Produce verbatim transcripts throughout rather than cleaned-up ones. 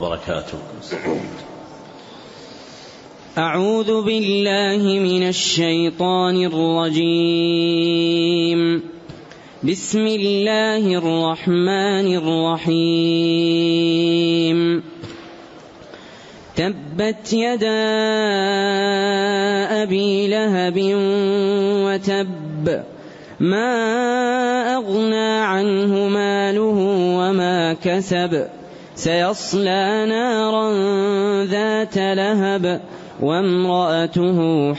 وبركاته. أعوذ بالله من الشيطان الرجيم. بسم الله الرحمن الرحيم. تبت يدا أبي لهب وتب ما أغنى عنه ماله وما كسب سيصلى نارا ذات لهب وامرأته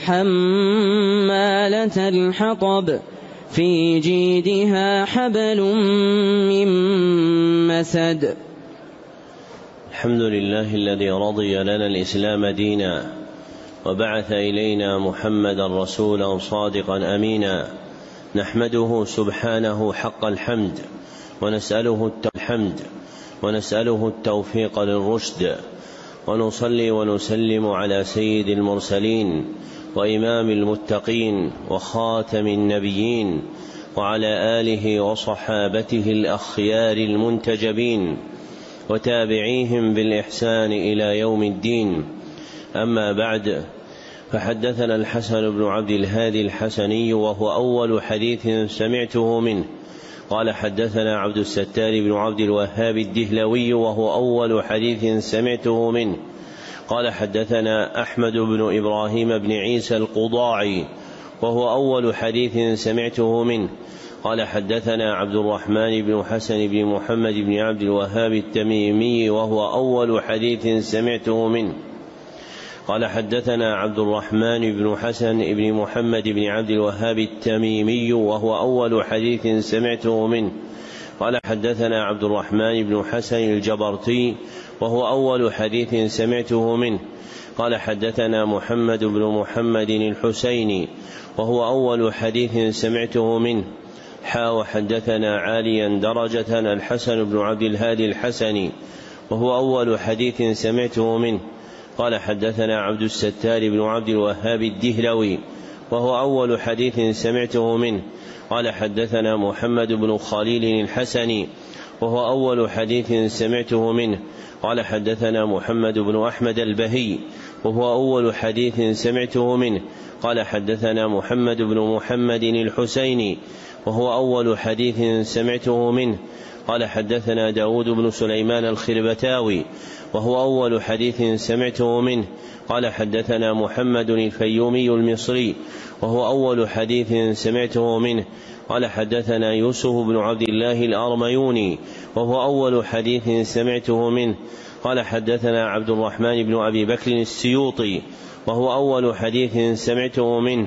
حمالة الحطب في جيدها حبل من مسد. الحمد لله الذي رضي لنا الإسلام دينا وبعث إلينا محمدا رسولا صادقا أمينا، نحمده سبحانه حق الحمد ونسأله الحمد ونسأله التوفيق للرشد، ونصلي ونسلم على سيد المرسلين وإمام المتقين وخاتم النبيين وعلى آله وصحابته الأخيار المنتجبين وتابعيهم بالإحسان إلى يوم الدين. أما بعد، فحدثنا الحسن بن عبد الهادي الحسني وهو أول حديث سمعته منه قال حدثنا عبد الستار بن عبد الوهاب الدهلوي وهو أول حديث سمعته منه قال حدثنا أحمد بن إبراهيم بن عيسى القضاعي وهو أول حديث سمعته منه قال حدثنا عبد الرحمن بن حسن بن محمد بن عبد الوهاب التميمي وهو أول حديث سمعته منه قال حدثنا عبد الرحمن بن حسن بن محمد بن عبد الوهاب التميمي وهو أول حديث سمعته منه قال حدثنا عبد الرحمن بن حسن الجبرتي وهو أول حديث سمعته منه قال حدثنا محمد بن محمد الحسيني وهو أول حديث سمعته منه حا وحدثنا عاليا درجة الحسن بن عبد الهادي الحسني وهو أول حديث سمعته منه قال حدثنا عبد الستار بن عبد الوهاب الدهلوي وهو أول حديث سمعته منه قال حدثنا محمد بن خليل الحسني وهو أول حديث سمعته منه قال حدثنا محمد بن أحمد البهي وهو أول حديث سمعته منه قال حدثنا محمد بن محمد الحسيني وهو أول حديث سمعته منه قال حدثنا داود بن سليمان الخربتاوي وهو أول حديث سمعته منه قال حدثنا محمد الفيومي المصري وهو أول حديث سمعته منه قال حدثنا يوسف بن عبد الله الأرميوني وهو أول حديث سمعته منه قال حدثنا عبد الرحمن بن أبي بكر السيوطي وهو أول حديث سمعته منه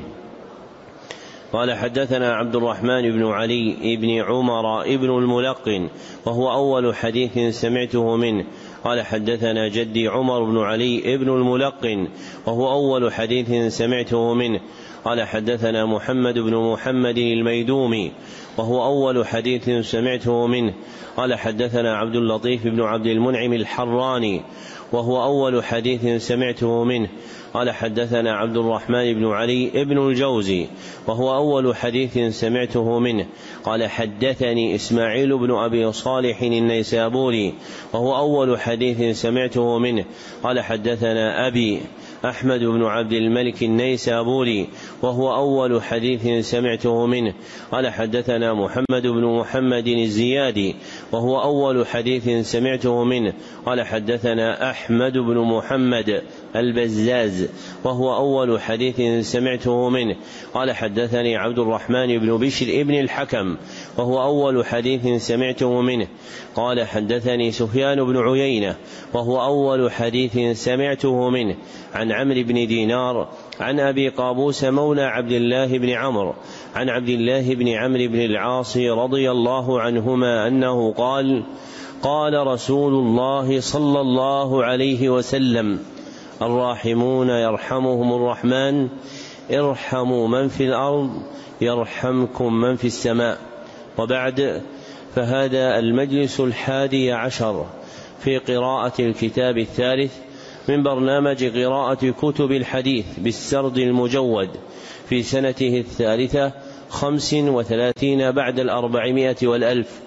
قال حدثنا عبد الرحمن بن علي بن عمر بن الملقن وهو أول حديث سمعته منه قال حدثنا جدي عمر بن علي بن الملقن وهو أول حديث سمعته منه قال حدثنا محمد بن محمد الميدومي وهو أول حديث سمعته منه قال حدثنا عبد اللطيف بن عبد المنعم الحراني وهو أول حديث سمعته منه قال حدثنا عبد الرحمن بن علي بن الجوزي وهو أول حديث سمعته منه قال حدثني إسماعيل بن أبي صالح النيسابوري وهو أول حديث سمعته منه قال حدثنا أبي أحمد بن عبد الملك النيسابوري وهو أول حديث سمعته منه قال حدثنا محمد بن محمد الزيادي وهو أول حديث سمعته منه قال حدثنا أحمد بن محمد البزاز وهو أول حديث سمعته منه قال حدثني عبد الرحمن بن بشر ابن الحكم وهو أول حديث سمعته منه قال حدثني سفيان بن عيينة وهو أول حديث سمعته منه عن عمرو بن دينار عن أبي قابوس مولى عبد الله بن عمرو عن عبد الله بن عمرو بن العاص رضي الله عنهما أنه قال قال رسول الله صلى الله عليه وسلم الراحمون يرحمهم الرحمن ارحموا من في الأرض يرحمكم من في السماء. وبعد، فهذا المجلس الحادي عشر في قراءة الكتاب الثالث من برنامج قراءة كتب الحديث بالسرد المجود في سنته الثالثة خمس وثلاثين بعد الأربعمائة والألف،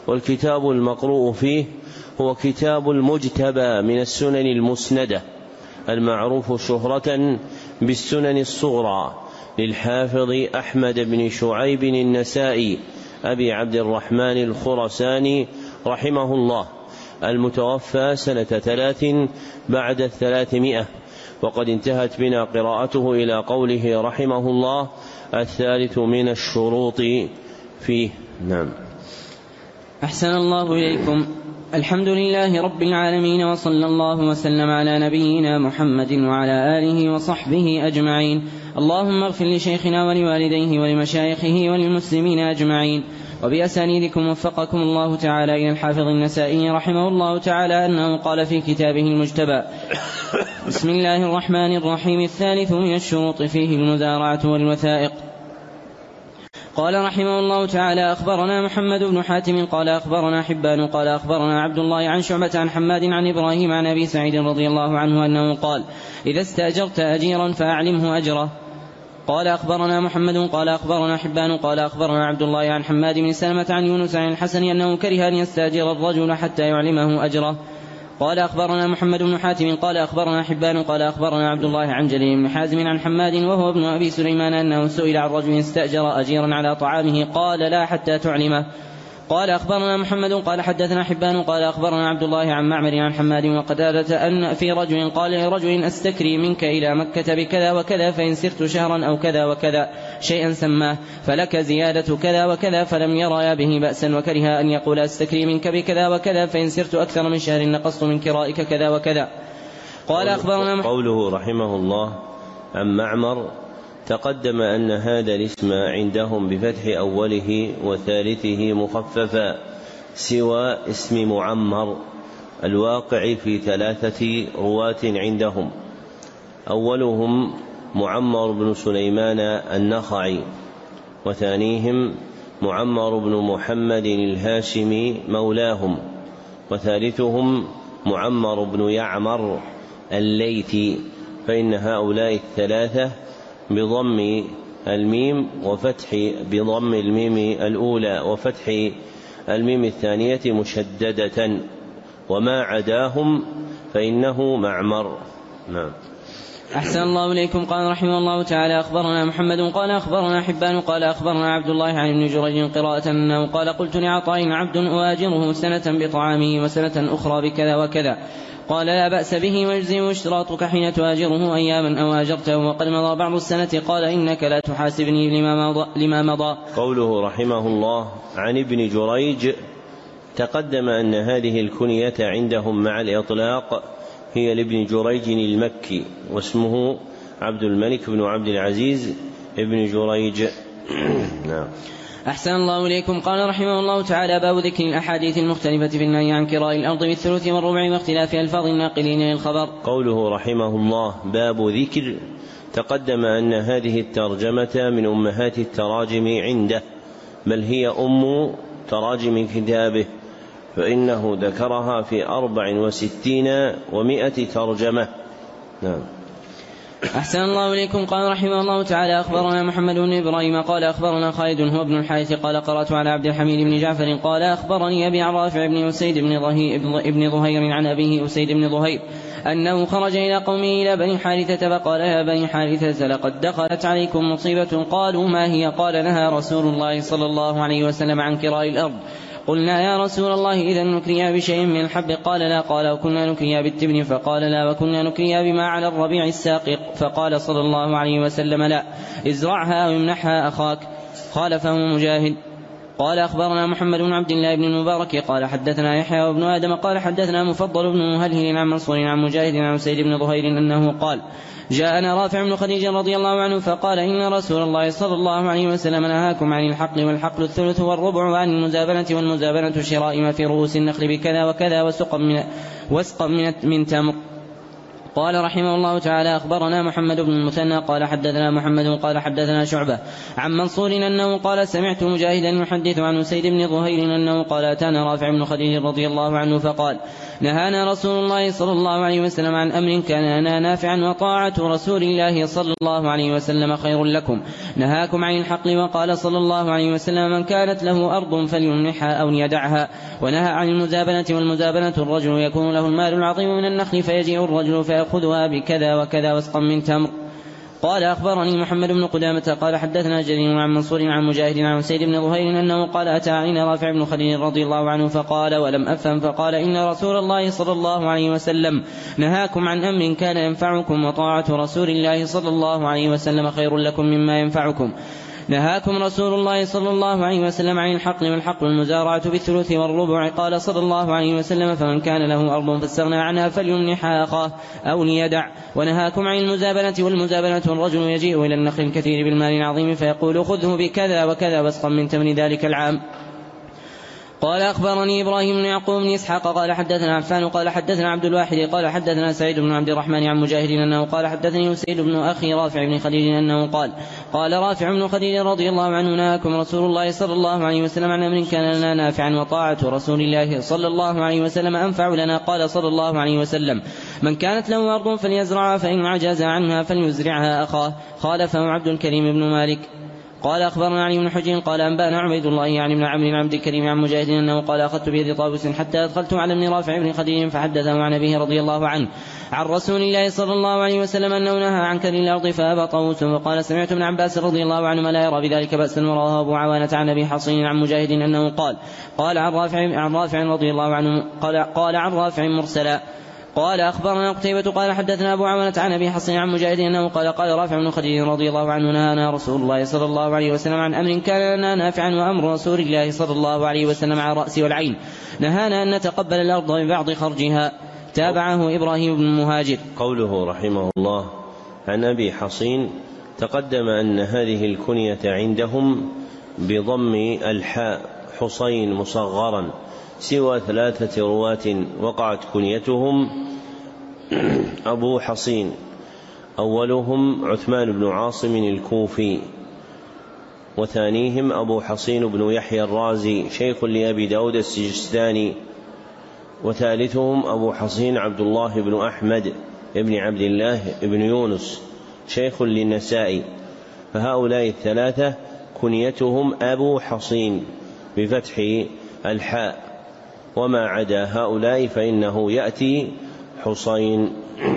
والكتاب المقروء فيه هو كتاب المجتبى من السنن المسندة المعروف شهرة بالسنن الصغرى للحافظ أحمد بن شعيب النسائي أبي عبد الرحمن الخرساني رحمه الله، المتوفى سنة ثلاث بعد الثلاثمائة، وقد انتهت بنا قراءته إلى قوله رحمه الله الثالث من الشروط فيه. نعم. أحسن الله إليكم. الحمد لله رب العالمين، وصلى الله وسلم على نبينا محمد وعلى آله وصحبه أجمعين. اللهم اغفر لشيخنا ولوالديه ولمشايخه وللمسلمين أجمعين. وبأسانيدكم وفقكم الله تعالى إلى الحافظ النسائي رحمه الله تعالى أنه قال في كتابه المجتبى: بسم الله الرحمن الرحيم. الثالث من الشروط فيه المزارعة والوثائق. قال رحمه الله تعالى: أخبرنا محمد بن حاتم قال أخبرنا حبان قال أخبرنا عبد الله عن شعبة عن حماد عن إبراهيم عن أبي سعيد رضي الله عنه أنه قال: إذا استأجرت أجيرا فأعلمه أجره. قال أخبرنا محمد قال أخبرنا حبان قال أخبرنا عبد الله عن حماد بن سلمة عن يونس عن الحسن أنه كره أن يستأجر الرجل حتى يعلمه أجره. قال أخبرنا محمد بن حاتم قال أخبرنا حبان قال أخبرنا عبد الله عن جليل بن حازم عن حماد وهو ابن أبي سليمان أنه سئل عن رجل استأجر أجيرا على طعامه قال: لا حتى تعلمه. قال أخبرنا محمد قال حدثنا حبان قال أخبرنا عبد الله عن معمر عن حماد وقتادة أن في رجل قال لرجل: أستكري منك إلى مكة بكذا وكذا، فإن سرت شهرا أو كذا وكذا شيئا سماه، فلك زيادة كذا وكذا، فلم يرى به بأسا، وكره أن يقول: أستكري منك بكذا وكذا، فإن سرت أكثر من شهر نقصت من كرائك كذا وكذا. قال أخبرنا قوله رحمه الله عن معمر تقدم أن هذا الاسم عندهم بفتح أوله وثالثه مخففا سوى اسم معمر الواقع في ثلاثة رواة عندهم: أولهم معمر بن سليمان النخعي، وثانيهم معمر بن محمد الهاشمي مولاهم، وثالثهم معمر بن يعمر الليثي. فإن هؤلاء الثلاثة بضم الميم وفتح بضم الميم الأولى وفتح الميم الثانية مشددة، وما عداهم فإنه معمر. نعم. أحسن الله إليكم. قال رحمه الله تعالى: أخبرنا محمد قال أخبرنا حبان قال أخبرنا عبد الله عن ابن جريج قراءة أنه قال: قلت لعطاء: عبد أواجره سنة بطعامه وسنة أخرى بكذا وكذا. قال: لا بأس به، واجزم اشتراطك حين تواجره أياما أو أجرته وقد مضى بعض السنة. قال: إنك لا تحاسبني لما مضى, لما مضى. قوله رحمه الله عن ابن جريج تقدم أن هذه الكنية عندهم مع الإطلاق هي لابن جريج المكي، واسمه عبد الملك بن عبد العزيز ابن جريج. نعم. أحسن الله إليكم. قال رحمه الله تعالى: باب ذكر الأحاديث المختلفة في النهي عن كراء الأرض بالثلث والربع واختلاف ألفاظ الناقلين للخبر. قوله رحمه الله باب ذكر تقدم أن هذه الترجمة من أمهات التراجم عنده، بل هي أم تراجم كتابه، فإنه ذكرها في أربع وستين ومائة ترجمة. نعم. أحسن الله إليكم. قال رحمه الله تعالى: أخبرنا محمد بن إبراهيم قال أخبرنا خالد هو ابن الحارث قال قرأت على عبد الحميد بن جعفر قال أخبرني أبي عن رافع بن أسيد بن ظهير عن أبيه أسيد بن ظهير أنه خرج إلى قومه إلى بني حارثة فقال: يا بني حارثة، لقد دخلت عليكم مصيبة. قالوا: ما هي؟ قال: نهى رسول الله صلى الله عليه وسلم عن كراء الأرض. قلنا: يا رسول الله، إذا نكريا بشيء من الحب؟ قال: لا. قال: وكنا نكريا بالتبن؟ فقال: لا. وكنا نكريا بما على الربيع الساقط؟ فقال صلى الله عليه وسلم: لا، ازرعها وامنحها أخاك. خالفه مجاهد. قال أخبرنا محمد بن عبد الله بن المبارك قال حدثنا يحيى وابن آدم قال حدثنا مفضل بن مهلهل عن منصور عن مجاهد عن سيد بن ظهير أنه قال: جاءنا رافع بن خديج رضي الله عنه فقال: إن رسول الله صلى الله عليه وسلم نهاكم عن الحقل، والحقل الثلث والربع، وعن المزابنة، والمزابنة شراء ما في رؤوس النخل بكذا وكذا، وسقا من, وسقا من, من تمر. قال رحمه الله تعالى أخبرنا محمد بن المثنى قال حدثنا محمد قال حدثنا شعبة عن منصور أنه قال سمعت مجاهدا يحدث عن سيد بن ظهير أنه قال أتانا رافع بن خديج رضي الله عنه فقال نهانا رسول الله صلى الله عليه وسلم عن أمر كان لنا نافعا وطاعة رسول الله صلى الله عليه وسلم خير لكم نهاكم عن الحقل وقال صلى الله عليه وسلم من كانت له أرض فليمنحها أو يدعها ونهى عن المزابنة والمزابنة الرجل يكون له المال العظيم من النخل فيجيء الرجل فيأخذها بكذا وكذا وسقا من تمر. قال أخبرني محمد بن قدامة قال حدثنا جرير عن منصور عن مجاهد عن سيد بن ظهير أنه قال أتى علينا رافع بن خديج رضي الله عنه فقال ولم أفهم فقال إن رسول الله صلى الله عليه وسلم نهاكم عن أمر كان ينفعكم وطاعة رسول الله صلى الله عليه وسلم خير لكم مما ينفعكم نهاكم رسول الله صلى الله عليه وسلم عن الحقل والحقل المزارعة بالثلث والربع قال صلى الله عليه وسلم فمن كان له أرض فاستغنى عنها فليمنحها أخاه أو ليدع ونهاكم عن المزابنة والمزابنة الرجل يجيء إلى النخل الكثير بالمال العظيم فيقول خذه بكذا وكذا وسقا من تمر ذلك العام. قال أخبرني إبراهيم بن يعقوب بن إسحاق قال حدثنا عفان قال حدثنا عبد الواحد قال حدثنا سعيد بن عبد الرحمن عن مجاهد أنه قال حدثني سعيد بن أخي رافع بن خديج أنه قال قال رافع بن خديج رضي الله عنه نهاكم رسول الله صلى الله عليه وسلم عن أمر كان لنا نافعا وطاعة رسول الله صلى الله عليه وسلم أنفع لنا قال صلى الله عليه وسلم من كانت له أرض فليزرعها فإن عجز عنها فليزرعها أخاه خالفه عبد الكريم بن مالك. قال أخبرنا علي بن حجر قال أنبأنا عبيد الله يعني بن عمرو بن عبد الكريم عن مجاهد أنه قال أخذت بيد طاووس حتى أدخلت على ابن رافع بن خديج فحدثه عن أبيه رضي الله عنه عن رسول الله صلى الله عليه وسلم أنه نهى عن كر الأرض فأبى طاووس وقال سمعت ابن عباس رضي الله عنهما لا يرى بذلك بأسا ورواه أبو عوانة عن أبي حصين عن مجاهد أنه قال قال عن رافع عن رافع رضي الله عنه قال قال عن رافع مرسلا. قال أخبرنا قتيبة قال حدثنا أبو عوانة عن أبي حصين عن مجاهد أنه قال قال رافع بن خديج رضي الله عنه نهانا رسول الله صلى الله عليه وسلم عن أمر كان لنا نافعا وأمر رسول الله صلى الله عليه وسلم على الرأس والعين نهانا أن نتقبل الأرض ببعض خرجها. تابعه إبراهيم بن مهاجر. قوله رحمه الله عن أبي حصين تقدم أن هذه الكنية عندهم بضم الحاء حصين مصغرا سوى ثلاثة رواة وقعت كنيتهم أبو حصين أولهم عثمان بن عاصم الكوفي وثانيهم أبو حصين بن يحيى الرازي شيخ لأبي داود السجستاني وثالثهم أبو حصين عبد الله بن أحمد بن عبد الله بن يونس شيخ للنسائي فهؤلاء الثلاثة كنيتهم أبو حصين بفتح الحاء وما عدا هؤلاء فإنه يأتي حصين.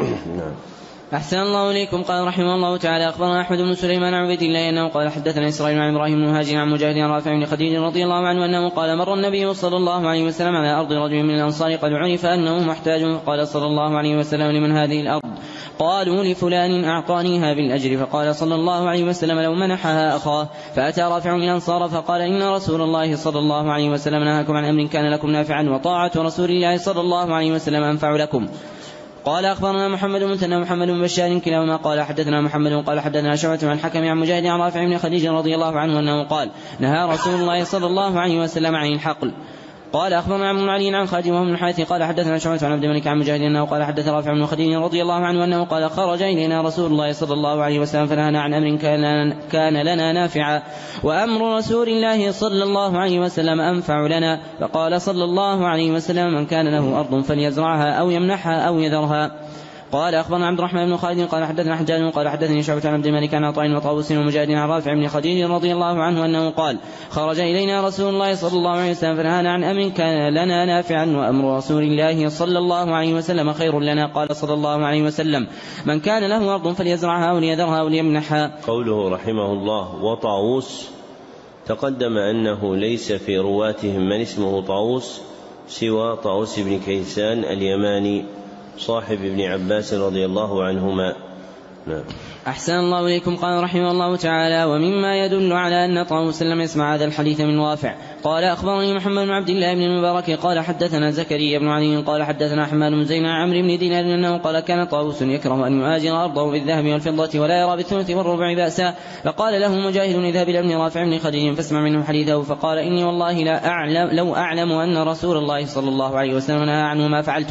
أحسن الله إليكم. قال رحمه الله تعالى أخبرنا أحمد بن سليمان عن عبيد الله أنه قال حدثنا إسرائيل عن إبراهيم بن مهاجر عن مجاهد عن رافع بن خديج رضي الله عنه أنه قال مر النبي صلى الله عليه وسلم على أرض رجل من الأنصار قد عرف أنه محتاج قال صلى الله عليه وسلم لمن هذه الأرض قالوا لفلان أعطانيها بالأجر فقال صلى الله عليه وسلم لو منحها أخاه فأتى رافع من الأنصار فقال إن رسول الله صلى الله عليه وسلم نهاكم عن أمر كان لكم نافعا وطاعة رسول الله صلى الله عليه وسلم أنفع لكم. قال أخبرنا محمد بن مثنى محمد بن بشار كلاهما قال حدثنا محمد قال حدثنا شعبة عن الحكم عن مجاهد عن رافع بن خديج رضي الله عنه أنه قال نهى رسول الله صلى الله عليه وسلم عن الحقل. قال أخبرنا عن علي عن خادم وهم بن الحارث قال حدثنا شعبة عن عبد الملك عن مجاهد أنه قال حدث رافع بن خديج رضي الله عنه أنه قال خرج إلينا رسول الله صلى الله عليه وسلم فنهانا عن أمر كان لنا نافعا وأمر رسول الله صلى الله عليه وسلم أنفع لنا فقال صلى الله عليه وسلم من كان له أرض فليزرعها أو يمنحها أو يذرها. قال أخبرنا عبد الرحمن بن خالد قال حدثنا حجاج قال حدثني شعبة عن عبد الملك عن عطاء وطاووس ومجاهد عن رافع بن خديج رضي الله عنه أنه قال خرج إلينا رسول الله صلى الله عليه وسلم فنهانا عن أمر كان لنا نافعا وأمر رسول الله صلى الله عليه وسلم خير لنا قال صلى الله عليه وسلم من كان له أرض فليزرعها أو ليذرها أو ليمنحها. قوله رحمه الله وطاووس تقدم أنه ليس في رواتهم من اسمه طاووس سوى طاووس بن كيسان اليماني صاحب ابن عباس رضي الله عنهما. نعم. أحسن الله إليكم. قال رحمه الله تعالى ومما يدل على أن طاووس لم يسمع هذا الحديث من رافع قال أخبرني محمد بن عبد الله بن المبارك قال حدثنا زكريا بن علي قال حدثنا حماد بن زين عن عمرو بن دينار أنه قال كان طاووس يكره أن يؤاجر أرضه بالذهب والفضة ولا يرى بالثلث والربع بأسا فقال له مجاهد اذهب إلى ابن رافع بن خديج فاسمع منه حديثه فقال إني والله لا أعلم لو أعلم أن رسول الله صلى الله عليه وسلم نهى عنه ما فعلته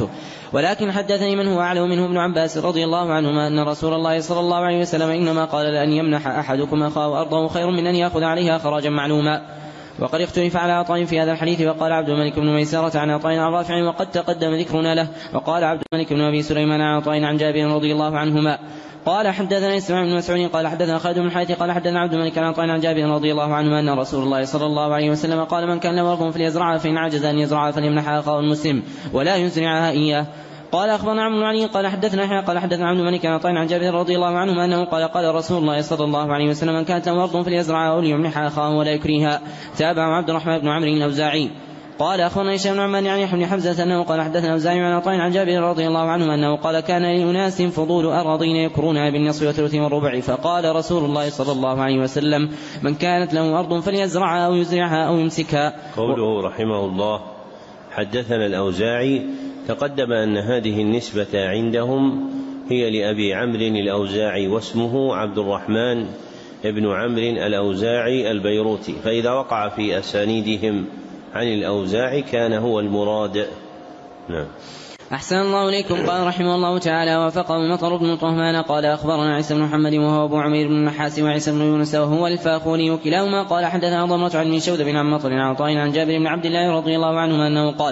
ولكن حدثني من هو أعلم منه ابن عباس رضي الله عنهما أن رسول الله صلى الله عليه وسلم إنما قال لأن يمنح أحدكم أخاه أرضه خير من أن يأخذ عليها خراجا معلوما. وقد اختلف على عطاء في هذا الحديث، وقال عبد الملك بن ميسرة عن عطاء عن رافع وقد تقدم ذكرنا له، وقال عبد الملك بن أبي سليمان عن عطاء عن جابر رضي الله عنهما قال حدثنا إسماعيل بن مسعود قال حدثنا خالد بن الحارث قال حدثنا عبد الملك عن عطاء عن جابر رضي الله عنهما أن رسول الله صلى الله عليه وسلم قال من كان له أرض فليزرعها فإن عجز أن يزرعها فليمنحها أخاه المسلم ولا يزرعها إياه. قال أخبرنا عمرو بن علي قال حدثنا يحيى قال حدثنا عبد الملك عن عطاء عن جابر رضي الله عنهما أنه قال قال رسول الله صلى الله عليه وسلم من كانت له أرض فليزرعها وليمنحها أخاه ولا يكرهها. تابع عبد الرحمن بن عمرو الأوزاعي. قال أخبرنا هشام بن عمان عن يحيى بن حمزة أنه قال حدثنا الأوزاعي عن عطاء عن جابر رضي الله عنه أنه قال كان لأناس فضول أراضين يكرونها بالنصف والثلث والربع، فقال رسول الله صلى الله عليه وسلم من كانت له أرض فليزرعها أو يزرعها أو يمسكها. قوله رحمه الله حدثنا الأوزاعي، تقدم أن هذه النسبة عندهم هي لأبي عمرو الأوزاعي واسمه عبد الرحمن ابن عمرو الأوزاعي البيروتي، فإذا وقع في أسانيدهم عن الأوزاعي كان هو المراد. نعم. أحسن الله إليكم. قال رحمه الله تعالى وفقه مطر بن طهمان قال أخبرنا عيسى بن محمد وهو أبو عمير بن النحاس وعيسى بن يونس وهو الفاخوري وكلاهما قال حدثنا ضمرة عن من شوذ بن عن مطر عن عطاء عن جابر بن عبد الله رضي الله عنهما أنه قال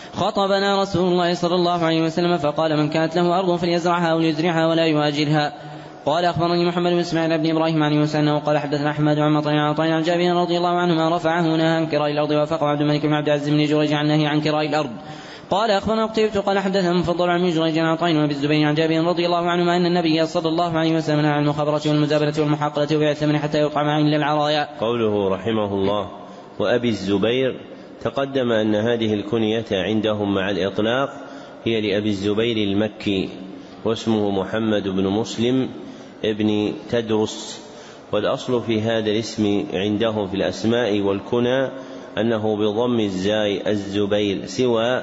خطبنا رسول الله صلى الله عليه وسلم فقال من كانت له أرض فليزرعها أو ليزرعها ولا يهاجرها. قال أخبرني محمد بن إسماعيل بن إبراهيم عن يونس أنه قال حدثنا أحمد عن مطر عن عطاء عن جابر رضي الله عنهما رفعه نهى عن كراء الأرض، وافقه عبد الملك بن عبد العزيز بن جريج عن نهي عن كراء الأرض. قال أخبرنا قتيبة قال حدثنا مفضل عن جريج عن عطاء وابي الزبير عن جابر رضي الله عنهما أن النبي صلى الله عليه وسلم نهى عن المخابرة والمزابلة والمحاقلة وبيع الثمن حتى يقع معين للعرايا. قوله رحمه الله وأبي الزبير، تقدم أن هذه الكنية عندهم مع الإطلاق هي لأبي الزبير المكي واسمه محمد بن مسلم ابن تدرس، والأصل في هذا الاسم عندهم في الأسماء والكنى أنه بضم الزاي الزبير، سوى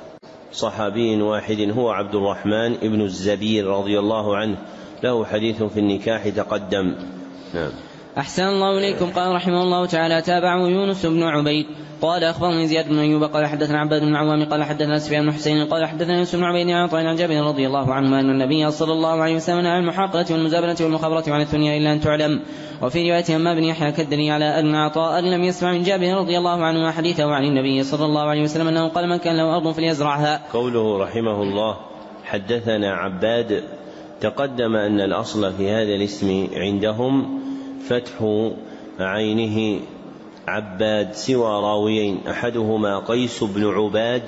صحابي واحد هو عبد الرحمن ابن الزبير رضي الله عنه له حديث في النكاح تقدم. نعم. أحسن الله إليكم. قال رحمه الله تعالى تابعه يونس بن عبيد قال أخبرني زياد بن أيوب قال حدثنا عباد بن عوام قال حدثنا سفيان بن حسين قال حدثنا يونس بن عبيد عن عطاء عن جابر رضي الله عنه أن النبي صلى الله عليه وسلم عن المحاقلة والمزابلة والمخابرة وعن الثنيا إلا أن تعلم. وفي رواية أما بن يحيى كدني على أن عطاء لم يسمع من جابر رضي الله عنه حديثه عن النبي صلى الله عليه وسلم أنه قال من كان له أرض فليزرعها. قوله رحمه الله حدثنا عباد، تقدم أن الأصل في هذا الاسم عندهم فتح عينه عباد سوى راويين، أحدهما قيس بن عباد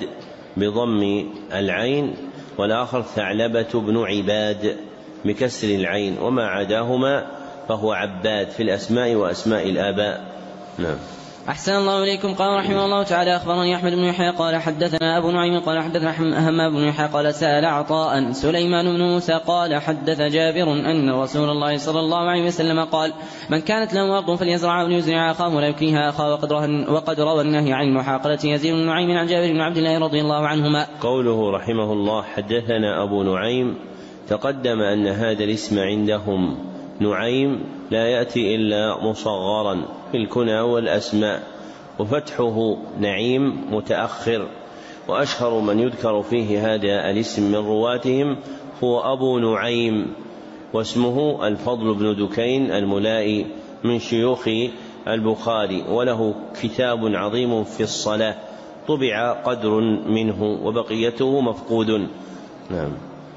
بضم العين والآخر ثعلبة بن عباد بكسر العين، وما عداهما فهو عباد في الأسماء وأسماء الآباء. نعم. أحسن الله إليكم. قال رحمه الله تعالى أخبرني أحمد بن يحيى قال حدثنا أبو نعيم قال حدثنا همام بن يحيى قال سأل عطاء سليمان بن موسى قال حدث جابر أن رسول الله صلى الله عليه وسلم قال من كانت له أرض فليزرعها وليزرعها أخاه ولا يكرهها أخاه، وقد روى النهي عن المحاقلة يزيد بن نعيم عن جابر بن عبد الله رضي الله عنهما. قوله رحمه الله حدثنا أبو نعيم، تقدم أن هذا الاسم عندهم نعيم لا يأتي إلا مصغرا في الكنى والأسماء، وفتحه نعيم متأخر، وأشهر من يذكر فيه هذا الاسم من رواتهم هو أبو نعيم واسمه الفضل بن دكين الملائي من شيوخ البخاري، وله كتاب عظيم في الصلاة طبع قدر منه وبقيته مفقود. نعم.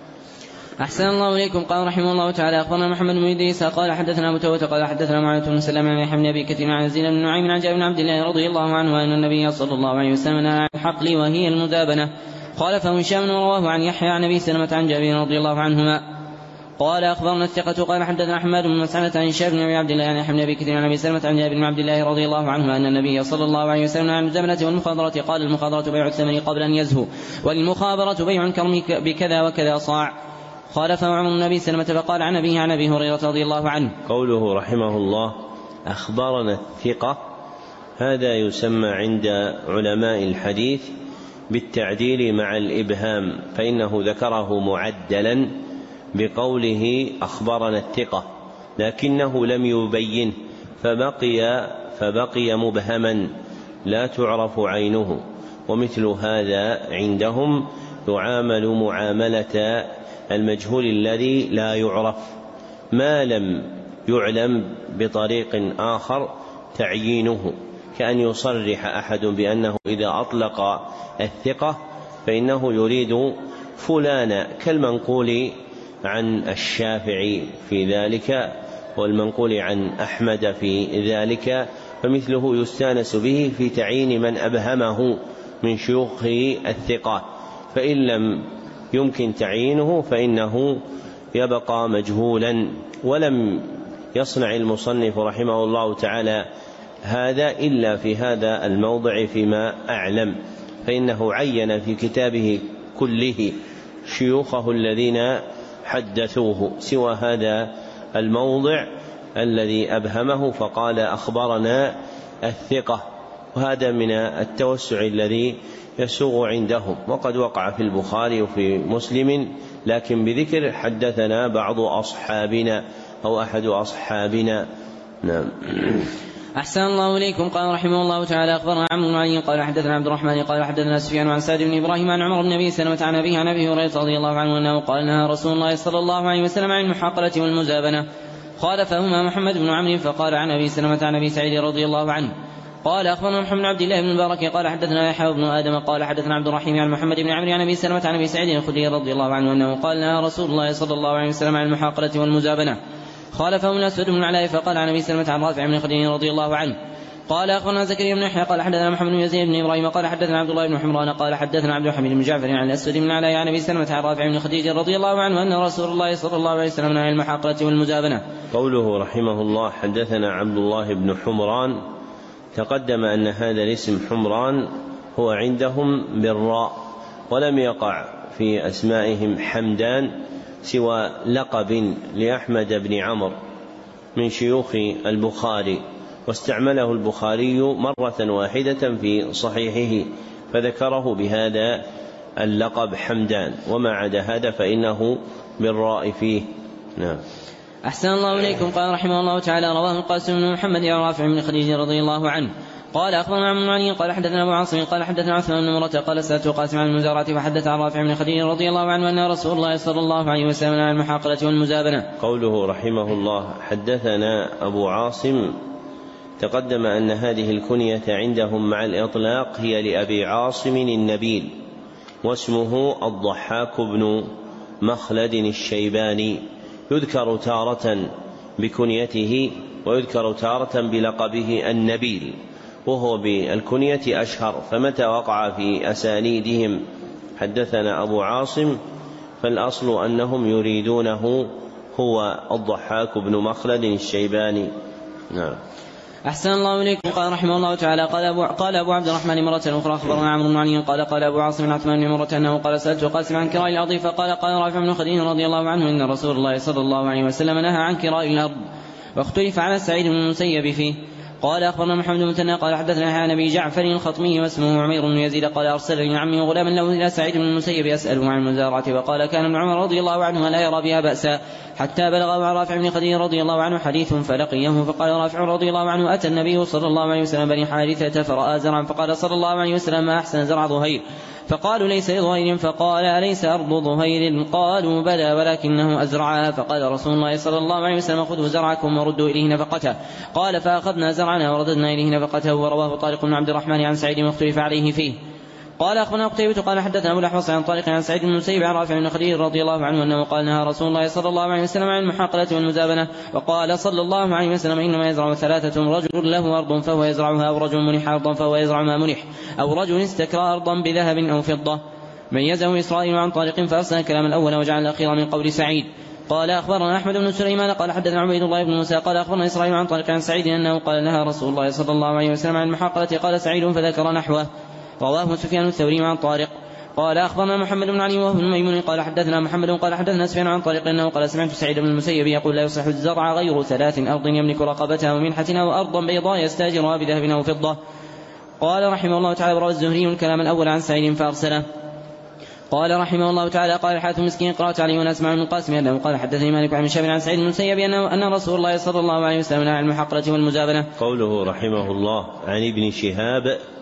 أحسن الله إليكم. قال رحمه الله تعالى أخبرنا محمد بن إدريس قال حدثنا أبو توبة قال حدثنا معاوية بن سلام عن يحيى بن أبي كثير عن زيد بن نعيم عن جابر بن عبد الله رضي الله عنه أن النبي صلى الله عليه وسلم نهى عن الحقل وهي المزابنة. خالفه هشام ورواه عن يحيى عن أبي سلمة عن جابر رضي الله عنهما. قال أخبرنا الثقة قال حدثنا أحمد بن مسعدة عن هشام بن أبي عبد الله عن يحيى بن أبي كثير عن أبي سلمة عن جابر بن عبد الله رضي الله عنه أن النبي صلى الله عليه وسلم نهى عن المزابنة والمخاضرة. قال المخاضرة بيع الثمن قبل أن يزهو، والمخابرة بيع الكرم بكذا وكذا صاع. خالفه عمر بن أبي سلمة فقال عن أبيه عن أبي هريرة رضي الله عنه. قوله رحمه الله أخبرنا الثقة، هذا يسمى عند علماء الحديث بالتعديل مع الإبهام، فإنه ذكره معدلا بقوله أخبرنا الثقة لكنه لم يبين فبقي, فبقي مبهما لا تعرف عينه، ومثل هذا عندهم يعامل معاملة المجهول الذي لا يعرف ما لم يعلم بطريق آخر تعيينه، كأن يصرح أحد بأنه إذا أطلق الثقة فإنه يريد فلانا، كالمنقول عن الشافعي في ذلك والمنقول عن أحمد في ذلك، فمثله يستانس به في تعيين من أبهمه من شيوخ الثقة، فإن لم يمكن تعيينه فإنه يبقى مجهولا. ولم يصنع المصنف رحمه الله تعالى هذا إلا في هذا الموضع فيما أعلم، فإنه عين في كتابه كله شيوخه الذين حدثوه، سوى هذا الموضع الذي أبهمه فقال أخبرنا الثقة، وهذا من التوسع الذي يسوغ عندهم. وقد وقع في البخاري وفي مسلم لكن بذكر حدثنا بعض أصحابنا أو أحد أصحابنا. نعم. أحسن الله إليكم. قال رحمه الله تعالى أخبرنا عمرو بن علي قال حدثنا عبد الرحمن قال حدثنا سفيان عن سعد بن إبراهيم عن عمر بن أبي سلمة عن أبيه عن أبي هريرة رضي الله عنه أنه قال نهى رسول الله صلى الله عليه وسلم عن المحاقلة والمزابنة، خالفهما محمد بن عمرو فقال عن أبي سلمة عن أبي سعيد رضي الله عنه قال أخبرنا محمد بن عبد الله بن المبارك قال حدثنا يحيى بن آدم قال حدثنا عبد الرحيم عن محمد بن عمرو عن أبي سلمة عن أبي سعيد الخدري رضي الله عنه أنه قال نهى رسول الله صلى الله عليه وسلم عن المحاقلة والمزابنة، خالفهم الأسود بن العلاء فقال عن أبي سلمة عن رافع بن خديج رضي الله عنه قال أخبرنا زكريا بن يحيى قال حدثنا محمد بن يزيد بن إبراهيم قال حدثنا عبد الله بن حمران قال حدثنا عبد الحميد بن جعفر عن الأسود بن العلاء عن أبي سلمة عن رافع بن خديج رضي الله عنه أن رسول الله صلى الله عليه وسلم نهى عن المحاقلة والمزابنة. قوله رحمه الله حدثنا عبد الله بن حمران، تقدم أن هذا الاسم حمران هو عندهم بالراء، ولم يقع في أسمائهم حمدان سوى لقب لأحمد بن عمرو من شيوخ البخاري، واستعمله البخاري مرة واحدة في صحيحه فذكره بهذا اللقب حمدان، وما عدا هذا فإنه بالراء فيه. نعم. أحسن الله إليكم. قال رحمه الله تعالى رواه القاسم بن محمد عن رافع بن خديج رضي الله عنه قال أخبرنا عمرو بن علي قال حدثنا أبو عاصم قال حدثنا عثمان بن مرة قال سألت قاسم عن المزارعة فحدث عن رافع بن خديج رضي الله عنه أن رسول الله صلى الله عليه وسلم عن المحاقلة والمزابنة. قوله رحمه الله حدثنا أبو عاصم، تقدم أن هذه الكنية عندهم مع الإطلاق هي لأبي عاصم النبيل، واسمه الضحاك بن مخلد الشيباني، يذكر تارة بكنيته ويذكر تارة بلقبه النبيل، وهو بالكنية أشهر، فمتى وقع في أسانيدهم حدثنا أبو عاصم فالأصل أنهم يريدونه هو الضحاك بن مخلد الشيباني. نعم. أحسن الله إليكم. قال رحمه الله تعالى قال أبو, قال أبو عبد الرحمن مرة أخرى أخبرنا عمرو بن علي قال قال أبو عاصم عثمان بن مرة أنه قال سألت قاسم عن كراء الأرض فقال قال رافع بن خديج رضي الله عنه إن رسول الله صلى الله عليه وسلم نهى عن كراء الأرض، واختلف على سعيد بن المسيب فيه. قال أخبرنا محمد بن مثنى قال حدثنا يحيى عن أبي جعفر الخطمي واسمه عمير بن يزيد قال أرسلني عمي وغلاما له إلى سعيد بن المسيب يسأله عن المزارعة، وقال كان ابن عمر رضي الله عنه لا يرى بها بأسا، حتى بلغ عن رافع بن خديج رضي الله عنه حديث فلقيه فقال رافع رضي الله عنه أتى النبي صلى الله عليه وسلم بني حارثة فرأى زرعا فقال صلى الله عليه وسلم ما أحسن زرع ظهير، فقالوا ليس لظهير، فقال أليس أرض ظهير؟ قالوا بلى ولكنه أزرعها، فقال رسول الله صلى الله عليه وسلم خذوا زرعكم وردوا إليه نفقته، قال فأخذنا زرعنا ورددنا إليه نفقته. ورواه طارق بن عبد الرحمن عن سعيد مختلف عليه فيه. قال أخبرنا قتيبة قال حدثنا أبو الأحوص عن طارق عن سعيد بن المسيب عن رافع بن خديج رضي الله عنه أنه قال نهى رسول الله صلى الله عليه وسلم عن المحاقلة والمزابنة، وقال صلى الله عليه وسلم إنما يزرع ثلاثة: رجل له أرض فهو يزرعها، أو رجل منح أرضا فهو يزرع ما منح، أو رجل استكرى أرضا بذهب أو فضة. ميزه إسرائيل عن طارق فأرسل الكلام الأول وجعل الأخير من قول سعيد. قال أخبرنا أحمد بن سليمان قال حدثنا عبيد الله بن موسى قال أخبرنا إسرائيل عن طارق عن سعيد أنه قال نهى رسول الله صلى الله عليه وسلم عن المحاقلة. قال سعيد فذكر نحوه. رواه سفيان الثوري عن طارق. قال أخبرنا محمد بن علي وهو بن ميمون قال حدثنا محمد قال حدثنا سفيان عن طارق أنه قال سمعت سعيد بن المسيب يقول لا يصح الزرع غير ثلاث: أرض يملك رقبتها ومنحة، أو أرضا بيضاء يستاجرها بذهب أو فضة. قال رحمه الله تعالى روى الزهري الكلام الأول عن سعيد فأرسله. قال رحمه الله تعالى قال الحارث مسكين قرأت عليه ونسمع من القاسم أنه قال حدثني مالك عن شاب عن سعيد بن المسيب أنه أن رسول الله صلى الله عليه وسلم نهى عن المحاقلة والمزابنة. قوله رحمه الله عن ابن شهاب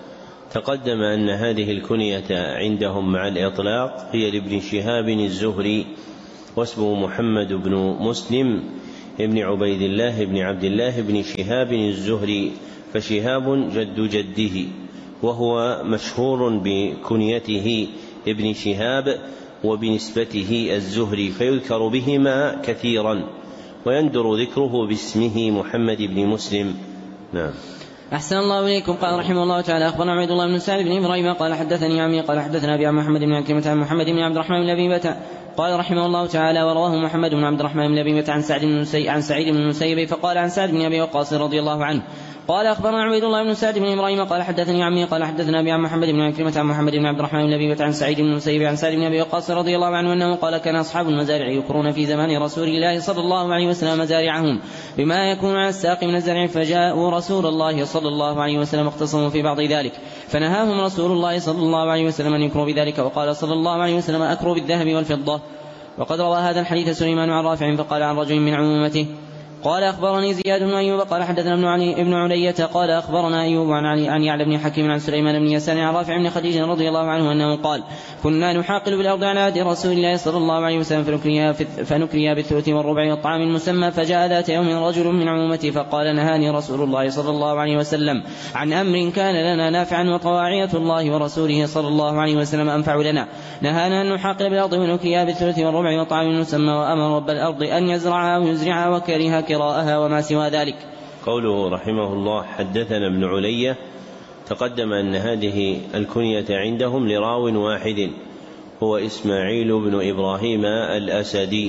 تقدم أن هذه الكنية عندهم مع الإطلاق هي لابن شهاب الزهري، واسمه محمد بن مسلم ابن عبيد الله بن عبد الله بن شهاب الزهري، فشهاب جد جده، وهو مشهور بكنيته ابن شهاب وبنسبته الزهري، فيذكر بهما كثيرا ويندر ذكره باسمه محمد بن مسلم. نعم. أحسن الله إليكم. قال رحمه الله تعالى أخبرنا عبد الله بن سعد بن إبراهيم قال حدثني عمي قال حدثنا أبي محمد بن عكرمة عن محمد بن عبد الرحمن بن أبي بكر قال رحمه الله تعالى ورواه محمد بن عبد الرحمن بن أبي بكر عن سعد بن عن سعيد بن المسيب فقال عن سعد بن أبي وقاص رضي الله عنه قال أخبرنا عبيد الله بن سعد بن إبراهيم قال حدثني عمي قال حدثنا أبي محمد بن عكرمة عن محمد بن عبد الرحمن بن أبي بكر عن سعيد بن المسيب عن سعد بن أبي وقاص رضي الله عنه أنه قال كان أصحاب المزارع يكرون في زمان رسول الله صلى الله عليه وسلم مزارعهم بما يكون على الساق من الزرع، فجاءوا رسول الله صلى الله عليه وسلم اختصموا في بعض ذلك فنهاهم رسول الله صلى الله عليه وسلم أن يكروا بذلك، وقال صلى الله عليه وسلم أكروا بالذهب والفضة. وقد روى هذا الحديث سليمان عن رافع فقال عن رجل من عمومته قال أخبرني زياد بن أيوب قال حدثنا ابن علي ابن علية قال أخبرنا أيوب عن علي عن يعلى بن حكيم عن سليمان بن يسار عن رافع بن خديج رضي الله عنه أنه قال كنا نحاقل بالأرض على عهد رسول الله صلى الله عليه وسلم فنكريها بالثلث والربع والطعام المسمى، فجاء ذات يوم رجل من عمومتي فقال نهاني رسول الله صلى الله عليه وسلم عن أمر كان لنا نافعا وطواعية الله ورسوله صلى الله عليه وسلم أنفع لنا، نهانا أن نحاقل بالأرض ونكريها بالثلث والربع والطعام المسمى، وأمر رب الأرض أن يزرعها ويزرعها وكره كراءها وما سوى ذلك. قوله رحمه الله حدثنا ابن علية، تقدم أن هذه الكنية عندهم لراو واحد هو إسماعيل بن إبراهيم الأسدي،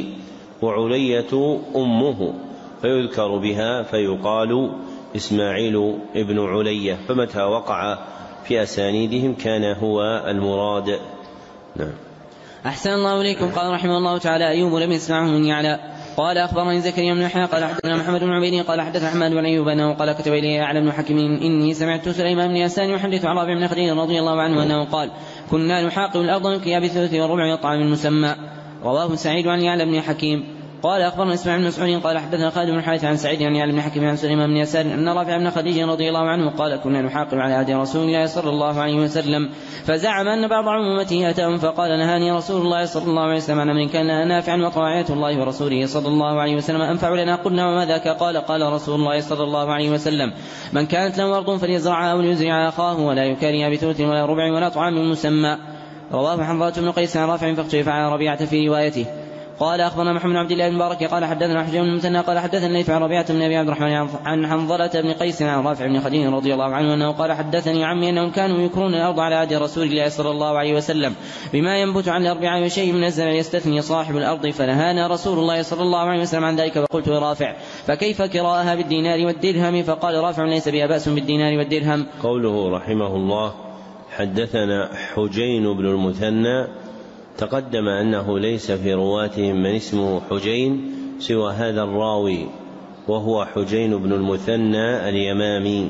وعلية أمه فيذكر بها فيقال إسماعيل بن علية، فمتى وقع في أسانيدهم كان هو المراد. نعم. أحسن الله إليكم. قال رحمه الله تعالى أيوب لم يسمعه من يعلى قال أخبرني زكريا بن يحيى قال حدثنا محمد بن عبيد قال حدث أحمد بن أيوب أنه قال كتب إلي يعلى بن حكيم إني سمعت سليمان بن يسار يحدث عن رافع بن خديج رضي الله عنه أنه قال كنا نحاقل الأرض نكريها بالثلث والربع والطعام المسمى. رواه سعيد عن يعلى بن حكيم قال أخبرنا اسماعيل بن مسعود قال حدثنا خالد بن حارث عن سعيد عن يعلى بن حكيم عن سليمان بن يسار أن رافع بن خديج رضي الله عنه قال كنا نحاقل على عهد رسول الله صلى الله عليه وسلم، فزعم أن بعض عمومته أتاهم فقال نهاني رسول الله صلى الله عليه وسلم عن أمر كان لنا نافعا وطواعية الله ورسوله صلى الله عليه وسلم أنفع لنا. قلنا وما ذاك؟ قال قال رسول الله صلى الله عليه وسلم من كانت له أرض فليزرعها وليزرع أخاه ولا يكاريها بثلث ولا ربع ولا طعام مسمى. رواه حنظلة بن قيس عن رافع فاختلف على ربيعة في روايته. قال أخبرنا محمد بن عبد الله بن مبارك قال حدثنا حجاج بن المثنى قال حدثنا ليث عن ربيعة بن أبي عبد الرحمن عن حنظلة بن قيس عن رافع بن خديج رضي الله عنه أنه قال حدثني عمي أنهم كانوا يكرون الأرض على عهد رسول الله صلى الله عليه وسلم بما ينبت عن الأربعة وشيء من الزرع يستثني صاحب الأرض، فنهانا رسول الله صلى الله عليه وسلم عن ذلك. فقلت لرافع فكيف كراءها بالدينار والدرهم؟ فقال رافع ليس بها بأس بالدينار والدرهم. قوله رحمه الله حدثنا حجين بن المثنى، تقدم أنه ليس في رواتهم من اسمه حجين سوى هذا الراوي وهو حجين بن المثنى اليمامي.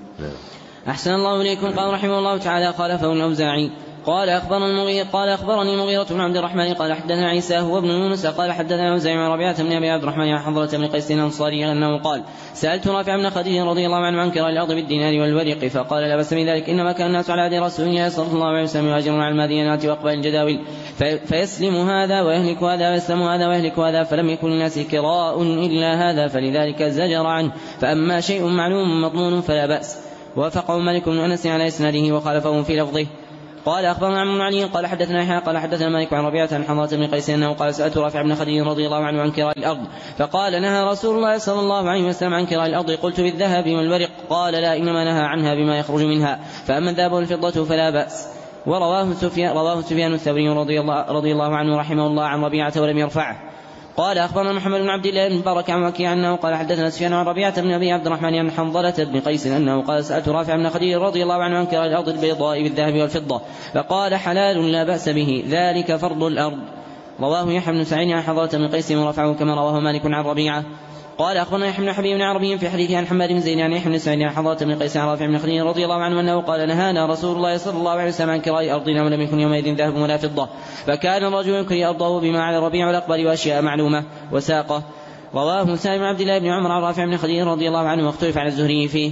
أحسن الله إليكم. قال رحمه الله تعالى خالفه الأوزاعي قال أخبرني المغيرة قال أخبرني المغيرة بن عبد الرحمن قال حدثنا عيسى هو ابن يونس قال حدثنا أوزاعي عن ربيعة بن أبي عبد الرحمن عن حنظلة بن قيس الأنصاري أنه قال سألت رافع بن خديج رضي الله عنه عن كراء الأرض بالدينار والورق فقال لا بأس من ذلك، إنما كان الناس على عهد رسول الله صلى الله عليه وسلم يهاجرون على المدينات وأقبال الجداول فيسلم هذا ويهلك هذا ويسلم هذا ويهلك هذا، فلم يكن الناس كراء إلا هذا فلذلك زجر عنه، فأما شيء معلوم مضمون فلا بأس. وافقه مالك بن أنس على إسناده وخالفه في لفظه. قال أخبرنا عن علي قال حدثنا يحيى قال حدثنا مالك عن ربيعة عن حنظلة بن قيس أنه قال سألت رافع بن خديج رضي الله عنه عن كراء الأرض فقال نهى رسول الله صلى الله عليه وسلم عن كراء الأرض. قلت بالذهب والورق؟ قال لا، إنما نهى عنها بما يخرج منها، فأما الذهب والفضة فلا بأس. ورواه سفيان رواه سفيان الثوري رضي الله, رضي الله عنه رحمه الله عن ربيعة ولم يرفعه. قال أخبرنا محمد بن عبد الله بن مبارك عن وكيع أنه قال حدثنا سفيان عن ربيعة بن أبي عبد الرحمن عن حنظلة بن قيس أنه قال سألت رافع بن خديج رضي الله عنه عن كراء الأرض البيضاء بالذهب والفضة فقال حلال لا بأس به، ذلك فرض الأرض. رواه يحيى بن سعيد عن حنظلة بن قيس ورفعه كما رواه مالك عن ربيعة. قال أخبرنا يحيى بن حبيب بن عربي في حديثه عن حماد بن زيد عن يحيى بن سعيد عن حنظلة بن قيس عن رافع بن خديج رضي الله عنه أنه قال نهانا رسول الله صلى الله عليه وسلم عن كراء أرضنا ولم يكن يومئذ ذهب ولا فضة، فكان الرجل يكري أرضه بما على الربيع والأقبل وأشياء معلومة وساقه. رواه سالم بن عبد الله بن عمر عن رافع بن خديج رضي الله عنه واختلف على الزهري فيه.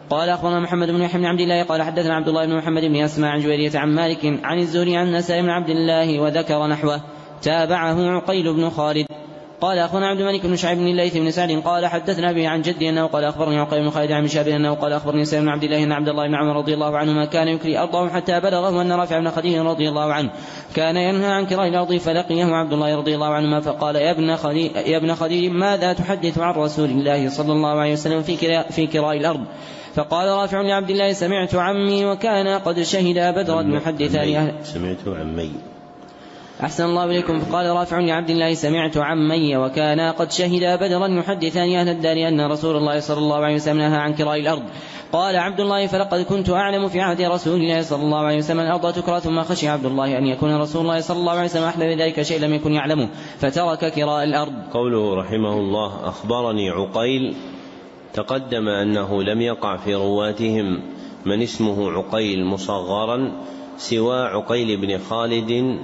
قال أخبرنا محمد بن يحيى بن عبد الله قال حدثنا عبد الله بن محمد بن أسماء عن جويرية عن مالك عن الزهري عن نسائي بن عبد الله وذكر نحوه. تابعه عقيل بن خالد. قال أخبرنا عبد الملك بن شعيب بن الليث بن سعد قال حدثنا به عن جدي أنه قال أخبرني عقيل بن خالد عن شابه أنه قال أخبرني سالم بن عبد الله أن عبد الله بن عمر رضي الله عنهما كان يكري أرضه حتى بلغه أن رافع بن خديج رضي الله عنه كان ينهى عن كراء الأرض فلقيه عبد الله رضي الله عنهما فقال يا ابن خديج, يا ابن خديج ماذا تحدث عن رسول الله صلى الله عليه وسلم في كراء الأرض؟ فقال رافع لعبد الله سمعت عمي وكان قد شهد بدرا محدثان أهل سمعت عمي أحسن الله إليكم. فقال رافع لعبد الله سمعت عمي وكان قد شهد بدرا يحدثان أهل الدار أن رسول الله صلى الله عليه وسلم نهى عن كراء الأرض. قال عبد الله فلقد كنت أعلم في عهد رسول الله صلى الله عليه وسلم الأرض تكرى ثم خشي عبد الله أن يكون رسول الله صلى الله عليه وسلم أحلى بذلك شيء لم يكن يعلمه فترك كراء الأرض. قوله رحمه الله أخبرني عقيل تقدم أنه لم يقع في رواتهم من اسمه عقيل مصغرا سوى عقيل بن خالد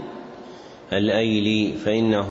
الأيلي فإنه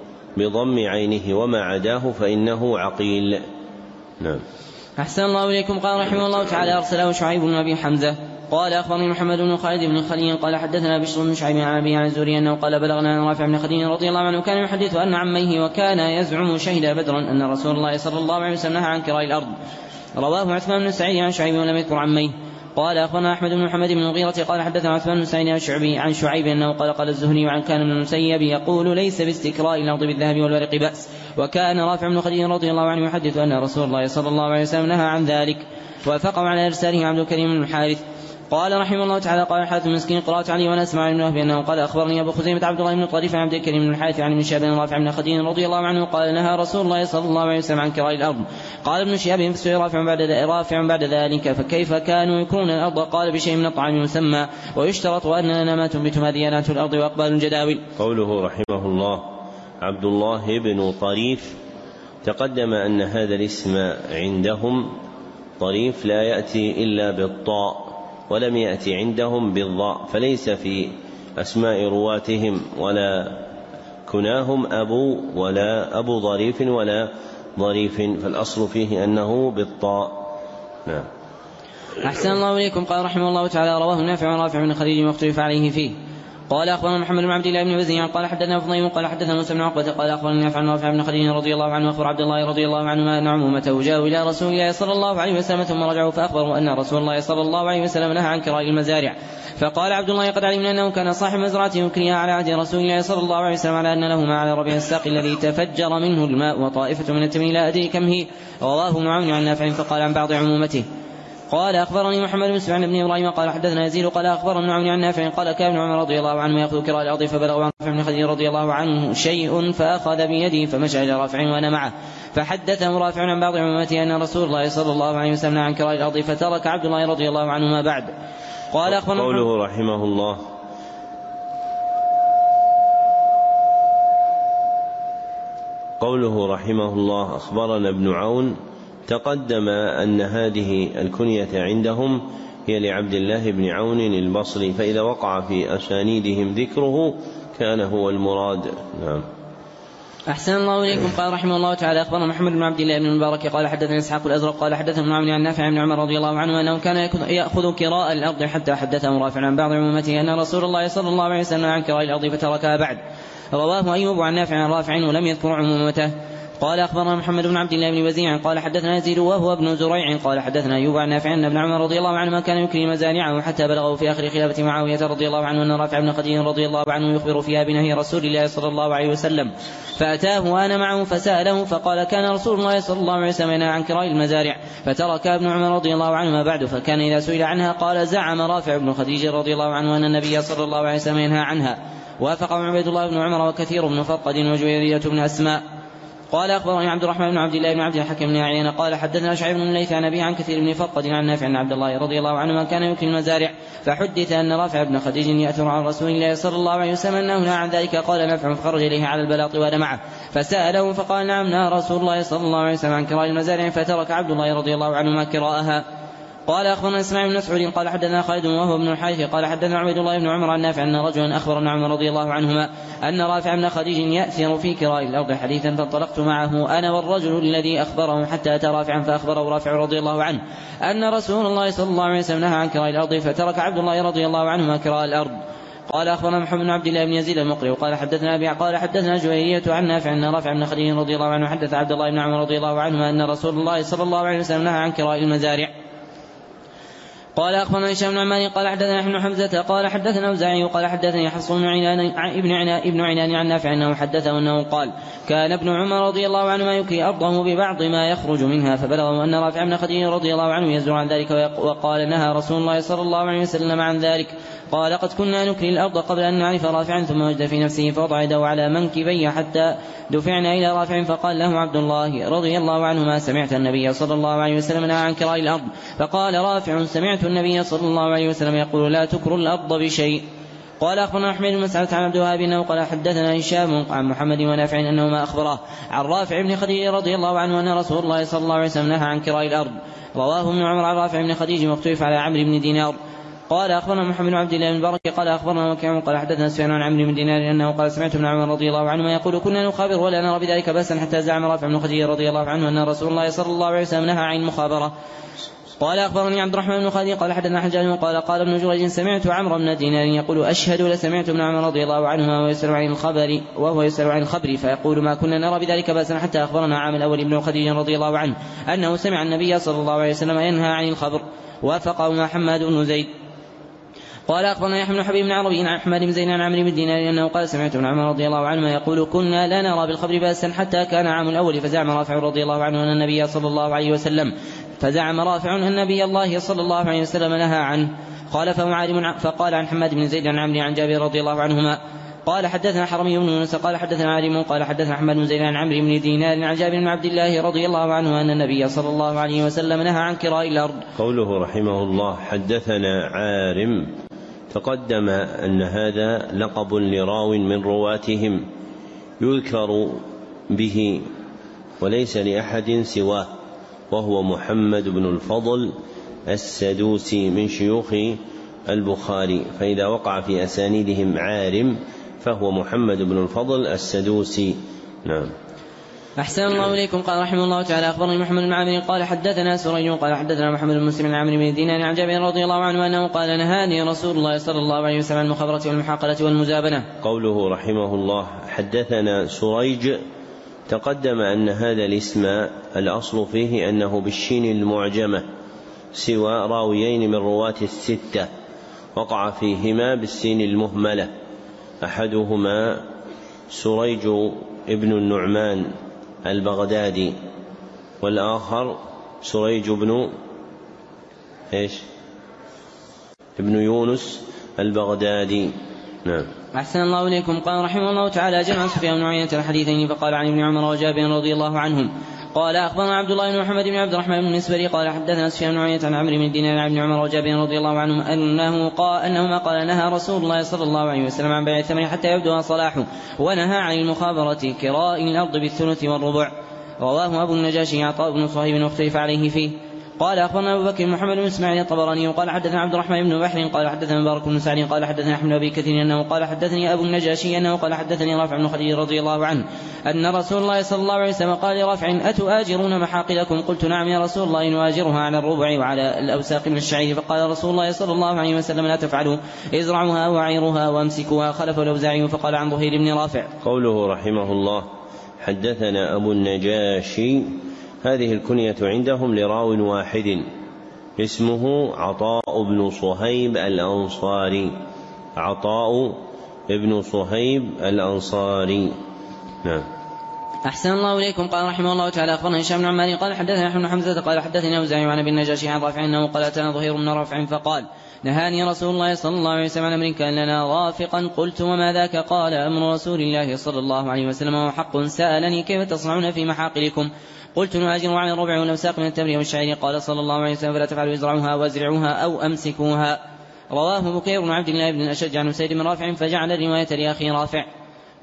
بضم عينه وما عداه فإنه عقيل. نعم. أحسن الله إليكم. قال رحمه الله تعالى أرسله شعيب بن أبي حمزة قال أخبرني محمد بن خالد بن خليل قال حدثنا بشر بن شعيب عن أبي عن الزهري أنه قال بلغنا أن رافع بن خديج رضي الله عنه كان يحدث أن عميه وكان يزعم شهد بدرا أن رسول الله صلى الله عليه وسلم نهى عن كراء الأرض. رواه عثمان بن سعيد عن شعيب ولم يذكر عميه. قال أخبرنا أحمد بن محمد بن المغيرة قال حدثنا عثمان بن سعيد عن شعبي عن شعيب أنه قال قال الزهري وعن كان بن المسيب يقول ليس باستكراء الأرض بالذهب والورق بأس وكان رافع بن خديج رضي الله عنه يحدث أن رسول الله صلى الله عليه وسلم نهى عن ذلك. وافقوا على إرساله عبد الكريم بن الحارث. قال رحمه الله تعالى قال الحارث المسكين قرأت علي وأنا أسمع بن وهب أنه قال أخبرني أبو خزيمة عبد الله بن طريف عن عبد الكريم بن الحارث عن ابن شهاب رافع بن خديج رضي الله عنه قال نهى رسول الله صلى الله عليه وسلم عن كراء الأرض. قال ابن شهاب فسئل رافع بعد رافع بعد ذلك فكيف كانوا يكرون الأرض؟ قال بشيء من الطعام يسمى ويشترط أننا ما تنبت مدينات الأرض وأقبال الجداول. قوله رحمه الله عبد الله بن طريف تقدم أن هذا الاسم عندهم طريف لا يأتي إلا بالطاء ولم يأتي عندهم بالضاء فليس في أسماء رواتهم ولا كناهم أبو ولا أبو ظريف ولا ظريف فالأصل فيه أنه بالطاء. نعم. أحسن الله إليكم. قال رحمه الله تعالى رواه نافع ورافع بن خديج واختلف عليه فيه. قال أخبرنا محمد بن عبد الله بن وزيع قال حدثنا فضيل قال حدثنا موسى بن عقبة قال أخبرنا نافع عن رافع بن خديج رضي الله عنه أخبر عبد الله رضي الله عنه أن عمومته جاءوا إلى رسول الله صلى الله عليه وسلم ثم رجعوا فأخبروا أن رسول الله صلى الله عليه وسلم نهى عن كراء المزارع. فقال عبد الله قد علمنا أنه كان صاحب مزرعة يكريها على عهد رسول الله صلى الله عليه وسلم على أن له ما على ربيع الساق الذي تفجر منه الماء وطائفة من التمر لا أدري كم هي. رواه معاون عن نافع فقال عن بعض عمومته. قال أخبرني محمد بن سفيان بن إبراهيم قال حدثنا يزيد قال أخبرنا عن عن نافع قال كان ابن عمر رضي الله عنه يأخذ كراء الأرض فبلغ عن رافع بن خديج رضي الله عنه شيء فأخذ بيدي فمشى إلى رافع وأنا معه فحدثه رافع عن بعض عمومته أن رسول الله صلى الله عليه وسلم نهى عن كراء الأرض فترك عبد الله رضي الله عنه ما بعد. قال أخبرنا قوله رحمه الله قوله رحمه الله أخبرنا ابن عون تقدم أن هذه الكنية عندهم هي لعبد الله بن عون البصري فإذا وقع في أسانيدهم ذكره كان هو المراد. نعم. أحسن الله إليكم. قال رحمه الله تعالى أخبرنا محمد بن عبد الله بن المبارك قال حدثنا إسحاق الأزرق قال حدثنا معاون عن نافع بن عمر رضي الله عنه أنه كان يأخذ كراء الأرض حتى حدثه رافع عن بعض عمومته أن رسول الله صلى الله عليه وسلم عن كراء الأرض فتركها بعد. رواه أيوب عن نافع عن رافع ولم يذكر عمومته. قال أخبرنا محمد بن عبد الله بن وزيع قال حدثنا يزيد وهو ابن زريع قال حدثنا أيوب عن نافع أن ابن عمر رضي الله عنهما كان يكري مزارعه حتى بلغه في آخر خلافة معاوية رضي الله عنه أن رافع بن خديج رضي الله عنه يخبر فيها بنهي رسول الله صلى الله عليه وسلم فأتاه وأنا معه فسأله فقال كان رسول الله صلى الله عليه وسلم ينهى عن كراء المزارع فترك ابن عمر رضي الله عنهما بعد فكان إذا سئل عنها قال زعم رافع بن خديج رضي الله عنه أن النبي صلى الله عليه وسلم ينهى عنها. وافق عبيد الله بن عمر وكثير بن فرقد وجويرية بن أسماء. قال أخبرني عبد الرحمن بن عبد الله بن عبد الحكيم بن عيينة قال حدثنا شعيب بن الليث عن أبيه عن كثير بن فرقد عن نافع عن عبد الله رضي الله عنه كان يكري المزارع فحدث أن رافع بن خديج يأثر عن رسول الله صلى الله عليه وسلم أنه نهى عن ذلك. قال نافع فخرج إليه على البلاط وأنا معه فسأله فقال نعم نهى رسول الله صلى الله عليه وسلم عن كراء المزارع فترك عبد الله رضي الله عنه ما كراءها. قال أخبرنا إسماعيل بن مسعود قال حدثنا خالد وهو ابن الحارث قال حدثنا عبيد الله بن عمر عن نافع أن رجلا أخبر ابن عمر رضي الله عنهما أن رافع بن خديج يأثر في كراء الأرض حديثا، فانطلقت معه أنا والرجل الذي أخبره حتى أتى رافعا فأخبره رافع رضي الله عنه أن رسول الله صلى الله عليه وسلم نهى عن كراء الأرض، فترك عبد الله رضي الله عنهما كراء الأرض. قال أخبرنا محمد بن عبد الله بن يزيد المقري قال حدثنا أبي قال حدثنا جويرية عن نافع أن رافع بن خديج رضي الله عنه حدث عبد الله بن عمر رضي الله عنهما أن رسول الله صلى الله عليه وسلم نهى عن كراء المزارع. قال أخبرنا هشام بن عمار قال حدثنا ابن حمزة قال حدثنا أوزاعي قال حدثني حفص بن عنان ابن عنان ابن عنان عن نافع أنه حدثه أنه قال كان ابن عمر رضي الله عنهما يكري أرضه ببعض ما يخرج منها، فبلغه أن رافع بن خديج رضي الله عنه يزجر عن ذلك، وقال نهى رسول الله صلى الله عليه وسلم عن ذلك. قال قد كنا نكري الأرض قبل أن نعرف رافعا، ثم وجد في نفسه فوضع يده على منكبي حتى دفعنا إلى رافع، فقال له عبد الله رضي الله عنه ما سمعت النبي صلى الله عليه وسلم نهى عن كراء الأرض؟ فقال رافع سمعت النبي صلى الله عليه وسلم يقول لا تكروا الأرض بشيء. قال أخبرنا أحمد بن مسعود عن عبد الوهاب أنه قال حدثنا هشام عن محمد ونافع أنهما أخبراه عن رافع بن خديج رضي الله عنه أن رسول الله صلى الله عليه وسلم نهى عن كراء الأرض. رواه ابن عمر عن رافع بن خديج واختلف على عمرو بن دينار. قال أخبرنا محمد بن عبد الله بن بركة قال أخبرنا وكيع قال حدثنا سفيان عن عمرو بن دينار أنه قال سمعت ابن عمر رضي الله عنهما يقول كنا نخابر ولا نرى بذلك بأسا، حتى زعم رافع بن خديج رضي الله عنه أن رسول الله صلى الله عليه وسلم نهى عن المخابرة. قال أخبرني عبد الرحمن بن خالد قال حدثنا حجاج قال قال ابن جريج سمعت عمرو بن دينار يقول أشهد لسمعت ابن عمر رضي الله عنهما ويسأل عن الخبر وهو يسأل عن الخبر فيقول ما كنا نرى بذلك بأسا، حتى أخبرنا عام الأول ابن خديج رضي الله عنه أنه سمع النبي صلى الله عليه وسلم ينهى عن الخبر. وافقه مع حماد بن زيد. قال أخبرنا يحيى بن حبيب بن عربي عن أحمد بن زيد عن عمرو بن دينار أنه قال سمعت ابن عمر رضي الله عنهما يقول كنا لا نرى بالخبر بأسا حتى كان عام الأول، فزعم رافع رضي الله عنه أن النبي صلى الله عليه وسلم فزعم رافع أن النبي الله صلى الله عليه وسلم نهى عنه. قال فهو عالم. فقال عن حماد بن زيد عن عمرو عن جابر رضي الله عنهما قال حدثنا حرمي بن يونس قال حدثنا عالم قال حدثنا حماد بن زيد عن عمرو بن دينار عن جابر بن عبد الله رضي الله عنه أن النبي صلى الله عليه وسلم نهى عن كراء الأرض. قوله رحمه الله حدثنا عارم، تقدم أن هذا لقب لراو من رواتهم يذكر به وليس لأحد سواه، وهو محمد بن الفضل السدوسي من شيوخ البخاري، فإذا وقع في أسانيدهم عارم فهو محمد بن الفضل السدوسي. نعم. أحسن الله إليكم. قال رحمه الله تعالى أخبرني محمد بن عامر قال حدثنا سريج قال حدثنا محمد بن مسلم عن عمرو بن دينار عن جابر رضي الله عنه أنه قال نهاني رسول الله صلى الله عليه وسلم عن المخابرة والمحاقلة والمزابنة. قوله رحمه الله حدثنا سريج، تقدم أن هذا الاسم الأصل فيه أنه بالشين المعجمة سوى راويين من رواة الستة وقع فيهما بالسين المهملة، أحدهما سريج ابن النعمان البغدادي والآخر سريج بن إيش ابن يونس البغدادي. نعم. أحسن الله إليكم. قال رحمه الله تعالى جمع سفيان بن عيينة الحديثين فقال عن ابن عمر وجابر رضي الله عنهم قال أخبرنا عبد الله بن محمد بن عبد الرحمن بن المسبري قال حدثنا سفيان بن عيينة عن عمرو بن دينار عن ابن عمر وجابر رضي الله عنهم أنه قال أنهما قال نهى رسول الله صلى الله عليه وسلم عن بيع الثمن حتى يبدو صلاحه، ونهى عن المخابرة كراء الأرض بالثلث والربع. رواه أبو النجاشي عطاء بن صهيب واختلف عليه فيه. قال أخبرنا أبو بكر محمد بن إسماعيل الطبراني قال حدثنا عبد الرحمن بن بحر قال حدثنا مبارك بن سعد قال حدثنا أحمد أبي كثير أنه قال حدثني أبو النجاشي أنه قال حدثني رافع بن خديج رضي الله عنه أن رسول الله صلى الله عليه وسلم قال لرافع أتؤاجرون محاقلكم؟ قلت نعم يا رسول الله نؤاجرها على الربع وعلى الأوساق من الشعير. فقال رسول الله صلى الله عليه وسلم لا تفعلوا، ازرعوها وعيروها وامسكوها. خلف الأوزاعي فقال عن ظهير بن رافع. قوله رحمه الله حدثنا أبو النجاشي، هذه الكنية عندهم لراو واحد اسمه عطاء بن صهيب الأنصاري، عطاء بن صهيب الأنصاري. نعم. أحسن الله إليكم. قال رحمه الله تعالى أخبرنا هشام بن عمار قال حدثنا أحمد بن حمزة قال حدثنا أوزاعي عن أبي النجاشي عن رافع أنه قال أتانا ظهير بن رافع فقال نهاني رسول الله صلى الله عليه وسلم عن أمر كان لنا رافقا. قلت وما ذاك؟ قال أمر رسول الله صلى الله عليه وسلم وحق. سألني كيف تصنعون في محاقلكم؟ قلت نهاجر عن الربع والأوساق من التمر والشعير. قال صلى الله عليه وسلم فلا تفعلوا، ازرعوها وازرعوها أو أمسكوها. رواه بكير بن عبد الله بن الأشج عن سيد بن رافع فجعل الرواية لأخي رافع.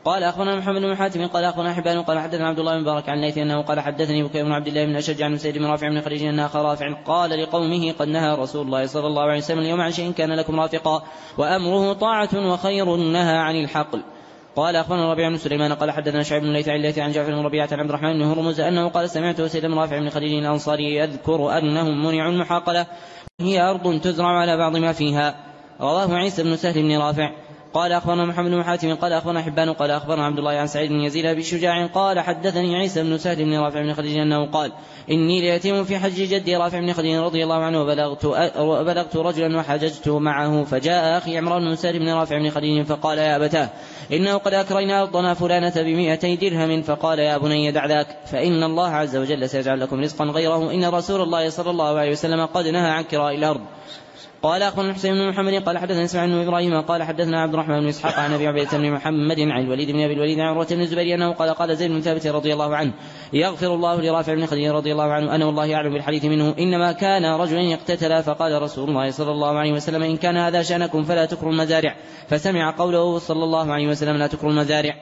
قال أخبرنا محمد بن حاتم قال أخبرنا حبان قال حدثنا عبد الله بن مبارك عن ليث أنه قال حدثني بكير بن عبد الله بن أشج عن سيد بن رافع بن خديج أن أخا رافع قال لقومه قد نهى رسول الله صلى الله عليه وسلم اليوم عن شيء كان لكم رافقا وأمره طاعة وخير نهى عن الحقل. قال أخبرنا ربيع بن سليمان قال حدثنا شعيب بن ليث عن ليث عن جعفر بن ربيعة عن عبد الرحمن بن هرمز أنه قال سمعت سيد بن رافع بن خديج الأنصاري يذكر أنهم منعوا المحاقلة هي أرض تزرع على بعض ما فيها. رواه عيسى بن سهل بن رافع. قال أخبرنا محمد بن حاتم قال أخبرنا حبان قال أخبرنا عبد الله عن سعيد بن يزيد بن شجاع قال حدثني عيسى بن سهل بن رافع بن خديج أنه قال إني ليتيم في حج جدي رافع بن خديج رضي الله عنه وبلغت, وبلغت رجلا وحججت معه فجاء أخي عمران بن سهل بن رافع بن خديج فقال يا أبتاه إنه قد أكرينا أرضنا فلانة بمئتي درهم فقال يا بني دع ذاك فإن الله عز وجل سيجعل لكم رزقا غيره إن رسول الله صلى الله عليه وسلم قد نهى عن كراء الأرض. قال أخبرنا حسين بن محمد قال حدثنا إسماعيل بن إبراهيم قال حدثنا عبد الرحمن بن إسحاق عن أبي عبيدة بن محمد عن الوليد بن أبي الوليد عن عروة بن الزبير أنه قال قال زيد بن ثابت رضي الله عنه يغفر الله لرافع بن خديج رضي الله عنه أنا والله أعلم بالحديث منه إنما كان رجلا يقتتل فقال رسول الله صلى الله عليه وسلم إن كان هذا شأنكم فلا تكروا المزارع فسمع قوله صلى الله عليه وسلم لا تكروا المزارع.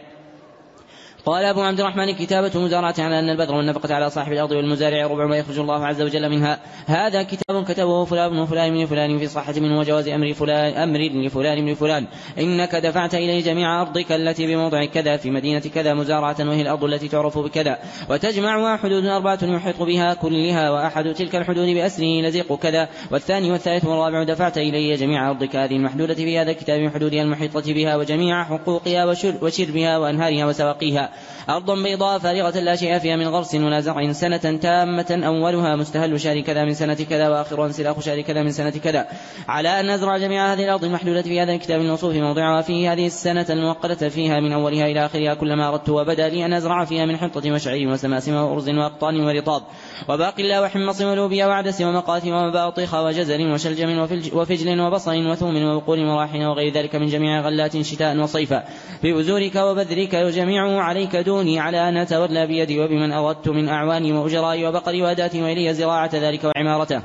قال أبو عبد الرحمن كتابة مزارعة على أن البذر والنفقة على صاحب الأرض والمزارع ربع ما يخرج الله عز وجل منها. هذا كتاب كتبه فلان وفلان من فلان في صحة من وجواز أمر فلان أمر لفلان من فلان إنك دفعت إليه جميع أرضك التي بموضع كذا في مدينة كذا مزارعة وهي الأرض التي تعرف بكذا وتجمعها حدود أربعة يحيط بها كلها وأحد تلك الحدود بأسره لزيق كذا والثاني والثالث والرابع دفعت إليه جميع أرضك هذه المحدودة في هذا الكتاب من حدودها المحيطة بها وجميع حقوقها وشربها وأنهارها وسواقيها أرض بيضاء فارغة لا شيء فيها من غرس ولا زرع سنة تامة أولها مستهل شهر كذا من سنة كذا وآخرها انسلاخ شهر كذا من سنة كذا على أن نزرع جميع هذه الأرض المحدودة في هذا الكتاب الموصوف موضعها فيه هذه السنة المؤقتة فيها من أولها إلى آخرها كلما أردت وبدا لي أن أزرع فيها من حنطة وشعير وسماسم وأرز وأقطان ورطاب وباقلا وحمص ولوبيا وعدس ومقات ومباطخ وجزر وشلجم وفجل وبصل وثوم وبقول وراحين وغير ذلك من جميع غلات شتاء وصيفا ببذورك وبذرك وجميعه عليك دوني على أن أتولى بيدي وبمن أردت من أعواني وأجرائي وبقري وأداتي وإلي زراعة ذلك وعمارته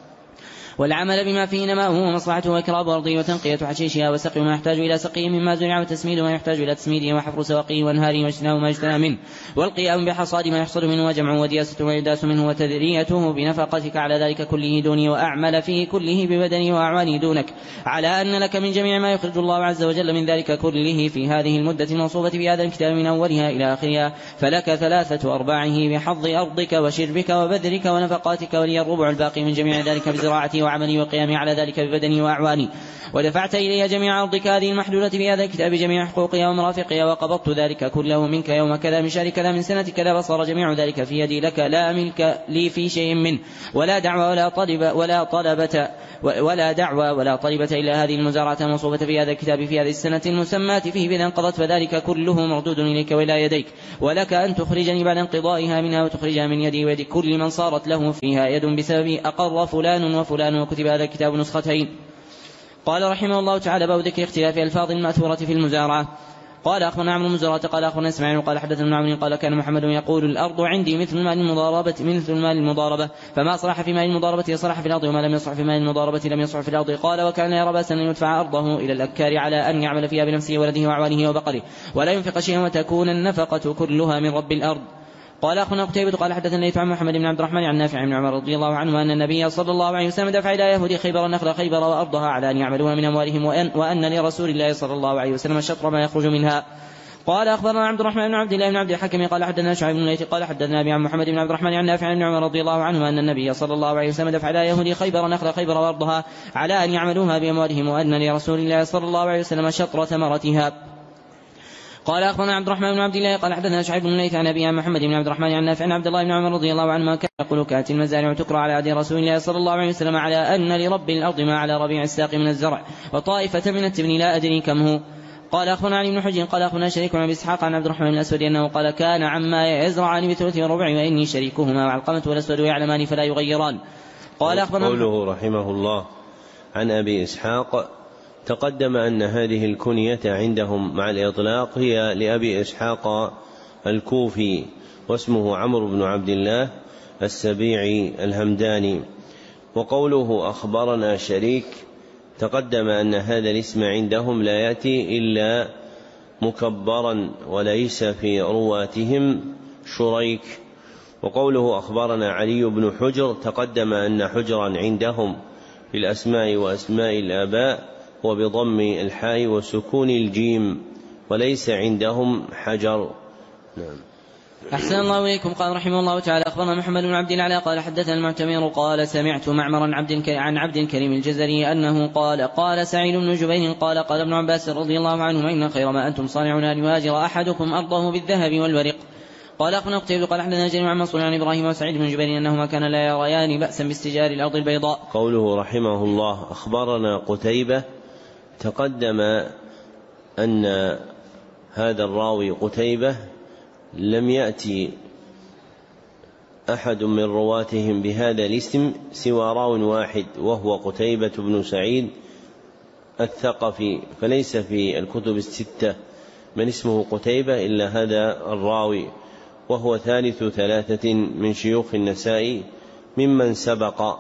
والعمل بما فيه نماؤه ومصلحته وإكراب أرضه وتنقية حشيشها وسقي ما يحتاج إلى سقيه مما زرع وتسميد ما يحتاج إلى تسميده وحفر سواقيه وانهاره واجتناء ما يجتنى منه والقيام بحصاد ما يحصل منه وجمع ودياسة ويداس منه وتذريته بنفقتك على ذلك كله دوني وأعمل فيه كله ببدني وأعواني دونك على أن لك من جميع ما يخرج الله عز وجل من ذلك كله في هذه المدة الموصوفة في هذا الكتاب من أولها إلى آخرها فلك ثلاثة أرباعه بحظ أرضك وشربك وبذلك ونفقاتك ولي الربع الباقي من جميع ذلك بزراعتي وعملي وقيامي على ذلك ببدني وأعواني ودفعت إلي جميع أرضك هذه المحدودة في هذا الكتاب جميع حقوقها ومرافقها وقبضت ذلك كله منك يوم كذا من شهر كذا من سنة كذا وصار جميع ذلك في يدي لك لا ملك لي في شيء منه ولا دعوة ولا طلب ولا طلبة ولا دعوة ولا طلبة إلا هذه المزارعة الموصوفة في هذا الكتاب في هذه السنة المسماة فيه بذا انقضت فذلك كله مردود إليك وإلى يديك ولك أن تخرجني بعد انقضائها منها وتخرجها من يدي ويد كل من صارت له فيها يد بسبب أقر فلان وفلان وكتب هذا الكتاب نسختين. قال رحمه الله تعالى باب ذكر اختلاف الفاظ المأثورة في المزارعة. قال أخبرنا عمرو بن زرعة قال أخبرنا إسماعيل قال حدثنا ابن عون قال كان محمد يقول الأرض عندي مثل مال المضاربة مثل مال المضاربة فما صلح في مال المضاربة صلح في الأرض وما لم يصلح في مال المضاربة لم يصلح في الأرض. قال وكان يرى بأسا أن يدفع أرضه إلى الأبكار على أن يعمل فيها بنفسه ولده وأعوانه وبقره ولا ينفق شيئا وتكون النفقة كلها من رب الأرض. قال أخونا قتيبة قال حدثنا الليث عن محمد بن عبد الرحمن عن نافع بن عمر رضي الله عنه أن النبي صلى الله عليه وسلم دفع إلى يهود خيبر نخل خيبر وأرضها على أن يعملوها من أموالهم وأن, وأن لرسول الله صلى الله عليه وسلم شطر ما يخرج منها. قال أخبرنا عبد الرحمن بن عبد الله بن عبد الحكم قال حدثنا شعيب بن الليث قال حدثنا أبي عن محمد بن عبد الرحمن عن نافع بن عمر رضي الله عنه أن النبي صلى الله عليه وسلم دفع إلى يهود خيبر نخل خيبر وأرضها على أن يعملوها بأموالهم وأن لرسول الله صلى الله عليه وسلم شطر ثمرتها. قال أخبرنا عبد الرحمن بن عبد الله قال حدثنا شعيب بن الليث عن أبي عن محمد بن عبد الرحمن عن نافع عن عبد الله بن عمر رضي الله عنهما كان يقول كانت المزارع تكرى على عهد رسول الله صلى الله عليه وسلم على أن لرب الأرض ما على ربيع الساق من الزرع وطائفة من التبن لا أدري كم هو. قال أخبرنا علي بن حجر قال أخبرنا شريك عن إسحاق عن عبد الرحمن الأسود أنه قال كان عما يزرعان بثلث وربع وإني شريكهما وعلقمة والأسود يعلمان فلا يغيران. قال أخبرنا قوله رحمه الله عن أبي إسحاق تقدم أن هذه الكنية عندهم مع الإطلاق هي لأبي إسحاق الكوفي واسمه عمرو بن عبد الله السبيعي الهمداني. وقوله أخبرنا شريك تقدم أن هذا الاسم عندهم لا يأتي إلا مكبرا وليس في رواتهم شريك. وقوله أخبرنا علي بن حجر تقدم أن حجرا عندهم في الأسماء وأسماء الآباء وبضم الحاء وسكون الجيم، وليس عندهم حجر. نعم. أحسن الله إليكم. قال رحمه الله تعالى أخبرنا محمد بن عبد الأعلى قال حدثنا المعتمر قال سمعت معمرا عبد عن عبد الكريم الجزري أنه قال قال سعيد بن جبير قال قال ابن عباس رضي الله عنهما إن خير ما أنتم صانعون أن يهاجر أحدكم أرضه بالذهب والورق. قال أخبرنا قتيبة قال حدثنا جرير عن منصور عن إبراهيم وسعيد بن جبير أنهما كان لا يريان بأسا باستجار الأرض البيضاء. قوله رحمه الله أخبرنا قتيبة تقدم أن هذا الراوي قتيبة لم يأتي أحد من رواتهم بهذا الاسم سوى راو واحد وهو قتيبة بن سعيد الثقفي، فليس في الكتب الستة من اسمه قتيبة إلا هذا الراوي، وهو ثالث ثلاثة من شيوخ النسائي ممن سبق.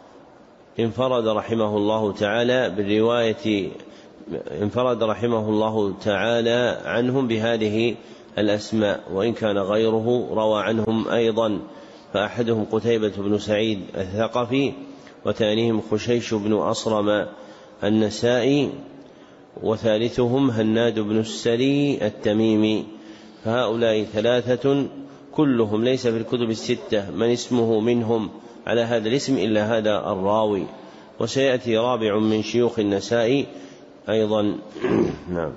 انفرد رحمه الله تعالى بالرواية انفرد رحمه الله تعالى عنهم بهذه الأسماء، وإن كان غيره روى عنهم أيضا، فأحدهم قتيبة بن سعيد الثقفي، وثانيهم خشيش بن أصرم النسائي، وثالثهم هناد بن السري التميمي. فهؤلاء ثلاثة كلهم ليس في الكتب الستة من اسمه منهم على هذا الاسم إلا هذا الراوي، وسيأتي رابع من شيوخ النسائي أيضا. نعم.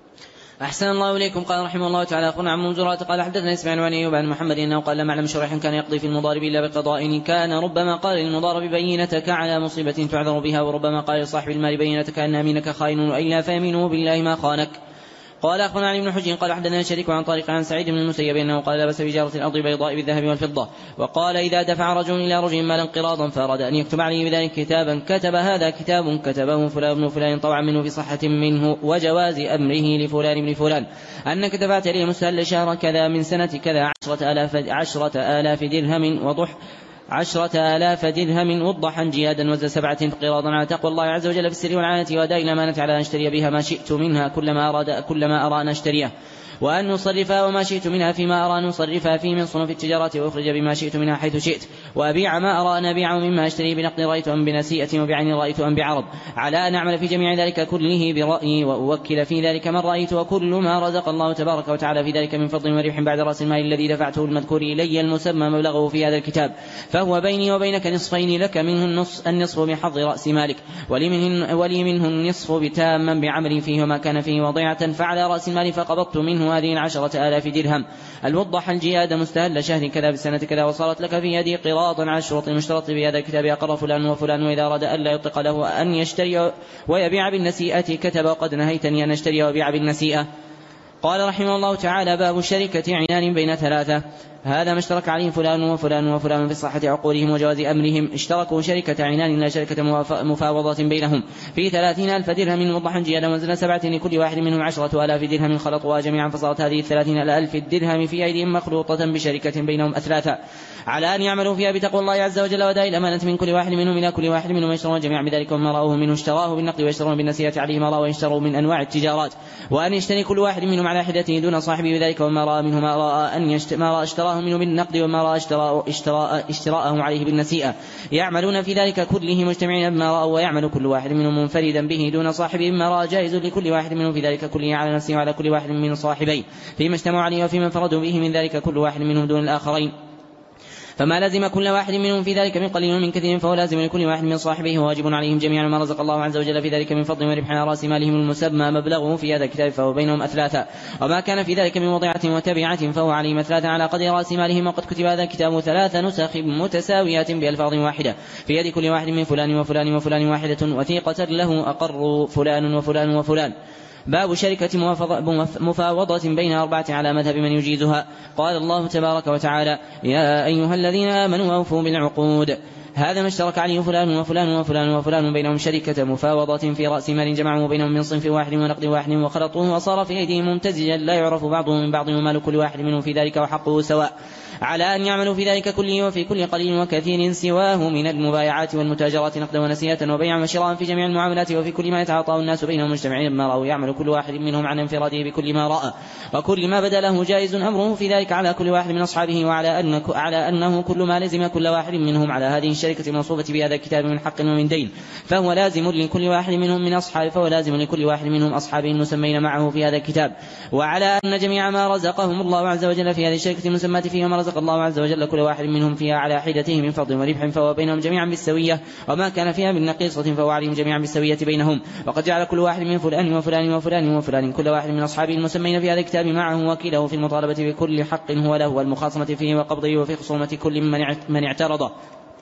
أحسن الله إليكم. قال رحمه الله تعالى أخونا عن منذرات قال حدثنا إسماعيل عن أيوب عن محمد إنه قال لم أعلم شريح كان يقضي في المضارب إلا بقضاء كان ربما قال للمضارب بينتك على مصيبة تعذر بها، وربما قال لصاحب المال بينتك أن أمينك خائن وإلا فيمينه بالله ما خانك. قال أخبرنا علي بن حجر قال حدثنا شريك عن طريق عن سعيد بن المسيب أنه قال لا بأس بجارة الأرض البيضاء بالذهب والفضة. وقال إذا دفع رجل إلى رجل مالا قراضا فأراد أن يكتب عليه بذلك كتابا كتب هذا كتاب كتبه فلان بن فلان طوعا منه في صحة منه وجواز أمره لفلان بن فلان أنك دفعت لي مستهل شهر كذا من سنة كذا عشرة آلاف, عشرة آلاف درهم وضح عشرة آلاف درهم وضحا جيادا وزن سبعة قراضا على تقوى الله عز وجل في السر والعانة وأداء الأمانة على أن أشتري بها ما شئت منها كلما أراد كلما أرى أن أشتريها، وأن نصرفها وما شئت منها فيما أرى أن نصرفها فيه من صنوف التجارة وأخرج بما شئت منها حيث شئت، وأبيع ما أرى أن أبيعه مما أشتري بنقد رأيت أم بنسيئة وبعين رأيت أم بعرض، على أن أعمل في جميع ذلك كله برأيي وأوكل في ذلك من رأيت، وكل ما رزق الله تبارك وتعالى في ذلك من فضل وربح بعد رأس المال الذي دفعته المذكور إلي المسمى مبلغه في هذا الكتاب، فهو بيني وبينك نصفين لك منه النصف, النصف بحظ رأس مالك ولي منه, ولي منه النصف بتاما بعمل فيه وما كان فيه وضيعة، فعلى رأس المال فقبضت منه هذه العشرة آلاف درهم الوضح الجياد مستهل شهر كذا بسنة كذا، وصارت لك في يدي قراضا على الشروط المشترط بهذا الكتاب أقر فلان وفلان، وإذا أراد ألا يطلق له أن يشتري ويبيع بالنسيئة كتب وقد نهيتني أن أشتري وبيع بالنسيئة. قال رحمه الله تعالى باب شركة عنان بين ثلاثة. هذا ما اشترك عليه فلان وفلان وفلان في صحة عقولهم وجواز أمرهم، اشتركوا شركة عنان لا شركة مفاوضة بينهم في ثلاثين ألف درهم وضحا جيادا وزن سبعة لكل واحد منهم عشرة آلاف درهم خلطوها جميعا، فصارت هذه الثلاثين ألف الدرهم في أيديهم مخلوطة بشركة بينهم أثلاثا على أن يعملوا فيها بتقوى الله عز وجل وأداء الأمانة من كل واحد منهم إلى كل واحد منهم، يشترون جميعا بذلك وما رأوه منه اشتراه بالنقد ويشترون بالنسيئة عليه ما رأوا ويشتروا من أنواع التجارات، وأن يشتري كل واحد منهم على حدته دون صاحبه بذلك وما رأى منه ما رأى أن يشت... ما رأى اشتراه منه بالنقد وما رأى اشتراء اشتراء اشتراءه عليه بالنسيئة، يعملون في ذلك كله مجتمعين بما رأوا، ويعمل كل واحد منهم منفردا به دون صاحبه بما رأى، جائز لكل واحد منهم في ذلك كله على نفسه وعلى كل واحد من صاحبيه فيما اجتمعوا عليه وفيما انفردوا به من ذلك كل واحد منهم دون الآخرين، فما لازم كل واحد منهم في ذلك من قليل ومن كثير فهو لازم لكل واحد من صاحبه وواجب عليهم جميعا، ما رزق الله عز وجل في ذلك من فضل وربح على رأس مالهم المسمى مبلغه في هذا الكتاب فهو بينهم أثلاثا، وما كان في ذلك من وضيعة وتبعة فهو عليهم أثلاثا على قدر رأس مالهم، وقد كتب هذا الكتاب ثلاث نسخ متساويات بألفاظ واحدة في يد كل واحد من فلان وفلان وفلان واحدة وثيقة له أقر فلان وفلان وفلان. باب شركة مفاوضة بين أربعة على مذهب من يجيزها. قال الله تبارك وتعالى يا أيها الذين آمنوا أوفوا بالعقود. هذا ما اشترك عليه فلان وفلان وفلان وفلان بينهم شركة مفاوضة في رأس مال جمعوا بينهم من صنف واحد ونقد واحد وخلطوه وصار في أيديهم ممتزجا لا يعرف بعضهم من بعض ومال كل واحد منهم في ذلك وحقه سواء، على أن يعملوا في ذلك كله وفي كل قليل وكثير سواه من المبايعات والمتاجرات نقدا ونسيئة وبيعا وشراء في جميع المعاملات وفي كل ما يتعاطاه الناس بينهم مجتمعين بما رأوا يعمل كل واحد منهم عن انفراده بكل ما رأى وكل ما بدا له جائز أمره في ذلك على كل واحد من أصحابه وعلى أن على أنه كل ما لزم كل واحد منهم على هذه الشركة الموصوفة بهذا الكتاب من حق ومن دين فهو لازم لكل واحد منهم من أصحاب فهو لازم لكل واحد منهم أصحابه المسمين معه في هذا الكتاب وعلى أن جميع ما رزقهم الله عز وجل في هذه الشركة المسماة فيها ما رزق الله عز وجل كل واحد منهم فيها على حدته من فضل وربح فهو بينهم جميعا بالسوية وما كان فيها من نقيصة فهو عليهم جميعا بالسوية بينهم وقد جعل كل واحد من فلان وفلان وفلان وفلان كل واحد من أصحابه المسمين في هذا الكتاب معه وكيله في المطالبة بكل حق هو له والمخاصمة فيه وقبضه وفي خصومة كل من اعترضه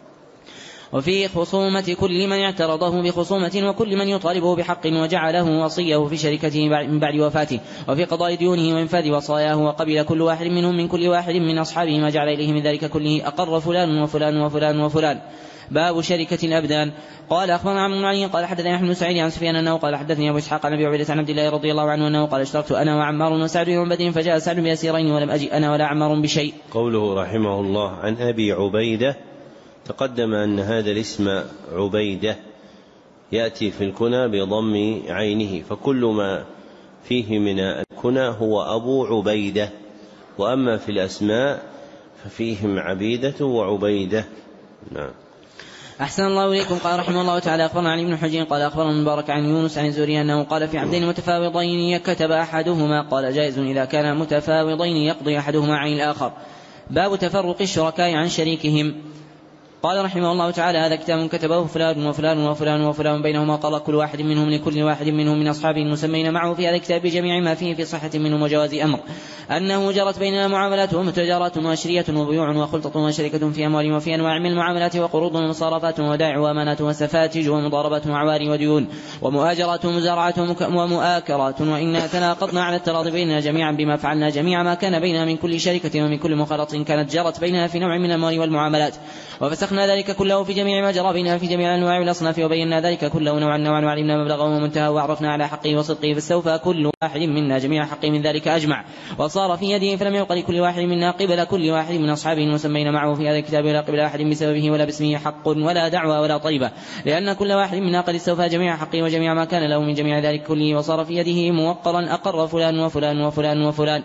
وفي خصومة كل من اعترضه بخصومة وكل من يطالبه بحق وجعله وصيه في شركته من بعد وفاته وفي قضاء ديونه وإنفاذ وصاياه وقبل كل واحد منهم من كل واحد من أصحابه ما جعل إليه من ذلك كله أقر فلان وفلان وفلان وفلان. باب شركة الأبدان. قال أخبرنا عمرو بن علي قال حدثني أحمد بن سعيد عن سفيان أنه قال حدثني أبو إسحاق عن أبي عبيدة عن عبد الله رضي الله عنه أنه قال اشتركت أنا وعمار وسعد بن عبيدة فجاء سعد بيسيرين ولم أجئ أنا ولا عمار بشيء. قوله رحمه الله عن أبي عبيدة تقدم أن هذا الاسم عبيدة يأتي في الكنى بضم عينه فكل ما فيه من الكنى هو أبو عبيدة وأما في الأسماء ففيهم عبيدة وعبيدة. نعم. أحسن الله إليكم. قال رحمه الله تعالى أخبرنا علي بن حجين قال أخبرنا المبارك عن يونس عن الزهري أنه قال في عبدين متفاوضين كتب أحدهما قال جائز إذا كان متفاوضين يقضي أحدهما عن الآخر. باب تفرق الشركاء عن شريكهم. قال رحمه الله تعالى هذا كتاب كتبه فلان وفلان وفلان وفلان بينهما قال كل واحد منهم لكل واحد منهم من أصحابه المسمين معه في هذا الكتاب بجميع ما فيه في صحة منهم وجواز أمر أنه جرت بيننا معاملات ومتجارات وأشرية وبيوع وخلطة وشركة في أموال وفي أنواع من المعاملات وقروض ومصارفات ودائع وأمانات وسفاتج ومضاربات وعواري وديون ومؤاجرات ومزارعات ومؤاكرات وإنا تناقضنا على التراضي بيننا جميعا بما فعلنا جميع ما كان بيننا من كل شركة ومن كل مخالطة كانت جرت بيننا في نوع من الأموال والمعاملات وفسخنا ذلك كله في جميع ما جرى بيننا في جميع الأنواع والأصناف وبينا ذلك كله نوعا نوعا وعلمنا مبلغه ومنتهى وعرفنا على حقه وصدقه فاستوفى كل واحد منا جميع حقه من ذلك أجمع وصار في يده فلم يبق لكل واحد منا قبل كل واحد من أصحابه المسمين معه في هذا الكتاب ولا قبل أحد بسببه ولا باسمه حق ولا دعوى ولا طيبة لأن كل واحد منا قد استوفى جميع حقه وجميع ما كان له من جميع ذلك كله وصار في يده موقرا أقر فلان وفلان وفلان وفلان.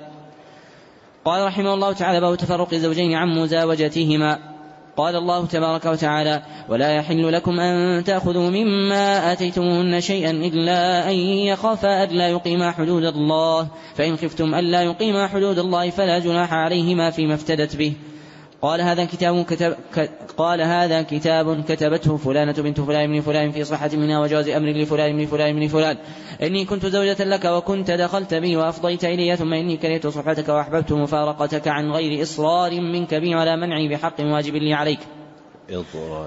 قال رحمه الله تعالى باب تفرق الزوجين عن مزاوجتهما. قال الله تبارك وتعالى ولا يحل لكم أن تأخذوا مما آتيتموهن شيئا إلا أن يخافا ألا يقيما حدود الله فإن خفتم ألا يقيما حدود الله فلا جناح عليهما فيما افتدت به. قال هذا كتاب كتب قال هذا كتاب كتبته فلانة بنت فلان من فلان في صحة منها وجواز أمر لفلان من فلان من فلان إني كنت زوجة لك وكنت دخلت بي وأفضيت إلي ثم إني كرهت صحبتك وأحببت مفارقتك عن غير إصرار منك بي ولا منعي بحق واجب لي عليك إضرار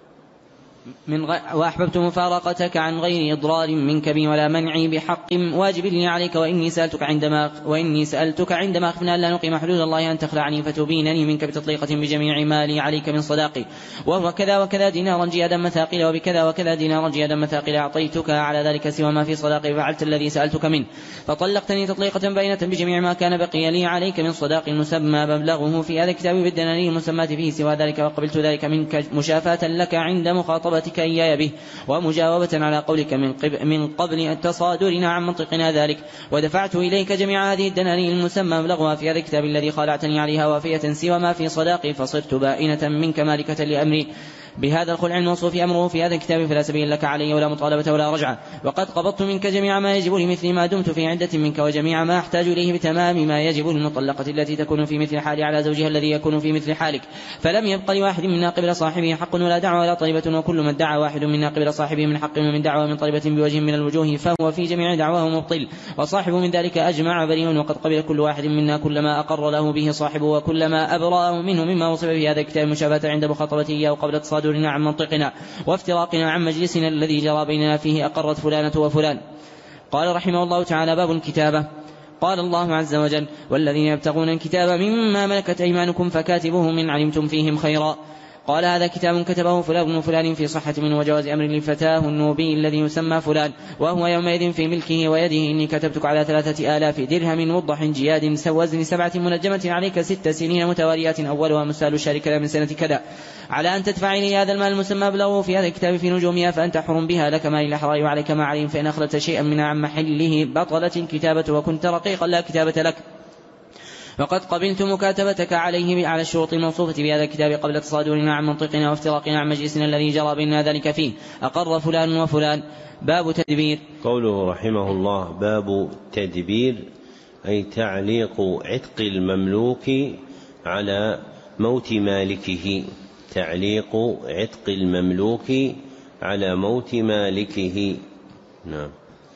من غ... وأحببت مفارقتك عن غير إضرار منك بي ولا منعي بحق واجب لي عليك وإني سألتك عندما وإني سألتك عندما أخفنا ألا نقيم حدود الله أن تخلعني فتبينني منك بتطليقة بجميع مالي عليك من صداقي وهو كذا وكذا دينارا جيادا مثاقيل وبكذا وكذا دينارا جيادا مثاقيل أعطيتك على ذلك سوى ما في صداقي فعلت الذي سألتك منه فطلقتني تطليقة بينة بجميع ما كان بقي لي عليك من صداق مسمى مبلغه في هذا الكتاب بالدنانير المسمات فيه سوى ذلك وقبلت ذلك منك مشافاة لك عند مخاطبة إياي به ومجاوبة على قولك من, قبل من قبل تصادرنا عن منطقنا ذلك ودفعت إليك جميع هذه الدنانير المسمى مبلغها في هذا الكتاب الذي خالعتني عليها وافية سوى ما في صداقي فصرت بائنة منك مالكة لأمري بهذا الخلع الموصوف أمره في هذا الكتاب فلا سبيل لك علي ولا مطالبة ولا رجعة وقد قبضت منك جميع ما يجب لمثل ما دمت في عدة منك وجميع ما أحتاج إليه بتمام ما يجب للمطلقة التي تكون في مثل حالي على زوجها الذي يكون في مثل حالك فلم يبق لواحد منا قبل صاحبه حق ولا دعوة ولا طلبة وكل من ادعى واحد منا قبل صاحبه من حق ومن دعوة من طلبة بوجه من الوجوه فهو في جميع دعواه مبطل وصاحب من ذلك أجمع بريء وقد قبل كل واحد منا كل ما أقر له به صاحبه وكل ما أبرأه منه مما وصف في هذا الكتاب مشابهة عند مخاطبته إياه وقبل تصادرنا عن منطقنا وافتراقنا عن مجلسنا الذي جرى بيننا فيه أقرت فلانة وفلان. قال رحمه الله تعالى باب الكتابة. قال الله عز وجل والذين يبتغون الكتاب مما ملكت أيمانكم فكاتبوهم إن علمتم فيهم خيرا. قال هذا كتاب كتبه فلان بن فلان في صحة منه وجواز أمر لفتاه النوبي الذي يسمى فلان وهو يومئذ في ملكه ويده إني كتبتك على ثلاثة آلاف درهم موضح جياد سوزن سبعة منجمة عليك ست سنين متواليات أولها مسال الشهر كذا من سنة كذا على أن تدفع إلي هذا المال المسمى بلغه في هذا الكتاب في نجومها فأنت حر بها لك ما للأحرار وعليك ما عليهم فإن أخذت شيئا منها عن محله بطلت الكتابة وكنت رقيقا لا كتابة لك وقد قبلت مكاتبتك عليه على الشروط الموصوفة بهذا الكتاب قبل تصادرنا عن منطقنا وافتراقنا عن مجلسنا الذي جرى بيننا ذلك فيه أقر فلان وفلان. باب تدبير. قوله رحمه الله باب تدبير أي تعليق عتق المملوك على موت مالكه، تعليق عتق المملوك على موت مالكه. نعم.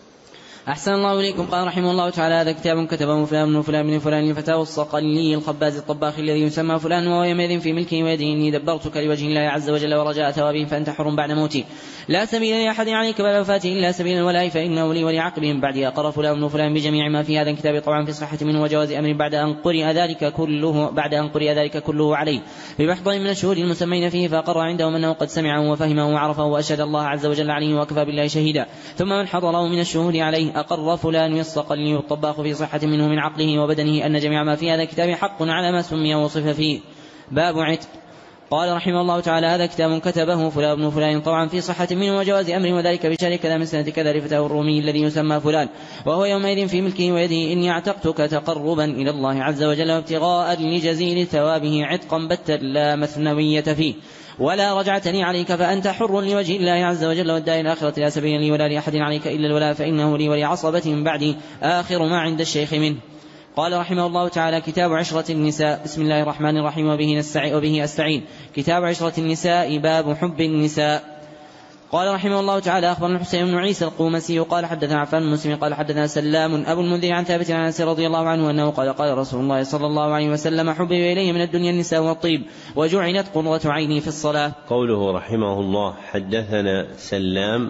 أحسن الله إليكم. قال رحمه الله تعالى هذا كتاب كتبه فلان بن فلان بن فلان الفتاوى الصقلي الخباز الطباخ الذي يسمى فلان وهو يومئذ في ملكه ويده إني دبرتك لوجه الله عز وجل ورجاء ثوابه فأنت حر بعد موتي لا سبيل لأحد عليك بعد وفاته إلا سبيل الولاء فإنه لي ولعقبهم بعدي. أقر فلان بن فلان بجميع ما في هذا الكتاب طبعا في صحة منه وجواز أمر بعد أن قرئ ذلك كله بعد أن قرئ ذلك كله عليه بمحض من الشهود المسمين فيه فأقر عندهم أنه قد سمعه وفهمه وعرفه وأشهد الله عز وجل عليه وكفى بالله شهيدا. ثم من حضره من الشهود عليه أقر فلان الصقلي الطباخ في صحة منه من عقله وبدنه أن جميع ما في هذا الكتاب حق على ما سمي وصف فيه. باب عتق. قال رحمه الله تعالى هذا كتاب كتبه فلان بن فلان طبعا في صحة منه وجواز أمره وذلك بشهر كذا من سنة كذا لفتاه الرومي الذي يسمى فلان وهو يومئذ في ملكه ويده إني اعتقتك تقربا إلى الله عز وجل وابتغاء لجزيل ثوابه عتقا بتا لا مثنوية فيه ولا رجعت لي عليك فأنت حر لوجه الله عز وجل والدار الآخرة لا سبيل لي ولا لأحد عليك إلا الولاء فإنه لي ولعصبة من بعدي آخر ما عند الشيخ منه. قال رحمه الله تعالى كتاب عشرة النساء. بسم الله الرحمن الرحيم وبه نستعين وبه أستعين. كتاب عشرة النساء باب حب النساء. قال رحمه الله تعالى أخبرنا الحسين بن عيسى القومسي قال حدثنا عفان بن مسلم قال حدثنا سلام أبو المنذر عن ثابت عن أنس رضي الله عنه أنه قال قال رسول الله صلى الله عليه وسلم حبب إلي من الدنيا النساء والطيب وجعلت قرة عيني في الصلاة. قوله رحمه الله حدثنا سلام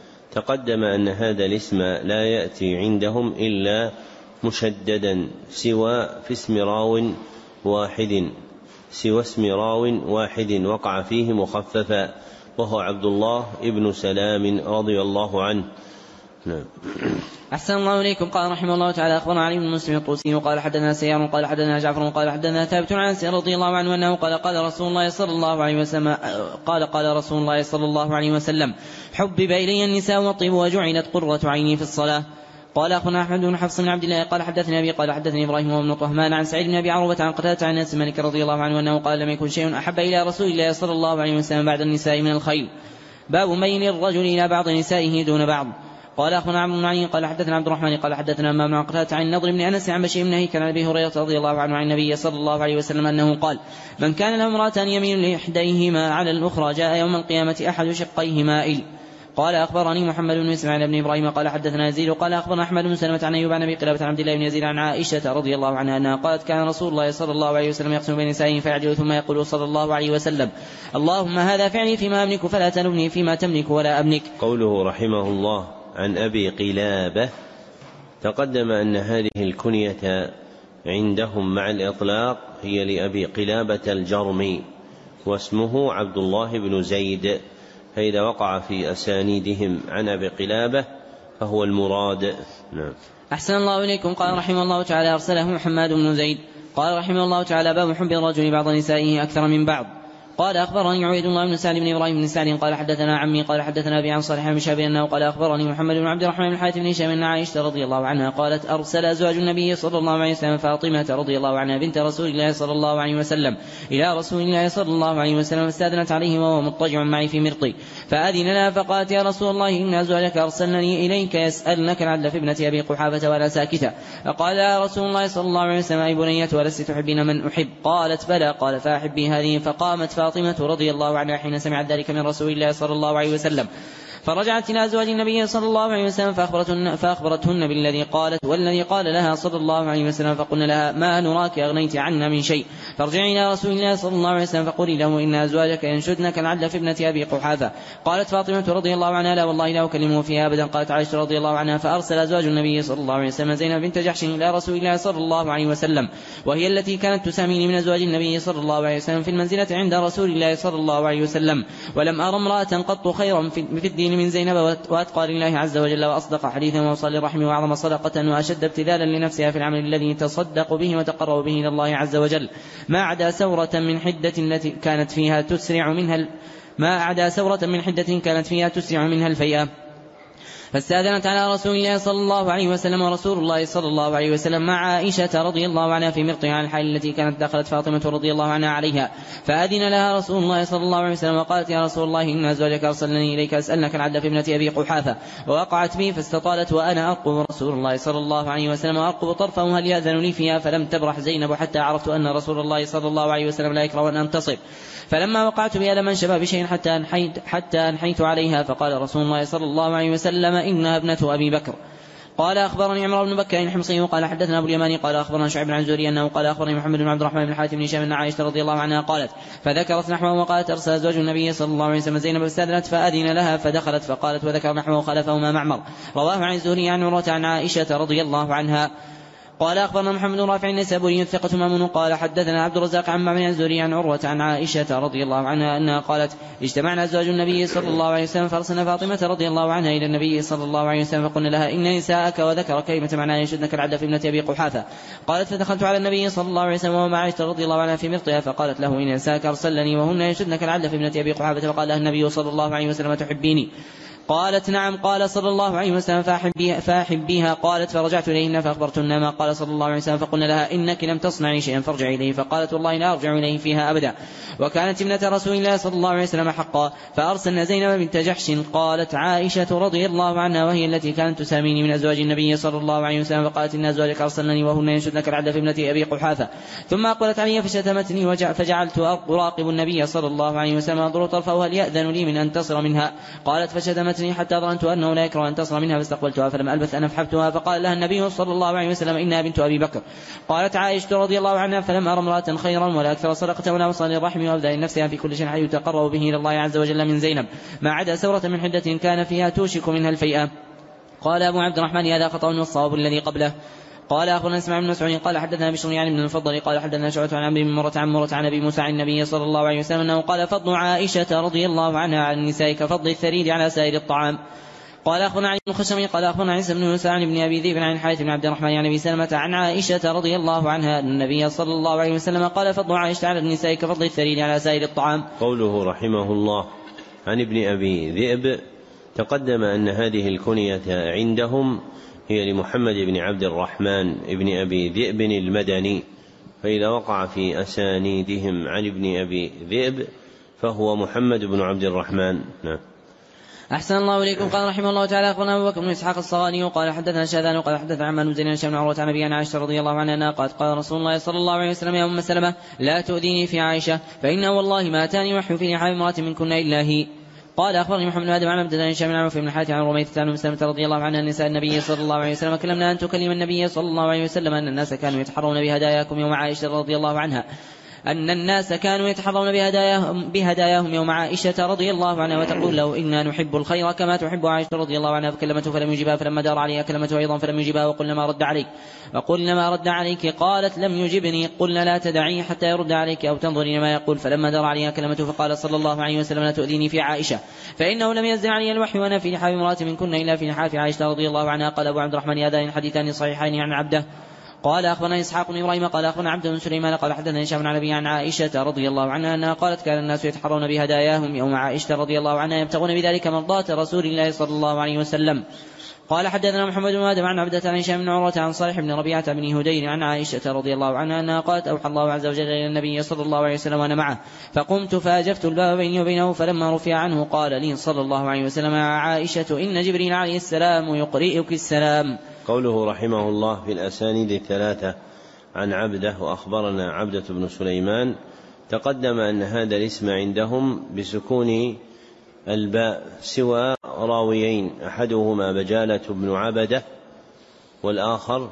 تقدم أن هذا الاسم لا يأتي عندهم إلا مشددا سوى في اسم راو واحد سوى اسم راو واحد وقع فيه مخففا وهو عبد الله ابن سلام رضي الله عنه. نعم. أحسن الله إليكم. قال رحمه الله تعالى أخبرنا علي بن مسلم الطوسي وقال حدثنا سيار قال حدثنا جعفر قال حدثنا ثابت عن أنس رضي الله عنه أنه قال قال رسول الله صلى الله عليه وسلم قال قال رسول الله صلى الله عليه وسلم حبب إلي النساء والطيب وجعلت قرة عيني في الصلاة. قال أخونا أحمد بن حفص بن عبد الله قال حدثني أبي قال حدثني إبراهيم وابن طهمان عن سعيد بن أبي عروبة عن قتادة عن أنس مالك رضي الله عنه أنه قال لم يكن شيء أحب إلى رسول الله صلى الله عليه وسلم بعد النساء من الخيل. باب ميل الرجل إلى بعض نسائه دون بعض. قال أخونا عمرو بن علي قال حدثنا عبد الرحمن قال حدثنا أمام بن قتادة عن النضر بن أنس عن بشير بن هيكل عن أبي هريرة رضي الله عنه عن النبي صلى الله عليه وسلم أنه قال من كان له امرأتان يميل لإحديهما على الأخرى جاء يوم القيامة أحد شقيه مائل. قال أخبرني محمد بن إسماعيل بن إبراهيم قال حدثنا يزيد قال أخبرنا أحمد بن سلمة عن أيوب عن أبي قلابة عن عبد الله بن يزيد عن عائشة رضي الله عنها أنها قالت كان رسول الله صلى الله عليه وسلم يقسم بين نسائه فيعدل ثم يقول صلى الله عليه وسلم اللهم هذا فعلي فيما أملك فلا تلمني فيما تملك ولا أملك. قوله رحمه الله عن أبي قلابة تقدم أن هذه الكنية عندهم مع الإطلاق هي لأبي قلابة الجرمي واسمه عبد الله بن زيد فإذا وقع في أسانيدهم عن أبي قلابة فهو المراد. نعم. أحسن الله إليكم. قال رحمه الله تعالى أرسله محمد بن زيد. قال رحمه الله تعالى باب حب الرجل بعض نسائه أكثر من بعض. قال أخبرني عبيد الله بن سعد بن إبراهيم بن سعد قال حدثنا عمي قال حدثنا أبي عن صالح بن شهاب أنه قال أخبرني محمد بن عبد الرحمن بن الحارث بن هشام أن عائشة رضي الله عنها قالت أرسل أزواج النبي صلى الله عليه وسلم فاطمة رضي الله عنها بنت رسول الله صلى الله عليه وسلم إلى رسول الله صلى الله عليه وسلم فاستأذنت عليه وهو مضطجع معي في مرطي فأذن لها فقالت يا رسول الله إن أزواجك أرسلني إليك يسألنك العدل في ابنة أبي قحافة ولا ساكتة. فقال يا رسول الله صلى الله عليه وسلم أي بنية ولست تحبين من أحب؟ قالت بلى. قال فأحبي هذه. فقامت فاطمة رضي الله عنها حين سمعت ذلك من رسول الله صلى الله عليه وسلم فرجعت إلى أزواج النبي صلى الله عليه وسلم فأخبرتهن, فأخبرتهن بالذي قالت والذي قال لها صلى الله عليه وسلم، فقلنا لها ما نراك أغنيت عنا من شيء، فارجعي إلى رسول الله صلى الله عليه وسلم فقولي له إن أزواجك ينشدنك العدل في ابنة أبي قحافة. قالت فاطمة رضي الله عنها لا والله لا أكلمه فيها أبدا. قالت عائشة رضي الله عنها فأرسل أزواج النبي صلى الله عليه وسلم زينب بنت جحش إلى رسول الله صلى الله عليه وسلم، وهي التي كانت تساميني من أزواج النبي صلى الله عليه وسلم في المنزلة عند رسول الله صلى الله عليه وسلم، ولم أرى امرأة قط خيرا في الدين من زينب وأتقى لله عز وجل وأصدق حديثا وأوصى للرحم وأعظم صدقة وأشد ابتذالا لنفسها في العمل الذي تصدق به وتقرب به إلى الله عز وجل، ما عدا سورة من حدة التي كانت فيها تسرع منها ما عدا سورة من حدة كانت فيها تسرع منها الفيئة. فاستأذنت على رسول الله صلى الله عليه وسلم ورسول الله صلى الله عليه وسلم مع عائشة رضي الله عنها في مرطها عن الحال التي كانت دخلت فاطمة رضي الله عنها عليها، فأذن لها رسول الله صلى الله عليه وسلم وقالت يا رسول الله إن أزواجك أرسلني إليك أسألنك العدل في ابنة أبي قحافة، ووقعت بي فاستطالت وأنا أرقب رسول الله صلى الله عليه وسلم وأرقب طرفه هل يأذن لي فيها، فلم تبرح زينب حتى عرفت أن رسول الله صلى الله عليه وسلم لا يكره أن أنتصب، فلما وقعت بها لم أنشب بشيء حتى أنحيت, حتى أنحيت عليها، فقال رسول الله صلى الله عليه وسلم إنها ابنة أبي بكر. قال أخبرني عمر بن بكر الحمصي قال حدثنا أبو اليماني قال أخبرنا شعيب بن زهري أنه قال أخبرني محمد بن عبد الرحمن بن حاتم بن هشام أن عائشة رضي الله عنها قالت فذكرت نحوه وقالت أرسل أزواج النبي صلى الله عليه وسلم زينب فاستأذنت فأذن لها فدخلت فقالت وذكر نحوه خلفهما معمر. رواه عن الزهري عن عروة عن عائشة رضي الله عنها. قال أخبرنا محمد رافع النسابوري ثقة مامون قال حدثنا عبد الرزاق عن معمر الزهري عن عروة عن عائشة رضي الله عنها أنها قالت اجتمعنا أزواج النبي صلى الله عليه وسلم فأرسلنا فاطمة رضي الله عنها إلى النبي صلى الله عليه وسلم فقلنا لها إن نساءك وذكر كلمة معناها يشدنك العدل في ابنة أبي قحافة. قالت فدخلت على النبي صلى الله عليه وسلم ومع عائشة رضي الله عنها في مرطها فقالت له إن نساءك أرسلني وهن يشدنك العدل في ابنة أبي قحافة، فقال لها النبي صلى الله عليه وسلم تحبيني؟ قالت نعم. قال صلى الله عليه وسلم فأحبيها, فأحبيها. قالت فرجعت إليهن فأخبرتن ما قال صلى الله عليه وسلم فقلنا لها إنك لم تصنعي شيئا فارجعي إليه، فقالت والله لا أرجع إليه فيها أبدا، وكانت ابنة رسول الله صلى الله عليه وسلم حقا. فأرسلنا زينب بنت جحش. قالت عائشة رضي الله عنها وهي التي كانت تساميني من أزواج النبي صلى الله عليه وسلم فقالت إن أزواجك أرسلني وهن ينشدنك العدل في ابنة أبي قحافة، ثم أقبلت علي فشتمتني فجعلت أراقب النبي صلى الله عليه وسلم أنظر طرفه هل يأذن لي من أن تصر منها. قالت فشتمتني حتى ظننت أنه لا يكره أن تصر منها فاستقبلتها، فلم ألبث أن أفحبتها فقال لها النبي صلى الله عليه وسلم إنها بنت أبي بكر. قالت عائشة رضي الله عنها فلم أرى امرأة خيرا ولا أكثر صدقة ولا وصل للرحم وأبدأ لنفسها في كل شيء حي يتقرب به إلى الله عز وجل من زينب، ما عدا سورة من حدة كان فيها توشك منها الفيئة. قال أبو عبد الرحمن هذا خطأ والصواب الذي قبله. قال أخبرنا اسماعيل بن مسعود قال حدثنا بشر يعني بن المفضل قال حدثنا شعبة عن عمرو بن مرة عن مرة عن أبي موسى عن النبي صلى الله عليه وسلم أنه قال فضل عائشة رضي الله عنها عن النساء كفضل الثريد على سائر الطعام. قال أخبرنا علي بن خشمي قال أخبرنا عيسى بن موسى عن ابن أبي ذئب عن الحارث بن عبد الرحمن عن أبي سلمة عن عائشة رضي الله عنها أن النبي صلى الله عليه وسلم قال فضل عائشة على النساء كفضل الثريد على سائر الطعام. قوله رحمه الله عن ابن أبي ذئب تقدم أن هذه الكنية عندهم هي لمحمد بن عبد الرحمن ابن أبي ذئب المدني، فإذا وقع في أسانيدهم عن ابن أبي ذئب فهو محمد بن عبد الرحمن. نعم. أحسن الله إليكم. قال رحمه الله تعالى أخبرنا أبو بكر بن إسحاق الصغاني وقال حدثنا شاذان وقال حدثنا عمان بن زيد بن عروة عن أبي عائشة رضي الله عنها قالت قال رسول الله صلى الله عليه وسلم يا أم سلمة لا تؤذيني في عائشة فإنه والله ما أتاني وحي في نحاب امرأة منكن إلا هي. قال أخبرني محمد بن آدم عن عبد الله بن هشام عن عوف بن الحارث عن رميثة عن أم سلمة رضي الله عنها نساء النبي صلى الله عليه وسلم كلمنا أن تكلم النبي صلى الله عليه وسلم أن الناس كانوا يتحرون بهداياكم يوم عائشة رضي الله عنها أن الناس كانوا يتحرون بهداياهم, بهداياهم يوم عائشة رضي الله عنها وتقول له إنا نحب الخير كما تحب عائشة رضي الله عنها، فكلمته فلم يجبها فلما دار عليها كلمته أيضا فلم يجبها وقلنا ما رد عليك وقلنا ما رد عليك قالت لم يجبني قلنا لا تدعيه حتى يرد عليك أو تنظرين ما يقول، فلما دار عليها كلمته فقال صلى الله عليه وسلم لا تؤذيني في عائشة فإنه لم ينزل علي الوحي وأنا في نحاب امرأة منكن إلا في نحاب عائشة رضي الله عنها. قال أبو عبد الرحمن هذان حديثان صحيحين عن عبده. قال أخبرنا إسحاق بن إبراهيم قال أخبرنا عبد بن سليمان قال حدثنا هشام عن أبي عن عائشة رضي الله عنها أنها قالت كان الناس يتحرون بهداياهم يوم عائشة رضي الله عنها يبتغون بذلك مرضاة رسول الله صلى الله عليه وسلم. قال حدثنا محمد بن آدم عن عبدة عن هشام بن عروة عن صالح بن ربيعة بن هدير عن عائشة رضي الله عنها أنها قالت أوحى الله عز وجل إلى النبي صلى الله عليه وسلم وأنا معه فقمت فأجفت الباب بيني وبينه فلما رفع عنه قال لي صلى الله عليه وسلم يا عائشة إن جبريل عليه السلام يقرئك السلام. قوله رحمه الله في الأسانيد الثلاثة عن عبده وأخبرنا عبدة بن سليمان تقدم أن هذا الاسم عندهم بسكون الباء سوى راويين، أحدهما بجالة بن عبدة والآخر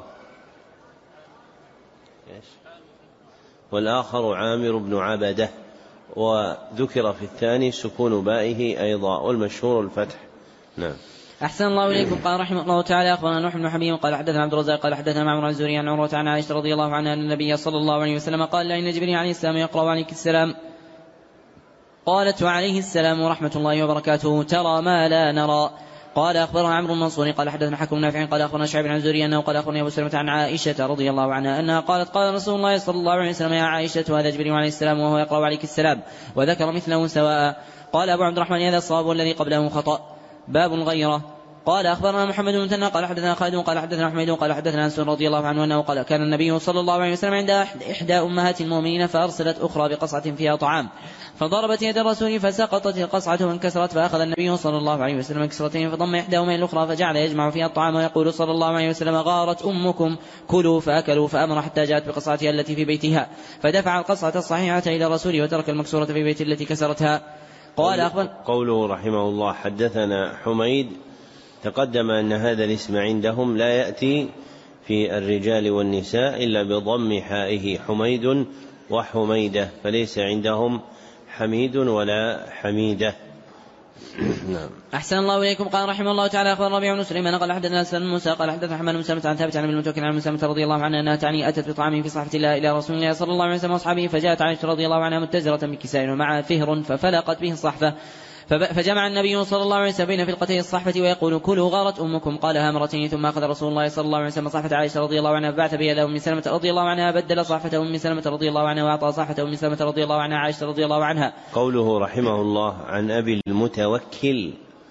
والآخر عامر بن عبدة، وذكر في الثاني سكون بائه أيضا، والمشهور الفتح. نعم. أحسن الله إليكم. قال رحمه الله تعالى أخبرنا نوح بن حبيب قال حدثنا عبد الرزاق قال حدثنا معمر عن الزهري عن عروة عن عائشة رضي الله عنها أن النبي صلى الله عليه وسلم قال لأن جبريل عليه السلام يقرأ عليك السلام. قالت وعليه السلام ورحمة الله وبركاته ترى ما لا نرى. قال أخبرنا عمرو بن منصور قال حدثنا حكم نافع قال أخبرنا شعيب عن الزهري أنه قال أخبرني أبو سلمة عن عائشة رضي الله عنها أنها قالت قال رسول الله صلى الله عليه وسلم يا عائشة هذا جبريل عليه السلام وهو يقرأ عليك السلام، وذكر مثله سواء. قال أبو عبد الرحمن هذا الصواب والذي قبله خطأ. باب الغيرة. قال أخبرنا محمد بن مثنى قال حدثنا خالد قال حدثنا حميد قال حدثنا أنس رضي الله عنه أنه قال كان النبي صلى الله عليه وسلم عند إحدى أمهات المؤمنين فأرسلت أخرى بقصعة فيها طعام، فضربت يد الرسول فسقطت القصعة وانكسرت، فأخذ النبي صلى الله عليه وسلم كسرتين فضم إحداهما إلى الأخرى فجعل يجمع فيها الطعام ويقول صلى الله عليه وسلم غارت أمكم كلوا، فأكلوا، فأمر حتى جاءت بقصعتها التي في بيتها فدفع القصعة الصحيحة إلى الرسول وترك المكسورة في بيت التي كسرتها. قال أخبر قوله رحمه الله حدثنا حميد، تقدم أن هذا الاسم عندهم لا يأتي في الرجال والنساء إلا بضم حائه حميد وحميدة، فليس عندهم حميد ولا حميدة. نعم. أحسن الله إليكم. قال رحمه الله تعالى أخبر ربيع بن سليمان قال حدثنا سلم موسى قال حدثنا حماد بن سلمة عن ثابت عن المتوكل عن مسلمة رضي الله عنها أنها تعني أتت بطعام في صحفة الله إلى رسول الله صلى الله عليه وسلم وأصحابه، فجاءت عائشة رضي الله عنها متزرة بكساء ومعها فهر ففلقت به الصحفة، فجمع النبي صلى الله عليه وسلم بين فلقتي الصحفة ويقول كلوا غارت أمكم. قالها مرتين ثم أخذ رسول الله صلى الله عليه وسلم صحفة عائشة رضي الله عنها فبعث بها إلى أم سلمة رضي الله عنها بدل صحفة أم سلمة رضي الله عنها وأعطى صحفة أم سلمة رضي الله عنها عائشة رضي الله عنها. قوله رحمه الله عن أبي المتوكل،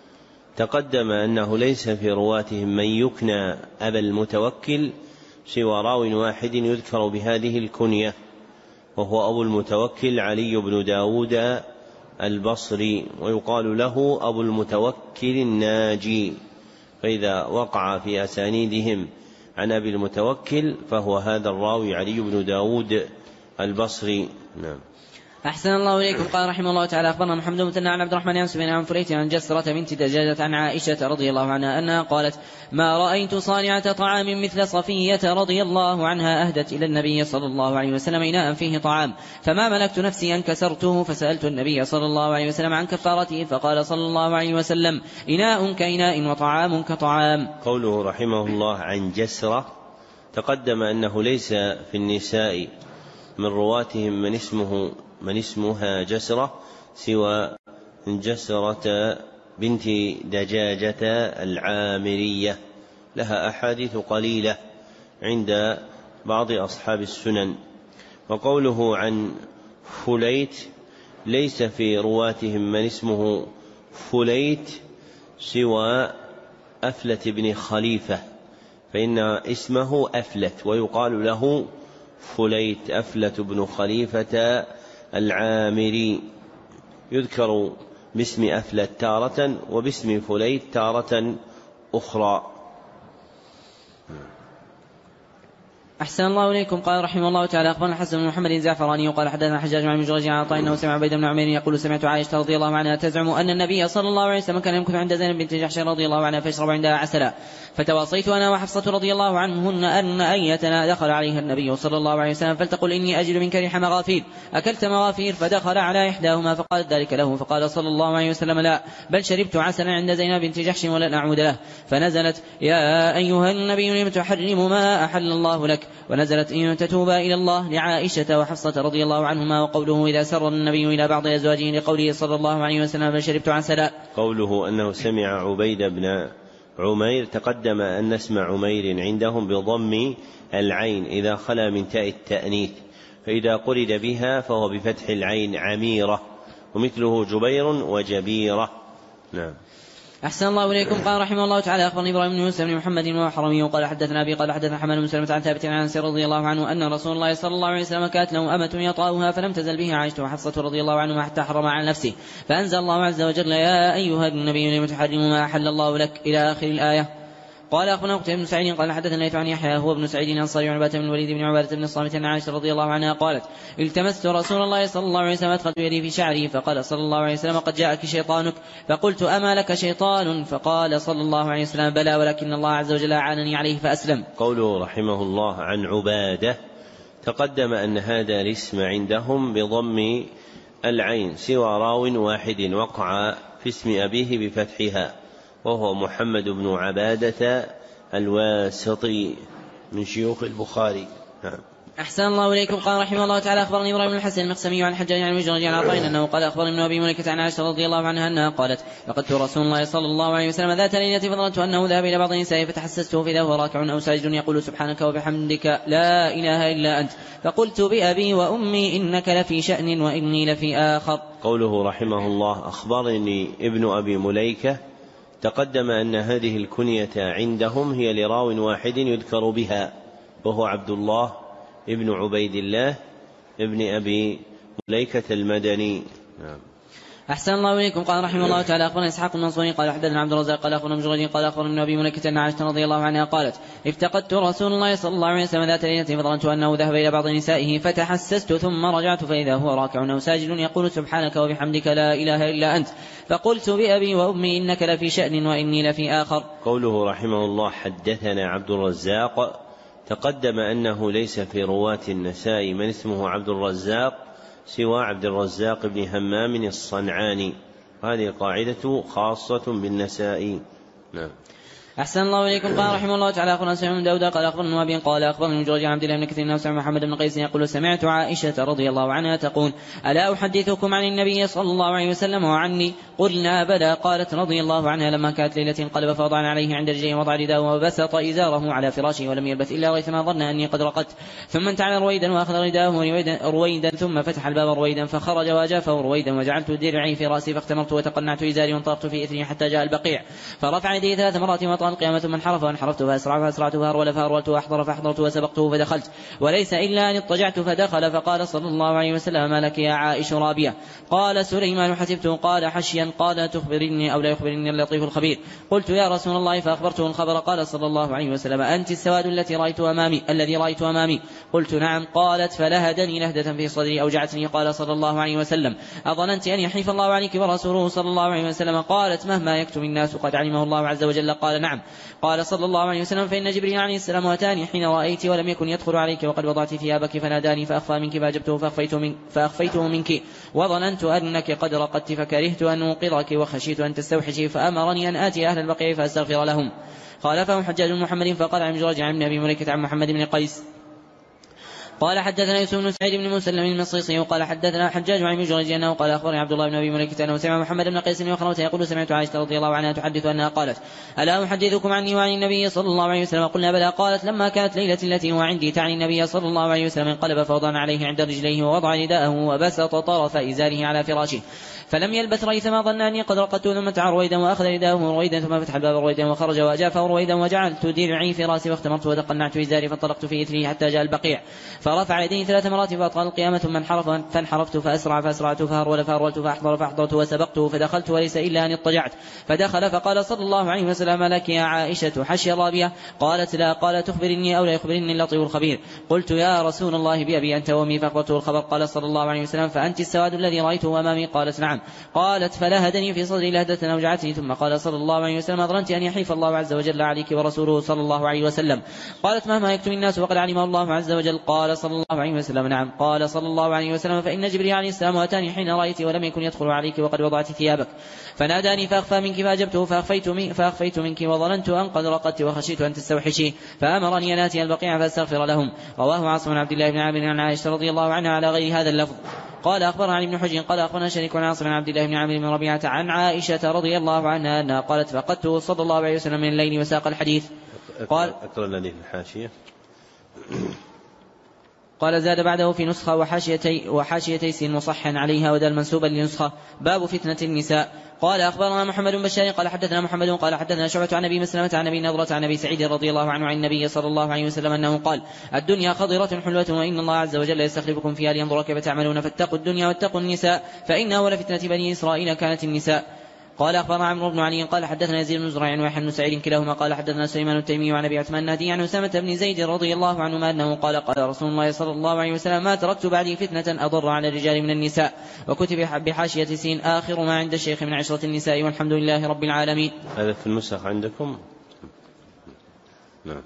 تقدم أنه ليس في رواتهم من يكنى أبا المتوكل سوى راو واحد يذكر بهذه الكنية، وهو أبو المتوكل علي بن داود البصري، ويقال له أبو المتوكل الناجي، فإذا وقع في أسانيدهم عن أبي المتوكل فهو هذا الراوي علي بن داود البصري. نعم. أحسن الله إليكم. قال رحمه الله تعالى أخبرنا محمد بن مثنى عن عبد الرحمن عن سفيان عن فريت عن جسرة بنت دجاجة عن عائشة رضي الله عنها أنها قالت ما رأيت صانعة طعام مثل صفية رضي الله عنها أهدت إلى النبي صلى الله عليه وسلم إناء فيه طعام، فما ملكت نفسي أن كسرته، فسألت النبي صلى الله عليه وسلم عن كفارته فقال صلى الله عليه وسلم إناء كإناء وطعام كطعام. قوله رحمه الله عن جسرة، تقدم أنه ليس في النساء من رواتهم من اسمه من اسمها جسرة سوى جسرة بنت دجاجة العامرية، لها أحاديث قليلة عند بعض أصحاب السنن. وقوله عن فليت، ليس في رواتهم من اسمه فليت سوى أفلت بن خليفة، فإن اسمه أفلت ويقال له فليت، أفلت بن خليفة العامري، يذكر باسم أفلت تارة وباسم فليت تارة أخرى. أحسن الله إليكم. قال رحمه الله تعالى أخبرنا الحسن بن محمد الزعفراني وقال حدثنا حجاج عن جريج عن عطاء أنه سمع عبيد بن عمير يقول سمعت عائشة رضي الله عنها تزعم أن النبي صلى الله عليه وسلم كان يمكث عند زينب بنت جحش رضي الله عنها فيشرب عندها عسلا، فتواصيت أنا وحفصة رضي الله عنهن أن أيتنا دخل عليها النبي صلى الله عليه وسلم فلتقل إني أجد منك ريح مغافير، أكلت مغافير؟ فدخل على إحداهما فقالت ذلك له، فقال صلى الله عليه وسلم لا، بل شربت عسلا عند زينب بنت جحش ولن أعود له. فنزلت يا أيها النبي لم تحرم ما أحل الله لك، ونزلت إن تتوبا إلى الله لعائشة وحفصة رضي الله عنهما. وقوله إذا سر النبي إلى بعض أزواجه لقوله صلى الله عليه وسلم بل شربت عسلا. قوله أنه سمع عبيد بن عمير، تقدم أن اسم عمير عندهم بضم العين إذا خلا من تاء التأنيث، فإذا قرد بها فهو بفتح العين عميرة، ومثله جبير وجبيرة. نعم. أحسن الله إليكم. قال رحمه الله تعالى أخبرني إبراهيم بن يوسف بن محمد وحرمي وقال حدثنا أبي قال حدثنا حماد بن سلمة عن ثابت عن أنس رضي الله عنه أن رسول الله صلى الله عليه وسلم كانت له أمة يطأها فلم تزل به عائشة وحفصة رضي الله عنهما حتى حرم على نفسه، فأنزل الله عز وجل يا أيها النبي لم تحرم ما أحل الله لك إلى آخر الآية. قال أخبرنا قتيبة بن سعيد قال حدثنا ليث عن يحيى هو ابن سعيد الأنصاري عن عبادة بن الوليد بن عبادة بن الصامت عن عائشة رضي الله عنها قالت التمست رسول الله صلى الله عليه وسلم أدخلت يدي في شعري فقال صلى الله عليه وسلم قد جاءك شيطانك فقلت أما لك شيطان فقال صلى الله عليه وسلم بلى ولكن الله عز وجل أعانني عليه فأسلم. قوله رحمه الله عن عبادة تقدم أن هذا الاسم عندهم بضم العين سوى راو واحد وقع في اسم أبيه بفتحها وهو محمد بن عبادة الواسطي من شيوخ البخاري. نعم. أحسن الله إليكم. قال رحمه الله تعالى أخبرني إبراهيم بن الحسن المقسمي عن الحجاج عن المجرد عن عطاء أنه قال أخبرني ابن أبي مليكة عن عائشة رضي الله عنها أنها قالت لقد رسول الله صلى الله عليه وسلم ذات ليلة فظننت أنه ذهب إلى بعض النساء فتحسسته فإذا هو راكع أو ساجد يقول سبحانك وبحمدك لا إله إلا أنت فقلت بأبي وأمي إنك لفي شأن وإني لفي آخر. قوله رحمه الله أخبرني ابن أبي مليكة تقدم أن هذه الكنية عندهم هي لراو واحد يذكر بها وهو عبد الله ابن عبيد الله ابن أبي مليكة المدني. نعم. أحسن الله إليكم. قال رحمه الله تعالى أخبرنا إسحاق المنصوري قال حدثنا عبد الرزاق قال أخبرنا مجرد قال أخبرنا ابن أبي مليكة أن عائشة رضي الله عنها قالت افتقدت رسول الله صلى الله عليه وسلم ذات ليلة فظننت أنه ذهب إلى بعض نسائه فتحسست ثم رجعت فإذا هو راكع أو ساجد يقول سبحانك وبحمدك لا إله إلا أنت فقلت بأبي وأمي إنك لفي شأن وإني لفي آخر. قوله رحمه الله حدثنا عبد الرزاق تقدم أنه ليس في رواة النسائي من اسمه عبد الرزاق سوى عبد الرزاق بن همام الصنعاني هذه قاعدة خاصة بالنسائي. نعم. أحسن الله إليكم. قال رحمه الله تعالى أخبرنا سعيد بن داود قال أخبرنا أبي قال أخبرنا من جريج عن عبد الله بن كثير نفس محمد بن قيس يقول سمعت عائشة رضي الله عنها تقول ألا أحدثكم عن النبي صلى الله عليه وسلم وعني قلنا بلى قالت رضي الله عنها لما كانت ليلة انقلب فوضعنا عليه عند رجليه وضع رداءه وبسط إزاره على فراشه ولم يلبث إلا ريثما ظن أني قد رقدت ثم انتعل رويدا وأخذ رداءه رويدا, رويدا ثم فتح الباب رويدا فخرج واجافه رويدا وجعلت درعي في رأسي فاختمرت وتقنعت إزاري وانطلقت في إثري حتى جاء البقيع فرفع يديه ثلاث مرات وطال القيامة ثم انحرف وانحرفت فأسرع فأسرعت فهرول فهرولت وأحضر فأحضرت وسبقته فدخلت وليس إلا أن اضطجعت فدخل فقال صلى الله عليه وسلم ما لك يا عائشة رابية قال سليمان حسبته قال حشيا قال تخبرني أو لا يخبرني اللطيف الخبير قلت يا رسول الله فأخبرته الخبر قال صلى الله عليه وسلم أنت السواد التي رأيت أمامي الذي رأيت أمامي قلت نعم قالت فلهدني لهدة في صدري أوجعتني قال صلى الله عليه وسلم أظننت أن يحيف الله عليك ورسوله صلى الله عليه وسلم قالت مهما يكتم الناس قد علمه الله عز وجل قال نعم قال صلى الله عليه وسلم فإن جبريل عليه السلام أتاني حين رأيت ولم يكن يدخل عليك وقد وضعت ثيابك فناداني فأخفى منك فأجبته فأخفيته, من فأخفيته منك وظننت أنك قد رقدت فكرهت أن أوقظك وخشيت أن تستوحشي فأمرني أن آتي أهل البقيع فأستغفر لهم. خالفهم حجاج بن محمد فقال عن جريج عن ابن أبي مليكة عن محمد بن قيس قال حدثنا يوسف بن سعيد بن مسلم المصيصي وقال حدثنا حجاج عن ابن جريج أنه قال أخبرني عبد الله بن أبي مليكة أنه سمع محمد بن قيس وخروته يقول سمعت عائشة رضي الله عنها تحدث أنها قالت ألا أحدثكم عني وعن النبي صلى الله عليه وسلم قلنا بلى قالت لما كانت ليلة التي هو عندي تعني النبي صلى الله عليه وسلم انقلب فوضعنا عليه عند رجليه ووضع رداءه وبسط طرف إزاره على فراشه فلم يلبث ريثما ظن أني قد رقدت ثم تعى رويدا وأخذ رداءه رويدا ثم فتح الباب رويدا وخرج وأجافه رويدا وجعلت درعي في راسي واختمرت وتقنعت إزاري فانطلقت في إثره حتى جاء البقيع فرفع يديه ثلاث مرات فأطال القيامة ثم انحرف فانحرفت فأسرع فأسرعت فهرول فهرولت فأحضر فأحضرت وسبقته فدخلت وليس إلا أن اضطجعت فدخل فقال صلى الله عليه وسلم لك يا عائشة حشي رابية قالت لا قال تخبرني أو لا يخبرني اللطيف الخبير قلت يا رسول الله بأبي أنت وأمي فأخبرته الخبر قال صلى الله عليه وسلم فأنت السواد الذي رأيته أمامي قالت نعم قالت فلهدني في صدري لهدة أوجعتني ثم قال صلى الله عليه وسلم أظننت أن يحيف الله عز وجل عليك ورسوله صلى الله عليه وسلم قالت مهما يكتم الناس وقد علم الله عز وجل قال صلى الله عليه وسلم نعم قال صلى الله عليه وسلم فإن جبريل عليه السلام أتاني حين رأيت ولم يكن يدخل عليك وقد وضعت ثيابك فناداني فأخفى منك فأجبته فأخفيت, من فأخفيت منك وظننت أن قد رقدت وخشيت أن تستوحشي فأمرني أن آتي البقيع فأستغفر لهم. رواه عاصم بن عبد الله بن عامر عن عائشة رضي الله عنها على غير هذا اللفظ. قال أخبرنا علي بن حجر قال أخبرنا شريك عن عاصم بن عبد الله بن عامر بن ربيعة عن عائشة رضي الله عنها أنها قالت فقدته صلى الله عليه وسلم من الليل وساق الحديث. قال أقرأ الذي في الحاشية قال زاد بعده في نسخة وحاشيتي, وحاشيتي سين مصحا عليها ودل منسوبا لنسخة باب فتنة النساء. قال أخبرنا محمد بن بشار قال حدثنا محمد قال حدثنا شعبة عن أبي مسلمة عن أبي نضرة عن أبي سعيد رضي الله عنه عن النبي صلى الله عليه وسلم أنه قال الدنيا خضرة حلوة وإن الله عز وجل يستخلفكم فيها لينظر كيف تعملون فاتقوا الدنيا واتقوا النساء فإن أول فتنة بني إسرائيل كانت النساء. قال أخبرنا عمرو بن علي قال حدثنا يزيد بن زريع ويحيى بن سعيد كلاهما قال حدثنا سليمان التيمي عن أبي عثمان النهدي عن أسامة بن زيد رضي الله عنهما أنه قال قال رسول الله صلى الله عليه وسلم ما تركت بعدي فتنة أضر على الرجال من النساء. وكتب بحاشية سين آخر ما عند الشيخ من عشرة النساء والحمد لله رب العالمين. هذا في النسخ عندكم؟ نعم.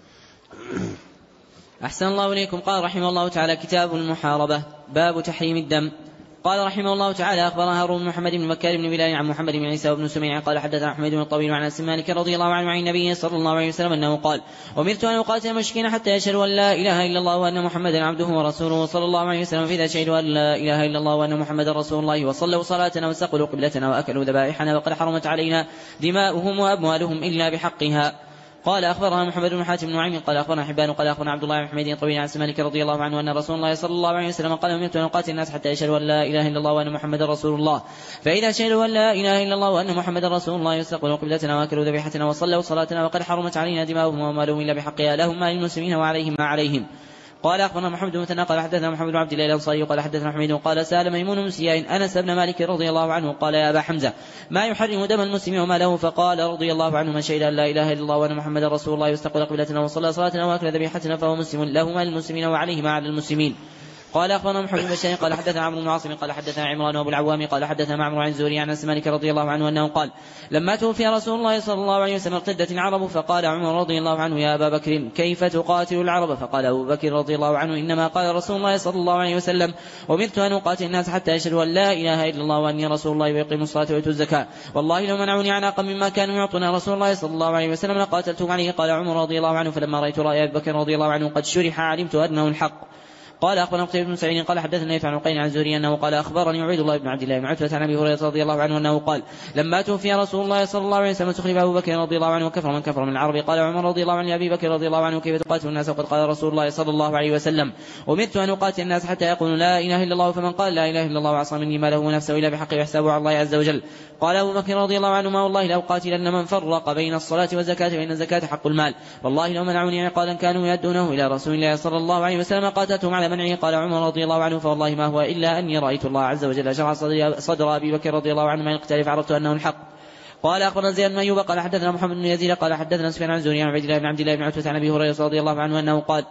أحسن الله إليكم. قال رحمه الله تعالى كتاب المحاربة باب تحريم الدم. قال رحمه الله تعالى أخبرنا هارون بن محمد بن بكار بن بلال عن محمد بن عيسى وابن سميع قال حدثنا أحمد بن الطويل عن أنس مالك رضي الله عنه عن النبي صلى الله عليه وسلم أنه قال أمرت أن أقاتل المشركين حتى يشهدوا أن لا إله إلا الله وأن محمدا عبده ورسوله صلى الله عليه وسلم فإذا شهدوا أن لا إله إلا الله وأن محمدا رسول الله وصلوا صلاتنا واستقبلوا قبلتنا وأكلوا ذبائحنا وقد حرمت علينا دماؤهم وأموالهم إلا بحقها. قال أخبرنا محمد بن حاتم بن نعيم قال أخبرنا حبان قال أخبرنا عبد الله بن حميد طويل عن مالك رضي الله عنه أن رسول الله صلى الله عليه وسلم قال أمرت أن أقاتل الناس حتى يشهدوا أن لا إله إلا الله وأن محمدا رسول الله فإذا شهدوا أن لا إله إلا الله وأن محمدا رسول الله يستقبلوا قبلتنا وأكلوا ذبيحتنا وصلوا صلاتنا وقد حرمت علينا دماؤهم وأموالهم إلا بحقها لهم ما للمسلمين وعليهم ما عليهم. قال أخبرنا محمد بن مثنى قال حدثنا محمد بن عبد الله الأنصاري قال حدثنا حميد قال سأل ميمون بن سياء أنس بن مالك رضي الله عنه قال يا أبا حمزة ما يحرم دم المسلم وما له؟ فقال رضي الله عنه من شهد أن لا إله إلا الله وأن محمدا رسول الله يستقبل قبلتنا وصلى صلاتنا وأكل ذبيحتنا فهو مسلم له ما للمسلمين وعليه ما على المسلمين. قال أخبرنا محمد بن بشار قال حدثنا عمرو بن عاصم قال حدثنا عمران وابو العوام قال حدثنا معمر عن زهري عن أنس مالك رضي الله عنه أنه قال لما توفي رسول الله صلى الله عليه وسلم ارتدت العرب فقال عمر رضي الله عنه يا أبا بكر كيف تقاتل العرب؟ فقال أبو بكر رضي الله عنه إنما قال رسول الله صلى الله عليه وسلم أمرت أن أقاتل الناس حتى يشهدوا أن لا إله إلا الله وأني رسول الله ويقيموا الصلاة ويؤتوا الزكاة والله لو منعوني عناقا مما كانوا يعطون رسول الله صلى الله عليه وسلم لقاتلتهم عليه. قال عمر رضي الله عنه فلما رأيت رأي أبي بكر رضي الله عنه قد شرح علمت أنه الحق. قال أخبرنا قتيبة بن سعيد قال حدثنا يفعل القين عن زهري أنه قال أخبرني عبيد الله بن عبد الله بن عتبة عن أبي هريرة رضي الله عنه أنه قال لما توفي رسول الله صلى الله عليه وسلم استخلف أبو بكر رضي الله عنه وكفر من كفر من العرب. قال عمر رضي الله عنه لأبي بكر رضي الله عنه كيف تقاتل الناس وقد قال رسول الله صلى الله عليه وسلم أمرت أن أقاتل الناس حتى يقولوا لا إله إلا الله فمن قال لا إله إلا الله وعصى مني ما له ونفسه إلا بحق يحسبه على الله عز وجل. قال أبو بكر رضي الله عنه ما والله لأقاتلن من فرق بين الصلاة والزكاة فإن الزكاة حق المال والله لو منعوني عقالا كانوا يدونه إلى رسول الله صلى الله عليه وسلم قاتلتهم على منعه. قال عمر رضي الله عنه فوالله ما هو إلا أني رأيت الله عز وجل شرع صدر أبي بكر رضي الله عنه من القتال فعرفت أنه الحق. قال أخبرنا زياد بن أيوب قال حدثنا محمد بن يزيد قال حدثنا سفيان عن زهري عن عبد الله بن عبد الله بن عتبة عن أبي هريرة رضي الله عنه أنه قال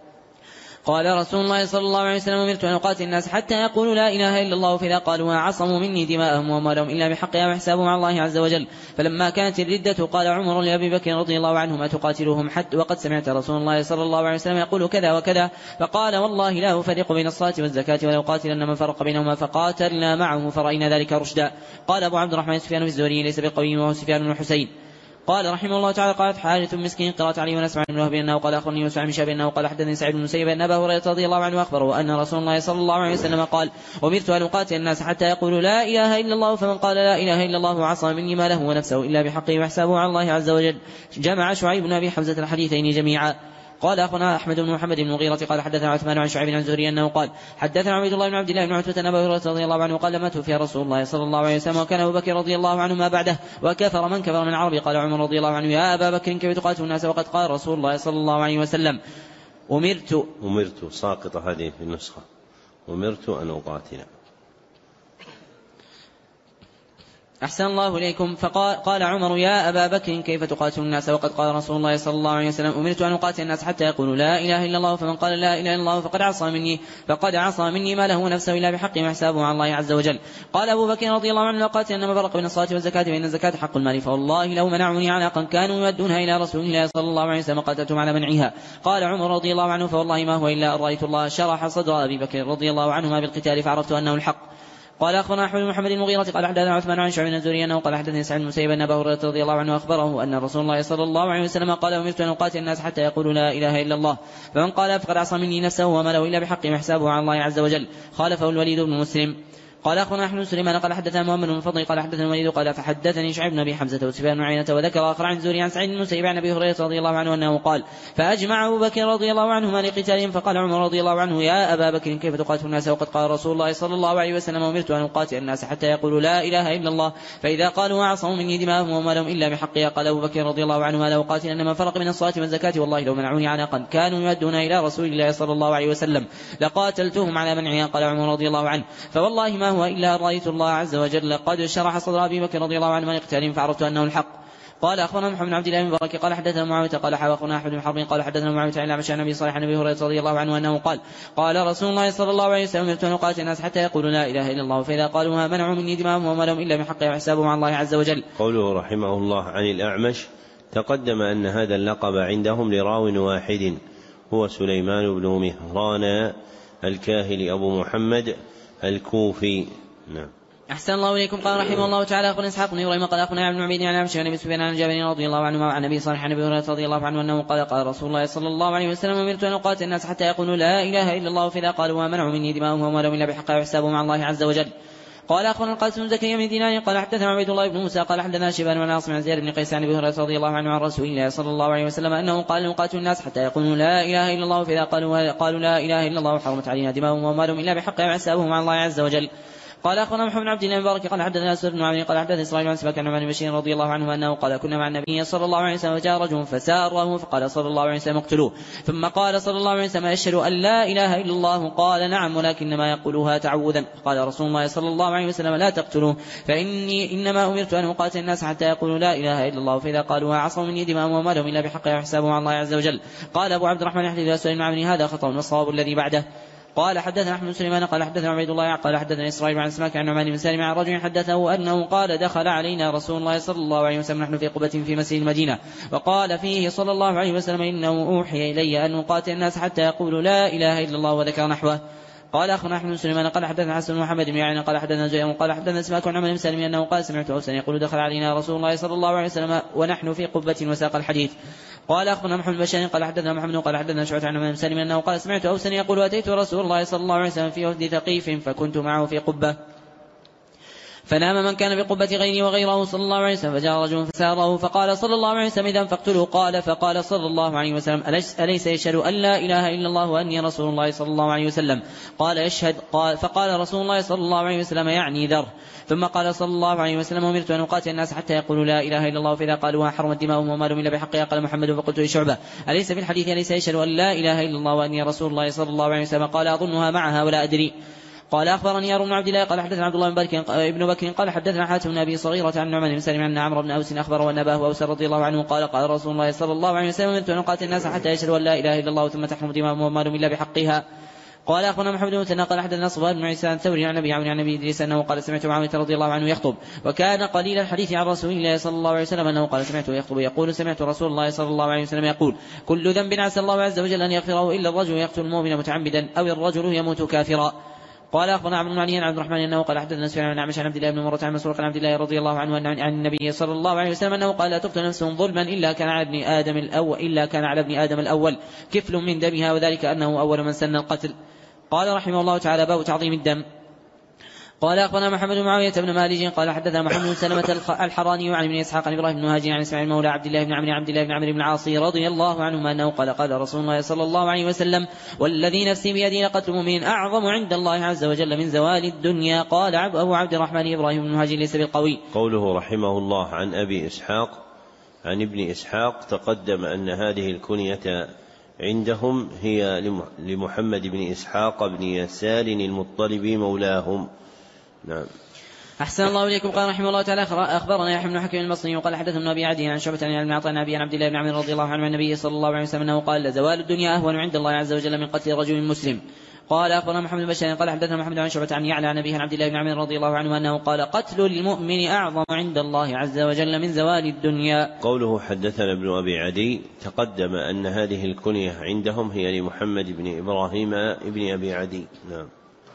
قال رسول الله صلى الله عليه وسلم أمرت أن أقاتل الناس حتى يقولوا لا إله إلا الله فإذا قالوا عصموا مني دماءهم وأموالهم إلا بحقها وحسابهم على الله عز وجل. فلما كانت الردة قال عمر لأبي بكر رضي الله عنه ما تقاتلوهم حتى وقد سمعت رسول الله صلى الله عليه وسلم يقول كذا وكذا. فقال والله لا أفرق بين الصلاة والزكاة ولو قاتلن من فرق بينهما فقاتلنا معه فرأينا ذلك رشدا. قال أبو عبد الرحمن سفيان في الزهري ليس بالقوي وهو سفيان بن حسين. قال رحمه الله تعالى قالت حارث مسكين قرأت عليه ونسمع بن وهب أنه قال أخبرني يوسف عن شاب أنه قال حدثني سعيد بن المسيب أن أبا هريرة رضي الله عنه أخبره أن رسول الله صلى الله عليه وسلم قال أمرت أن أقاتل الناس حتى يقولوا لا إله إلا الله فمن قال لا إله إلا الله عصى مني ما له ونفسه إلا بحقه وحسابه على الله عز وجل. جمع شعيب بن أبي حمزة الحديثين جميعا. قال أخونا أحمد بن محمد بن المغيرة قال حدثنا عثمان عن شعيب عن زهري أنه قال حدثنا عبيد الله بن عبد الله بن عتبة أن أبا هريرة رضي الله عنه قال لما توفي رسول الله صلى الله عليه وسلم وكان أبو بكر رضي الله عنه ما بعده وكفر من كفر من العرب. قال عمر رضي الله عنه يا أبا بكر كيف تقاتل الناس وقد قال رسول الله صلى الله عليه وسلم أمرت أمرت ساقط هذه في النسخة أمرت أن أقاتل. أحسن الله إليكم. فقال قال عمر يا أبا بكر كيف تقاتل الناس وقد قال رسول الله صلى الله عليه وسلم أمرت أن أقاتل الناس حتى يقولوا لا إله إلا الله فمن قال لا إله إلا الله فقد عصى مني فقد عصى مني ما له نفسه إلا بحقه وحسابه على الله عز وجل. قال أبو بكر رضي الله عنه لقاتل أنما فرق بين الصلاة والزكاة فإن الزكاة حق المال فوالله لو منعوني عناقا كانوا يؤدونها إلى رسول الله صلى الله عليه وسلم قاتلتهم على منعها. قال عمر رضي الله عنه فوالله ما هو إلا أن رأيت الله شرح صدر أبي بكر رضي الله عنهما بالقتال فعرفت أنه الحق. قال أخبرنا أحمد بن محمد المغيرة قال حدثنا عثمان عن شعيب بن الزهري أنه قال حدثني سعيد بن المسيب أن أبا هريرة رضي الله عنه أخبره أن رسول الله صلى الله عليه وسلم قال أمرت أن أقاتل الناس حتى يقولوا لا إله إلا الله فمن قال فقد عصى مني نفسه وما له إلا بحق وحسابه على الله عز وجل. خالفه الوليد بن مسلم. قال أخبرنا أحمد بن سليمان قال حدثنا محمد بن فضل قال حدثنا الوليد قال فحدثني شعيب بن أبي حمزة وسفيان بن عيينة وذكر آخر عن زهري عن سعيد بن المسيب عن أبي هريرة رضي الله عنه أنه قال فأجمع أبو بكر رضي الله عنهما لقتالهم. فقال عمر رضي الله عنه يا أبا بكر كيف تقاتل الناس وقد قال رسول الله صلى الله عليه وسلم أمرت أن أقاتل الناس حتى يقولوا لا إله إلا الله فإذا قالوا وعصوا مني دماءهم وما لهم إلا بحقها. قال أبو بكر رضي الله عنه لو قاتل أنما فرق من الصلاة والزكاة والله لو منعوني عناقا كانوا يؤدون إلى رسول الله صلى الله عليه وسلم لقاتلتهم على منعها. قال عمر رضي الله عنه فوالله ما هو إلا أن رأيت الله عز وجل قد شرح صدر أبي بكر رضي الله عنه من اقتالهم فعرفت أنه الحق. قال أخبرنا محمد بن عبد الله بن مبارك قال حدثنا معاوية قال حدثنا أحمد بن حرب قال حدثنا معاوية عن الأعمش عن أبي صالح عن أبي هريرة رضي الله عنه أنه قال قال رسول الله صلى الله عليه وسلم أمرت أن أقاتل الناس حتى يقولوا لا إله إلا الله فإذا قالوها منعوا مني دماءهم وما لهم إلا بحق وحسابهم عن الله عز وجل. قوله رحمه الله عن الأعمش تقدم أن هذا اللقب عندهم لراو واحد هو سليمان بن مهران الكاهلي أبو محمد الكوفي. نعم. أحسن الله إليكم. قال رحمه الله تعالى أخبرنا إسحاق بن إبراهيم قال أخبرنا ابن عبيد عن أبي بن سفيان عن جابر رضي الله عنه وعن أبي صالح عن أبي هريرة رضي الله عنه أنه قال قال رسول الله صلى الله عليه وسلم أمرت أن أقاتل الناس حتى يقولوا لا إله إلا الله فإذا قالوا ومنعوا مني دماءهم وما لهم إلا بحق وحسابهم عن الله عز وجل. قال أخبرنا القاسم بن زكريا من دينار قال حدثنا عبيد الله بن موسى قال حدثنا شيبان بن عاصم عن زياد بن قيس عن أبي هريرة رضي الله عنه عن رسول الله صلى الله عليه وسلم أنه قال نقاتل الناس حتى يقولوا لا إله إلا الله فإذا قالوا قالوا لا إله إلا الله حرمت علينا دماءهم وما لهم إلا بحق وحسابهم عن الله عز وجل. قال أخبرنا محمد بن عبد الله المبارك قال حدثنا أسود بن عمرو قال حدثنا إسرائيل عن سباك عن عن بشير رضي الله عنه أنه قال كنا مع النبي صلى الله عليه وسلم فجاء رجل فساره فقال صلى الله عليه وسلم اقتلوه ثم قال صلى الله عليه وسلم أشهد أن لا إله إلا الله قال نعم ولكنما يقولها تعوذا. قال رسول الله صلى الله عليه وسلم لا تقتلوه فإني إنما أمرت أن أقاتل الناس حتى يقولوا لا إله إلا الله فإذا قالوها عصوا مني دماءهم وما لهم إلا بحق وحسابهم عن الله عز وجل. قال أبو عبد الرحمن يحدث أسود بن عمرو هذا خطأ والصواب الذي بعده. قال حدثنا أحمد سليمان قال حدثنا عبيد الله قال حدثنا إسرائيل عن سماك عن نعمان بن سالم عن رجل حدثه أنه قال دخل علينا رسول الله صلى الله عليه وسلم نحن في قبة في مسجد المدينة وقال فيه صلى الله عليه وسلم إنه أوحي إلي أن أقاتل الناس حتى يقولوا لا إله إلا الله وذكر نحوه. قال أخبرنا أحمد سليمان قال حدثنا حسن محمد بن يعين قال حدثنا زيد قال حدثنا سماك عن نعمان بن سالم أنه قال سمعت أوسا يقول دخل علينا رسول الله صلى الله عليه وسلم ونحن في قبة وساق الحديث. قال أخبرنا محمد بن قال حدثنا محمد قال حدثنا شعبة عن نعمان بن سالم أنه قال سمعت أوسا يقول أتيت رسول الله صلى الله عليه وسلم في وفد ثقيف فكنت معه في قبة فنام من كان بقبة غيري وغيره صلى الله عليه وسلم فجاء رجل فساره فقال صلى الله عليه وسلم إذا فاقتلوا. قال فقال صلى الله عليه وسلم أليس يشهد أن لا إله إلا الله وأني رسول الله صلى الله عليه وسلم قال يشهد. قال فقال رسول الله صلى الله عليه وسلم يعني ذر. ثم قال صلى الله عليه وسلم أمرت أن أقاتل الناس حتى يقولوا لا إله إلا الله فإذا قالوها حرمت دماؤهم وما لهم إلا بحقها. قال محمد فقلت لشعبة أليس في الحديث أليس يشهد أن لا إله إلا الله وأني رسول الله صلى الله عليه وسلم قال أظنها معها ولا أدري. قال أخبرني يارون بن عبد الله قال حدثنا عبد الله بن بكر ابن بكر قال حدثنا حاتم بن أبي صغيرة عن نعمان بن سالم عن عمرو بن أوس أخبره أن أباه أوس رضي الله عنه قال قال رسول الله صلى الله عليه وسلم أمرت أن أقاتل الناس حتى يشهدوا أن لا إله إلا الله ثم تحرم دماؤهم وما لهم إلا بحقها. قال أخبرنا محمد بن مثنى قال حدثنا صفوان بن عيسى الثوري عن أبي عمرو عن أبي إدريس أنه قال سمعت معاوية رضي الله عنه يخطب وكان قليل الحديث عن رسول الله صلى الله عليه وسلم أنه قال سمعته يخطب يقول سمعت رسول الله صلى الله عليه وسلم يقول كل ذنب عسى الله عز وجل أن يغفره إلا الرجل يقتل المؤمن متعمدا أو الرجل يموت كافرا. قال أخبرنا عبد المعنى عن عبد الرحمن أنه قال حدثنا سفيان بن عمش عن عبد الله بن مرة عن مسروق عن عبد الله رضي الله عنه عن النبي صلى الله عليه وسلم أنه قال لا تقتل نفس ظلما إلا كان على ابن آدم الأول إلا كان على ابن آدم الأول كفل من دمها وذلك أنه أول من سن القتل. قال رحمه الله تعالى باب تعظيم الدم. قال أخبرنا محمد بن معاوية بن مالك قال حدثنا محمد بن سلمة الحراني عن ابن إسحاق عن إبراهيم بن هاجر عن إسماعيل مولى عبد الله بن عمرو عبد الله بن عمرو بن العاص رضي الله عنهما أنه قال قال رسول الله صلى الله عليه وسلم والذي نفسي بيده لقتل مؤمن أعظم عند الله عز وجل من زوال الدنيا. قال أبو عبد الرحمن إبراهيم بن هاجر ليس بالقوي. قوله رحمه الله عن أبي إسحاق عن ابن إسحاق تقدم أن هذه الكنية عندهم هي لمحمد بن إسحاق بن يسار المطلبي مولاهم. نعم. أحسن الله إليكم. قال رحمه الله تعالى أخبرنا يحيى بن حكيم المصري وقال حدثنا أبي عدي عن شعبة عن عطاء عن أبي عبد الله بن عمرو رضي الله عنه عن النبي صلى الله عليه وسلم أنه قال لزوال الدنيا أهون عند الله عز وجل من قتل رجل مسلم. قال أخبرنا محمد بن بشار قال حدثنا محمد عن شعبة عن يعلى عن أبيه عن عبد الله بن عمرو رضي الله عنه أنه قال قتل المؤمن أعظم عند الله عز وجل من زوال الدنيا. قوله حدثنا ابن أبي عدي تقدم أن هذه الكنية عندهم هي لمحمد بن إبراهيم ابن أبي عدي. نعم.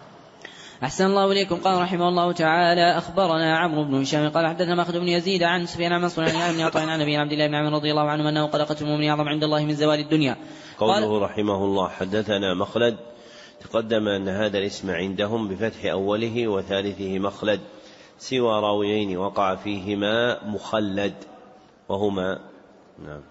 أحسن الله إليكم. قال رحمه الله تعالى أخبرنا عمرو بن هشام قال حدثنا مخلد بن يزيد عن سفيان عن منصور عن ابن عطاء عن أبي عبد الله بن عمرو رضي الله عنه أنه قال قتل المؤمن أعظم عند الله من زوال الدنيا. قوله رحمه الله حدثنا مخلد تقدم أن هذا الاسم عندهم بفتح أوله وثالثه مخلد سوى راويين وقع فيهما مخلد وهما نعم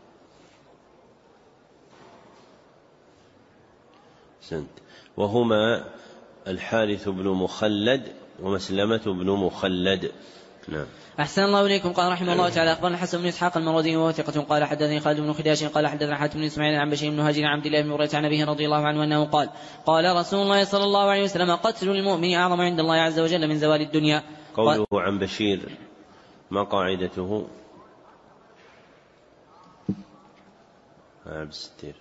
سنت وهما الحارث بن مخلد ومسلمة بن مخلد. نعم. أحسن الله إليكم. قال رحمه الله تعالى أخبرنا الحسن بن إسحاق المروزي وهو ثقة قال حدثني خالد بن خداش قال حدثنا حاتم بن إسماعيل عن بشير بن هاجر عن عبد الله بن بريدة عن أبيه رضي الله عنه أنه قال قال رسول الله صلى الله عليه وسلم قتل المؤمن أعظم عند الله عز وجل من زوال الدنيا. قوله عن بشير ما قاعدته؟ عبد الستير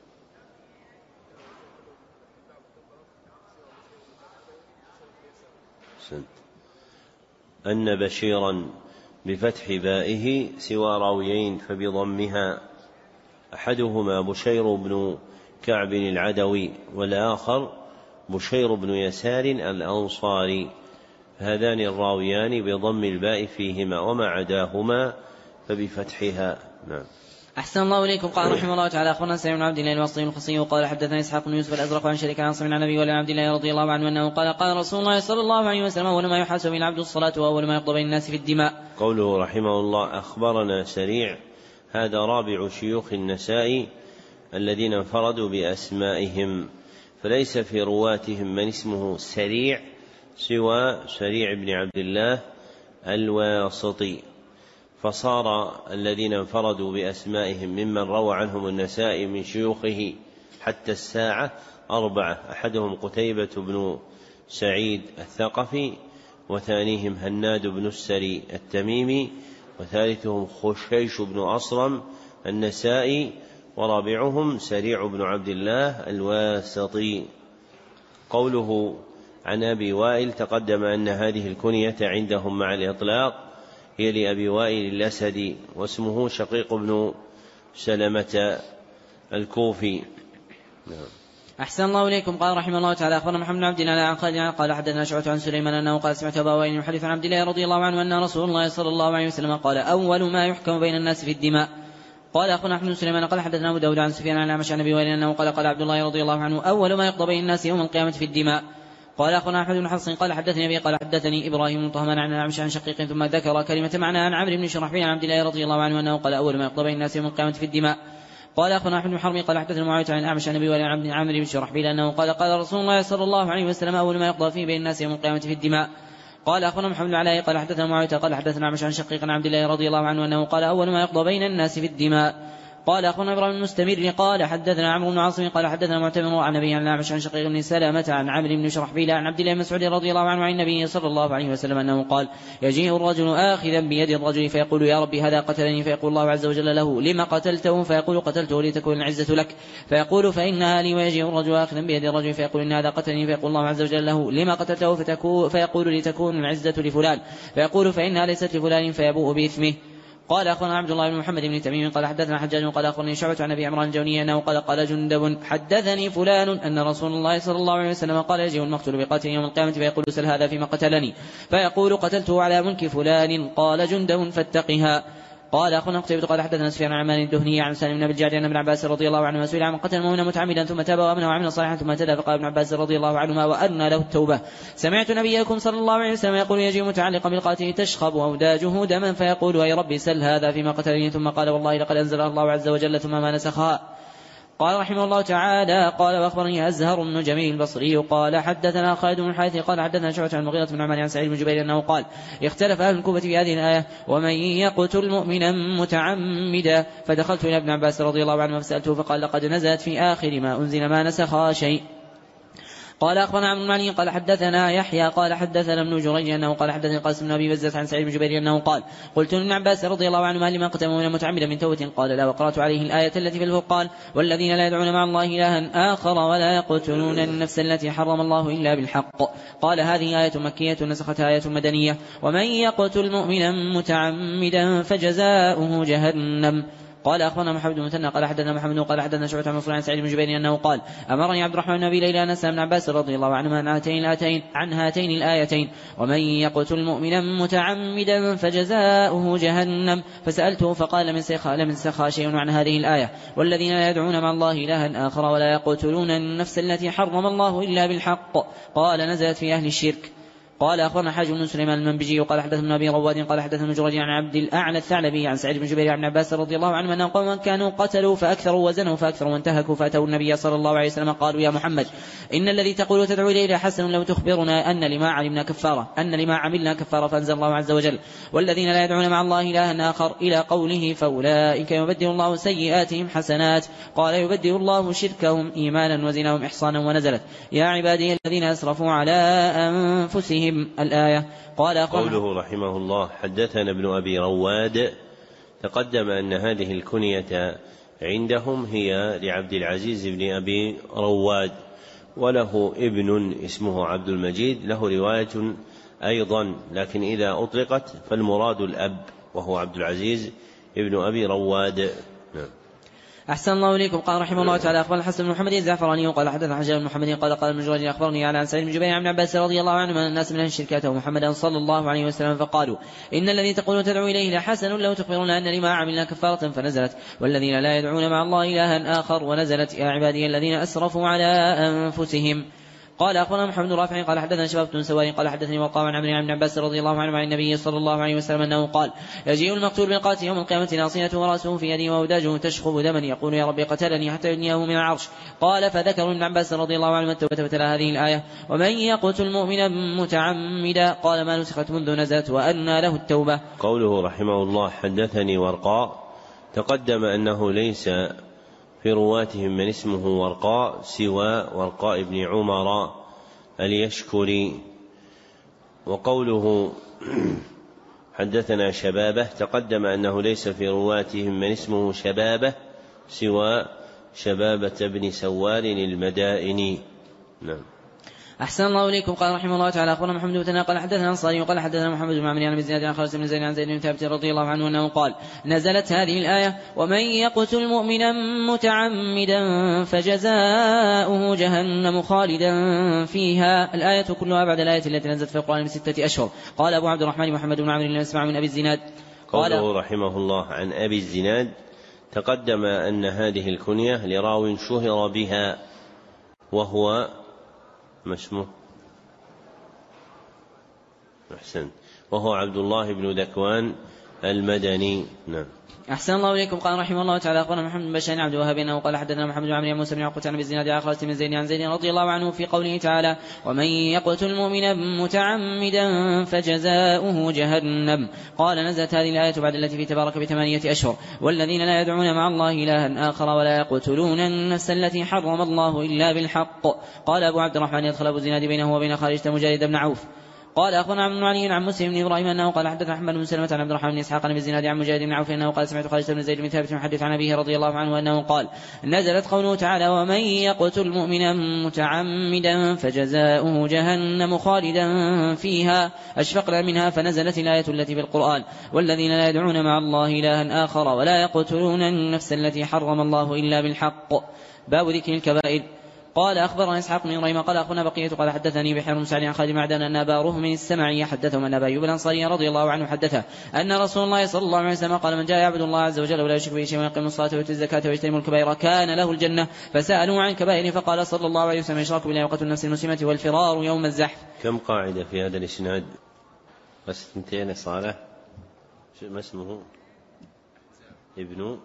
أن بشيرا بفتح بائه سوى راويين فبضمها، أحدهما بشير بن كعب العدوي والآخر بشير بن يسار الأنصاري، هذان الراويان بضم الباء فيهما وما عداهما فبفتحها. نعم. أحسن الله إليكم. قال رحمه الله تعالى أخبرنا سعيد بن عبد الله الواسطي الخصي وقال حدثنا إسحاق بن يوسف الأزرق عن شريك عن صبي عن أبي ولد عبد الله رضي الله عنه أنه قال قال رسول الله صلى الله عليه وسلم أول ما يحاسب العبد الصلاة وأول ما يقضى بين الناس في الدماء. قوله رحمه الله أخبرنا سريع هذا رابع شيوخ النسائي الذين انفردوا بأسمائهم، فليس في رواتهم من اسمه سريع سوى سريع بن عبد الله الواسطي، فصار الذين انفردوا بأسمائهم ممن روى عنهم النسائي من شيوخه حتى الساعة أربعة، أحدهم قتيبة بن سعيد الثقفي، وثانيهم هناد بن السري التميمي، وثالثهم خشيش بن أصرم النسائي، ورابعهم سريع بن عبد الله الواسطي. قوله عن أبي وائل تقدم أن هذه الكنية عندهم مع الإطلاق هي لأبي وائل الأسدي، واسمه شقيق بن سلمة الكوفي. نعم. أحسن الله إليكم. قال رحمه الله تعالى أخبرنا محمد بن عبد الله عن خالد قال حدثنا شعبة عن سليمان أنه قال سمعت أبا وائل يحدث عن عبد الله رضي الله عنه أن رسول الله صلى الله عليه وسلم قال أول ما يحكم بين الناس في الدماء. قال أخونا أحمد بن سليمان قال حدثنا أبو داود عن سفيان عن الأعمش عن أبي وائل أنه قال قال عبد الله رضي الله عنه أول ما يقضى بين الناس يوم القيامة في الدماء. قال أخونا أحمد بن حفص قال حدثني أبي قال حدثني إبراهيم بن طهمان عن الأعمش عن شقيق ثم ذكر كلمة معنى عن عمرو بن شرحبيل عن عبد الله رضي الله عنه أنه قال أول ما يقضى بين الناس يوم القيامة في الدماء. قال أخونا أحمد بن حرب قال حدثنا معاوية عن الأعمش عن أبي وائل عن عمرو بن شرحبيل أنه قال قال رسول الله صلى الله عليه وسلم أول ما يقضى فيه بين الناس يوم القيامة في الدماء. قال أخونا محمد بن علاء قال حدثنا معاوية قال حدثنا الأعمش عن شقيق عن عبد الله رضي الله عنه أنه قال أول ما يقضى بين الناس في الدماء. قال أخونا إبراهيم المستمر قال حدثنا عمرو بن عاصم قال حدثنا معتمر عن نبي عن الأعمش عن شقيق بن سلامة عن عمرو بن شرحبيل عن عبد الله بن مسعود رضي الله عنه عن النبي صلى الله عليه وسلم أنه قال يجيء الرجل آخذا بيد الرجل فيقول يا ربي هذا قتلني، فيقول الله عز وجل له لما قتلته؟ فيقول قتلته لتكون العزة لك، فيقول فإنها لي. ويجيء الرجل آخذا بيد الرجل فيقول إن هذا قتلني، فيقول الله عز وجل له لما قتلته؟ فيقول لتكون العزة لفلان، فيقول فإنها ليست لفلان، فيبوء بإثمه. قال أخونا عبد الله بن محمد بن تميم قال حدثنا حجاج قال أخبرني شعبة عن أبي عمران الجوني أنه قال قال جندب حدثني فلان أن رسول الله صلى الله عليه وسلم قال يجيء المقتول بقاتل يوم القيامة فيقول سل هذا فيما قتلني، فيقول قتلته على ملك فلان. قال جندب فاتقها. قال أخونا قتيبة قال حدثنا سفيان عن عمان الدهني عن سالم بن أبي الجعد عن ابن عباس رضي الله عنه سئل عن قتل مؤمنا متعمدا ثم تاب وآمن وعمل صالحا ثم اهتدى، فقال ابن عباس رضي الله عنهما وأنى له التوبة سمعت نبيكم صلى الله عليه وسلم يقول يجيء متعلقا بالقاتل تشخب أوداجه دما فيقول أي ربي سل هذا فيما قتلني، ثم قال والله لقد أنزل الله عز وجل ثم ما نسخها. قال رحمه الله تعالى قال وأخبرني أزهر بن جميل البصري قال حدثنا خالد بن الحارث قال حدثنا شعبة عن المغيرة بن عمرو عن سعيد بن جبير أنه قال اختلف أهل الكوفة في هذه الآية ومن يقتل مؤمنا متعمدا، فدخلت إلى ابن عباس رضي الله عنه فسألته فقال لقد نزلت في آخر ما أنزل ما نسخها شيء. قال أخبرنا عبد المعني قال حدثنا يحيى قال حدثنا ابن جريج أنه قال حدثني القاسم بن أبي بزة عن سعيد بن جبير أنه قال قلت لابن عباس رضي الله عنه لما قتل مؤمنا متعمدا من توبة؟ قال لا، وقرأت عليه الآية التي في الفرقان والذين لا يدعون مع الله إلها آخر ولا يقتلون النفس التي حرم الله إلا بالحق. قال هذه آية مكية نسختها آية مدنية ومن يقتل مؤمنا متعمدا فجزاؤه جهنم. قال أخبرنا محمد بن مثنى قال حدثنا محمد قال حدثنا شعبة عن منصور عن سعيد بن جبير أنه قال أمرني عبد الرحمن بن أبي ليلى أن أسأل ابن عباس رضي الله عنهما عن هاتين الآيتين عن هاتين الآيتين ومن يقتل مؤمنا متعمدا فجزاؤه جهنم، فسألته فقال لم ينسخها لم ينسخها شيء عن هذه الآية والذين لا يدعون مع الله إلها آخر ولا يقتلون النفس التي حرم الله إلا بالحق. قال نزلت في أهل الشرك. قال أخبرنا حاج بن سليمان المنبجي قال حدثنا أبي رواد قال حدثنا جريج عن عبد الأعلى الثعلبي عن سعيد بن جبير عن عباس رضي الله عنه أن قوما كانوا قتلوا فأكثروا وزنوا فأكثروا وانتهكوا فأتوا النبي صلى الله عليه وسلم قالوا يا محمد إن الذي تقول تدعو إليه حسن لو تخبرنا أن لما علمنا كفارة أن لما عملنا كفارة. فأنزل الله عز وجل والذين لا يدعون مع الله إلها آخر إلى قوله فأولئك يبدل الله سيئاتهم حسنات. قال يبدل الله شركهم إيمانا وزناهم إحصانا. ونزلت يا عبادي الذين أسرفوا على أنفسهم الآية. قال قوله رحمه الله حدثنا ابن أبي رواد. تقدم أن هذه الكنية عندهم هي لعبد العزيز بن أبي رواد، وله ابن اسمه عبد المجيد له رواية أيضا، لكن إذا أطلقت فالمراد الأب وهو عبد العزيز ابن أبي رواد. نعم. أحسن الله إليكم. قال رحمه الله تعالى أخبر الحسن بن محمد الزعفراني قال حدثنا حجاج بن محمد قال قال ابن جريج أخبرني عن سعيد بن جبير عن عباس رضي الله عنه أن الناس من أهل الشركة ومحمدا صلى الله عليه وسلم فقالوا إن الذي تقول تدعو إليه لحسن لو تخبرون أن لما عملنا كفارة. فنزلت والذين لا يدعون مع الله إلها آخر. ونزلت يا عبادي الذين أسرفوا على أنفسهم. قال أخبرنا محمد رافع قال حدثنا شباب بن سواري قال حدثني وقام عن عمرو بن عباس رضي الله عنه عن النبي صلى الله عليه وسلم أنه قال يجيء المقتول بالقاتل يوم القيامة ناصيته ورأسه في يده وأوداجه تشخب دما يقول يا ربي قتلني حتى يدنيه من العرش. قال فذكر ابن عباس رضي الله عنه التوبة وتلا هذه الآية ومن يقتل مؤمنا متعمدا قال ما نسخت منذ نزلت وأنى له التوبة. قوله رحمه الله حدثني ورقاء. تقدم أنه ليس في رواتهم من اسمه ورقاء سوى ورقاء بن عمر اليشكري. وقوله حدثنا شبابه تقدم أنه ليس في رواتهم من اسمه شبابه سوى شبابة بن سوار المدائني. نعم. أحسن الله إليكم. قال رحمه الله تعالى أخبرنا محمد بن ثناء قال حدثنا الأنصاري وقال حدثنا محمد بن عمرو بن زياد عن خالد بن زيد عن زيد بن ثابت رضي الله عنه أنه قال نزلت هذه الآية ومن يقتل مؤمنا متعمدا فجزاؤه جهنم خالدا فيها. الآية كلها بعد الآية التي نزلت في القرآن بستة أشهر. قال أبو عبد الرحمن محمد بن عمرو بن أسمع من أبي الزناد. قوله رحمه الله عن أبي الزناد. تقدم أن هذه الكنية لراو شهر بها وهو ما اسمه أحسن وهو عبد الله بن ذكوان المدني. نعم. أحسن الله إليكم. قال رحمه الله تعالى أخبرنا محمد بن بشار عبد الوهاب أنه قال حدثنا محمد بن عمرو موسى بن عقبة عن أبي الزناد عن خالد بن زيد عن زيد رضي الله عنه في قوله تعالى ومن يقتل مؤمنا متعمدا فجزاؤه جهنم. قال نزلت هذه الآية بعد التي في تبارك بثمانية أشهر والذين لا يدعون مع الله إلها آخر ولا يقتلون النفس التي حرم الله إلا بالحق. قال أبو عبد الرحمن يدخل أبو الزناد بينه وبين خارجة مجاهد بن عوف. قال أخبرنا عبد علي عن مسلم بن إبراهيم أنه قال حدثنا أحمد بن سلمة عن عبد الرحمن بن إسحاق عن أبي الزناد عن مجاهد بن عوف أنه قال سمعت خالد بن زيد بن ثابت يحدث عن أبيه رضي الله عنه أنه قال نزلت قوله تعالى ومن يقتل مؤمنا متعمدا فجزاؤه جهنم خالدا فيها أشفقنا منها فنزلت الآية التي في القرآن والذين لا يدعون مع الله إلها آخر ولا يقتلون النفس التي حرم الله إلا بالحق. باب ذكر الكبائر. قال أخبرنا إسحاق بن إبراهيم قال أخونا بقية قال حدثني بحر بن سعد عن خالد بن معدان أن أبا رهم السمعي حدثهم أن أبا أيوب الأنصاري رضي الله عنه حدثه أن رسول الله صلى الله عليه وسلم قال من جاء يعبد الله عز وجل ولا يشرك به شيئا ويقيم الصلاة ويؤتي الزكاة ويجتنب الكبائر كان له الجنة. فسألوا عن كبائر فقال صلى الله عليه وسلم إشراك بالله وقتل النفس المسلمة والفرار يوم الزحف. كم قاعدة في هذا الإسناد؟ بس اثنتين صالح. ما اسمه؟ ابن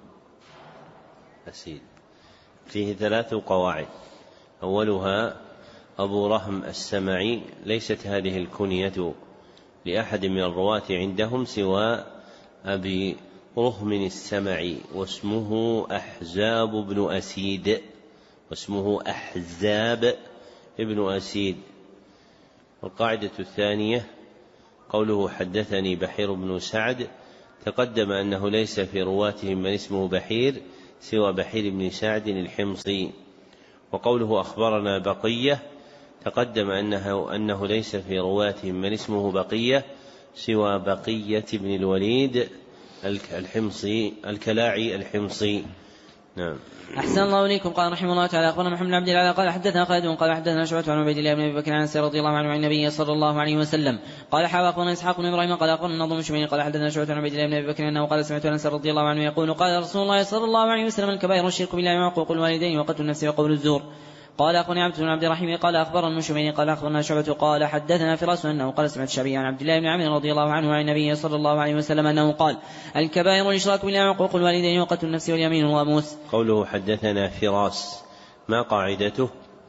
أسيد. فيه ثلاث قواعد. أولها أبو رهم السمعي ليست هذه الكنية لأحد من الرواة عندهم سوى أبي رهم السمعي واسمه أحزاب بن أسيد واسمه أحزاب بن أسيد. القاعدة الثانية قوله حدثني بحير بن سعد. تقدم أنه ليس في رواتهم من اسمه بحير سوى بحير بن سعد الحمصي. وقوله أخبرنا بقية تقدم أنه, أنه ليس في رواتهم من اسمه بقية سوى بقية بن الوليد الحمصي الكلاعي الحمصي. نعم. أحسن الله إليكم. قال رحمه الله تعالى أخبرنا محمد بن عبد الله قال حدثنا خالد قال حدثنا شعبة عن عبيد الله بن أبي بكر عن أنس رضي الله عنه عن النبي صلى الله عليه وسلم قال حاى أخبرنا إسحاق بن إبراهيم قال أخبرنا النضر بن شميل قال حدثنا شعبة عن عبيد الله بن أبي بكر أنه قال سمعت أنس رضي الله عنه يقول قال رسول الله صلى الله عليه وسلم الكبائر الشرك بالله وعقوق الوالدين وقتل النفس وقول الزور. قال أخبرني عبد بن عبد الرحيم قال أخبرنا شميني قال أخبرنا شعبة قال حدثنا فراس أنه قال سمعت الشعبي عن عبد الله بن عمرو رضي الله عنه عن النبي صلى الله عليه وسلم أنه قال الكبائر الإشراك بالله وعقوق الوالدين وقتل النفس واليمين الغموس. قوله حدثنا فراس ما قاعدته؟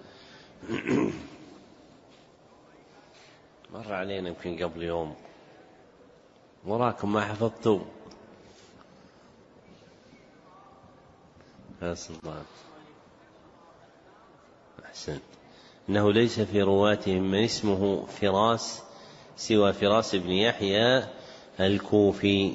مر علينا يمكن قبل يوم وراكم ما حفظتوا. أحسن. إنه ليس في رواتهم من اسمه فراس سوى فراس بن يحيى الكوفي.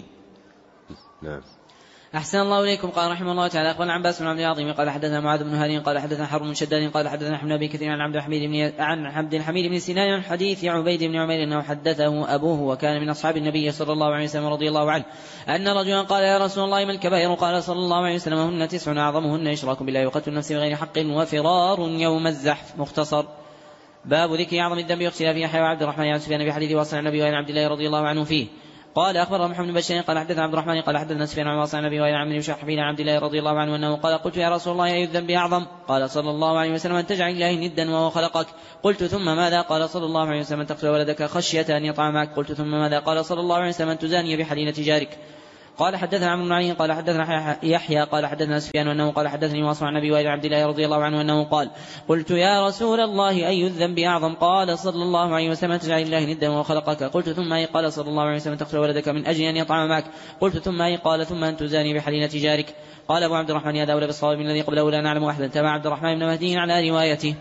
نعم. أحسن الله إليكم. قال رحمه الله تعالى أخبرنا عباس بن عبد العظيم قال حدثنا معاذ بن هادي قال حدثنا حرب بن شداد قال حدثنا حمد بن كثير عن عبد الحميد بن عن عبد الحميد بن سنان عن حديث عبيد بن عمير أنه حدثه أبوه وكان من أصحاب النبي صلى الله عليه وسلم رضي الله عنه أن رجلا قال يا رسول الله ما الكبائر؟ قال صلى الله عليه وسلم هن تسع أعظمهن إشراك بالله وقتل النفس بغير حق وفرار يوم الزحف. مختصر. باب ذكر أعظم الذنب واختلاف يحيى وعبد الرحمن عن سفيان بحديث واصل النبي وعن عبد الله رضي الله عنه فيه. قال أخبرنا محمد بن بشير قال حدثنا عبد الرحمن قال حدثنا سفيان عن واصل النبي وعن عمرو بن شحبيل عن عبد الله رضي الله عنه أنه قال قلت يا رسول الله أي الذنب أعظم؟ قال صلى الله عليه وسلم أن تجعل الله ندا وهو خلقك. قلت ثم ماذا؟ قال صلى الله عليه وسلم أن تقتل ولدك خشية أن يطعم معك. قلت ثم ماذا؟ قال صلى الله عليه وسلم أن تزاني بحليلة جارك. قال حدثنا عمرو بن علي قال حدثنا يحيى قال حدثنا سفيان أنه قال حدثني واصل عن النبي وعن عبد الله رضي الله عنه أنه قال قلت يا رسول الله أي الذنب أعظم؟ قال صلى الله عليه وسلم تجعل الله ندا وخلقك. قلت ثم أي؟ قال صلى الله عليه وسلم تقتل ولدك من أجل أن يطعم معك. قلت ثم أي؟ قال ثم أن تزاني بحليلة جارك. قال أبو عبد الرحمن هذا أولى بالصواب من الذي قبله لا نعلم أحدا تبع عبد الرحمن بن مهدي على روايته.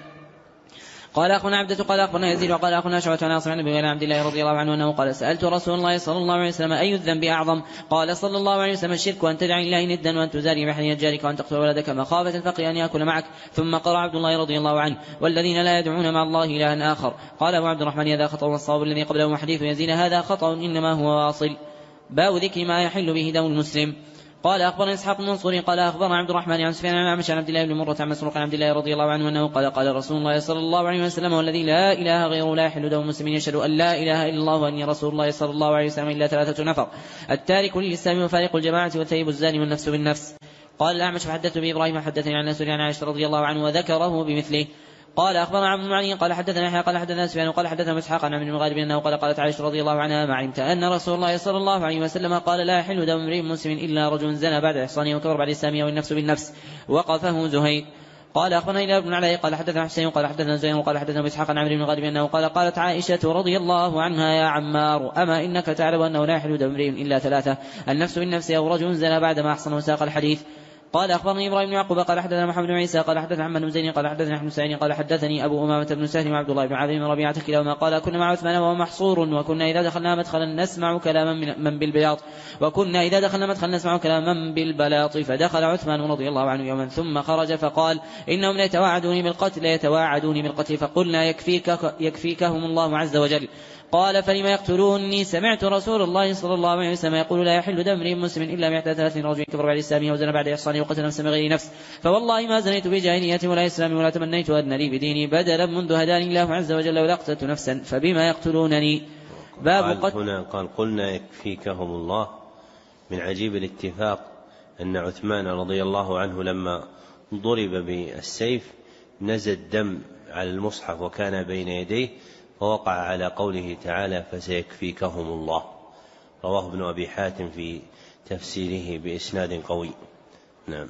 قال أخونا عبدة قال أخبرنا يزيد وقال أخونا شعبة عن عاصم بن عبد الله رضي الله عنه أنه قال سألت رسول الله صلى الله عليه وسلم أي الذنب أعظم؟ قال صلى الله عليه وسلم الشرك وأن تدعي الله ندا وأن تزاري بحليلة جارك وأن تقتل ولدك مخافة الفقر أن يأكل معك. ثم قرأ عبد الله رضي الله عنه والذين لا يدعون مع الله إلها آخر. قال أبو عبد الرحمن هذا خطأ والصواب الذي قبله حديث يزيد هذا خطأ إنما هو واصل. باب ذكر ما يحل به دم المسلم. قال أخبرنا إسحاق بن منصور قال أخبرنا عبد الرحمن عن سفيان عن أعمش عن عبد الله بن مرة عن مسروق عن عبد الله رضي الله عنه أنه قال قال رسول الله صلى الله عليه وسلم والذي لا إله غيره لا يحل دم مسلم يشهد أن لا إله إلا الله وأني رسول الله صلى الله عليه وسلم إلا ثلاثة نفر التارك للإسلام وفارق الجماعة والثيب الزاني والنفس بالنفس. قال الأعمش فحدثت بإبراهيم حدثني عن ناس عن عائشة رضي الله عنه وذكره بمثله. قال أخبرنا عبد المعين قال حدثنا يحيى قال حدثنا سفيان قال حدثنا إسحاق عن عبد الغالب أنه قال قالت عائشة رضي الله عنها ما علمت أن رسول الله صلى الله عليه وسلم قال لا يحل دم امرئ مسلم إلا رجل زنى بعد إحصانه وكفر بعد إسلامه والنفس بالنفس. وقفه زهير. قال أخبرنا إلى بن علي قال حدثنا حسين قال حدثنا زهير قال حدثنا إسحاق عن عبد الغالب أنه قال قالت عائشة رضي الله عنها يا عمار أما إنك تعلم أنه لا يحل دم امرئ إلا ثلاثة النفس بالنفس أو رجل زنى بعد ما أحصن وساق الحديث. قال أخبرني إبراهيم بن يعقوب قال حدثنا محمد بن عيسى قال حدثنا محمد بن زيد قال حدثنا أحمد سعيد قال حدثني أبو أمامة بن سهل وعبد الله بن عامر بن ربيعة كلاهما قال كنا مع عثمان وهو محصور وكنا إذا دخلنا مدخلا نسمع كلاما من بالبلاط وكنا إذا دخلنا مدخلا نسمع كلاما من بالبلاط فدخل عثمان رضي الله عنه يوما ثم خرج فقال إنهم لا يتواعدون بالقتل لا يتواعدون بالقتل فقلنا يكفيك يكفيكهم الله عز وجل. قال فلما يقتلوني سمعت رسول الله صلى الله عليه وسلم يقول لا يحل دم امرئ مسلم إلا مئة ثلاثين رجل كفر بعد إسلامه وزنى بعد إحصانه وقتل نفسا بغير نفس فوالله ما زنيت بجاهلية ولا إسلام ولا تمنيت أن لي بديني بدلا منذ هداني الله عز وجل ولا قتلت نفسا فبما يقتلونني. باب قال هنا قال قلنا يكفيكهم الله من عجيب الاتفاق أن عثمان رضي الله عنه لما ضرب بالسيف نزل دم على المصحف وكان بين يديه ووقع على قوله تعالى فسيكفيكهم الله. رواه ابن أبي حاتم في تفسيره بإسناد قوي. نعم.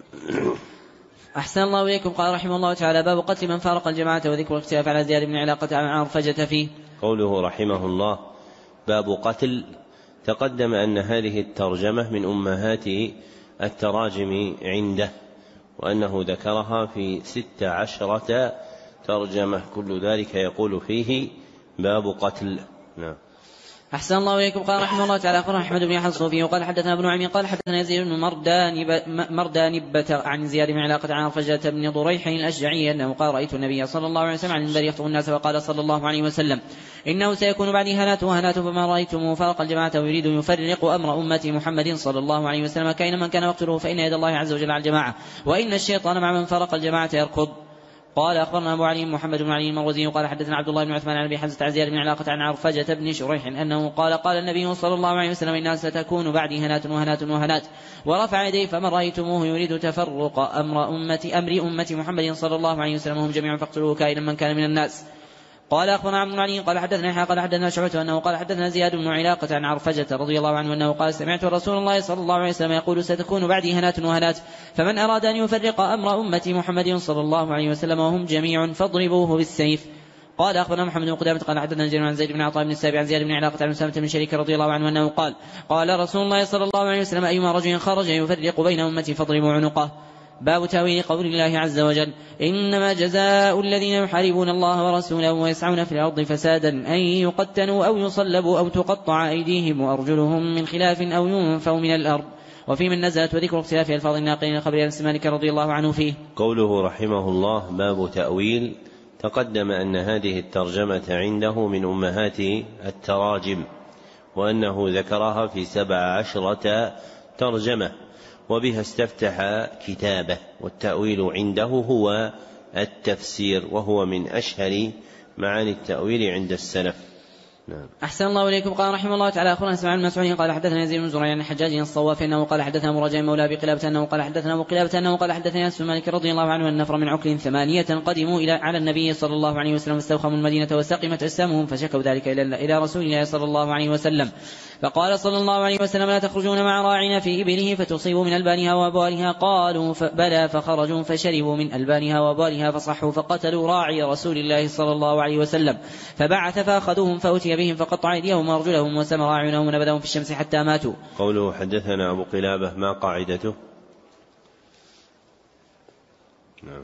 أحسن الله إليكم. قال رحمه الله تعالى باب قتل من فارق الجماعة وذكر الاختلاف على زياد بن علاقة عن عرفجة فيه. قوله رحمه الله باب قتل تقدم أن هذه الترجمة من أمهات التراجم عنده وأنه ذكرها في ست عشرة ترجمة كل ذلك يقول فيه باب قتل. نعم. أحسن الله إليكم. قال رحمه الله تعالى أخبرنا أحمد بن يحيى الصوفي وقال حدثنا ابن عمي قال حدثنا يزيد بن مردانبة عن زياد بن علاقة عن عرفجة بن ضريح الأشجعي أنه قال رأيت النبي صلى الله عليه وسلم عن المنبر يخطب الناس وقال صلى الله عليه وسلم إنه سيكون بعدي هنات وهنات فما رأيتم فارق الجماعة ويريد يفرق أمر أمتي محمد صلى الله عليه وسلم كائنا من كان مقتله فإن يد الله عز وجل على الجماعة وإن الشيطان مع من فارق الجماعة يركض. قال أخبرنا أبو علي محمد بن علي المروزي قال حدثنا عبد الله بن عثمان عن أبي حمزة عن زياد بن علاقة عن عرفجة بن شريح أنه قال قال النبي صلى الله عليه وسلم إنها ستكون بعدي هنات وهنات وهنات ورفع يديه فمن رأيتموه يريد تفرق أمر أمة أمر أمة محمد صلى الله عليه وسلم هم جميعا فاقتلوه كائنا من كان من الناس. قال أخبرنا عبد العلي قال حدثنا يحيى قال حدثنا شعبة أنه قال حدثنا زياد بن علاقة عن عرفجة رضي الله عنه أنه قال سمعت رسول الله صلى الله عليه وسلم يقول ستكون بعدي هنات وهنات فمن أراد أن يفرق أمر أمة محمد صلى الله عليه وسلم وهم جميع فاضربوه بالسيف. قال أخبرنا محمد بن قدامة قال حدثنا جرير عن زيد بن عطاء بن السابع عن زياد بن علاقة عن أسامة بن شريك رضي الله عنه أنه قال قال رسول الله صلى الله عليه وسلم أيما رجل خرج يفرق بين أمتي فاضربوا عنقه. باب تأويل قول الله عز وجل إنما جزاء الذين يحاربون الله ورسوله ويسعون في الأرض فسادا أن يقتلوا أو يصلبوا أو تقطع أيديهم وأرجلهم من خلاف أو ينفوا من الأرض. وفي من نزلت وذكر اختلاف ألفاظ الناقلين الخبر عن مالك رضي الله عنه فيه. قوله رحمه الله باب تأويل. تقدم أن هذه الترجمة عنده من أمهات التراجم وأنه ذكرها في سبع عشرة ترجمة وبها استفتح كتابه. والتأويل عنده هو التفسير وهو من أشهر معاني التأويل عند السلف. نعم. أحسن الله إليكم. قال رحمه الله تعالى أخبرنا اسماعيل بن مسعود قال حدثنا يزيد بن زريع عن حجاج الصواف أنه قال حدثنا مراجع مولى أبي قلابة أنه قال حدثنا أبو قلابة أنه قال حدثنا أنس بن مالك رضي الله عنه أن نفر من عكل ثمانية قدموا إلى على النبي صلى الله عليه وسلم واستوخموا المدينة وسقمت أجسامهم فشكوا ذلك إلى إلى رسول الله صلى الله عليه وسلم فقال صلى الله عليه وسلم لا تخرجون مع راعنا في إبله فتصيبوا من ألبانها وأبوالها. قالوا بلى فخرجوا فشربوا من ألبانها وأبوالها فصحوا فقتلوا راعي رسول الله صلى الله عليه وسلم فبعث فأخذوهم فأتي بهم فقطع أيديهم وأرجلهم وسمر أعينهم ونبذهم في الشمس حتى ماتوا. قوله حدثنا أبو قلابة ما قاعدته؟ نعم.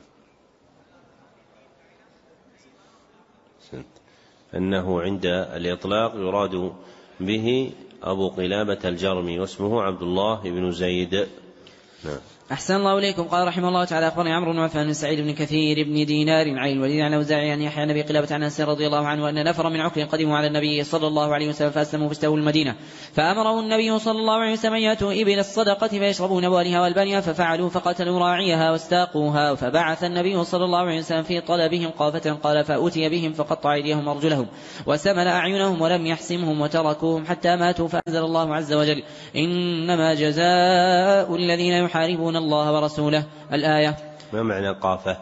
أنه عند الإطلاق يراد به أبو قلابة الجرمي واسمه عبد الله بن زيد. نعم. أحسن الله إليكم. قال رحمه الله تعالى أخبرني عمرو بن عثمان بن سعيد بن كثير بن دينار عن الوليد عن أوزاعي عن يحيى النبي قلابة عن أنس رضي الله عنه أن نفر من عكر قدموا على النبي صلى الله عليه وسلم فأسلموا فاستووا المدينة فأمره النبي صلى الله عليه وسلم يأتوا إبل الصدقة فيشربون أبوالها والبانها ففعلوا فقتلوا راعيها واستاقوها فبعث النبي صلى الله عليه وسلم في طلبهم قافة قال فأتي بهم فقطع أيديهم وأرجلهم وسمل أعينهم ولم يحسمهم وتركوهم حتى ماتوا فأنزل الله عز وجل إنما جزاء الذين يحاربون الله ورسوله الآية. ما معنى قافة؟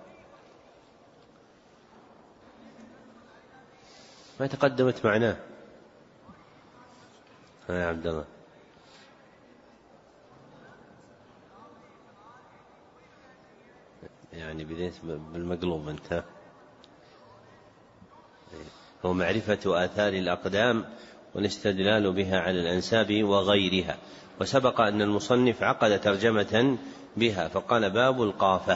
ما تقدمت معناه يا عبد الله؟ يعني بديت بالمقلوب أنت. هو معرفة آثار الأقدام والاستدلال بها على الأنساب وغيرها. وسبق أن المصنف عقد ترجمة بها فقال باب القافة.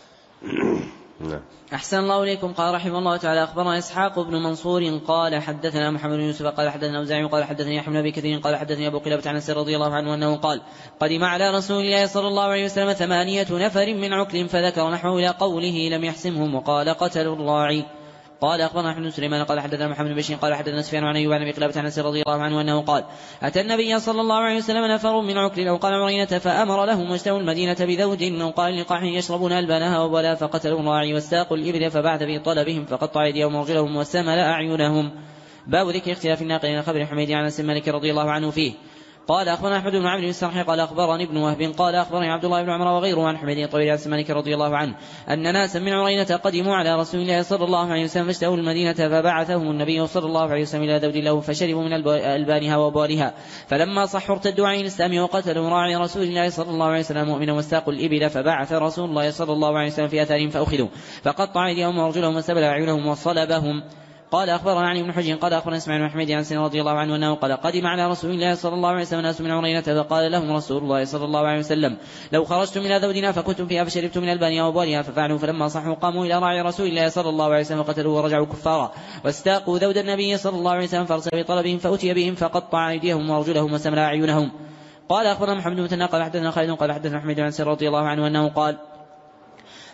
أحسن الله إليكم. قال رحمه الله تعالى أخبرنا إسحاق بن منصور قال حدثنا محمد بن يوسف قال حدثنا أوزاعي قال حدثني يحيى بن أبي كثير قال حدثني أبو قلابة عن أنس رضي الله عنه أنه قال قدم على رسول الله صلى الله عليه وسلم ثمانية نفر من عكل فذكر نحوه إلى قوله لم يحسمهم وقال قتلوا الراعي. قال أخبرنا أحمد بن سليمان قال حدثنا محمد بن بشير قال حدثنا سفيان عن أيوب عن أبي قلابة عن أنس رضي الله عنه أنه قال أتى النبي صلى الله عليه وسلم نفر من عكل أو قال عرينة فأمر لهم واجتووا المدينة بذوج أو قال لقاح يشربون ألبانها وبلا فقتلوا الراعي واستاقوا الإبل فبعث في طلبهم فقطع أيديهم وأرجلهم وسمل أعينهم. باب ذكر اختلاف الناقلين خبر حميد عن أنس مالك رضي الله عنه فيه. قال أخبرنا أحمد بن عمرو بن السرحي قال أخبرني ابن وهب قال أخبرني عبد الله بن عمر وغيره عن حميد طويل عن مالك رضي الله عنه أن ناسا من عرينة قدموا على رسول الله صلى الله عليه وسلم فاشتهوا المدينة فبعثهم النبي صلى الله عليه وسلم إلى ذود له فشربوا من ألبانها وأبوالها فلما صحوا ارتدوا عن الإسلام وقتلوا راعي رسول الله صلى الله عليه وسلم مؤمنا واستاقوا الإبل فبعث رسول الله صلى الله عليه وسلم في أثارهم فأخذوا فقطع أيديهم وأرجلهم وسبل أعينهم وصلبهم. قال أخبرنا علي بن حجر قال أخبرنا إسماعيل بن حميد عن سنة رضي الله عنه أنه قال قدم على رسول الله صلى الله عليه وسلم ناس من عرينة فقال لهم رسول الله صلى الله عليه وسلم لو خرجتم إلى ذودنا فكنتم فيها فشربتم من ألبانها وأبوالها ففعلوا فلما صحوا قاموا إلى راعي رسول الله صلى الله عليه وسلم وقتلوا ورجعوا كفارا واستاقوا ذود النبي صلى الله عليه وسلم فأرسل بطلبهم فأتي بهم فقطع أيديهم وأرجلهم وسمل أعينهم. قال أخبرنا محمد بن مثنى قال حدثنا خالد قال حدثنا حميد عن سنة رضي الله عنه أنه قال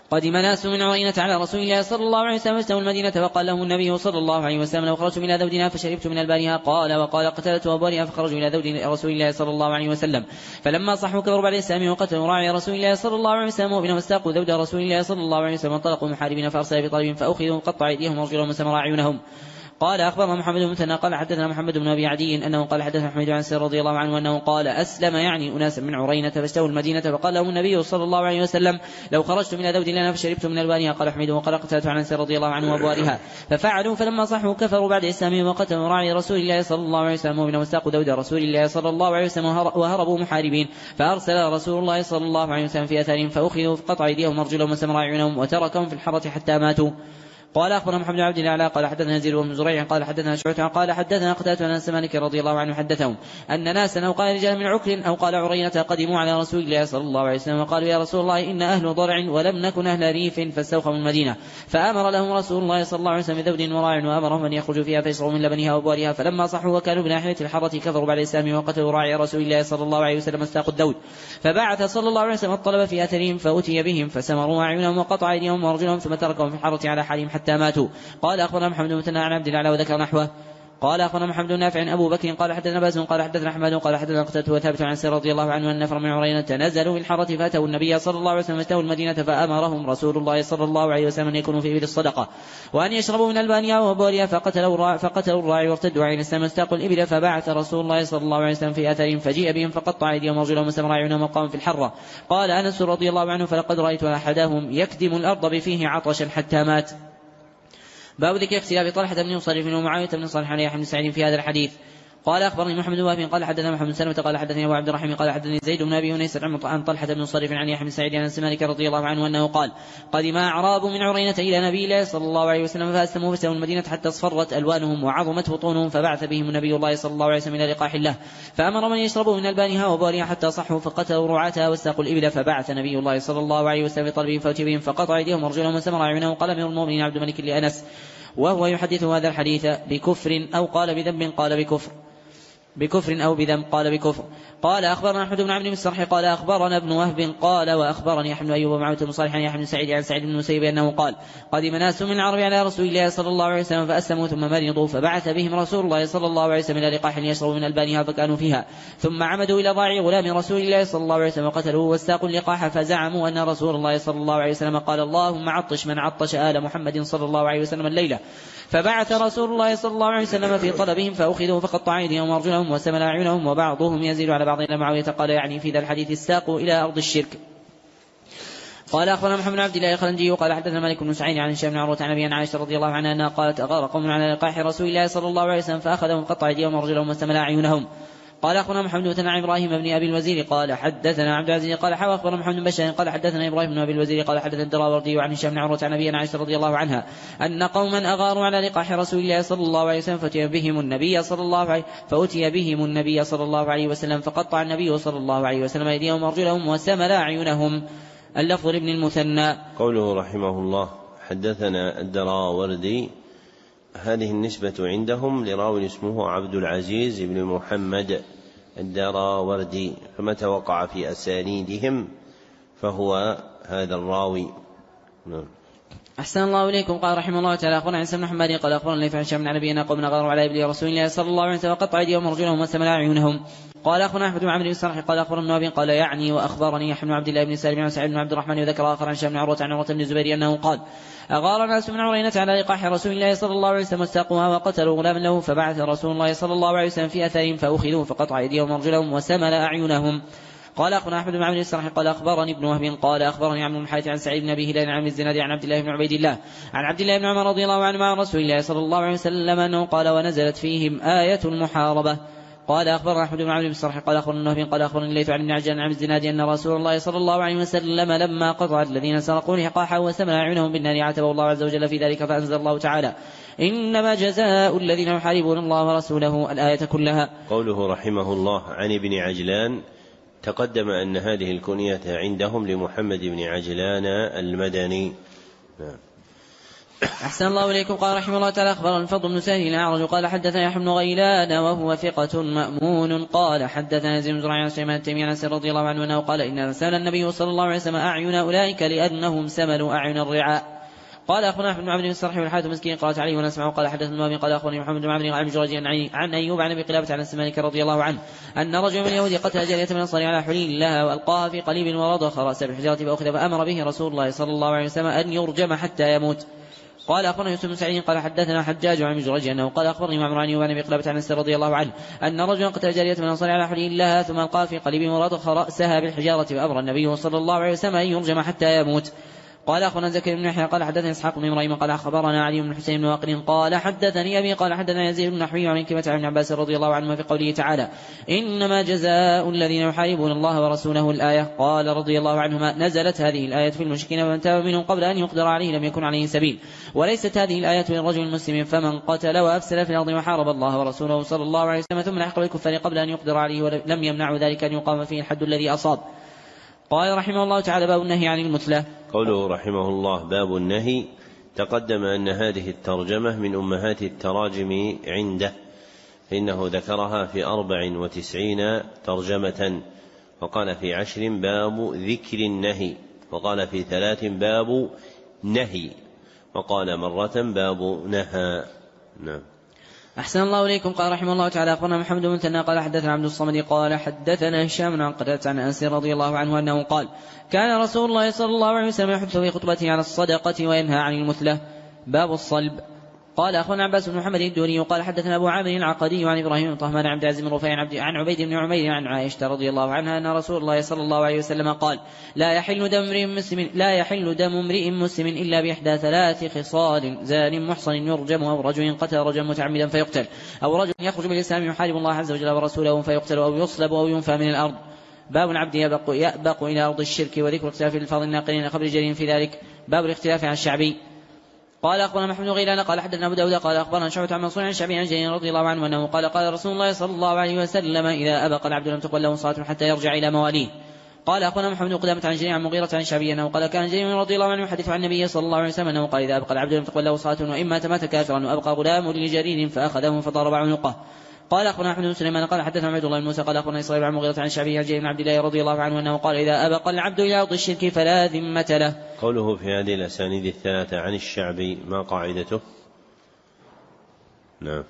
قدم ناس من عرينة على رسول الله صلى الله عليه وسلم فاستووا المدينة فقال لهم النبي صلى الله عليه وسلم لو خرجتم إلى ذودنا فشربت من البانها قال وقال قتلت وأبوالها فخرجوا إلى ذود رسول الله صلى الله عليه وسلم فلما صحوا كفروا بعد الإسلام وقتلوا راعي رسول الله صلى الله عليه وسلم وبنهم استاقوا ذود رسول الله صلى الله عليه وسلم وانطلقوا محاربين فأرسل بطلب فأخذوا قطع أيديهم وارجلهم وسمر أعينهم. قال أخبرنا محمد بن مثنى قال حدثنا محمد بن أبي عدي أنه قال حدثنا حميد عن سير رضي الله عنه أنه قال أسلم يعني أناس من عرينة فاستووا المدينة فقال لهم النبي صلى الله عليه وسلم لو خرجت من ذود لنا فشربت من البانها قال حميد وقال قتلت عن سير رضي الله عنه وأبوالها ففعلوا فلما صحوا كفروا بعد إسلامهم وقتلوا راعي رسول الله صلى الله عليه وسلم ومن واستاقوا ذود رسول الله صلى الله عليه وسلم وهربوا محاربين فأرسل رسول الله صلى الله عليه وسلم في أثارهم فأخذوا فقطع أيديهم وأرجلهم وسمر أعينهم وتركهم في الحرة حتى ماتوا. قال أخبرنا محمد بن عبد الله قال حدثنا يزيد بن زريع قال حدثنا شعبة قال حدثنا قتادة عن أنس مالك رضي الله عنه حدثهم أن ناسا أو قال رجال من عكر أو قال عرينة قدموا على رسول الله صلى الله عليه وسلم وقالوا يا رسول الله إن أهل ضرع ولم نكن أهل ريف فاستوخوا المدينة فأمر لهم رسول الله صلى الله عليه وسلم بذود وراع وأمرهم أن يخرجوا فيها فيشربوا من لبنها وأبوالها فلما صحوا وكانوا بناحية الحرة كفروا بعد الإسلام وقتلوا راعي رسول الله صلى الله عليه وسلم استاقوا الذود فبعث صلى الله عليه وسلم الطلب في أثرهم فأتي بهم فسمروا أعينهم وقطع أيديهم وأرجلهم ثم تركهم في الحرة على حالهم حتى ماتوا. قال أخبرنا محمد بن مثنى عن عبد الله وذكر نحوه. قال أخبرنا محمد بن نافع أبو بكر قال حدثنا باز قال حدثنا أحمد قال حدثنا قتادة وثابت عن سير رضي الله عنه أن نفر من عرينة نزلوا في الحرة فأتوا النبي صلى الله عليه وسلم فأتوا المدينة فأمرهم رسول الله صلى الله عليه وسلم أن يكونوا في إبل الصدقة وأن يشربوا من البانية وبوريها فقتلوا الراعي فقتلوا الراعي وارتدوا عن الإسلام واستاقوا الإبل فبعث رسول الله صلى الله عليه وسلم في أثرهم فجيء بهم فقطع أيديهم وأرجلهم وسمر أعينهم وقاموا في الحرة. قال أنس رضي الله عنه فلقد رأيت أحدهم يكدم الأرض بفيه عطشا حتى مات. باب ذكر اختلاف طلحة بن مصرف ومعاوية بن صالح عن يحيى بن سعيد في هذا الحديث. قال أخبرني محمد بن وهب قال حدثنا محمد بن سلمة قال حدثني أبو عبد الرحيم قال حدثني زيد بن أبي أنيس عن طلحة بن مصرف عن يحيى بن سعيد عن أنس مالك رضي الله عنه أنه قال قدم أعراب من عرينة إلى نبي الله صلى الله عليه وسلم فأسلموا فاستووا المدينة حتى اصفرت ألوانهم وعظمت بطونهم فبعث بهم نبي الله صلى الله عليه وسلم إلى لقاح الله فأمر من يشربوا من ألبانها وبارها حتى صحوا فقتلوا رعاتها واستاقوا الإبل فبعث نبي الله صلى الله عليه وسلم بطلبهم فأتي بهم فقطع أيديهم وأرجلهم وسمر أعينهم. قال أمير المؤمنين عبد الملك لأنس وهو يحدث هذا الحديث بكفر أو قال بذنب قال بكفر بكفر أو بذنب قال بكفر. قال أخبرنا أحمد بن عبد الصرح قال أخبرنا ابن وهب قال وأخبرني أحمد أيوب ومعاوية بن صالح عن يحيى بن سعيد عن سعيد بن المسيب أنه قال قدم ناس من العرب على رسول الله صلى الله عليه وسلم فأسلموا ثم مرضوا فبعث بهم رسول الله صلى الله عليه وسلم إلى لقاح يشربوا من ألبانها فكانوا فيها ثم عمدوا إلى ضاعي غلام رسول الله صلى الله عليه وسلم وقتلوه واستاقوا اللقاح فزعموا أن رسول الله صلى الله عليه وسلم قال اللهم عطش من عطش آل محمد صلى الله عليه وسلم الليلة فبعث رسول الله صلى الله عليه وسلم في طلبهم فأخذوا فقطع أيديهم وأرجلهم وسمل أعينهم وبعضهم يزيد على بعض إلى معاوية قال يعني في ذا الحديث استاقوا إلى أرض الشرك. قال أخبرنا محمد بن عبد الله الخلنجي قال حدثنا مالك بن سعيد عن هشام بن عروة عن أبي عائشة رضي الله عنها أنها قالت أغار قوم على لقاح رسول الله صلى الله عليه وسلم فأخذهم قطع أيديهم وأرجلهم وسمل أعينهم. قال أخبرنا محمد بن إبراهيم بن أبي الوزير قال حدثنا عبد العزيز قال حوى أخبرنا محمد بن بشار قال حدثنا إبراهيم بن أبي الوزير قال حدثنا الدراوردي عن هشام بن عروة عن أبي عائشة رضي الله عنها أن قوما أغاروا على لقاح رسول الله صلى الله عليه وسلم فأتي بهم النبي صلى الله عليه فأتي بهم النبي صلى الله عليه وسلم فقطع النبي صلى الله عليه وسلم أيديهم وأرجلهم وسمل أعينهم. اللفظ لابن المثنى. قوله رحمه الله حدثنا الدراوردي هذه النسبة عندهم لراوي اسمه عبد العزيز بن محمد الدراوردي فمتى وقع في أسانيدهم فهو هذا الراوي. نعم. أحسن الله إليكم. قال رحمه الله تعالى أخبرنا عن سيدنا محمد قال أخبرنا ليث عن هشام عن نبينا قوم غاروا على إبل رسول الله صلى الله عليه وسلم وقطع أيديهم وأرجلهم وسمل أعينهم. قال أخبرنا أحمد بن عمرو بن السرح قال أخبرنا ابن قال يعني وأخبرني يحيى بن عبد الله بن سالم عن سعيد بن عبد الرحمن وذكر آخر عن هشام بن عروة عن عروة بن الزبير أنه قال أغار ناس من عرينة على لقاح رسول الله صلى الله عليه وسلم واستاقوها وقتلوا غلاما له فبعث رسول الله صلى الله عليه وسلم في أثرهم فأخذوا فقطع أيديهم وأرجلهم وسمل أعينهم. قال أخبرنا أحمد بن عبد السرح قال أخبرني ابن وهب قال أخبرني عمرو بن الحارث عن سعيد بن أبي هلال عن الزناد عن عبد الله بن عبيد الله عن عبد الله بن عمر رضي الله عنه مع رسول الله صلى الله عليه وسلم أنه قال ونزلت فيهم آية المحاربة. قال أخبرنا أحمد بن عبد السرح قال أخبرنا وهب قال أخبرني ليث عن ابن عجلان عن الزناد أن رسول الله صلى الله عليه وسلم لما قطع الذين سرقوا لقاحا وسمل أعينهم بالنار عاتبه الله عز وجل في ذلك فأنزل الله تعالى إنما جزاء الذين يحاربون الله ورسوله الآية كلها. قوله رحمه الله عن ابن عجلان تقدم أن هذه الكنية عندهم لمحمد بن عجلان المدني. أحسن الله إليكم. قال رحمه الله تعالى أخبر الفضل بن سهل الأعرج قال حدثنا يحيى بن غيلان وهو ثقة مأمون قال حدثنا زيد بن زرع عن سليمان التيمي عن أنس رضي الله عنه أنه قال إن سأل النبي صلى الله عليه وسلم أعين أولئك لأنهم سملوا أعين الرعاء. قال أخبرنا أحمد بن عبد الصرح والحارث مسكين قالت عليه ونسمعه قال حدثنا النبي قال أخبرني محمد بن عبد عن جريج عن أيوب عن أبي قلابة عن أنس مالك رضي الله عنه أن رجل من اليهود قتل جارية من الأنصار على حليل لها وألقاها في قليب ورضخ رأسها بالحجارة فأخذ فأمر به رسول الله صلى الله عليه وسلم أن يرجم حتى يموت. قال أخبرنا يوسف بن سعيد قال حدثنا حجاج عن جريج أنه قال أخبرني معمر عن أيوب عن أبي قلابة عن أنس رضي الله عنه أن رجلا قتل جارية من الأنصار على حليل لها ثم ألقاها في قليب ورضخ رأسها بالحجارة فأمر النبي صلى الله عليه وسلم أن يرجم حتى يموت. قال أخبرنا زكريا بن يحيى قال حدثنا إسحاق بن إبراهيم قال أخبرنا علي بن حسين بن واقد قال حدثني أبي قال حدثنا يزيد بن نحوي عن كلمة عن ابن عباس رضي الله عنهما في قوله تعالى إنما جزاء الذين يحاربون الله ورسوله الآية. قال رضي الله عنهما نزلت هذه الآية في المشركين ومن تاب منهم قبل أن يقدر عليه لم يكن عليه سبيل. وليست هذه الآية للرجل المسلم فمن قتل وأفسد في الأرض وحارب الله ورسوله صلى الله عليه وسلم ثم لحق بالكفار قبل أن يقدر عليه ولم يمنع ذلك أن يقام فيه الحد الذي أصاب. قال رحمه الله تعالى باب النهي عن المثلى. قوله رحمه الله باب النهي تقدم أن هذه الترجمة من أمهات التراجم عنده فإنه ذكرها في أربع وتسعين ترجمة وقال في عشر باب ذكر النهي وقال في ثلاث باب نهي وقال مرة باب نهى. نعم. أحسن الله إليكم. قال رحمه الله تعالى أخبرنا محمد بن مثنى قال حدثنا عبد الصمد قال حدثنا هشام عن قتادة عن أنس رضي الله عنه أنه قال كان رسول الله صلى الله عليه وسلم يحث في خطبته على الصدقة وينهى عن المثلة. باب الصلب. قال أخونا عباس بن محمد الدوري قال حدثنا أبو عامر العقدي عن إبراهيم بن طهمان عبد العزيز بن رفيع عن عبيد بن عمير عن عائشة رضي الله عنها أن رسول الله صلى الله عليه وسلم قال لا يحل دم امرئ مسلم لا يحل دم امرئ مسلم إلا بإحدى ثلاث خصال زان محصن يرجم أو رجل قتل رجلا متعمدا فيقتل أو رجل يخرج بالإسلام يحارب الله عز وجل ورسوله فيقتل أو يصلب أو ينفى من الأرض. باب العبد يأبق, يأبق إلى أرض الشرك وذكر اختلاف الفاظ الناقلين خبر جرير في ذلك. باب الاختلاف عن الشعبي. قال أخبرنا محمد بن غيلان قال حدثنا أبو داود قال أخبرنا شعبة عن منصور عن الشعبي عن جرير رضي الله عنه أنه قال قال رسول الله صلى الله عليه وسلم إذا أبق العبد لم تقبل له صلاة حتى يرجع إلى مواليه. قال أخبرنا محمد بن قدامة عن جرير عن مغيرة عن الشعبي أنه قال كان جرير رضي الله عنه يحدث عن النبي صلى الله عليه وسلم أنه قال إذا أبق العبد لم تقبل له صلاة وإما تمات كافرا وأبقى غلام لجرير فأخذه فضرب عنقه. قال أخبرنا أحمد بن سليمان قال حدثنا عبد الله بن موسى قال أخبرنا إسرائيل عن مغيرة عن الشعبي عن جرير بن عبد الله رضي الله عنه أنه قال إذا أبق العبد إلى أرض الشرك فلا ذمة له. قوله في هذه الأسانيد الثلاثة عن الشعبي ما قاعدته؟ نعم.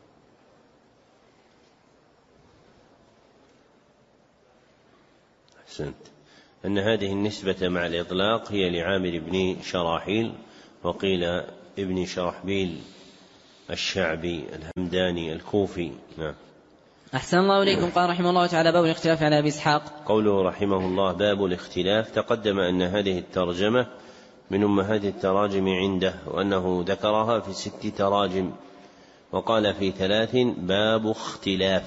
أحسنت. أن هذه النسبة مع الإطلاق هي لعامر بن شراحيل وقيل ابن شرحبيل الشعبي الهمداني الكوفي. نعم. أحسن الله إليكم. قال رحمه الله تعالى باب الاختلاف على أبي إسحاق. قوله رحمه الله باب الاختلاف تقدم أن هذه الترجمة من أمهات التراجم عنده وأنه ذكرها في ست تراجم وقال في ثلاث باب اختلاف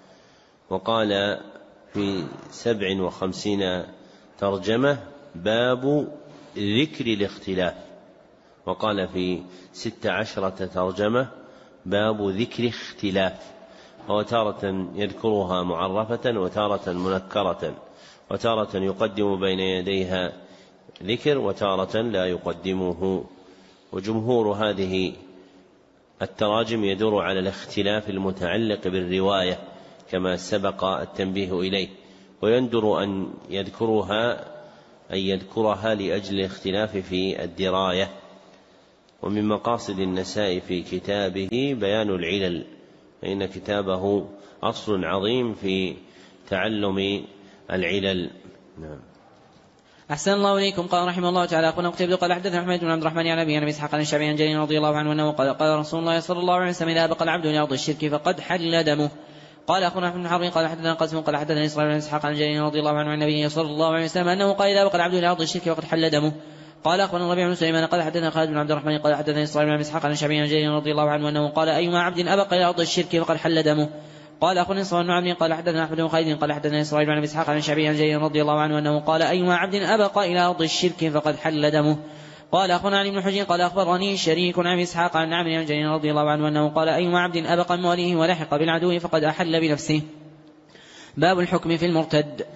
وقال في سبع وخمسين ترجمة باب ذكر الاختلاف وقال في ست عشرة ترجمة باب ذكر اختلاف وتارة يذكرها معرفة وتارة منكرة وتارة يقدم بين يديها ذكر وتارة لا يقدمه. وجمهور هذه التراجم يدور على الاختلاف المتعلق بالرواية كما سبق التنبيه إليه ويندر أن يذكرها أن يذكرها لأجل الاختلاف في الدراية. ومن مقاصد النسائي في كتابه بيان العلل فإن كتابه أصل عظيم في تعلم العلل. نعم. أحسن الله إليكم. قال رحمه الله تعالى أخونا قتيبة قال حدثنا أحمد بن عبد الرحمن عن أبي عن إسحاق عن الشعبي عن جرير رضي الله عنه أنه قال قال رسول الله صلى الله عليه وسلم إذا أبق العبد إلى أرض الشرك فقد حل دمه. قال أخونا أحمد بن حرب قال حدثنا قاسم قال حدثنا إسرائيل عن إسحاق عن جرير رضي الله عنه عن النبي صلى الله عليه وسلم أنه قال إذا أبق العبد إلى أرض الشرك فقد حل دمه. قال أخونا ربيع بن سليمان قال حدثنا خالد بن عبد الرحمن قال حدثنا إسرائيل عن إسحاق عن الشعبي عن جرير رضي الله عنه أنه قال أيما عبد أبق إلى أرض الشرك فقد حل دمه. قال أخونا إسرائيل بن عبد قال حدثنا أحمد بن خالد قال حدثنا إسرائيل عن إسحاق عن الشعبي عن جرير رضي الله عنه أنه قال أيما عبد أبق إلى أرض الشرك فقد حل دمه. قال أخونا علي بن حجر قال أخبرني شريك عن إسحاق عن عمرو عن جرير رضي الله عنه أنه قال أيما عبد أبق مواليه ولحق بالعدو فقد أحل بنفسه. باب الحكم في المرتد.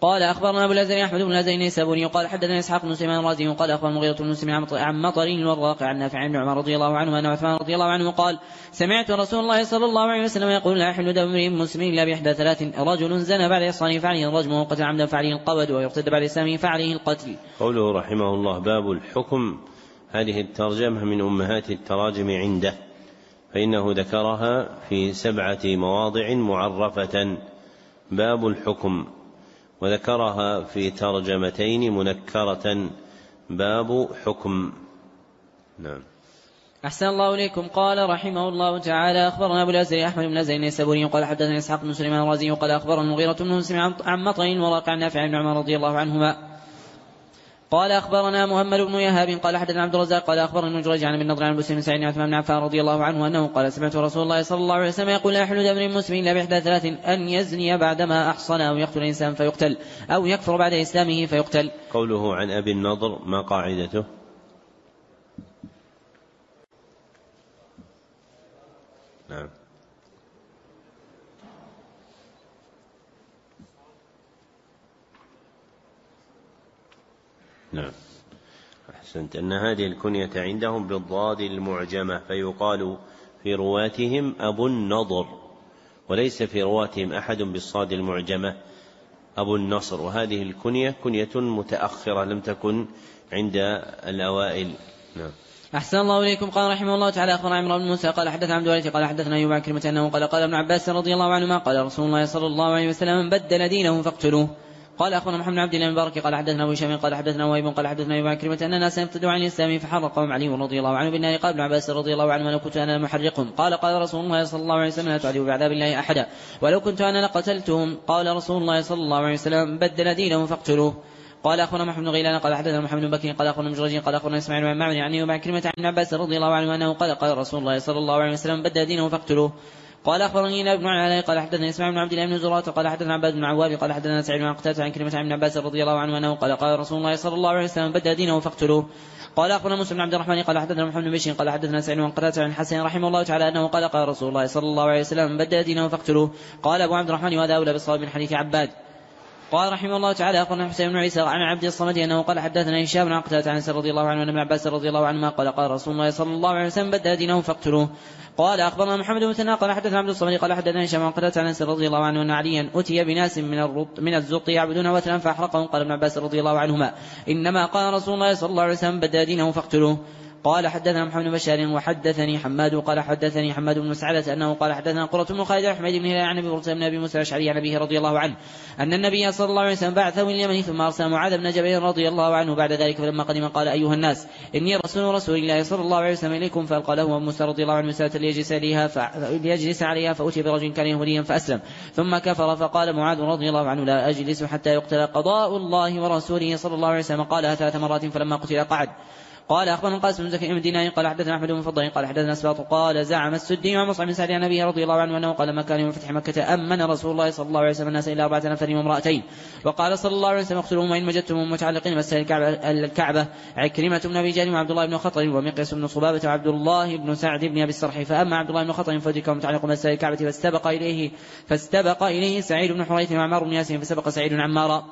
قال أخبرنا أبو الأزري أحمد بن الأزري النيسابوري قال حدثنا إسحاق بن سليمان الرازي قال أخبر المغيرة بن مسلم عن مطر الوراق عن نافع بن عمر رضي الله عنه أن عثمان رضي الله عنه قال سمعت رسول الله صلى الله عليه وسلم يقول لا يحل دم امرئ مسلم إلا بإحدى ثلاث: رجل زنى بعد إحصانه فعليه الرجم، وقتل عمدا فعليه القود، ويرتد بعد إسلامه فعليه القتل. قوله رحمه الله باب الحكم، هذه الترجمة من أمهات التراجم عنده، فإنه ذكرها في سبعة مواضع معرفة. باب الحكم، وذكرها في ترجمتين منكرة. باب حكم. نعم. أحسن الله إليكم. قال رحمه الله تعالى أخبرنا أبو الأزري أحمد بن الأزري النيسابوري قال حدثنا إسحاق بن سليمان الرازي قال أخبرنا المغيرة بن مسلم عن مطر الوراق عن نافع بن عمر رضي الله عنهما قال أخبرنا محمد بن يهاب قال حدثنا عبد الرزاق قال أخبرنا ابن جريج عن ابن نضر عن مسلم سعيد عثمان بن عفان رضي الله عنه أنه قال سمعت رسول الله صلى الله عليه وسلم يقول لا يحل دم امرئ مسلم إلا بإحدى ثلاث: أن يزني بعدما أحصن، أو يقتل إنسان فيقتل، أو يكفر بعد إسلامه فيقتل. قوله عن أبي النضر ما قاعدته؟ نعم. نعم أحسنت. أن هذه الكنية عندهم بالضاد المعجمة، فيقال في رواتهم أبو النضر، وليس في رواتهم أحد بالصاد المعجمة أبو النصر، وهذه الكنية كنية متأخرة لم تكن عند الأوائل. نعم. أحسن الله إليكم. قال رحمه الله تعالى أخبرنا عمرو بن موسى قال حدثنا عبد الوارث قال حدثنا أيوب عن كلمة أنه قال قال ابن عباس رضي الله عنهما قال رسول الله صلى الله عليه وسلم من بدل دينه فاقتلوه. قال أخبرنا محمد بن عبد الله المبارك قال حدثنا أبو هشام قال حدثنا وهيب قال حدثنا أيوب عن كلمة أن الناس يرتدوا عن الإسلام فحرقهم علي رضي الله عنه بالنار. قال ابن عباس رضي الله عنه ولو كنت أنا محرقهم. قال قال رسول الله صلى الله عليه وسلم لا تعذبوا بعذاب الله أحدا ولو كنت أنا لقتلتهم. قال رسول الله صلى الله عليه وسلم بدل دينه فاقتلوه. قال أخونا محمد بن غيلان قال حدثنا محمد بن بكر قال أخونا مجرد قال أخونا إسماعيل بن معمر يعني ومع كلمة عن ابن عباس رضي الله عنه أنه قال قال رسول الله صلى الله عليه وسلم بدل دينه فاقتلوه. قال أخبرني ابن علي قال حدثنا إسماعيل بن عبد الله بن زرارة قال حدثنا عباد بن عواب قال حدثنا سعيد بن قتادة عن كلمة عن ابن عباس رضي الله عنه أنه قال قال رسول الله صلى الله عليه وسلم بدل دينه فاقتلوه. قال أخبرنا موسى بن عبد الرحمن قال حدثنا محمد بن بشير قال حدثنا سعيد بن قتادة عن الحسن رحمه الله تعالى أنه قال قال رسول الله صلى الله عليه وسلم بدل دينه فاقتلوه. قال أبو عبد الرحمن وهذا أولى بالصواب من حديث عباد. قال رحمه الله تعالى أخبرنا حسين بن عيسى عن عبد الصمد أنه قال حدثنا هشام بن قتادة عن رضي الله عنه أن ابن عباس رضي الله عنهما قال قال رسول الله صلى الله عليه وسلم بدل دينه فاقتلوه. قال أخبرنا محمد بن مثنى قال حدثنا عبد الصمد قال حدثنا هشام بن قتادة عن رضي الله عنه أن عليا أتي بناس من الرط من الزق يعبدون وثنا فأحرقهم. قال ابن عباس رضي الله عنهما إنما قال رسول الله صلى الله عليه وسلم بدل دينه فاقتلوه. قال حدثنا محمد بن بشار وحدثني حماد قال حدثني حماد بن مسعدة أنه قال حدثنا قرة بن خالد حميد بن هلال عن أبي برزة بن أبي موسى الأشعري عن أبيه رضي الله عنه أن النبي صلى الله عليه وسلم بعثه إلى اليمن ثم أرسل معاذ بن جبل رضي الله عنه بعد ذلك. فلما قدم قال أيها الناس إني رسول رسول الله صلى الله عليه وسلم إليكم. فألقى له موسى رضي الله عنه مسألة ليجلس عليها فليجلس عليها فأتي برجل كان يهوديا فأسلم ثم كفر. فقال معاذ رضي الله عنه لا أجلس حتى يقتل قضاء الله ورسوله صلى الله عليه وسلم. قالها ثلاث مرات فلما قتل قعد. قال أخبرنا القاسم بن زكي بن دينار قال حدثنا أحمد بن فضل قال حدثنا أسباط قال زعم السدي ومصعب بن سعد عن أبيه رضي الله عنه أنه قال ما كان يوم فتح مكة أمن رسول الله صلى الله عليه وسلم الناس إلى أربعة نفر وامرأتين. وقال صلى الله عليه وسلم اقتلوهم وإن وجدتم متعلقين مسجد الكعبة, الكعبة عكرمة بن أبي جهل وعبد الله بن خطر ومقياس بن صبابة وعبد الله بن سعد بن أبي الصرح. فأما عبد الله بن خطر فدرك متعلق مسجد الكعبة فاستبق إليه فاستبق إليه سعيد بن حريث وعمار بن ياسين فسبق سعيد عمارا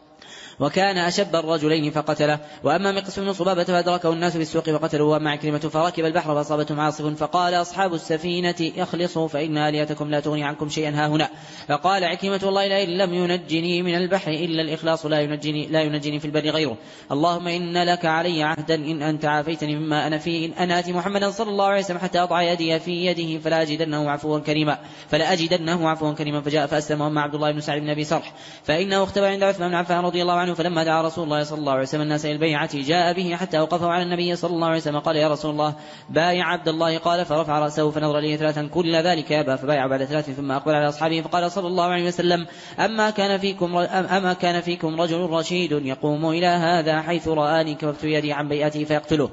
وكان أشب الرجلين فقتله. وأما مقياس بن صبابة فأدركه الناس بالسوق فقتلوه. وأما عكرمة فركب البحر فأصابتهم عاصف فقال أصحاب السفينة اخلصوا فإن آليتكم لا تغني عنكم شيئا هاهنا. فقال عكرمة والله لئن لم ينجني من البحر إلا الإخلاص لا ينجني, لا ينجني في البر غيره. اللهم إن لك علي عهدا إن أنت عافيتني مما أنا فيه إن أنا آتي محمدا صلى الله عليه وسلم حتى أضع يدي في يده فلا أجدنه عفوا كريما فلا أجدنه عفوا كريما. فجاء فأسلم. وأما عبد الله بن سعد بن أبي صرح فإنه اختبأ عند عثمان بن عفان رضي الله عنه فلما دعا رسول الله صلى الله عليه وسلم الناس إلى البيعة جاء به حتى أوقفه على النبي صلى الله عليه وسلم. قال يا رسول الله بايع عبد الله. قال فرفع رأسه فنظر إليه ثلاثا كل ذلك يابى فبايع بعد ثلاث ثم أقبل على أصحابه فقال صلى الله عليه وسلم أما كان فيكم أما كان فيكم رجل رشيد يقوم إلى هذا حيث رآني كففت يدي عن بيئته فيقتله.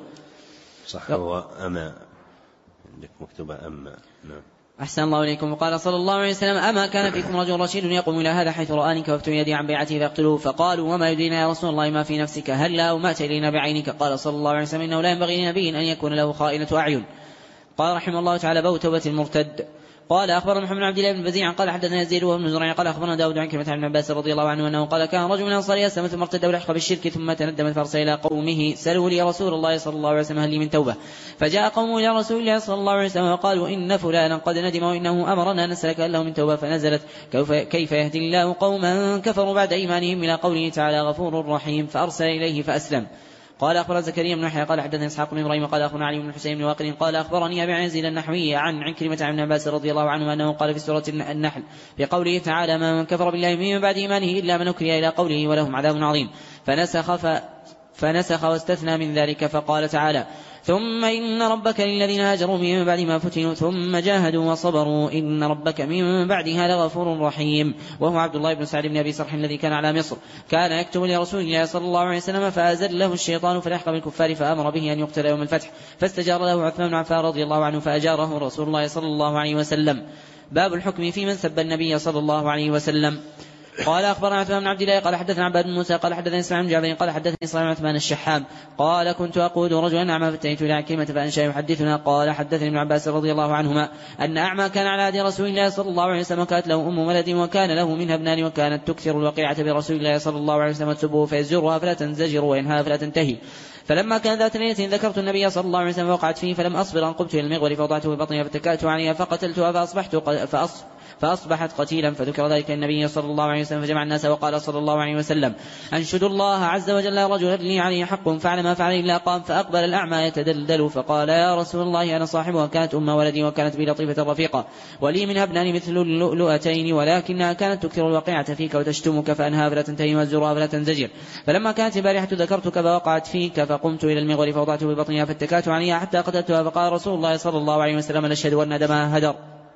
صح هو أما عندك مكتوبة أما. نعم. أحسن الله إليكم. وقال صلى الله عليه وسلم أما كان فيكم رجل رشيد يقوم إلى هذا حيث رآني كففت يدي عن بيعته فيقتلوه. فقالوا وما يدرينا يا رسول الله ما في نفسك هل لا ومات إلينا بعينك. قال صلى الله عليه وسلم إنه لا ينبغي لنبي أن يكون له خائنة أعين. قال رحمه الله تعالى باب توبة المرتد. قال أخبرنا محمد بن عبد الله بن بزيع قال حدثنا يزيد وابن زريع قال أخبرنا داود عن كلمة عن عباس رضي الله عنه أنه قال كان رجل من أنصار يسلم ثم ارتد ولحق بالشرك ثم تندم فأرسل إلى قومه سلوا لي رسول الله صلى الله عليه وسلم هل لي من توبة؟ فجاء قومه إلى رسول الله صلى الله عليه وسلم وقالوا إن فلانا قد ندم وإنه أمرنا أن نسألك هل له من توبة؟ فنزلت كيف يهدي الله قوما كفروا بعد إيمانهم إلى قوله تعالى غفور رحيم فأرسل إليه فأسلم. قال أخبر زكريا بن يحيى قال حدثنا إسحاق بن إبراهيم قال أخبرنا علي بن الحسين بن واقد قال أخبرني أبي يزيد النحوي عن عكرمة عن ابن عباس رضي الله عنه أنه قال في سورة النحل بقوله تعالى من كفر بالله من بعد إيمانه إلا من أكره إلى قوله ولهم عذاب عظيم فنسخ, ف... فنسخ واستثنى من ذلك فقال تعالى ثم إن ربك للذين هاجروا من بعد ما فتنوا ثم جاهدوا وصبروا إن ربك من بعدها لغفور رحيم. وهو عبد الله بن سعد بن أبي سرح الذي كان على مصر كان يكتب لرسول الله صلى الله عليه وسلم فأزل له الشيطان فلحق بالكفار فأمر به أن يقتل يوم الفتح فاستجار له عثمان بن عفان رضي الله عنه فأجاره رسول الله صلى الله عليه وسلم. باب الحكم في من سب النبي صلى الله عليه وسلم. قال أخبرنا عثمان بن عبد الله قال حدثنا عباد بن موسى قال حدثني اسماعيل بن جعفر قال حدثني صالح بن عثمان الشحام قال كنت أقود رجلا أعمى فاتيت إلى عكرمة فأنشأ يحدثنا قال حدثني ابن عباس رضي الله عنهما أن أعمى كان على يد رسول الله صلى الله عليه وسلم وكانت له أم ولد وكان له منها ابنان وكانت تكثر الوقيعة برسول الله صلى الله عليه وسلم تسبه فيزجرها فلا تنزجر وينهاها فلا تنتهي. فلما كان ذات ليلة ذكرت النبي صلى الله عليه وسلم وقعت فيه فلم أصبر أن قمت إلى المغور فوضعته ببطنها فاتكأت عليها فقتلتها فأصبحت فأص فأصبحت قتيلا فذكر ذلك النبي صلى الله عليه وسلم فجمع الناس وقال صلى الله عليه وسلم أنشد الله عز وجل رجلا لي عليه حق فعل ما فعل إلا قام فأقبل الأعمى يتدلدل فقال يا رسول الله أنا صاحبها كانت أم ولدي وكانت بي لطيفة رفيقة ولي منها ابنان مثل اللؤلؤتين ولكنها كانت تكثر الوقيعة فيك وتشتمك فأنها فلا تنتهي وزرها فلا تنزجر. فلما كانت البارحة ذكرتك فوقعت فيك فقمت إلى المغور فوضعته ببطنها فاتكأت عليها حتى قتلتها فقال رسول الله صلى الله عليه وسلم نشهد أن دمها هدر.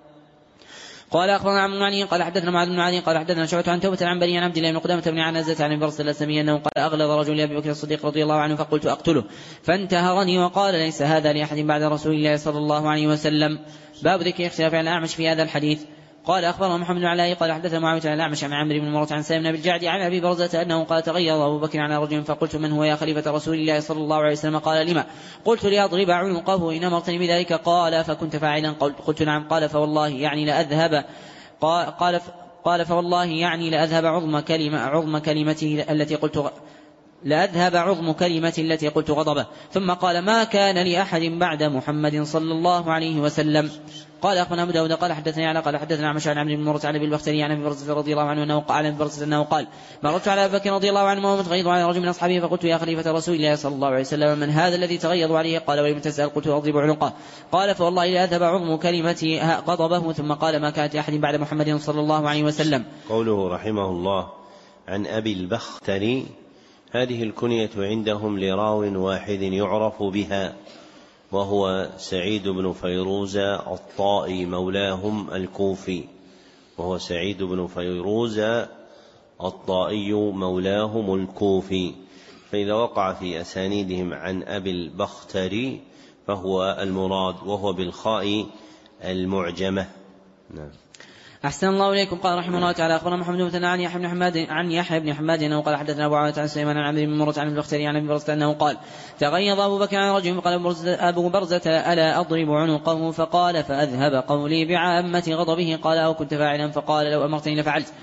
قال أخبرنا عن معين قال حدثنا معاذ بن معين قال حدثنا شعبة عن توبة عن بني عن عبد الله بن قدامة بن عنزة عن ابن برص الأسلمي أنه قال أغلظ رجل لأبي بكر الصديق رضي الله عنه فقلت أقتله فانتهرني وقال ليس هذا لأحد بعد رسول الله صلى الله عليه وسلم. باب ذكر اختلاف عن الأعمش في هذا الحديث. قال أخبرنا محمد بن علاء قال حدثنا معاوية عن الأعمش عن عمرو بن مرة عن سالم بن الجعد عن أبي برزة أنه قال تغيظ أبو بكر على رجل فقلت من هو يا خليفة رسول الله صلى الله عليه وسلم؟ قال لما؟ قلت لأضرب عنقه إن أمرتني بذلك قال فكنت فاعلا؟ قلت نعم. قال فوالله يعني لأذهب قال قال فوالله يعني لأذهب عظم كلمة عظم كلمته التي قلت لأذهب عظم كلمة التي قلت غضبه. ثم قال ما كان لأحد بعد محمد صلى الله عليه وسلم. قال أخبرنا أبو داود قال حدثني على قال حدثنا عمش عن عمرو بن مرة عن أبي البختري عن أبي برزة رضي الله عنه أنه قال عن برزة أنه قال مررت على أبي بكر رضي الله عنه وهو متغيظ على رجل من أصحابه فقلت يا خليفة رسول الله صلى الله عليه وسلم من هذا الذي تغيظ عليه؟ قال ولم تسأل؟ قلت أضرب عنقه. قال فوالله لا أذهب عظم كلمتي غضبه. ثم قال ما كانت لأحد بعد محمد صلى الله عليه وسلم. قوله رحمه الله عن أبي البختري هذه الكنية عندهم لراو واحد يعرف بها وهو سعيد بن فيروز الطائي مولاهم الكوفي وهو سعيد بن فيروز الطائي مولاهم الكوفي. فإذا وقع في أسانيدهم عن أبي البختري فهو المراد وهو بالخاء المعجمة. نعم. أحسن الله إليكم. قال رحمه الله تعالى أخبرنا محمد بن مثنى عن يحيى بن حماد عن يحيى بن حماد أنه قال حدثنا أبو عوانة عن سليمان عن عمرو بن مرة عن البختري عن أبي برزة أنه قال تغيظ أبو بكر عن رجل فقال أبو برزة ألا أضرب عنقه؟ فقال فأذهب قولي بعامة غضبه. قال أو كنت فاعلا؟ فقال لو أمرتني لفعلت.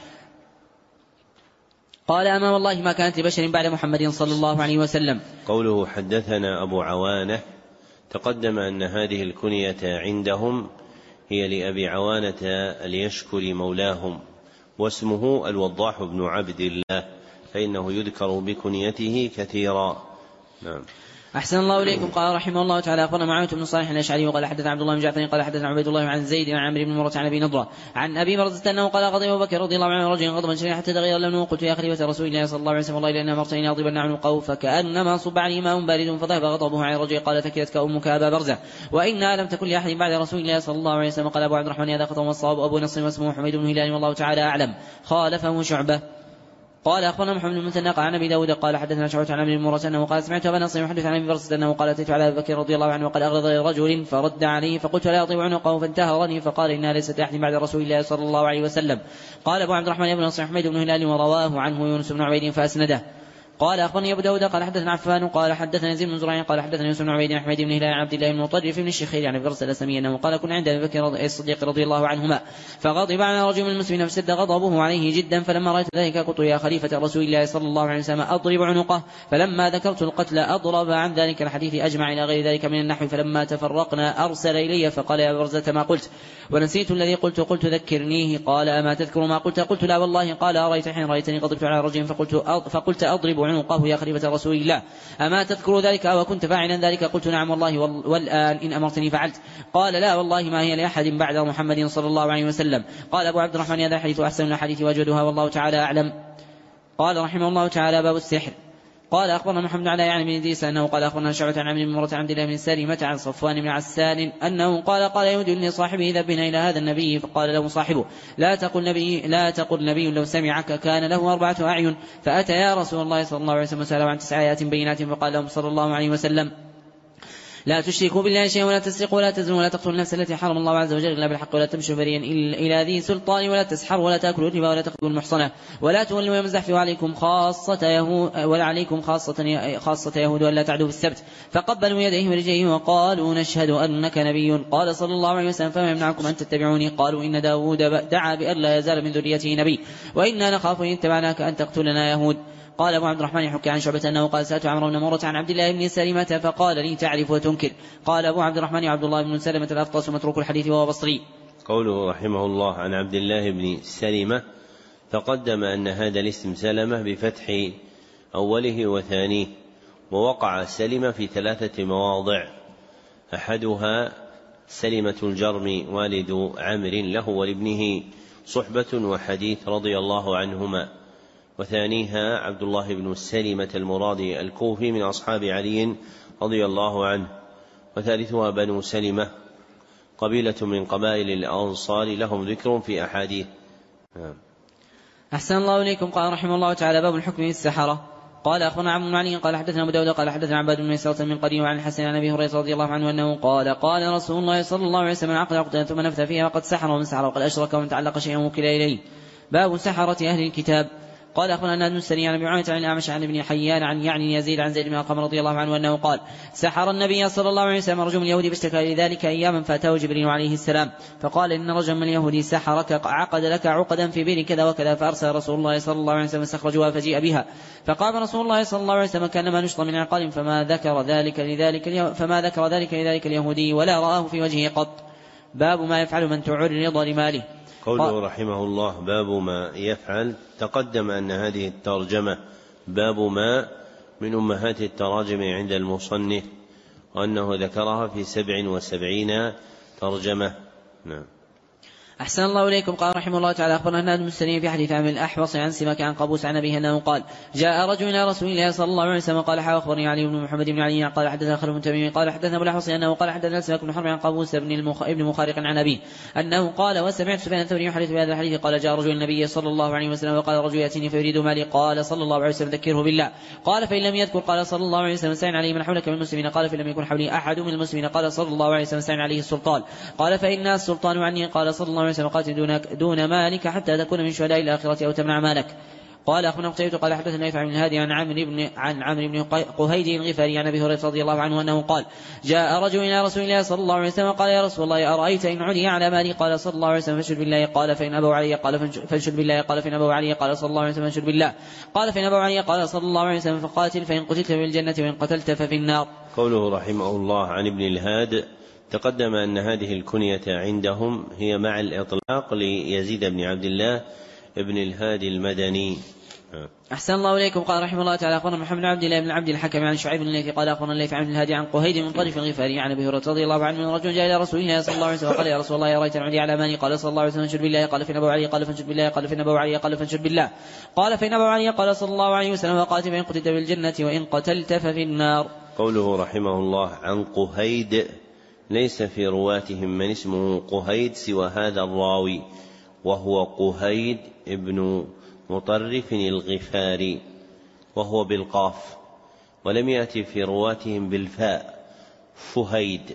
قال أما والله ما كانت لبشر بعد محمد صلى الله عليه وسلم. قوله حدثنا أبو عوانة تقدم أن هذه الكنية عندهم هي لأبي عوانة اليشكري مولاهم واسمه الوضاح بن عبد الله فإنه يذكر بكنيته كثيرا. نعم. أحسن الله إليكم. قال رحمه الله تعالى أخبرنا معاوية بن صالح الأشعري وقال حدثنا عبد الله بن جعفر قال حدثنا عبيد الله عن زيد عن عمرو بن مرة عن أبي نضرة عن أبي برزة أنه قال غضب أبو بكر رضي الله عنه رجل غضبا شديدا حتى تغير لونه. قلت يا خليفة رسول الله صلى الله عليه وسلم والله لأن أمرتني أضربن عنقه فكأنما صب عليه ماء بارد فذهب غضبه عن الرجل. قال ثكلتك أمك أبا برزة وإنها لم تكن لأحد بعد رسول الله صلى الله عليه وسلم. قال أبو عبد الرحمن هذا خطأ والصواب أبو نصر واسمه حميد بن هلال والله تعالى أعلم خالفه شعبة. قال أخبرنا محمد بن مثنى عن أبي داود قال حدثنا شعبة عن عمرو بن مرة أنه قال سمعت أبا نصر يحدث عن أبي برزة أنه قال أتيت على أبي بكر رضي الله عنه وقد أغلظ رجل فرد عليه فقلت لا أضرب عنقه فانتهرني فقال إنها ليست أحد بعد رسول الله صلى الله عليه وسلم. قال أبو عبد الرحمن بن نصر حميد بن هلال ورواه عنه يونس بن عبيد فأسنده. قال أخبرني أبو داود قال حدثنا عفان قال حدثنا يزيد بن زريع قال حدثنا يوسف بن عبيد أحمد بن هلال عبد الله بن مطرف بن الشخير يعني بن الأسلمي أنه قال كنا عند أبي بكر الصديق رضي الله عنهما فغضب على رجل من المسلمين فاشتد غضبه عليه جدا فلما رأيت ذلك قلت يا خليفة رسول الله صلى الله عليه وسلم أضرب عنقه فلما ذكرت القتل أضرب عن ذلك الحديث أجمع إلى غير ذلك من النحو فلما تفرقنا أرسل إلي فقال يا برزة ما قلت ونسيت الذي قلت قلت ذكرنيه قال أما تذكر ما قلت قلت لا والله قال أرأيت حين رأيتني غضبت على رجل فقلت فقلت أضرب عنقه يا خليفة رسول الله أما تذكر ذلك أو كنت فاعلا ذلك قلت نعم والله والآن إن أمرتني فعلت قال لا والله ما هي لأحد بعد محمد صلى الله عليه وسلم قال أبو عبد الرحمن هذا الحديث أحسن الحديث وجدها والله تعالى أعلم. قال رحمه الله تعالى باب السحر. قال أخبرنا محمد على يعني بن إدريس أنه قال أخبرنا شعبة عن عمرو بن مرة عن عبد الله بن سلمة عن صفوان بن عسال أنه قال قال يهودي لصاحبه ذهبنا إلى هذا النبي فقال له صاحبه لا تقل نبي لا تقل نبي لو سمعك كان له أربعة أعين فأتى يا رسول الله صلى الله عليه وسلم وسأله عن تسع آيات بينات فقال لهم صلى الله عليه وسلم لا تشركوا بالله شيئا ولا تسرقوا ولا تزنوا ولا تقتلوا النفس التي حرم الله عز وجل إلا بالحق ولا تمشوا بريا إلى ذي سلطان ولا تسحروا ولا تأكلوا الربا ولا تقتلوا المحصنة ولا تولوا يوم الزحف وعليكم خاصة يهود ولا عليكم خاصة خاصة يهود ولا تعدوا في السبت فقبلوا يديه ورجليه وقالوا نشهد أنك نبي. قال صلى الله عليه وسلم فما يمنعكم أن تتبعوني قالوا إن داود دعا بأن لا يزال من ذريته نبي وإنا نخاف إن اتبعناك أن تقتلنا يهود. قال أبو عبد الرحمن يحكي عن شعبة أنه قال سألت عمرو بن مرة عن عبد الله بن سلمة فقال لي تعرف وتنكر. قال أبو عبد الرحمن عبد الله بن سلمة الأفطس متروك الحديث وهو بصري. قوله رحمه الله عن عبد الله بن سلمة تقدم أن هذا الاسم سلمة بفتح أوله وثانيه ووقع سلمة في ثلاثة مواضع أحدها سلمة الجرم والد عمرو له ولابنه صحبة وحديث رضي الله عنهما وثانيها عبد الله بن سلمة المرادي الكوفي من أصحاب علي رضي الله عنه وثالثها بنو سلمة قبيلة من قبائل الأنصار لهم ذكر في أحاديث. أحسن الله إليكم. قال رحمه الله تعالى باب الحكم بالسحرة. قال أخبرنا عمرو بن علي قال حدثنا أبو داود قال حدثنا عباد بن ميسرة من قديم وعن الحسن عن أبي هريرة رضي الله عنه أنه قال قال رسول الله صلى الله عليه وسلم عقد عقدة ثم نفث فيها وقد سحر ومن سحر وقد أشرك ومن تعلق شيئا وكل إليه. باب سحرة أهل الكتاب. قال أخبرنا أن السري عن ابي عامر عن الأعمش عن ابن حيان عن يعني يزيد عن زيد بن أرقم رضي الله عنه أنه قال سحر النبي صلى الله عليه وسلم رجل من اليهود فاشتكى لذلك أياما فأتاه جبريل عليه السلام فقال إن رجلا من اليهود سحرك عقد لك عقدا في بئر كذا وكذا فأرسل رسول الله صلى الله عليه وسلم استخرجوها فجيء بها فقام رسول الله صلى الله عليه وسلم كانما نشط من عقال فما ذكر ذلك لذلك فما ذكر ذلك لذلك اليهودي ولا رآه في وجهه قط. باب ما يفعل من تعرض لماله. قوله رحمه الله باب ما يفعل تقدم أن هذه الترجمة باب ما من أمهات التراجم عند المصنف وأنه ذكرها في سبع وسبعين ترجمة. نعم. أحسن الله إليكم. قال رحمه الله تعالى أخبرنا هناد المستنير في حديث عن الأحوص عن سماك عن قابوس عن أبيه أنه قال جاء رجل إلى رسول الله صلى الله عليه وسلم قال حا أخبرني علي بن محمد بن علي قال حدثنا خلف بن تميم قال حدثنا أبو الأحوص أنه قال حدثنا سماك بن حرب عن قابوس بن المخ... ابن مخارق عن أبيه أنه قال وسمعت سفيان الثوري يحدث بهذا الحديث قال جاء رجل النبي صلى الله عليه وسلم وقال رجل يأتيني فيريد مالي قال صلى الله عليه وسلم ذكره بالله قال فإن لم يذكر قال صلى الله عليه وسلم سعن عليه من حولك من المسلمين قال فإن لم يكن حولي أحد من المسلمين قال صلى الله عليه وسلم سعن عليه السلطان قال فإن السلطان عني قال صلى الله عليه وسلم قاتل دونك دون مالك حتى تكون من شهداء الآخرة أو تمنع مالك. قال أخونا قتيبة قال حدثنا يفعل من الهادي عن عمرو بن عن عمرو بن قهيد الغفاري عن أبي هريرة رضي الله عنه أنه قال جاء رجل إلى رسول الله صلى الله عليه وسلم قال يا رسول الله أرأيت إن علي على مالي قال صلى الله عليه وسلم فانشد بالله قال فإن أبوا علي قال فانشد بالله قال فإن أبوا علي قال صلى الله عليه وسلم فانشد بالله قال فإن أبوا علي قال صلى الله عليه وسلم فقاتل فإن قتلت في الجنة وإن قتلت ففي النار. قوله رحمه الله عن ابن الهاد تقدم أن هذه الكنية عندهم هي مع الإطلاق ليزيد بن عبد الله ابن الهادي المدني. أحسن الله إليكم. قال رحمه الله تعالى أخبرنا محمد بن عبد الله بن عبد الحكم عن شعيب بن الليثي قال أخبرنا الليث عن الهادي عن قهيد من طرف الغفاري عن أبي هريرة رضي الله عنه من رجل جاء إلى رسول الله صلى الله عليه وسلم قال يا رسول الله أرأيت العدي على مالي قال صلى الله عليه وسلم فانشد بالله قال فإن أبوا علي قال فانشد بالله قال فإن أبوا علي قال فانشد بالله قال فإن أبوا علي قال صلى الله عليه وسلم وقاتل فإن قتلت بالجنة وإن قتلت ففي النار. قوله رحمه الله عن قهيد ليس في رواتهم من اسمه قهيد سوى هذا الراوي وهو قهيد ابن مطرف الغفاري وهو بالقاف ولم يأتي في رواتهم بالفاء فهيد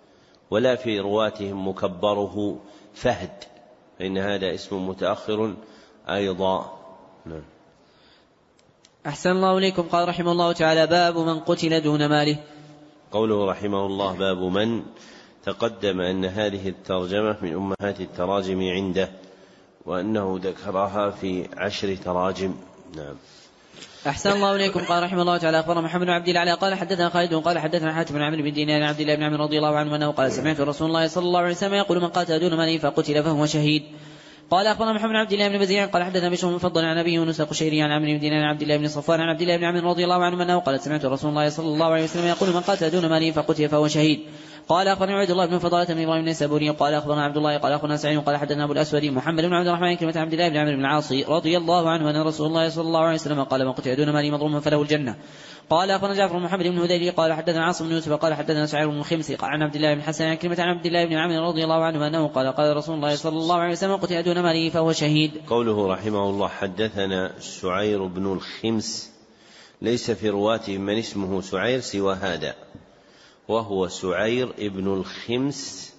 ولا في رواتهم مكبره فهد فإن هذا اسم متأخر أيضا. نعم. أحسن الله إليكم. قال رحمه الله تعالى: باب من قتل دون ماله. قوله رحمه الله باب من، تقدم أن هذه الترجمة من أمهات التراجم عنده، وأنه ذكرها في عشر تراجم. نعم. أحسن الله إليكم. قال رحمه الله تعالى: أخبرنا محمد بن عبد الأعلى قال حدثنا خالد قال حدثنا حاتم بن عمرو بن دينار عن عبد الله بن عمرو رضي الله عنه أنه قال: سمعت رسول الله صلى الله عليه وسلم يقول: من قاتل دون ماله فقتل فهو شهيد. قال أخبرنا محمد بن عبد الله بن بزيع قال حدثنا بشر بن مفضل عن أبي يونس القشيري عن عمرو بن دينار عن عبد الله بن صفوان عن عبد الله بن عمرو رضي الله عنه أنه قال: سمعت رسول الله صلى الله عليه وسلم يقول: من قاتل دون ماله فقتل فهو شهيد. قال أخبرنا عبد الله بن فضالة بن إبراهيم النسابوري قال أخبرنا عبد الله قال أخبرنا سعيد قال حدثنا أبو الأسود محمد بن عبد الرحمن كلمة عبد الله بن عمرو بن العاص رضي الله عنه أن رسول الله صلى الله عليه وسلم قال: من قتل دون ماله مظلوما فله الجنة. قال أخبرنا جعفر بن محمد بن هذيلي قال حدثنا عاصم بن يوسف قال حدثنا سعيد بن خمسي قال عن عبد الله بن حسن عن كلمة عن عبد الله بن عمرو رضي الله عنه أنه قال: قال رسول الله صلى الله عليه وسلم: قتل دون ماله فهو شهيد. قوله رحمه الله حدثنا سعير بن الخمس، ليس في رواته من اسمه سعير سوى هذا، وهو سعير بن الخمس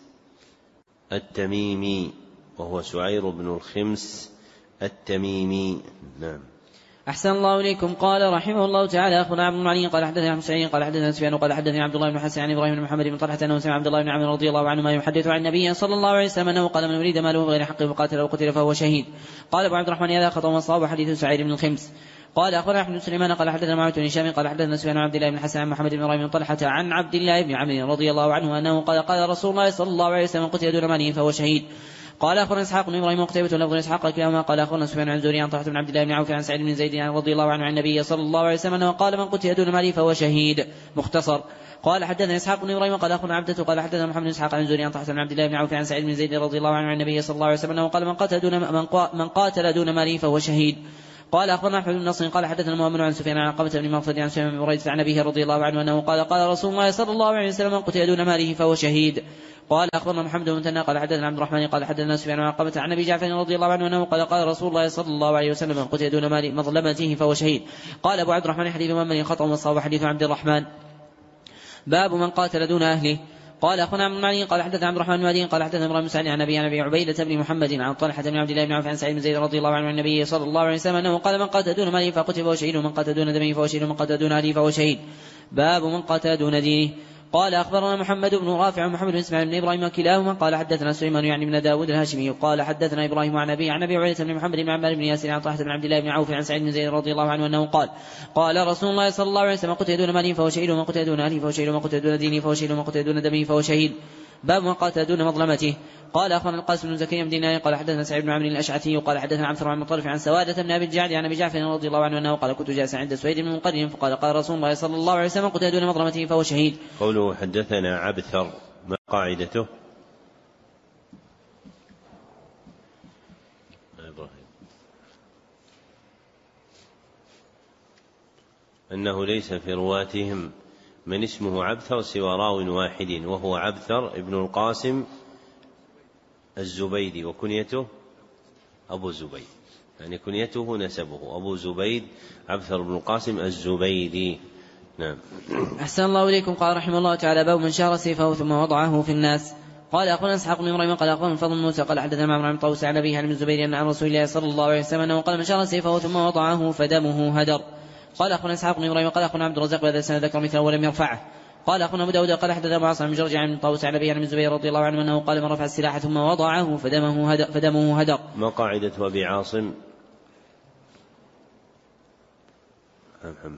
التميمي، وهو سعير بن الخمس التميمي. نعم. أحسن الله إليكم. قال رحمه الله تعالى: أخبرنا عبد المعلي قال حدثنا عن سعيد قال حدثنا سفيان قال حدثني عبد الله بن حسن عن إبراهيم بن محمد بن طلحة أنه سمع عبد الله بن عمرو رضي الله عنهما يحدث عن النبي صلى الله عليه وسلم أنه قال: من يريد ماله بغير حق فقاتل أو قتل فهو شهيد. قال أبو عبد الرحمن: هذا خطأ وصواب حديث سعيد بن الخمس. قال أخبرنا أحمد بن سليمان قال حدثنا معاوية بن هشام قال حدثنا سفيان عن عبد الله بن حسن عن محمد بن إبراهيم بن طلحة عن عبد الله بن عمرو رضي الله عنه أنه قال: قال رسول الله صلى الله عليه وسلم: قتل دون ماله فهو شهيد. قال أخبرنا إسحاق بن إبراهيم وقتيبة لفظ إسحاق كلاهما قال أخبرنا سفيان عن زهري عن طلحة بن عبد الله بن عوف عن سعيد بن زيد رضي الله عنه عن النبي صلى الله عليه وسلم أنه قال: من قتل دون ماله فهو شهيد. مختصر. قال حدثنا إسحاق بن إبراهيم قال أخبرنا عبدة قال حدثنا محمد بن إسحاق عن زهري عن طلحة بن عبد الله بن عوف عن سعيد بن زيد رضي الله عنه عن النبي صلى الله عليه وسلم أنه قال: من قاتل دون من قاتل دون ماله فهو شهيد. قال أخبرنا أحمد بن نصر قال حدثنا مؤمن عن سفيان عن عقبة بن مغفر عن سفيان بن بريدة عن أبيه رضي الله عنه أنه قال: قال رسول الله صلى الله عليه وسلم: من قتل دون ماله فهو شهيد. قال أخبرنا محمد بن مثنى قال حدثنا عبد الرحمن قال حدثنا سفيان عن عقبة عن أبي جعفر رضي الله عنه أنه قال: قال رسول الله صلى الله عليه وسلم: من قتل دون مال مظلمته فهو شهيد. قال أبو عبد الرحمن: حديث مؤمن خطأ وصواب حديث عبد الرحمن. باب من قاتل دون أهله. قال أخونا عبد المعلي قال حدثنا عبد الرحمن المهدي قال حدثنا إبراهيم بن سعد عن أبي عن أبي عبيدة بن محمد عن طلحة بن عبد الله بن عوف عن سعيد بن زيد رضي الله عنه عن النبي صلى الله عليه وسلم أنه قال: من قاتل دون ماله فقتل فهو شهيد، ومن قاتل دون دمه فهو شهيد، ومن قاتل دون أهله فهو شهيد. باب من قاتل دون دينه. قال أخبرنا محمد بن رافع ومحمد بن إسماعيل بن إبراهيم وكلاهما قال حدثنا سليمان يعني بن داود الهاشمي قال حدثنا إبراهيم عن أبي عن أبي عبيدة بن محمد بن عمار بن ياسر عن طلحة بن عبد الله بن عوف عن سعيد بن زيد رضي الله عنه أنه قال: قال رسول الله صلى الله عليه وسلم: قتل دون ماله فهو شهيد، ومن قتل دون أهله فهو شهيد، ومن قتل دون دينه فهو شهيد، ومن قتل دون دمه فهو شهيد. باب من قاتل دون مظلمته. قال أخبرنا القاسم بن زكريا بن دينار قال حدثنا سعيد بن عمرو الأشعثي قال حدثنا عن فرع بن طرف عن سوادة بن أبي الجعد عن أبي جعفر رضي الله عنه أنه قال: كنت جالسا عند سويد بن منقرن فقال: قال رسول الله صلى الله عليه وسلم: قتل دون مظلمته فهو شهيد. قوله حدثنا عبثر، ما قاعدته؟ أنه ليس في رواتهم من اسمه عبثر سوى راو واحد، وهو عبثر ابن القاسم الزبيدي، وكنيته أبو زبيد، يعني كنيته نسبه أبو زبيد عبثر بن القاسم الزبيدي. نعم. أحسن الله إليكم. قال رحمه الله تعالى: باب من شار سيفه ثم وضعه في الناس. قال أخبرنا إسحاق بن إبراهيم قال أخبرنا فضل موسى قال حدثنا معمر عن طاووس عن أبيه عن الزبير أن عن رسول الله صلى الله عليه وسلم أنه قال: من شار سيفه ثم وضعه فدمه هدر. قال أخبرنا إسحاق بن إبراهيم قال أخبرنا عبد الرزاق بهذا السنة ذكر مثله ولم يرفعه. قال أخونا أبو داود قال حدثنا أبو عاصم بن جرج عن طاووس عن أبيه عن الزبير رضي الله عنه أنه قال: من رفع السلاح ثم وضعه فدمه هدر, فدمه هدر. ما قاعدة أبي عاصم؟ محمد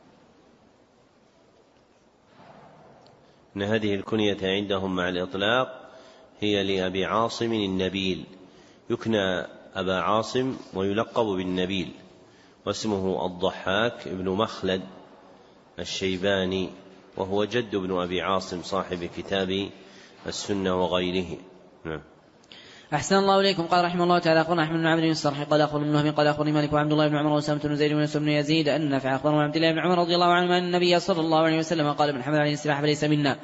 أن هذه الكنية عندهم مع الإطلاق هي لأبي عاصم النبيل، يكنى أبا عاصم ويلقب بالنبيل، واسمه الضحاك ابن مخلد الشيباني، وهو جد ابن أبي عاصم صاحب كتاب السنة وغيره. نعم. أحسن الله إليكم. قال رحمه الله تعالى: أخبرنا أحمد بن عبد بن الصرح قال أخبرنا ابن وهب قال أخبرني مالك وعبد الله بن عمر وأسامة بن زيد ويوسف بن يزيد أن نافع أخبرنا عبد الله بن عمر رضي الله عنه أن النبي صلى الله عليه وسلم قال: من حمل عليه السلاح فليس منا.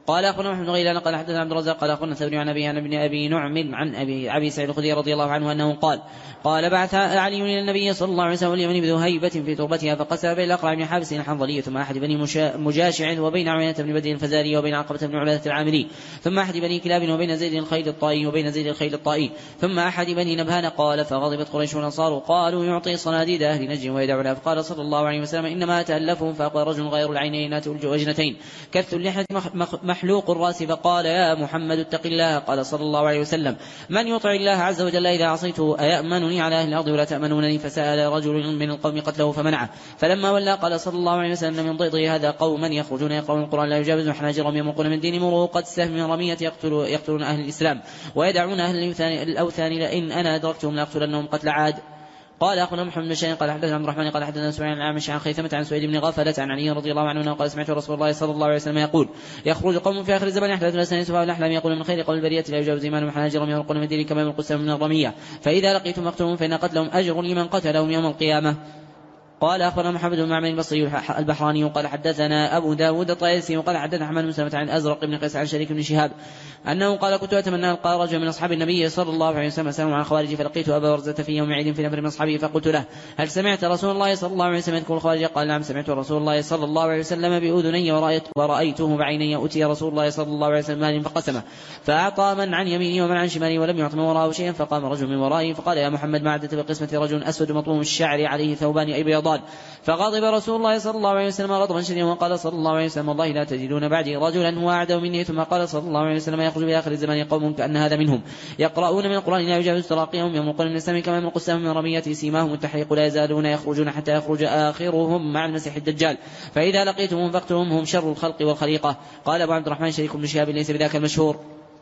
قال أخبرنا محمد بن غيلان قال حدثنا عبد الرزاق قال أخبرنا ثوري عن أبي عن ابن أبي نعم عن أبي أبي سعيد الخدري رضي الله عنه أنه قال قال بعث علي إلى النبي صلى الله عليه وسلم واليمن بذو هيبة في تربتها فقسم بين الأقرع بن حابس الحنظلي ثم أحد بني مجاشع وبين عوينة بن بدر الفزاري وبين عقبة بن عبادة العامري ثم أحد بني كلاب وبين زيد الخيل الطائي وبين زيد الخيل الطائي ثم أحد بني نبهان قال فغضبت قريش والأنصار قالوا يعطي صناديد أهل نجد ويدعنا فقال صلى الله عليه وسلم إنما أتألفهم فأقوى رجل غير العينين ناتئ الوجنتين كث اللحية محلوق الرأس فقال يا محمد اتق الله قال صلى الله عليه وسلم من يطع الله عز وجل إذا عصيته أيأمنني على أهل الأرض ولا تأمنونني فسأل رجل من القوم قتله فمنعه فلما ولى قال صلى الله عليه وسلم من ضيضه هذا قوما يخرجون يقرؤون القرآن لا يجاوز حناجرهم يمرقون من دين مروقة سهم رمية يقتل يقتلون أهل الإسلام ويدعون أهل الأوثان لئن أنا أدركتهم لأقتلنهم قتل عاد. قال أخونا محمد بن شيخ قال حدثنا عبد الرحمن قال حدثنا سفيان عن الأعمش عن خيثمة عن سويد بن غفلة عن علي رضي الله عنه قال سمعت رسول الله صلى الله عليه وسلم يقول يخرج قوم في آخر الزمان يحدث الأسنان سفهاء الأحلام يقول من خير قول البرية لا يجاوز إيمانهم حناجرهم يمرقون من دين كما يمرق السهم من الرمية فإذا لقيتم مقتلهم فإن قتلهم أجر لمن قتلهم يوم القيامة. قال أخبرنا محمد بن معمر البصري البحراني قال حدثنا أبو داود الطيالسي وقال حدثنا حماد بن سلمة عن أزرق بن قيس عن شريك بن شهاب أنه قال كنت أتمنى أن ألقى رجلا من أصحاب النبي صلى الله عليه وسلم أسلم عن الخوارج فلقيت أبا برزة في يوم عيد في نفر من أصحابه فقلت له هل سمعت رسول الله صلى الله عليه وسلم يذكر الخوارج؟ قال نعم سمعت رسول الله صلى الله عليه وسلم بأذني ورأيت ورأيته بعيني أتي رسول الله صلى الله عليه وسلم مال فقسمه فأعطى من عن يمينه ومن عن شماله ولم يعط من وراءه شيئا فقام رجل من ورائه فقال يا محمد ما عدت بقسمة رجل أسود مطموم الشعر عليه ثوبان أبيضان فغضب رسول الله صلى الله عليه وسلم غضبا شديدا وقال صلى الله عليه وسلم والله لا تجدون بعدي رجلا هو أعدى مني. ثم قال صلى الله عليه وسلم يخرج بآخر الزمان قوم كأن هذا منهم يقرؤون من القرآن لا يجاوز تراقيهم يمرقون من السماء كما يمرق السهم من رمية سيماهم التحريق لا يزالون يخرجون حتى يخرج آخرهم مع المسيح الدجال فإذا لقيتمهم فاقتلوهم هم شر الخلق والخليقة. قال أبو عبد الرحمن شريك بن شهاب ليس بذاك المشهور.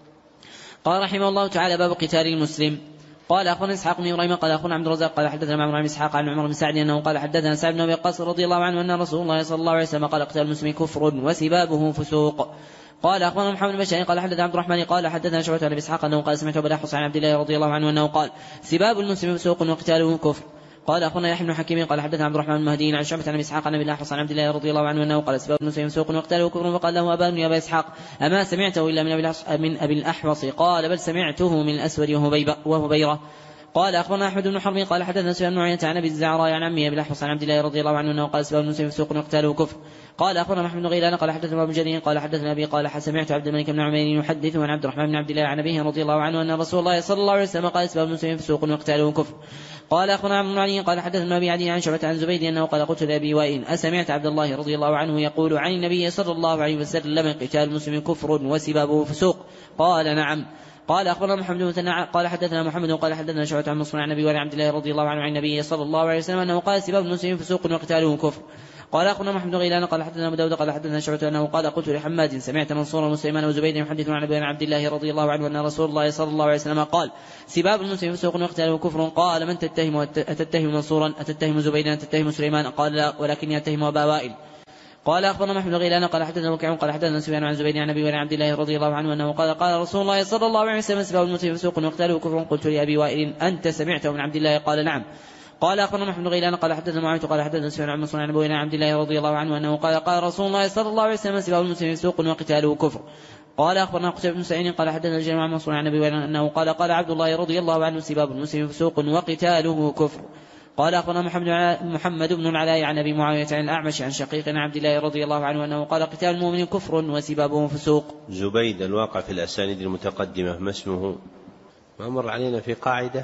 قال رحمه الله تعالى باب قتال المسلم. قال أخونا إسحاق بن إبراهيم قال أخونا عبد الرزاق قال حدثنا معمر بن إسحاق عن عمر بن سعد أنه قال حدثنا سعد بن أبي وقاص رضي الله عنه أن رسول الله صلى الله عليه وسلم قال قتال المسلم كفر وسبابه فسوق. قال أخونا محمد بن بشار قال حدثنا عبد الرحمن قال حدثنا شعبة عن إسحاق أنه قال سمعت أبا الأحوص عن عبد الله رضي الله عنه أنه قال سباب المسلم فسوق وقتاله كفر. قال أخونا يحيى بن حكيم قال حدثنا عبد الرحمن المهدي عن شعبة عن إسحاق عن أبي الأحوص عن عبد الله رضي الله عنه أنه قال سباب المسلم فسوق وقتاله كفر. فقال له أبان يا أبا إسحاق أما سمعته إلا من أبي من أبي الأحوص؟ قال بل سمعته من الأسود وهبيرة. قال أخبرنا أحمد بن حرب قال حدثنا سفيان بن عيينة عن أبي الزعراء عن عمه أبي الأحوص عن عبد الله رضي الله عنه أنه قال سباب المسلم فسوق وقتاله كفر. قال أخبرنا محمد بن غيلان قال حدثنا أبو جرير قال حدثنا أبي قال سمعت عبد الملك بن عمير يحدث عن عبد الرحمن بن عبد الله عن أبيه رضي الله عنه أن رسول الله صلى الله عليه وسلم قال سباب المسلم فسوق وقتاله كفر. قال أخبرنا عبد بن علي قال حدثنا أبي عدي عن شعبة عن زبيد أنه قال قلت لأبي وائل أسمعت عبد الله رضي الله عنه يقول عن النبي صلى الله عليه وسلم قتال المسلم كفر وسبابه فسوق؟ قال نعم. قال أخبرنا محمد بن مثنى قال حدثنا محمد قال حدثنا شعبة عن مصر عن أبي وائل عبد الله رضي الله عنه عن النبي صلى الله عليه وسلم أنه قال سباب المسلم فسوق وقتاله كفر. قال أخبرنا محمد بن غيلان قال حدثنا أبو داود قال حدثنا شعبة أنه قال قلت لحماد سمعت منصورا وسليمان وزبيد يحدثون عن أبي عبد الله رضي الله عنه أن رسول الله صلى الله عليه وسلم قال سباب المسلم فسوق وقتاله كفر. قال من تتهم؟ أتتهم منصورا؟ أتتهم زبيدا؟ أتتهم سليمان؟ قال لا ولكني أتهم أبا وائل. قال أخبرنا محمد بن غيلان قال حدثنا وكيع قال حدثنا سفيان عن زبيد عن أبي وائل عبد الله رضي الله عنه أنه قال قال رسول الله صلى الله عليه وسلم سباب المسلم فسوق وقتاله كفر. قلت لأبي وائل أنت سمعته من عبد الله؟ قال نعم. قال أخبرنا محمد بن غيلان قال حدثنا معاوية قال حدثنا سفيان عن مصر عن أبي وائل عبد الله رضي الله عنه أنه قال قال رسول الله صلى الله عليه وسلم سباب المسلم فسوق وقتاله كفر. قال أخبرنا قتيبة بن سعيد قال حدثنا الجماعة عن مصر عن أبي وائل أنه قال قال عبد الله رضي الله عنه سباب المسلم فسوق وقتاله كفر. قال أخبرنا محمد بن العلاء عن أبي معاوية عن الأعمش عن شقيق عن عبد الله رضي الله عنه أنه قال قتال المؤمن كفر وسبابه فسوق. زبيد الواقع في الأسانيد المتقدمة ما اسمه؟ ما مر علينا في قاعدة؟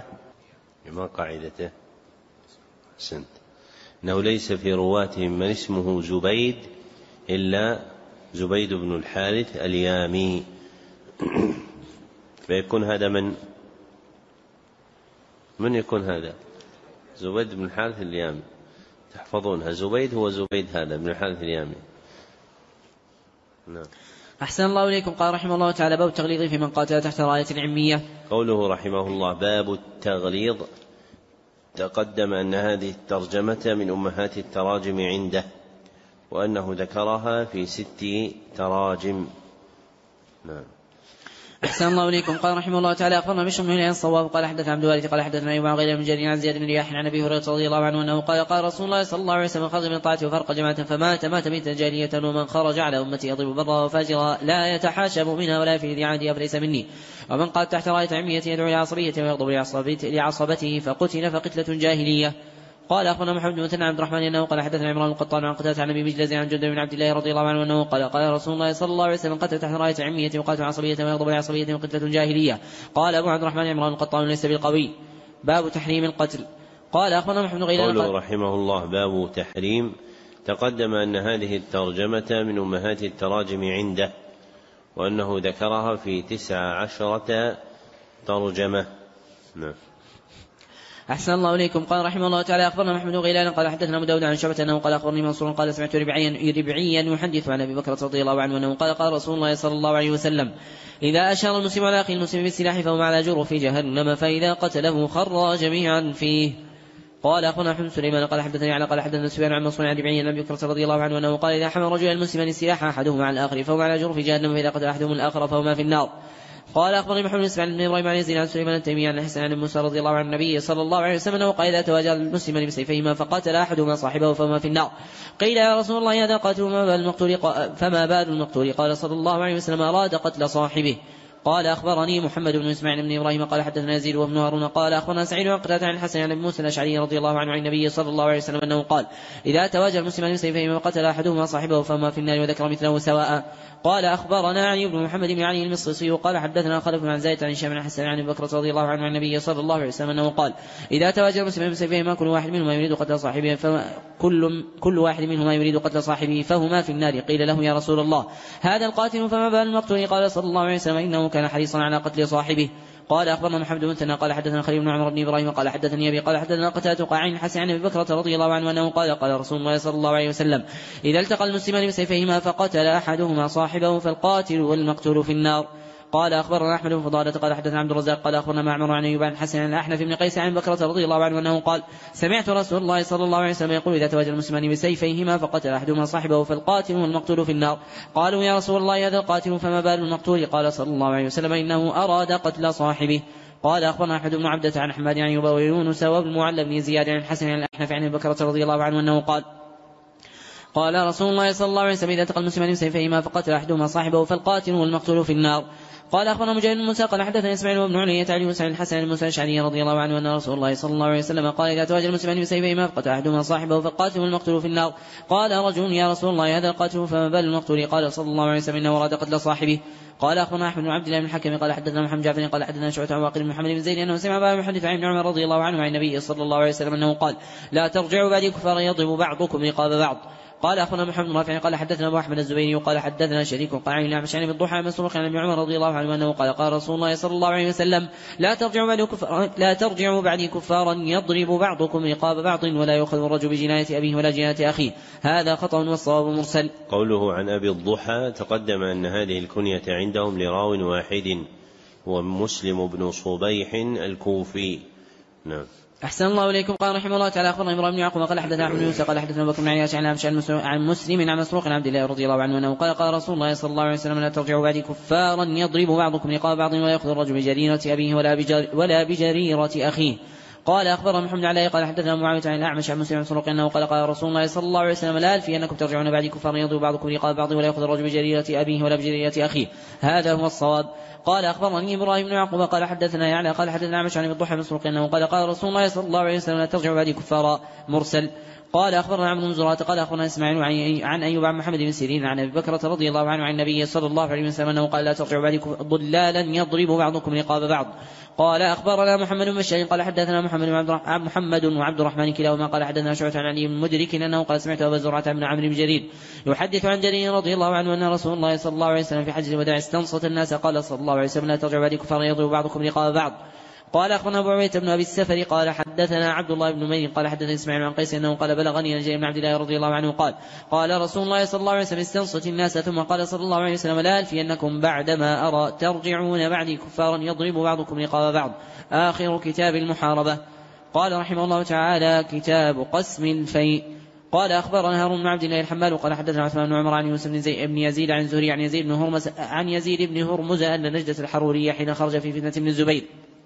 ما قاعدته؟ سنت أنه ليس في رواتهم من اسمه زبيد إلا زبيد بن الحارث اليامي. فيكون هذا من من يكون هذا؟ زبيد بن الحارث اليامي. تحفظونها زبيد هو زبيد هذا بن الحارث اليامي. نعم. أحسن الله إليكم. قال رحمه الله تعالى باب التغليظ في من قاتل تحت راية العمية. قوله رحمه الله باب التغليظ تقدم أن هذه الترجمة من أمهات التراجم عنده وأنه ذكرها في ست تراجم. نعم. أحسن الله إليكم. قال رحمه الله تعالى أخبرنا بشر بن هلال الصواب قال حدثنا عبد الوارث قال حدثنا أيوب عن غير من جرير عن زياد بن رياح عن أبي هريرة رضي الله عنه أنه قال قال رسول الله صلى الله عليه وسلم خرج من طاعته وفرق جماعة فمات مات ميتا جارية ومن خرج على أمتي يضرب برها وفاجرها لا يتحاشب منها ولا في ذي عهدها فليس مني ومن قال تحت راية عمية يدعو إلى عصبيته ويغضب لعصبته فقتل فقتلة جاهلية. قال أخبرنا محمد بن مثنى عبد الرحمن أنه قال حدثنا عمران القطان عن قتادة عن أبي مجلز عن جندب بن عبد الله رضي الله عنه أنه قال قال رسول الله صلى الله عليه وسلم قتل تحت راية عمية وقاتل عصبية ويغضب لعصبية وقتلة جاهلية. قال أبو عبد الرحمن عمران القطان ليس بالقوي. باب تحريم القتل. قال أخبرنا محمد بن غيلان قوله رحمه الله باب تحريم، تقدم أن هذه الترجمة من أمهات التراجم عنده، وأنه ذكرها في تسع عشرة ترجمة. نعم. أحسن الله إليكم. قال رحمه الله تعالى أخبرنا محمد بن غيلان قال حدثنا أبو داود عن شعبة أنه قال أخبرني منصور قال سمعت ربعيا ربعيا يحدث عن أبي بكر رضي الله عنه أنه قال قال رسول الله صلى الله عليه وسلم إذا أشار المسلم على أخي المسلم بالسلاح فهو على جره في جهنم فإذا قتله خر جميعا فيه. قال أخبرنا محمد سليمان قال حدثني على قال حدثنا سفيان عن منصور عن ربعيا عن أبي بكر رضي الله عنه أنه قال إذا حمل رجل المسلم السلاح أحدهما على الآخر فهو على جره في جهنم فإذا قتل أحدهم الآخر فهما في النار. قال أخبرني محمد بن إسماعيل بن إبراهيم عن يزيد عن سليمان التيمي عن الحسن عن موسى رضي الله عن النبي صلى الله عليه وسلم أنه قال إذا تواجه المسلمان بسيفيهما فقاتل أحدهما صاحبه فما في النار. قيل يا رسول الله هذا قاتل فما بال المقتول فما بال المقتول قال صلى الله عليه وسلم أراد قتل صاحبه. قال أخبرني محمد بن إسماعيل بن إبراهيم قال حدثنا يزيد وابن هارون قال أخبرنا سعيد عن قتادة عن الحسن عن أبي موسى الأشعري رضي الله عنه عن النبي صلى الله عليه وسلم أنه قال إذا تواجه المسلمان بسيفيهما وقتل أحدهما صاحبه فما في النار وذكر مثله سواء. قال أخبرنا علي بن محمد بن علي المصري قال حدثنا خلف عن زيد عن هشام عن حسن عن أبي بكر رضي الله عنه عن النبي صلى الله عليه وسلم أنه قال إذا تواجه المسلمان بسيفيهما كل واحد منهما يريد قتل صاحبه فكل كل واحد منهما يريد قتل صاحبه فهما في النار. قيل له يا رسول الله هذا القاتل فما بال المقتول قال صلى الله عليه وسلم إنه كان حريصا على قتل صاحبه. قال أخبرنا محمد بن مثنى قال حدثنا خليل بن عمر بن إبراهيم قال حدثني أبي قال حدثنا قتادة قاعين الحسن عن أبي بكر رضي الله عنه أنه قال قال رسول الله صلى الله عليه وسلم إذا التقى المسلمان بسيفيهما فقتل أحدهما صاحبه فالقاتل والمقتول في النار. قال أخبرنا أحمد بن فضالة قال حدثنا عبد الرزاق قال أخبرنا معمر عن أيوب عن حسن عن الأحنف بن قيس عن بكرة رضي الله عنه أنه قال سمعت رسول الله صلى الله عليه وسلم يقول إذا تواجه المسلمان بسيفيهما فقتل أحدهما صاحبه فالقاتل والمقتول في النار. قالوا يا رسول الله هذا القاتل فما بال المقتول قال صلى الله عليه وسلم إنه أراد قتل صاحبه. قال أخبرنا أحمد بن عبدة عن أحمد عن أيوب ويونس وابن المعلى بن زياد عن الحسن عن الأحنف عن بكرة رضي الله عنه أنه قال قال رسول الله صلى الله عليه وسلم إذا التقى المسلمان بسيفيهما فقتل أحدهما صاحبه فالقاتل والمقتول في النار. قال أخبرنا مجاهد بن موسى قال حدثنا إسماعيل وابن علية عن موسى عن الحسن عن موسى الأشعري رضي الله عنه أن رسول الله صلى الله عليه وسلم قال إذا تواجه المسلمان بسيفيهما فقتل أحدهما صاحبه فالقاتل والمقتول في النار. قال رجل يا رسول الله هذا القاتل فما بال المقتول قال صلى الله عليه وسلم إنه أراد قتل صاحبه. قال أخبرنا أحمد بن عبد الله بن الحكم قال حدثنا محمد جعفر قال حدثنا شعبة عن واقد بن محمد بن زيد أنه سمع أبا محدث عن ابن عمر رضي الله عنه عن النبي صلى الله عليه وسلم أنه قال لا ترجعوا بعدي كفارا يضرب بعضكم رقاب بعض. قال أخبرنا محمد بن رافع قال حدثنا أبو أحمد الزبيري قال حدثنا شريك قال عن الأعمش عن بالضحى مسروق عن ابن عمر رضي الله عنه أنه قال قال رسول الله صلى الله عليه وسلم لا ترجعوا بعدي كفارا لا ترجعوا بعدي كفارا يضرب بعضكم رقاب بعض ولا يؤخذ الرجل بجناية أبيه ولا جناية أخيه. هذا خطأ والصواب مرسل. قوله عن أبي الضحى تقدم أن هذه الكنية عندهم لراو واحد هو مسلم بن صبيح الكوفي. نعم. أحسن الله إليكم. قال رحمه الله تعالى أخبرنا إبراهيم بن يعقوب قال حدثنا أحمد بن يوسف قال حدثنا بكر بن عياش عن عن مسلم عن مسروق عن عبد الله رضي الله عنه أنه قال قال رسول الله صلى الله عليه وسلم لا ترجعوا بعدي كفارا يضرب بعضكم رقاب بعض ولا يأخذ الرجل بجريرة أبيه ولا بجر ولا بجريرة أخيه. قال أخبرنا محمد علي قال حدثنا معاوية عن الأعمش عن مسلم عن مسروق أنه قال قال رسول الله صلى الله عليه وسلم لا ألفي أنكم ترجعون بعدي كفارا يضرب بعضكم رقاب بعض ولا يأخذ الرجل بجريرة أبيه ولا بجريرة أخيه. هذا هو الصواب. قال أخبرني إبراهيم بن يعقوب قال حدثنا يعني قال حدثنا الأعمش عن الضحى مسروق أنه قال قال رسول الله صلى الله عليه وسلم لا ترجعوا بعدي كفارا مرسل. قال أخبرنا عبد بن زرعة قال أخبرنا إسماعيل عن أيوب عن محمد بن سيرين عن أبي بكرة رضي الله عنه عن النبي صلى الله عليه وسلم أنه قال لا ترجعوا بعدي ضلالا يضرب بعضكم رقاب بعض. قال أخبرنا محمد بن بشار قال حدثنا محمد وعبد محمد وعبد الرحمن كلاهما قال حدثنا شعبة عن علي بن مدرك أنه قال سمعت أبا زرعة بن عمرو بن جرير يحدث عن جرير رضي الله عنه أن رسول الله صلى الله عليه وسلم في حجة الوداع استنصت الناس قال صلى الله عليه وسلم لا ترجعوا بعدي كفارا يضرب بعضكم رقاب بعض. قال أخبرنا أبو عبيدة بن أبي السفر قال حدثنا عبد الله بن مير قال حدثنا إسماعيل عن قيس أنه قال بلغني عن جرير بن عبد الله رضي الله عنه قال قال رسول الله صلى الله عليه وسلم استنصت الناس ثم قال صلى الله عليه وسلم لا ألفي أنكم بعدما أرى ترجعون بعدي كفارا يضرب بعضكم رقاب بعض. آخر كتاب المحاربة. قال رحمه الله تعالى كتاب قسم الفيء. قال أخبرنا هارون بن عبد الله الحمال قال حدثنا عثمان بن عمر عن يوسف بن يزيد عن زهري عن يزيد بن هرمز عن يزيد بن هرمز أن نجدة الحرورية حين خرج في فتنة ابن الزبير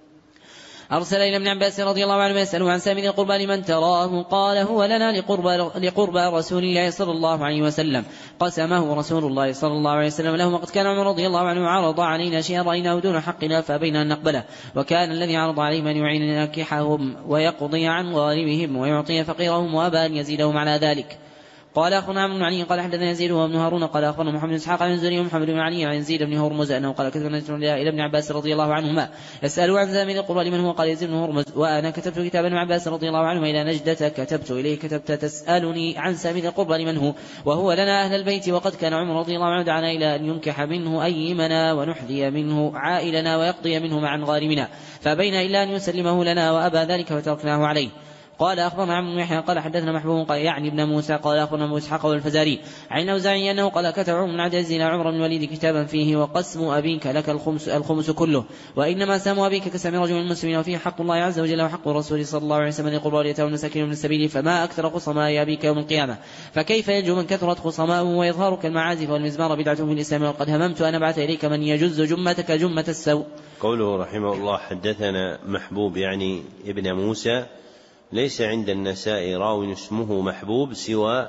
أرسل إلى ابن عباس رضي الله عنه يسأله عن سامي القربى لمن تراه قال هو لنا لقربى, لقربى رسول الله صلى الله عليه وسلم قسمه رسول الله صلى الله عليه وسلم له. وقد كان عمر رضي الله عنه عرض علينا شيئا رأيناه دون حقنا فأبينا أن نقبله، وكان الذي عرض عليه من يعين ناكحهم ويقضي عن غارمهم ويعطي فقيرهم وأبى أن يزيدهم على ذلك. قال أخبرنا عمرو بن علي قال حدثنا يزيد وابن هارون قال أخبرنا محمد بن إسحاق عن الزهري ومحمد بن علي عن يزيد بن هرمز أنه قال كتبنا إلى ابن عباس رضي الله عنهما يسأل عن سامي القربى لمن هو قال يزيد بن هرمز وأنا كتبت كتابا ابن عباس رضي الله عنهما إلى نجدة كتبت إليه كتبت تسألني عن سامي القربى لمن هو وهو لنا أهل البيت. وقد كان عمر رضي الله عنه دعانا إلى أن ينكح منه أيمنا ونحذي منه عائلنا ويقضي منه مع غارمنا فبين إلا أن يسلمه لنا وأبى ذلك فتركناه عليه. قال أخبرنا عمرو بن يحيى قال حدثنا محبوب قال يعني ابن موسى قال أخبرنا أبو إسحاق والفزاري عن الأوزاعي أنه قال كتب عمرو بن عبد العزيز إلى عمر بن الوليد كتابا فيه وقسم أبيك لك الخمس, الخمس كله وإنما سام أبيك كسام رجل من المسلمين وفيه حق الله عز وجل وحق الرسول صلى الله عليه وسلم للقربى واليتامى والمساكين من السبيل فما أكثر خصماء أبيك يوم القيامة فكيف ينجو من كثرت خصماؤه ويظهرك المعازف والمزمار بدعة في الإسلام وقد هممت أن أبعث إليك من يجز جمتك جمة السوء. قوله رحمه الله حدثنا محبوب يعني ابن موسى ليس عند النساء راوي اسمه محبوب سوى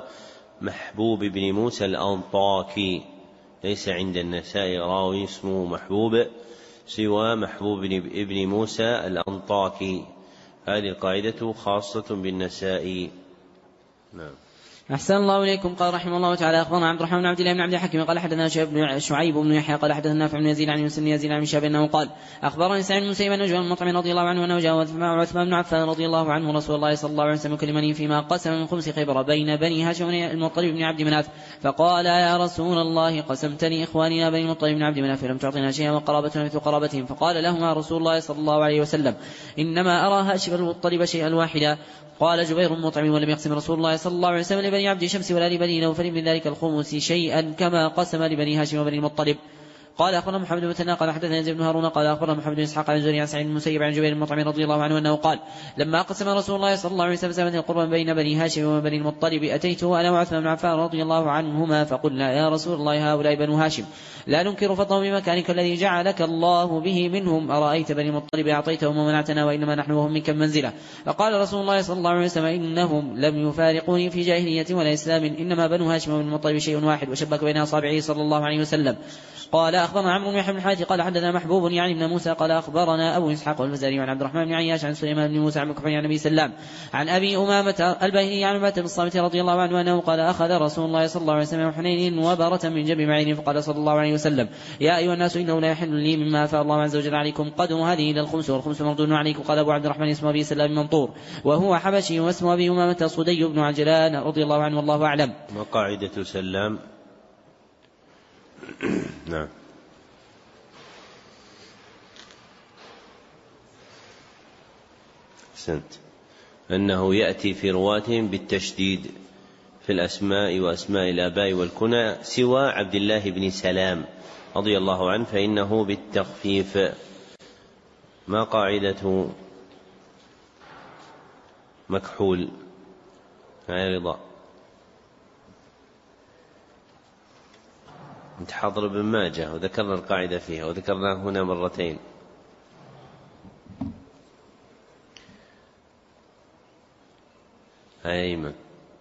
محبوب بن موسى الأنطاكي ليس عند النساء راوي اسمه محبوب سوى محبوب بن موسى الأنطاكي. هذه القاعدة خاصة بالنساء. نعم. أحسن الله إليكم. قال رحمه الله تعالى أخبرنا عبد الرحمن بن عبد الله بن عبد الحكيم قال حدثنا شعيب بن يحيى قال حدثنا نافع بن يزيد عن يوسف بن يزيد عن شاب أنه قال أخبرني سعيد بن المسيب أن جبل المطعم رضي الله عنه أنه جاء عثمان بن عفان رضي الله عنه رسول الله صلى الله عليه وسلم يكلمني فيما قسم من خمس خيبر بين بني هاشم المطلب بن عبد مناف فقال يا رسول الله قسمتني إخواننا بني المطلب بن عبد مناف لم تعطنا شيئا وقرابتنا مثل قرابتهم فقال لهما رسول الله صلى الله عليه وسلم إنما أرى هاشم المطلب شيئا واحدا. قال جبير مطعم ولم يقسم رسول الله صلى الله عليه وسلم لبني عبد شمس ولا لبني نوفل من ذلك الخمس شيئا كما قسم لبني هاشم وبني المطلب. قال أخبرنا محمد بن مثنى قال حدثنا يزيد بن هارون قال أخبرنا محمد بن إسحاق عن زهري عن سعيد بن المسيب عن جبير المطعم رضي الله عنه أنه قال لما قسم رسول الله صلى الله عليه وسلم سمة القربى بين بني هاشم وبني المطلب أتيته أنا وعثمان بن عفان رضي الله عنهما فقلنا يا رسول الله هؤلاء بنو هاشم لا ننكر فضلهم بمكانك الذي جعلك الله به منهم أرأيت بني المطلب أعطيتهم ومنعتنا وإنما نحن وهم منك منزلة. فقال رسول الله صلى الله عليه وسلم إنهم لم يفارقوني في جاهلية ولا إسلام إنما بنو هاشم وبني المطلب شيء واحد وشبك بين أصابعه صلى الله عليه وسلم. قال أخبرنا عمرو بن يحيى بن الحارث قال حدثنا محبوب يعني ابن موسى قال أخبرنا أبو إسحاق والفزاري عن عبد الرحمن بن عياش عن سليمان بن موسى عن مكحول عن أبي سلام عن أبي أمامة الباهلي عن عبادة بن الصامت رضي الله عنه أنه قال أخذ رسول الله صلى الله عليه وسلم حنين وبرة من جنب معين فقال صلى الله عليه وسلم يا أيها الناس إنه لا يحل لي مما أفاء الله عز وجل عليكم قدر هذه إلى الخمس والخمس مردود عليكم. قال أبو عبد الرحمن اسمه أبي سلام منطور وهو حبشي واسمه أبي أمامة صدي بن عجلان رضي الله عنه والله أعلم. وقاعدة سلام نعم سنت أنه يأتي في رواتهم بالتشديد في الأسماء وأسماء الآباء والكنى سوى عبد الله بن سلام رضي الله عنه فإنه بالتخفيف. ما قاعدة مكحول يا رضا؟ انت حاضر ابن ماجه وذكرنا القاعدة فيها وذكرناها هنا مرتين. أيمن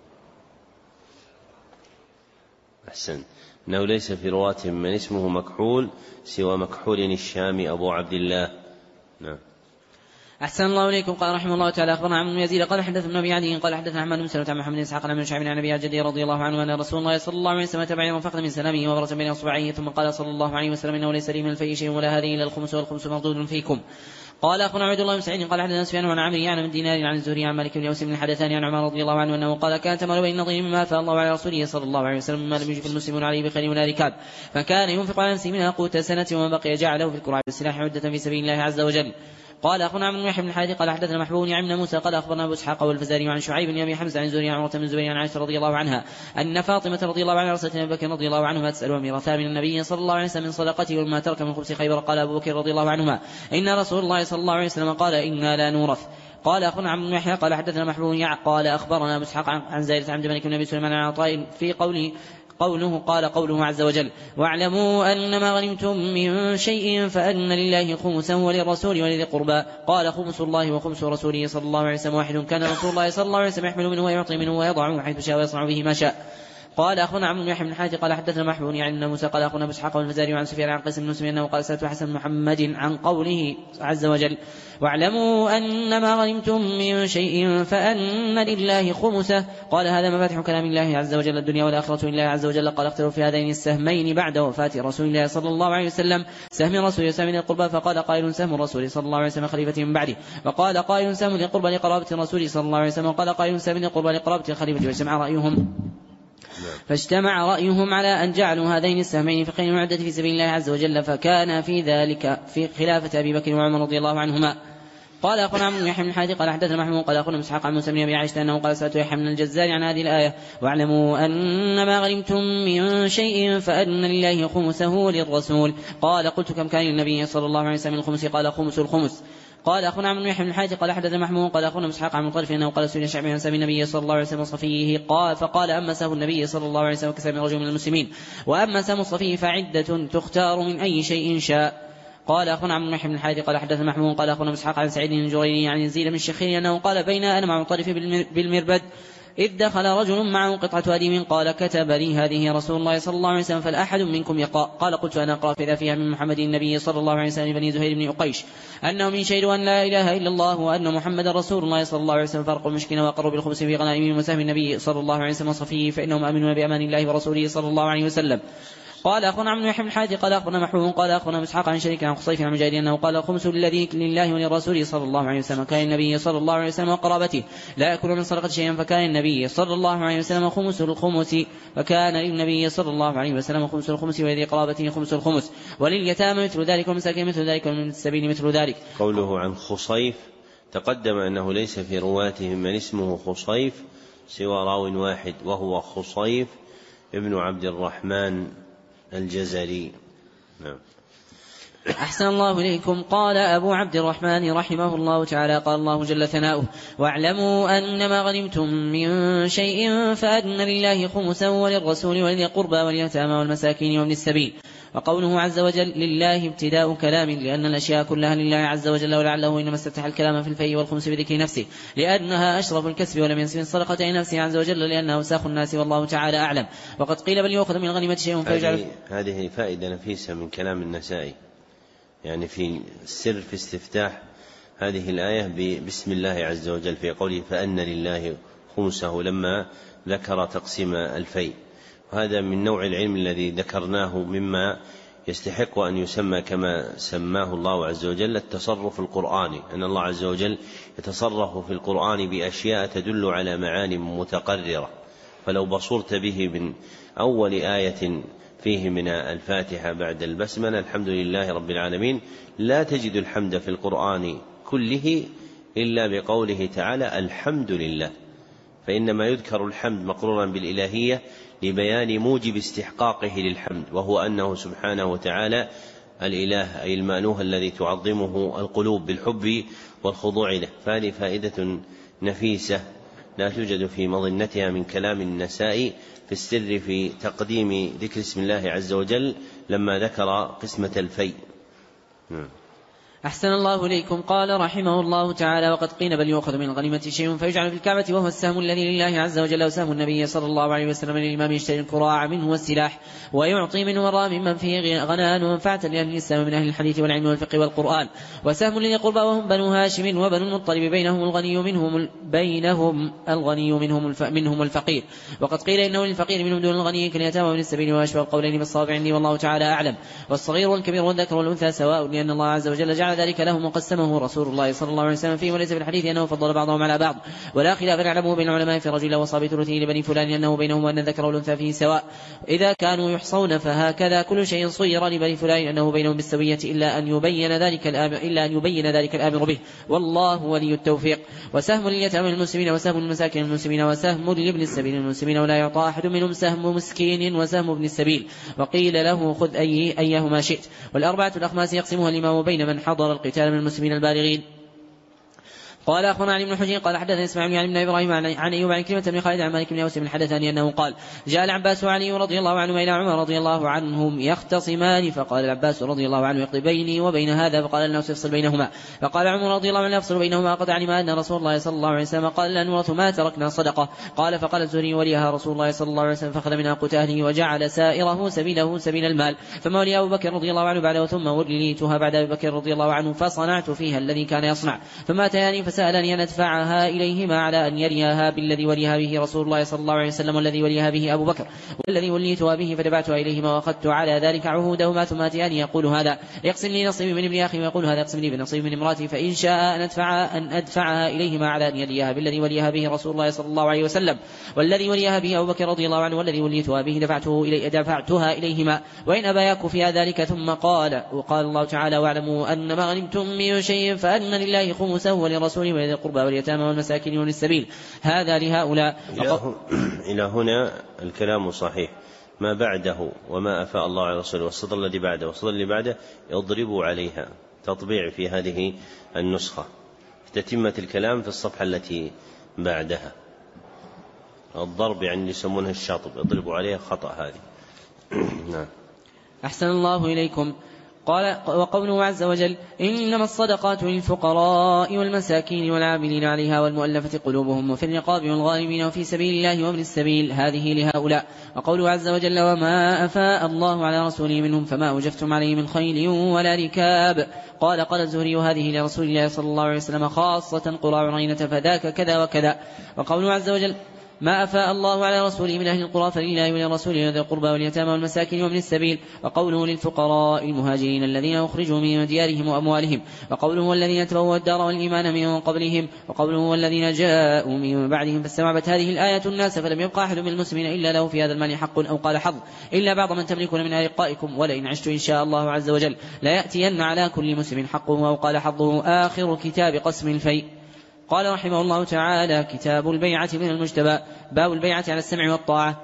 أحسن أنه ليس في رواتهم من اسمه مكحول سوى مكحول الشامي أبو عبد الله. نعم. أحسن الله إليكم. قال رحمه الله تعالى أخبرنا عمرو بن يزيد قال حدثنا أبي عدي قال حدثنا عمرو بن سلمة عن محمد بن إسحاق عن شعيب عن أبي جدي رضي الله عنه أن رسول الله صلى الله عليه وسلم تبع وفقد من سلامه وبرة بين أصبعيه ثم قال صلى الله عليه وسلم إنه ليس لي من الفيء شيء ولا هذه إلا الخمس والخمس مردود فيكم. قال أخبرنا عبد الله بن سعيد قال حدثنا سفيان عن عمرو عن دينار عن الزهري عن مالك بن يوسف بن حدثان عن عمر رضي الله عنه أنه قال كان تمر بين نظير مما أفاء الله على رسوله صلى الله عليه وسلم مما لم يجب المسلمون عليه بخير ولا ركاب فكان ينفق على نفسه منها قوت سنة وما بقي جعله في الكرع بالسلاح عدة في سبيل الله عز وجل. قال أخبرنا عمرو بن يحيى بن الحارث قال حدثنا محبوب عن ابن موسى قال أخبرنا أبو إسحاق والفزاري عن شعيب بن أبي حمزة عن زهري عن عروة بن الزبير عن عائشة رضي الله عنها أن فاطمة رضي الله عنها أرسلت أبي بكر رضي الله عنهما تسأل ميراثها من النبي صلى الله عليه وسلم من صدقته وما ترك من خبز خيبر. قال أبو بكر رضي الله عنهما إن رسول الله صلى الله عليه وسلم قال إنا لا نورث. قال أخونا عبد بن يحيى قال حدثنا محبوب قال أخبرنا أبو إسحاق عن زيد عن عبد الملك بن أبي سليمان عن عطاء في قوله قوله قال قوله عز وجل واعلموا أن ما غنمتم من شيء فأن لله خمسا وللرسول ولذي القربى قال خمس الله وخمس رسوله صلى الله عليه وسلم واحد كان رسول الله صلى الله عليه وسلم يحمل منه ويعطي منه ويضعه حيث شاء ويصنع به ما شاء. قال أخونا عمرو بن يحيى بن حاتم قال حدثنا محبوب يعني أن موسى قال أخونا أبو إسحاق والفزاري عن سفيان عن قيس بن مسلم أنه قال سألت حسن محمد عن قوله عز وجل واعلموا أن ما غنمتم من شيء فأن لله خمسه قال هذا مفاتح كلام الله عز وجل الدنيا والآخرة لله عز وجل قال اختلوا في هذين السهمين بعد وفاة رسول الله صلى الله عليه وسلم سهم رسول وسهم القربى فقال قائل سهم الرسول صلى الله عليه وسلم خليفة من بعده وقال قائل سهم القربى لقرابة الرسول صلى الله عليه وسلم وقال قائل سهم القربى لقرابة الخليفة واجتمع رأيهم فاجتمع رأيهم على أن جعلوا هذين السهمين في خير معدة في سبيل الله عز وجل فكان في ذلك في خلافة أبي بكر وعمر رضي الله عنهما. قال أخونا عمرو بن يحيى بن حاتم قال حدثنا محمود قال أخونا إسحاق عن موسى بن أبي عائشة أنه قال سألت يحيى بن الجزار عن هذه الآية واعلموا أن ما غنمتم من شيء فأن لله خمسه للرسول قال قلت كم كان للنبي صلى الله عليه وسلم الخمس قال خمس الخمس. قال أخونا عمرو بن يحيى بن حاتم قال حدثنا محمود قال أخونا إسحاق عن مطرف أنه قال سئل شعبي عن سهم النبي صلى الله عليه وسلم وصفيه قال فقال أما سهم النبي صلى الله عليه وسلم كسهم رجل من المسلمين وأما سهم صفيه فعدة تختار من أي شيء شاء. قال أخونا عمرو بن يحيى بن حاتم قال حدثنا محمود قال أخونا إسحاق عن سعيد بن جرير عن يزيد بن الشخير أنه قال بين أنا مع مطرف بالمربد إذ دخل رجل معه قطعة أديم قال كتب لي هذه رسول الله صلى الله عليه وسلم فالأحد منكم يقرأ قال قلت أنا أقرأ فإذا فيها من محمد النبي صلى الله عليه وسلم بني زهير بن أقيش أنهم يشهدوا أن لا إله إلا الله وأن محمد رسول الله صلى الله عليه وسلم فرقوا المشكين وأقروا بالخمس في غنائمهم وسهم النبي صلى الله عليه وسلم وصفيه فإنهم آمنون بأمان الله ورسوله صلى الله عليه وسلم. قال أخونا عمرو بن يحيى بن حاتم قال أخونا محمود قال أخونا إسحاق عن شريك عن خصيف عن مجاهد أنه قال الخمس الذي لله وللرسول صلى الله عليه وسلم كان النبي صلى الله عليه وسلم وقرابته لا يأكل من صدقة شيئا فكان النبي صلى الله عليه وسلم خمس الخمس فكان للنبي صلى الله عليه وسلم خمس الخمس ولذي قرابته خمس الخمس ولليتامى مثل ذلك والمساكين مثل ذلك ومن السبيل مثل ذلك. قوله عن خصيف تقدم أنه ليس في رواتهم من اسمه خصيف سوى راو واحد وهو خصيف ابن عبد الرحمن الجزري. نعم. أحسن الله إليكم. قال أبو عبد الرحمن رحمه الله تعالى قال الله جل ثناؤه واعلموا أن ما غنمتم من شيء فأن لله خمسا وللرسول ولذي القربى واليتامى والمساكين وابن السبيل. وقوله عز وجل لله ابتداء كلام لأن الأشياء كلها لله عز وجل ولعله إنما استفتح الكلام في الفيء والخمس بذكر نفسه لأنها أشرف الكسب ولم ينسب الصدقة إلى نفسه عز وجل لأنها وساخ الناس والله تعالى أعلم. وقد قيل بل يؤخذ من الغنيمة شيء فيجعل. هذه فائدة نفيسة من كلام النسائي يعني في السر في استفتاح هذه الآية بسم الله عز وجل في قوله فأن لله خمسه لما ذكر تقسيم الفيء. وهذا من نوع العلم الذي ذكرناه مما يستحق أن يسمى كما سماه الله عز وجل التصرف القرآني أن الله عز وجل يتصرف في القرآن بأشياء تدل على معاني متقررة. فلو بصرت به من أول آية فيه من الفاتحة بعد البسملة الحمد لله رب العالمين لا تجد الحمد في القرآن كله إلا بقوله تعالى الحمد لله فإنما يذكر الحمد مقرورا بالإلهية لبيان موجب استحقاقه للحمد وهو أنه سبحانه وتعالى الإله أي المألوه الذي تعظمه القلوب بالحب والخضوع له. فهذه فائدة نفيسة لا توجد في مظنتها من كلام النسائي في السر في تقديم ذكر اسم الله عز وجل لما ذكر قسمة الفيء. أحسن الله إليكم. قال رحمه الله تعالى وقد قيل بل يؤخذ من الغنيمة شيء فيجعل في الكعبة وهو السهم الذي لله عز وجل وسهم النبي صلى الله عليه وسلم للإمام يشتري الكراع منه والسلاح ويعطي من وراء ممن فيه غنان ومنفعة لأهل الإسلام من أهل الحديث والعلم والفقه والقرآن. وسهم لذي القربى وهم بنو هاشم وبنو المطلب بينهم الغني منهم بينهم الغني منهم منهم الفقير. وقد قيل إنه للفقير منهم دون الغني كاليتامى وابن السبيل وأشبه القولين بالصواب عندي والله تعالى أعلم. والصغير والكبير والذكر والأنثى سواء لأن الله عز وجل جعل ذلك لهم وقسمه رسول الله صلى الله عليه وسلم فيه وليس في الحديث أنه فضل بعضهم على بعض ولا خلاف نعلمه بين العلماء في رجل وصاب ثلثه لبني فلان لأنه بينهم وأن الذكر والأنثى فيه سواء إذا كانوا يحصون فهكذا كل شيء صير لبني فلان أنه بينهم بالسوية إلا أن يبين ذلك الآمر إلا أن يبين ذلك الآمر به والله ولي التوفيق. وسهم لليتامى المسلمين وسهم المساكين المسلمين وسهم لابن السبيل المسلمين ولا يعطى أحد منهم سهم مسكين وسهم ابن السبيل وقيل له خذ أي أيهما شئت. والأربعة الأخماس يقسمها الإمام بين من حضر القتال من المسلمين البالغين قال أخبرنا علي بن حجين قال حدثنا إسماعيل بن إبراهيم عن أيوب عن كلمة بن خالد عن مالك بن أوس بن حدثني أنه قال جاء العباس وعلي رضي الله عنهما إلى عمر رضي الله عنهم يختصمان فقال العباس رضي الله عنه يقضي بيني وبين هذا فقال الناس يفصل بينهما فقال عمر رضي الله عنه يفصل بينهما قد علم أن رسول الله صلى الله عليه وسلم قال لا نورث ما تركنا صدقة قال فقال الزهري وليها رسول الله صلى الله عليه وسلم فأخذ منها قوت أهله وجعل سائره سبيله سبيل المال فما ولي أبو بكر رضي الله عنه بعده ثم وليتها بعد أبي بكر رضي الله عنه فصنعت فيها الذي كان يصنع فما أتاني فسألني أن أدفعها إليهما على أن يريها بالذي وليها به رسول الله صلى الله عليه وسلم والذي وليها به أبو بكر والذي وليتها به فدفعتها إليهما وأخذت على ذلك عهودهما ثم أتاني يقول هذا يقسم لي نصيبي من ابن أخي ويقول هذا يقسم لي بنصيب من امرأتي فإن شاء أن أدفع أن أدفعها إليهما على أن يريها بالذي وليها به رسول الله صلى الله عليه وسلم والذي وليها به أبو بكر رضي الله عنه والذي وليتها به دفعته إلي دفعتها إليهما وإن أبا يكفي ذلك ثم قال وقال الله تعالى واعلموا أن ما غنمتم من شيء فأن لله خمسه ولرسوله ولذي القربى واليتامى والمساكين وللسبيل هذا لهؤلاء. إلى هنا الكلام صحيح ما بعده وما أفاء الله على رسوله والسطر الذي بعده والسطر اللي بعده يضربوا عليها تطبيع في هذه النسخة تتمة الكلام في الصفحة التي بعدها الضرب يعني يسمونها الشاطب يضربوا عليها خطأ هذه. نعم. أحسن الله إليكم. قال وقوله عز وجل إنما الصدقات للفقراء والمساكين والعاملين عليها والمؤلفة قلوبهم وفي الرقاب والغارمين وفي سبيل الله وابن السبيل هذه لهؤلاء. وقوله عز وجل وما أفاء الله على رسوله منهم فما أوجفتم عليه من خيل ولا ركاب. قال قال الزهري هذه لرسول الله صلى الله عليه وسلم خاصة قرى عرينة فذاك كذا وكذا. وقوله عز وجل ما أفاء الله على رسوله من أهل القرى فلله ولرسوله وذي القربى واليتامى والمساكين وابن السبيل. وقوله للفقراء المهاجرين الذين أخرجوا من ديارهم وأموالهم. وقوله والذين تبوأوا الدار والإيمان من قبلهم. وقوله والذين جاءوا من بعدهم فاستوعبت هذه الآية الناس فلم يبقى أحد من المسلمين إلا له في هذا المال حق أو قال حظ إلا بعض من تملكون من أرقائكم ولئن عشت إن شاء الله عز وجل لا يأتين على كل مسلم حقه أو قال حظه آخر كتاب قسم الفيء. قال رحمه الله تعالى كتاب البيعة من المجتبى باب البيعة على السمع والطاعة.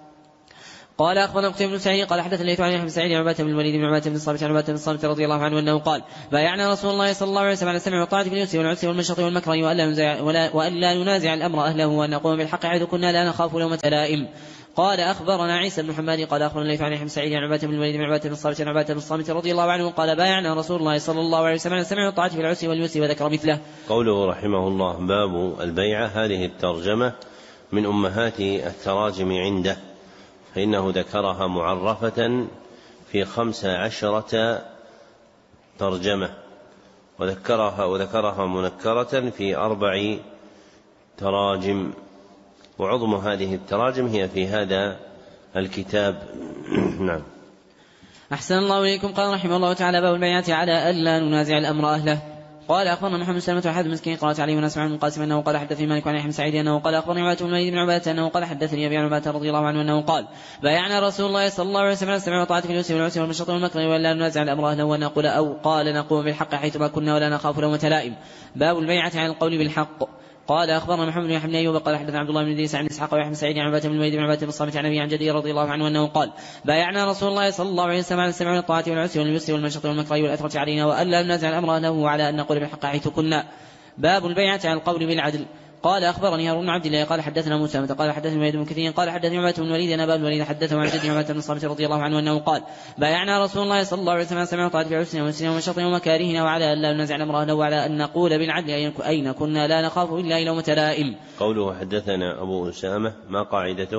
قال أخبرنا قتيبة بن سعيد قال حدثنا الليث عن يحيى بن سعيد عن عبادة بن الوليد بن عبادة بن الصامت عن عبادة بن الصامت رضي الله عنه أنه قال بايعنا رسول الله صلى الله عليه وسلم على السمع والطاعة في اليسر والعسر والمشرق والمكره وألا ننازع الأمر أهله وأن نقوم بالحق حيث كنا لا نخاف لومة لائم. قال أخبرنا عيسى بن حماد قال أخبرنا الليث عن يحيى بن سعيد عن عبادة بن الوليد بن عبادة بن الصامت عن عبادة بن الصامت رضي الله عنه قال بايعنا رسول الله صلى الله عليه وسلم على السمع والطاعة في العسر واليسر وذكر مثله. قوله رحمه الله باب البيعة هذه الترجمة من أمهات التراجم عنده فإنه ذكرها معرفة في خمس عشرة ترجمة وذكرها وذكرها منكرة في أربع تراجم وعظم هذه التراجم هي في هذا الكتاب. نعم. أحسن الله إليكم. قال رحمه الله تعالى باب البيعة على ألا ننازع الأمر أهله. قال أخبرنا محمد سلمة وحد مسكين قرأت عليه وناس عن القاسم أنه قال حدثني مالك عن يحيى بن سعيد أنه قال أخبرني عبادة بن الوليد بن عبادة أنه قال حدثني أبي عن عبادة رضي الله عنه أنه قال بايعنا رسول الله صلى الله عليه وسلم على السمع والطاعة في اليسر والعسر والمشرق والمكره ولا ننازع الأمر أهله ونقول أو قال نقوم بالحق حيثما كنا ولا نخاف لومة لائم. باب البيعة على القول بالحق. قال أخبرنا محمد بن يحيى بن أيوب قال حدثنا عبد الله بن إدريس عن إسحاق ويحيى بن سعيد عن عبادة بن الوليد بن عبادة بن الصامت عن أبي عن جدي رضي الله عنه أنه قال بايعنا رسول الله صلى الله عليه وسلم على السمع والطاعة والعسر واليسر والمشرق والمكره والأثرة علينا وألا ننازع الأمر أهله على أن نقول بالحق حيث كنا. باب البيعة على القول بالعدل. قال أخبرني هارون بن عبد الله قال حدثنا موسى قال حدثني الوليد بن كثير قال حدثني عبادة بن الوليد أن أبا الوليد حدثه عن جدي عبادة بن الصامت رضي الله عنه أنه قال بايعنا رسول الله صلى الله عليه وسلم على السمع والطاعة في العسر واليسر والمشرق ومكارهنا وعلى أن لا ننازع الأمر أهله وعلى أن نقول بالعدل أين كنا لا نخاف إلا لومة لائم. قوله حدثنا أبو أسامة ما قاعدته؟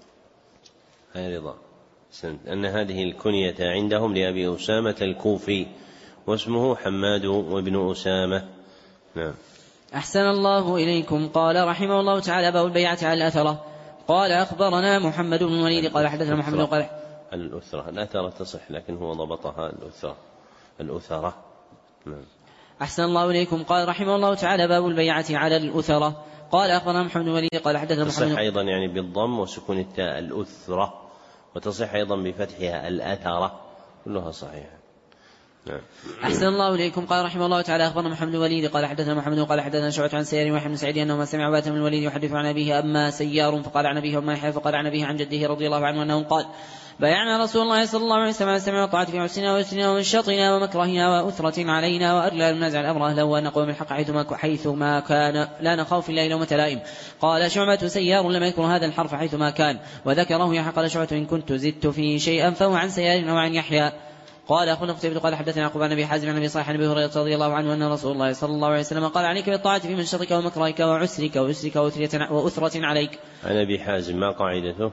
هاي رضا أن هذه الكنية عندهم لأبي أسامة الكوفي واسمه حماد وابن أسامة. نعم. أحسن الله إليكم. قال رحمه الله تعالى باب البيعة على الأثرة. قال أخبرنا محمد بن الوليد قال حدثنا محمد قال الأثرة الأثرة تصح لكن هو ضبطها الأثرة الأثرة. نعم. أحسن الله إليكم. قال رحمه الله تعالى باب البيعة على الأثرة. قال أخبرنا محمد بن الوليد قال حدثنا محمد تصح أيضا يعني بالضم وسكون التاء الأثرة وتصح أيضا بفتحها الأثرة كلها صحيحة. أحسن الله إليكم. قال رحمه الله تعالى أخبرنا محمد الوليد قال حدثنا محمد قال حدثنا شعبة عن سيار وحي بن سعيد أنه ما سمع عبادة بن الوليد يحدث عن أبيه أما سيار فقال عن أبيه أما يحيى فقال عن أبيه عن جده رضي الله عنه أنه قال بايعنا رسول الله صلى الله عليه وسلم على سمع وطاعة في عسرنا ويسرنا ومنشطنا ومكرهنا وأثرة علينا وأرلا ننازع الأمر أهله وأن نقوم بالحق حيثما, حيثما كان لا نخاف في الليل لومة لائم. قال شعبة سيار لم يذكر هذا الحرف حيثما كان وذكره يحيى. قال شعبة إن كنت زدت فيه شيئا فهو عن سيار أو عن يحيى. قال أخونا قتيبة قال حدثنا يعقوب عن أبي حازم عن أبي صالح عن أبي هريرة رضي الله عنه أن رسول الله صلى الله عليه وسلم قال عليك بالطاعة في منشطك ومكرهك وعسرك وأسرك وأثرة عليك. عن أبي حازم ما قاعدته؟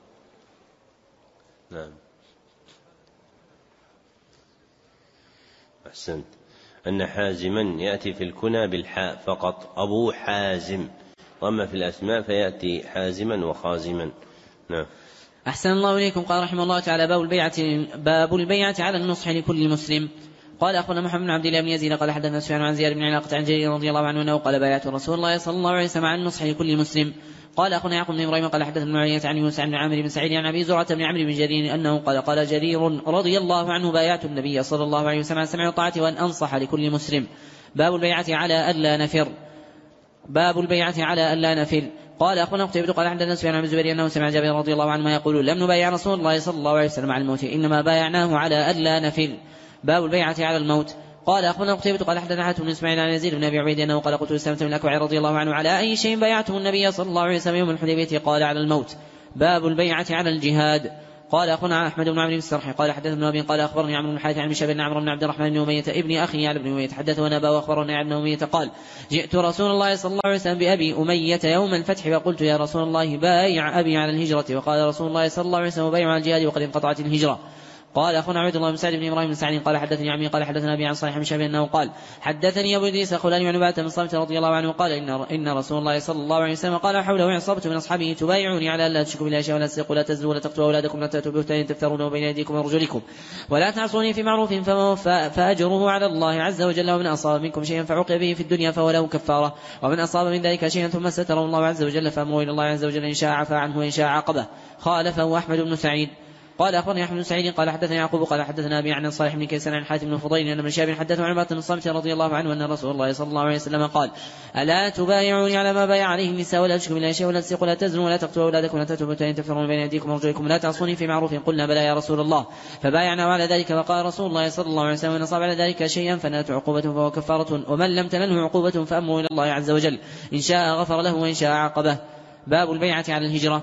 نعم أحسنت. أن حازما يأتي في الكنى بالحاء فقط أبو حازم، وأما في الأسماء فيأتي حازما وخازما. نعم. أحسن الله إليكم. قال رحمه الله تعالى باب البيعة, باب البيعة على النصح لكل مسلم. قال أخونا محمد بن عبد الله بن يزيد قال حدثنا سفيان عن زياد بن علاقة عن جرير رضي الله عنه أنه قال بايعت رسول الله صلى الله عليه وسلم على النصح لكل مسلم. قال أخونا يعقوب بن إبراهيم قال حدثنا ابن عيينة عن يونس عن عامر بن سعيد عن أبي زرعة بن عمرو بن جرير أنه قال قال جرير رضي الله عنه بايعت النبي صلى الله عليه وسلم على السمع والطاعة وأن أنصح لكل مسلم. باب البيعة على ألا نفر. باب البيعة على ألا نفر. قال أخونا قتيبة قال حدثنا سفيان عن الزبير أنه سمع جابر رضي الله عنه ما يقول لم نبايع رسول الله صلى الله عليه وسلم على الموت إنما بايعناه على ألا نفر. باب البيعة على الموت. قال أخونا قتيبة قال حدثنا حاتم بن إسماعيل عن يزيد بن أبي عبيد أنه قال قلت لسلمة بن الأكوع رضي الله عنه على أي شيء بايعته النبي صلى الله عليه وسلم يوم الحديبية؟ قال على الموت. باب البيعة على الجهاد. قال أخونا أحمد بن عمرو بن السرح قال حدثنا ابن أبي قال أخبرني عمرو بن حاتم عن بشر بن عمرو بن عبد الرحمن بن أمية ابن أخي علي بن أمية حدثنا أبا وأخبرني عن أمية قال جئت رسول الله صلى الله عليه وسلم بأبي أمية يوم الفتح فقلت يا رسول الله بايع أبي على الهجرة، وقال رسول الله صلى الله عليه وسلم بايع على الجهاد وقد انقطعت الهجرة. قال أخونا عبد الله بن سعد بن إبراهيم بن سعد قال حدثني عمي قال حدثنا أبي عن صالح بن شهاب أنه قال حدثني أبو إدريس خلاني عن عبادة بن صامت رضي الله عنه قال إن إن رسول الله صلى الله عليه وسلم قال حوله عصابة من أصحابه تبايعوني على ألا تشركوا بالله شيئا ولا تسرقوا ولا تزنوا ولا تقتلوا أولادكم ولا تأتوا ببهتان تفترونه بين أيديكم وأرجلكم ولا تعصوني في معروف فأجره على الله عز وجل، ومن أصاب منكم شيئا فعوقب به في الدنيا فهو له كفارة، ومن أصاب من ذلك شيئا ثم ستره الله عز وجل فأمره إلى الله عز وجل إن شاء عفا عنه وإن شاء عاقبه. خالفه أحمد بن سعيد. قال أخبرني أحمد بن سعيد قال حدثنا يعقوب قال حدثنا أبي عن صالح بن كيسان عن حاتم بن فضيل أن ابن شهاب حدثه عن عبادة بن الصامت رضي الله عنه أن رسول الله صلى الله عليه وسلم قال ألا تبايعوني على ما بايع عليه النساء ولا تشركوا بالله شيئا ولا تسرقوا ولا تزنوا ولا تقتلوا أولادكم ولا تأتوا ببهتان تفترون بين أيديكم وأرجلكم ولا تعصوني في معروف؟ قلنا بلى يا رسول الله، فبايعنا على ذلك. وقال رسول الله صلى الله عليه وسلم إن أصاب على ذلك شيئا فنالت عقوبة فهو كفارة، ومن لم تنله عقوبة فأمره إلى الله عز وجل إن شاء غفر له وإن شاء عاقبه. باب البيعة على الهجرة.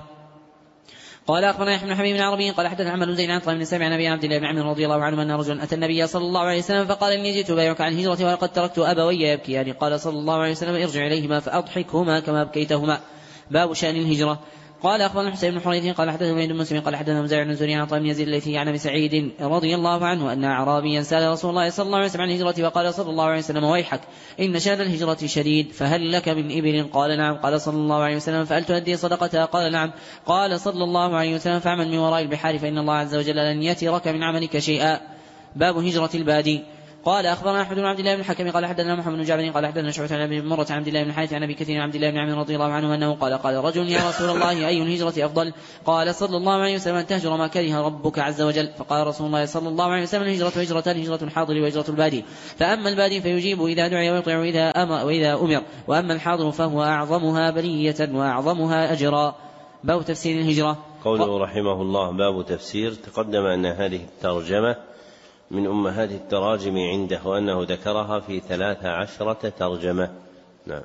قال أخبرنا يحيى بن حبيب بن عربي قال حدثنا عمرو بن زيد عن طلحة بن سبع عن أبي عبد الله بن عمرو رضي الله عنه أن رجلا أتى النبي صلى الله عليه وسلم فقال إني جئت أبايعك عن الهجرة ولقد تركت أبوي يبكيان. قال صلى الله عليه وسلم ارجع إليهما فأضحكهما كما أبكيتهما. باب شأن الهجرة. قال أخبرنا حسين بن حريث قال حدثنا ابن مسلم قال حدثنا مزارع بن زريع عن طلحة بن يزيد الذي عن أبي سعيد رضي الله عنه أن أعرابيا سأل رسول الله صلى الله عليه وسلم عن الهجرة وقال صلى الله عليه وسلم ويحك إن شأن الهجرة شديد، فهل لك من إبل؟ قال نعم. قال صلى الله عليه وسلم فهل تؤدي صدقتها؟ قال نعم. قال صلى الله عليه وسلم فاعمل من وراء البحار فإن الله عز وجل لن يترك من عملك شيئا. باب هجرة البادي. قال أخبرنا أحمد بن عبد الله بن الحكم قال حدثنا محمد بن جابر قال حدثنا شعبة عن أبي مرة عن عبد الله بن الحارث عن أبي كثير عن عبد الله بن عمرو رضي الله عنه أنه قال قال رجل يا رسول الله أي الهجرة أفضل؟ قال صلى الله عليه وسلم أن تهجر ما كره ربك عز وجل. فقال رسول الله صلى الله عليه وسلم الهجرة هجرتان، هجرة الحاضر وهجرة البادي، فأما البادي فيجيب إذا دعي ويطيع إذا أمر وإذا أمر، وأما الحاضر فهو أعظمها بلية وأعظمها أجرا. باب تفسير الهجرة. قوله رحمه الله باب تفسير. تقدم أن هذه الترجمة من أمهات التراجم عنده وأنه ذكرها في ثلاث عشرة ترجمة. نعم.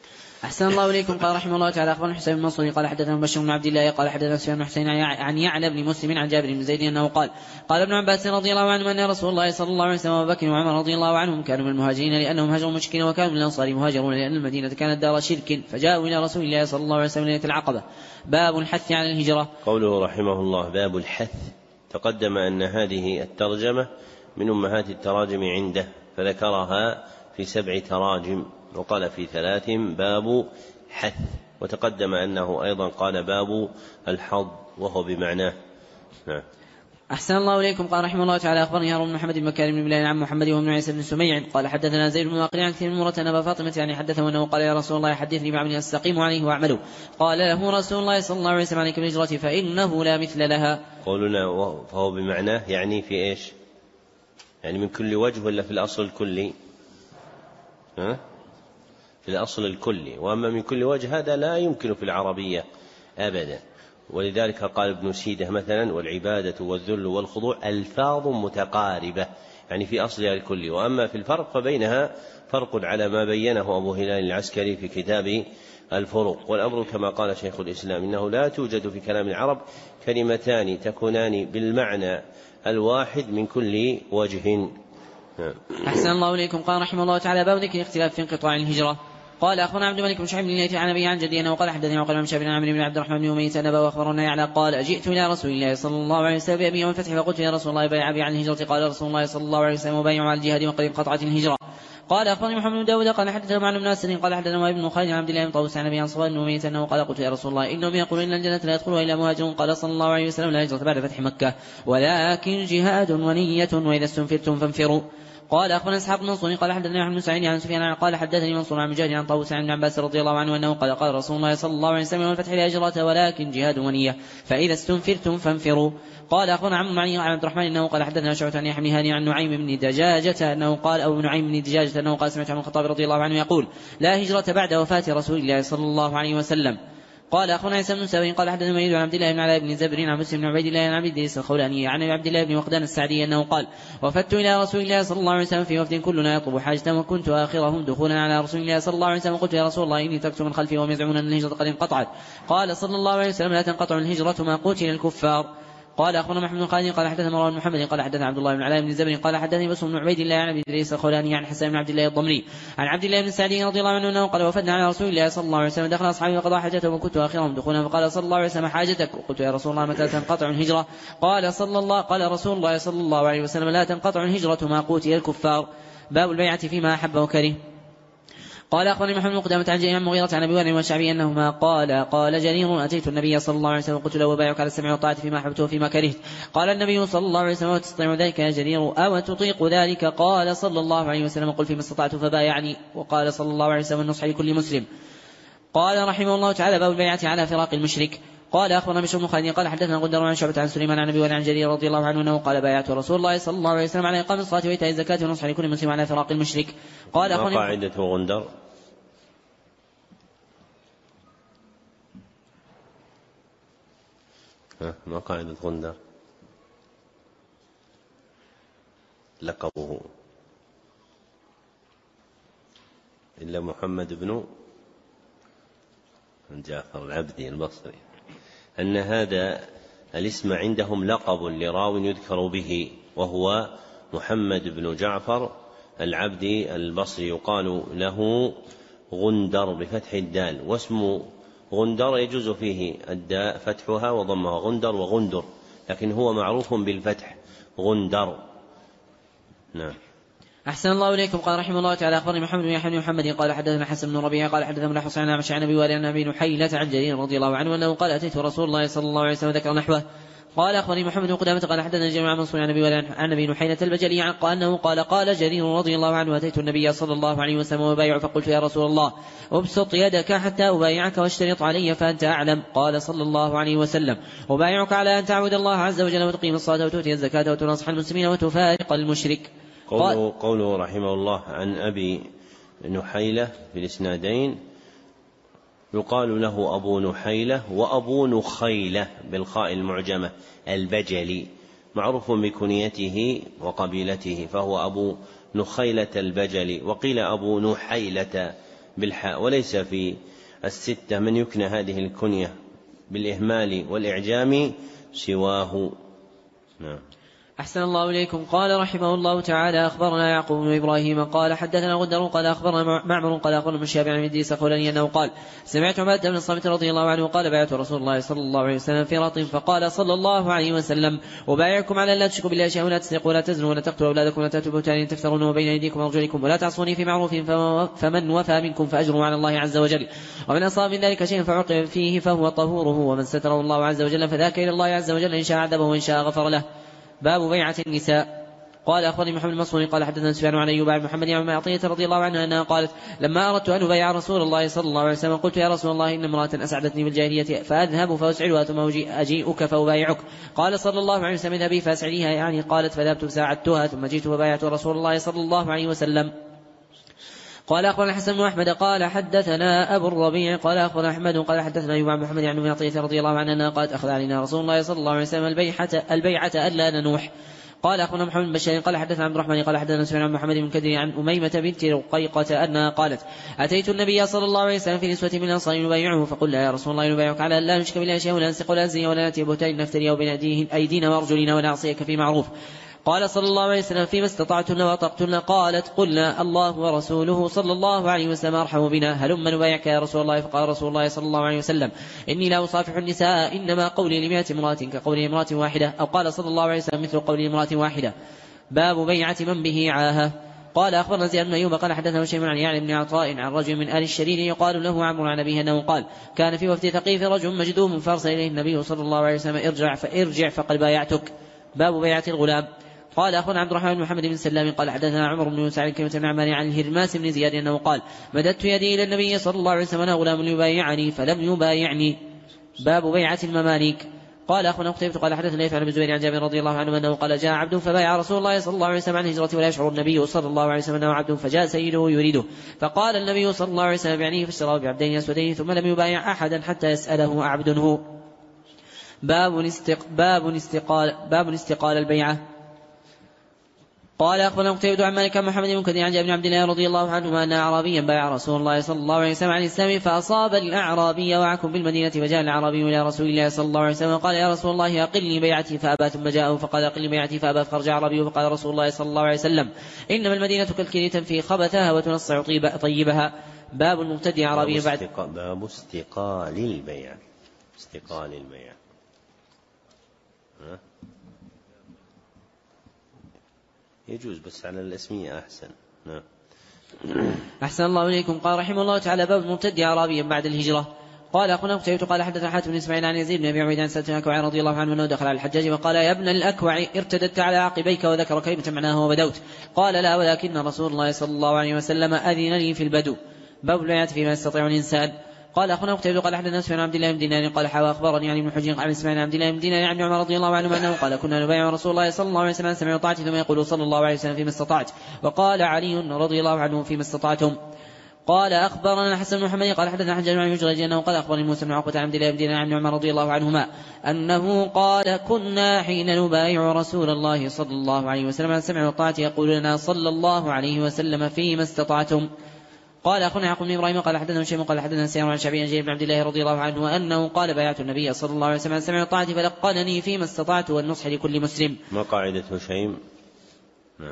أحسن الله إليكم. قال رحمه الله تعالى أخبرنا حسين بن منصور قال حدثنا بشر بن عبد الله قال حدثنا سفيان بن حسين عن يعلى بن مسلم عن جابر بن زيد أنه قال قال ابن عباس رضي الله عنه أن رسول الله صلى الله عليه وسلم وأبو بكر وعمر رضي الله عنهم كانوا من المهاجرين لأنهم هاجروا مشركين، وكانوا من الأنصار مهاجرون لأن المدينة كانت دار شرك، فجاءوا إلى رسول الله صلى الله عليه وسلم ليلة العقبة. باب الحث على الهجرة. قوله رحمه الله باب الحث. تقدم أن هذه الترجمة من أمهات التراجم عنده فذكرها في سبع تراجم وقال في ثلاث باب حث، وتقدم أنه أيضا قال باب الحظ وهو بمعناه. نعم. أحسن الله إليكم. قال رحمه الله تعالى أخبرني هارون بن محمد بن مكارم بن بلال عن محمد وابن عيسى بن سميع قال حدثنا زيد بن واقل عن كثير من مرة أبا فاطمة يعني حدثه أنه قال يا رسول الله حدثني بعمل أستقيم عليه وأعمله. قال له رسول الله صلى الله عليه وسلم عليك بالهجرة فإنه لا مثل لها. قولنا فهو بمعناه يعني في إيش؟ يعني من كل وجه ولا في الأصل الكلي؟ ها؟ في الأصل الكلي. وأما من كل وجه هذا لا يمكن في العربية أبدا. ولذلك قال ابن سيدة مثلا: والعبادة والذل والخضوع ألفاظ متقاربة، يعني في أصلها الكلي. وأما في الفرق فبينها فرق على ما بينه أبو هلال العسكري في كتاب الفروق. والأمر كما قال شيخ الإسلام: إنه لا توجد في كلام العرب كلمتان تكونان بالمعنى الواحد من كل وجه. أحسن الله إليكم. قال رحمه الله تعالى: باب ذكر الاختلاف في انقطاع الهجرة. قال أخبرنا عبد الملك بن شعيب بن الليثي عن أبي عن جدي أنه قال: حدثني عقيل بن شعيب بن عمرو بن عبد الرحمن بن أمية أن أباه أخبرنا يعلى قال: جئت إلى رسول الله صلى الله عليه وسلم بأبي يوم الفتح فقلت: يا رسول الله بايع أبي عن الهجرة. قال رسول الله صلى الله عليه وسلم: وبايع على الجهاد وقد انقطعت الهجرة. قال أخبرني محمد بن داود قال: حدثنا معن بن أسد قال: حدثنا ابن خالد عن عبد الله بن طاووس عن أبي عن صفوان بن أمية أنه قال: قلت: يا رسول الله إنهم يقولون إن الجنة لا يدخلها إلا مهاجر. قال صلى الله عليه وسلم: لا هجرة بعد فتح مكة ولكن جهاد ونية، وإذا استنفرتم فانفروا. قال أخبرنا إسحاق بن منصور قال: حدثنا أحمد بن سعيد عن سفيان قال: حدثني منصور عن مجاهد عن طاووس عن ابن عباس رضي الله عنه أنه قال: قال رسول الله صلى الله عليه وسلم: يوم الفتح لا هجرة ولكن جهاد ونية، فإذا استنفرتم فانفروا. قال أخبرنا عمرو بن علي عن عبد الرحمن أنه قال: حدثنا شعبة عن يحيى بن هاني عن نعيم بن دجاجة أنه قال أو نعيم بن دجاجة أنه قال: سمعت عن الخطاب رضي الله عنه يقول: لا هجرة بعد وفاة رسول الله صلى الله عليه وسلم. قال أخونا عيسى بن سوي قال: حدثنا ميد عن عبد الله بن علاء بن زبر عن مسلم بن عبيد الله عن عبد الديس الخولاني عن عبد الله بن وقدان السعدي أنه قال: وفدت إلى رسول الله صلى الله عليه وسلم في وفد كلنا يطلب حاجة، وكنت آخرهم دخولا على رسول الله صلى الله عليه وسلم. قلت: يا رسول الله إني تركت من خلفي وهم يزعمون أن الهجرة قد انقطعت. قال صلى الله عليه وسلم: لا تنقطع الهجرة ما قتل الكفار. قال أخبرنا محمد بن خالد قال: حدثنا مروان بن محمد قال: حدثنا عبد الله بن علاء بن زبر قال: حدثني بسم بن عبيد الله عن ابي ادريس الخولاني عن حسن بن عبد الله الضمري عن عبد الله بن سعدي رضي الله عنه انه قال: وفدنا على رسول الله صلى الله عليه وسلم، دخل اصحابي وقضى حاجته وكنت اخرهم دخولا، فقال صلى الله عليه وسلم: حاجتك. وقلت: يا رسول الله متى تنقطع الهجرة؟ قال صلى الله قال رسول الله صلى الله عليه وسلم: لا تنقطع الهجرة ما قوتي الكفار. باب البيعة فيما أحب وكره. قال أخبرني محمد بن قدامة عن جرير بن مغيرة عن أبي وائل والشعبي أنهما قال: قال جرير: أتيت النبي صلى الله عليه وسلم قلت له: وبايعك على السمع والطاعة فيما أحببت وفيما كرهت. قال النبي صلى الله عليه وسلم: وتستطيع ذلك يا جرير أو تطيق ذلك؟ قال صلى الله عليه وسلم: قل فيما استطعت فبايعني. وقال صلى الله عليه وسلم: النصح لكل مسلم. قال رحمه الله تعالى: باب البيعة على فراق المشرك. قال أخبرنا بشر بن خالد قال: حدثنا غندر عن شعبة عن سليمان عن أبي وائل عن جرير رضي الله عنه أنه قال: بايعت رسول الله صلى الله عليه وسلم على إقام الصلاة وإيتاء الزكاة والنصح لكل مسلم على فراق المشرك. قال ما قاعدة غندر؟ ما قاعدة غندر؟ لقبه إلا محمد بن جعفر العبدي البصري، أن هذا الاسم عندهم لقب لراو يذكر به، وهو محمد بن جعفر العبدي البصري، يقال له غندر بفتح الدال. واسم غندر يجوز فيه الداء فتحها وضمها، غندر وغندر، لكن هو معروف بالفتح غندر. نعم. أحسن الله إليكم. قال رحمه الله تعالى: أخبرني محمد بن يحيى بن محمد قال: حدثنا حسن بن ربيعة قال: حدثنا ابن حسين عن أبي وائل عن أبي نحيلة عن جرير رضي الله عنه أنه قال: أتيت رسول الله صلى الله عليه وسلم ذكر نحوه. قال أخبرني محمد بن قدامة قال: حدثنا جرير عن منصور عن أبي وائل عن أبي نحيلة البجلي قال أنه قال: قال جرير رضي الله عنه: أتيت النبي صلى الله عليه وسلم وبايع، فقلت: يا رسول الله أبسط يدك حتى أبايعك واشترط علي فأنت أعلم. قال صلى الله عليه وسلم: أبايعك على أن تعبد الله عز وجل وتقيم الصلاة وتؤتي الزكاة وتنصح المسلمين وتفارق المشرك. قوله, قوله رحمه الله عن أبي نحيلة في الإسنادين، يقال له أبو نحيلة وأبو نخيلة بالخاء المعجمة البجلي، معروف بكنيته وقبيلته، فهو أبو نخيلة البجلي. وقيل أبو نحيلة بالحاء، وليس في الستة من يكنى هذه الكنية بالإهمال والإعجام سواه. نعم. أحسن الله إليكم. قال رحمه الله تعالى: أخبرنا يعقوب بن إبراهيم قال: حدثنا غندر قال: أخبرنا معمر قال: أخبرنا من شاب عن ادريس الخولاني أنه قال: سمعت عبادة بن الصامت رضي الله عنه قال: بايعت رسول الله صلى الله عليه وسلم في رط، فقال صلى الله عليه وسلم: أبايعكم على لا تشركوا بالله شيئا ولا تسرقوا ولا تزنوا ولا تقتلوا أولادكم ولا تأتوا بهتان تفترون بين أيديكم وأرجلكم ولا تعصوني في معروف، فمن وفى منكم فأجره على الله عز وجل، ومن أصاب من ذلك شيئا فعوقب فيه فهو طهوره، ومن ستره الله عز وجل فذاك إلى الله عز وجل إن شاء عذبه وإن شاء غفر له. باب بيعة النساء. قال أخبرني محمد المصري قال حدثنا سفيان عن أيوب عن محمد بن عطية رضي الله عنها أنها قالت لما أردت أن أبايع رسول الله صلى الله عليه وسلم قلت يا رسول الله إن امرأة أسعدتني بالجاهلية فأذهب فأسعدها ثم أجيئك فأبايعك. قال صلى الله عليه وسلم اذهبي فأسعديها يعني. قالت فذهبت فساعدتها ثم جئت فبايعت رسول الله صلى الله عليه وسلم. قال أخبرنا حسن بن أحمد قال حدثنا أبو الربيع قال أخبرنا أحمد قال حدثنا أيوب عن محمد بن عطية رضي الله عنه أنها قالت أخذ علينا رسول الله صلى الله عليه وسلم البيعة البيعة ألا ننوح. قال أخونا محمد بن بشار قال حدثنا عبد الرحمن قال حدثنا سفيان عن محمد بن كدر عن أميمة بنت رقيقة أنها قالت أتيت النبي صلى الله عليه وسلم في نسوة من الأنصار نبايعه فقلنا يا رسول الله نبايعك على لا نشرك بالله شيئا ولا نسرق ولا نزني ولا نأتي بهتان نفتري بين أيدينا وأرجلنا ونعصيك في معروف. قال صلى الله عليه وسلم فيما استطعتن وأطقتن. قالت قلنا الله ورسوله صلى الله عليه وسلم أرحم بنا هلم نبايعك يا رسول الله. فقال رسول الله صلى الله عليه وسلم إني لا أصافح النساء إنما قولي لمئة امرأة كقول امرأة واحدة أو قال صلى الله عليه وسلم مثل قول امرأة واحدة. باب بيعة من به عاهة. قال أخبرنا زياد بن أيوب قال حدثنا هشيم عن يعني بن عطاء عن رجل من آل الشرير يقال له عمرو عن أبيه أنه قال كان في وفد ثقيف رجل مجذوم فأرسل إليه النبي صلى الله عليه وسلم ارجع فارجع فقد بايعتك. باب بيعة الغلام. قال أخونا عبد الرحمن بن محمد بن سلام قال حدثنا عمر بن يوسف عن كلمة النعمان عن الهرماس بن زياد أنه قال مددت يدي إلى النبي صلى الله عليه وسلم أنا غلام يبايعني فلم يبايعني. باب بيعة المماليك. قال أخونا قتيبة قال حدثنا يفعل بن زبير عن جابر رضي الله عنه أنه قال جاء عبد فبايع رسول الله صلى الله عليه وسلم عن هجرة ولا يشعر النبي صلى الله عليه وسلم أنه عبد فجاء سيده يريده فقال النبي صلى الله عليه وسلم بيعنيه فاشتراه بعبدين أسودين ثم لم يبايع أحدا حتى يسأله أعبد هو. باب استق... باب استقال باب استقال البيعة. قال أخبرنا قتيبة عن مالك محمد بن كثير عن جابر بن عبد الله رضي الله عنهما أن أعرابيا بايع رسول الله صلى الله عليه وسلم عن الإسلام فأصاب الأعرابي وعكم بالمدينة فجاء الأعرابي إلى رسول الله صلى الله عليه وسلم وقال يا رسول الله أقلني بيعتي فأبى ثم جاءه فقال أقلني بيعتي فأبى فخرج أعرابي فقال رسول الله صلى الله عليه وسلم إنما المدينة كالكيل تنفي خبثها وتنصع طيبها. باب المبتدئ أعرابي بعد باب استقال البيع. استقال البيع يجوز بس على الاسمية أحسن. نعم. أحسن الله إليكم. قال رحمه الله تعالى باب المرتد أعرابيا بعد الهجرة. قال أخونا قتيبة قال حدثنا حاتم بن إسماعيل عن يزيد بن أبي عبيد عن سلمة الأكوع رضي الله عنه أنه دخل على الحجاج وقال يا ابن الأكوع ارتددت على عقبيك وذكر كلمة معناها وبدوت. قال لا ولكن رسول الله صلى الله عليه وسلم أذن لي في البدو. باب البيعة فيما يستطيع الإنسان. قال أخونا قتيبة قال حدثنا سفيان عن عبد الله بن دينار قال حوا أخبرني عن ابن حجين عن إسماعيل عن عبد الله بن دينار عن عمر رضي الله عنه أنه قال كنا نبايع رسول الله صلى الله عليه وسلم سمع وطاعته ثم يقول صلى الله عليه وسلم فيما استطعت وقال علي رضي الله عنه فيما استطعتم. قال أخبرنا حسن بن محمد قال حدثنا حجاج بن يجرج أنه قال أخبرني موسى بن عقبة عن عبد الله بن دينار عن عمر رضي الله عنهما أنه قال كنا حين نبايع رسول الله صلى الله عليه وسلم عن سمع وطاعته يقول لنا صلى الله عليه وسلم فيما استطعتم. قال أخونا يعقوب بن إبراهيم قال حدثنا هشيم قال حدثنا سيار عن شعبي عن جابر بن عبد الله رضي الله عنه أنه قال بايعت النبي صلى الله عليه وسلم عن سمع وطاعته فلقنني فيما استطعت والنصح لكل مسلم. ما قاعدة هشيم؟ نعم.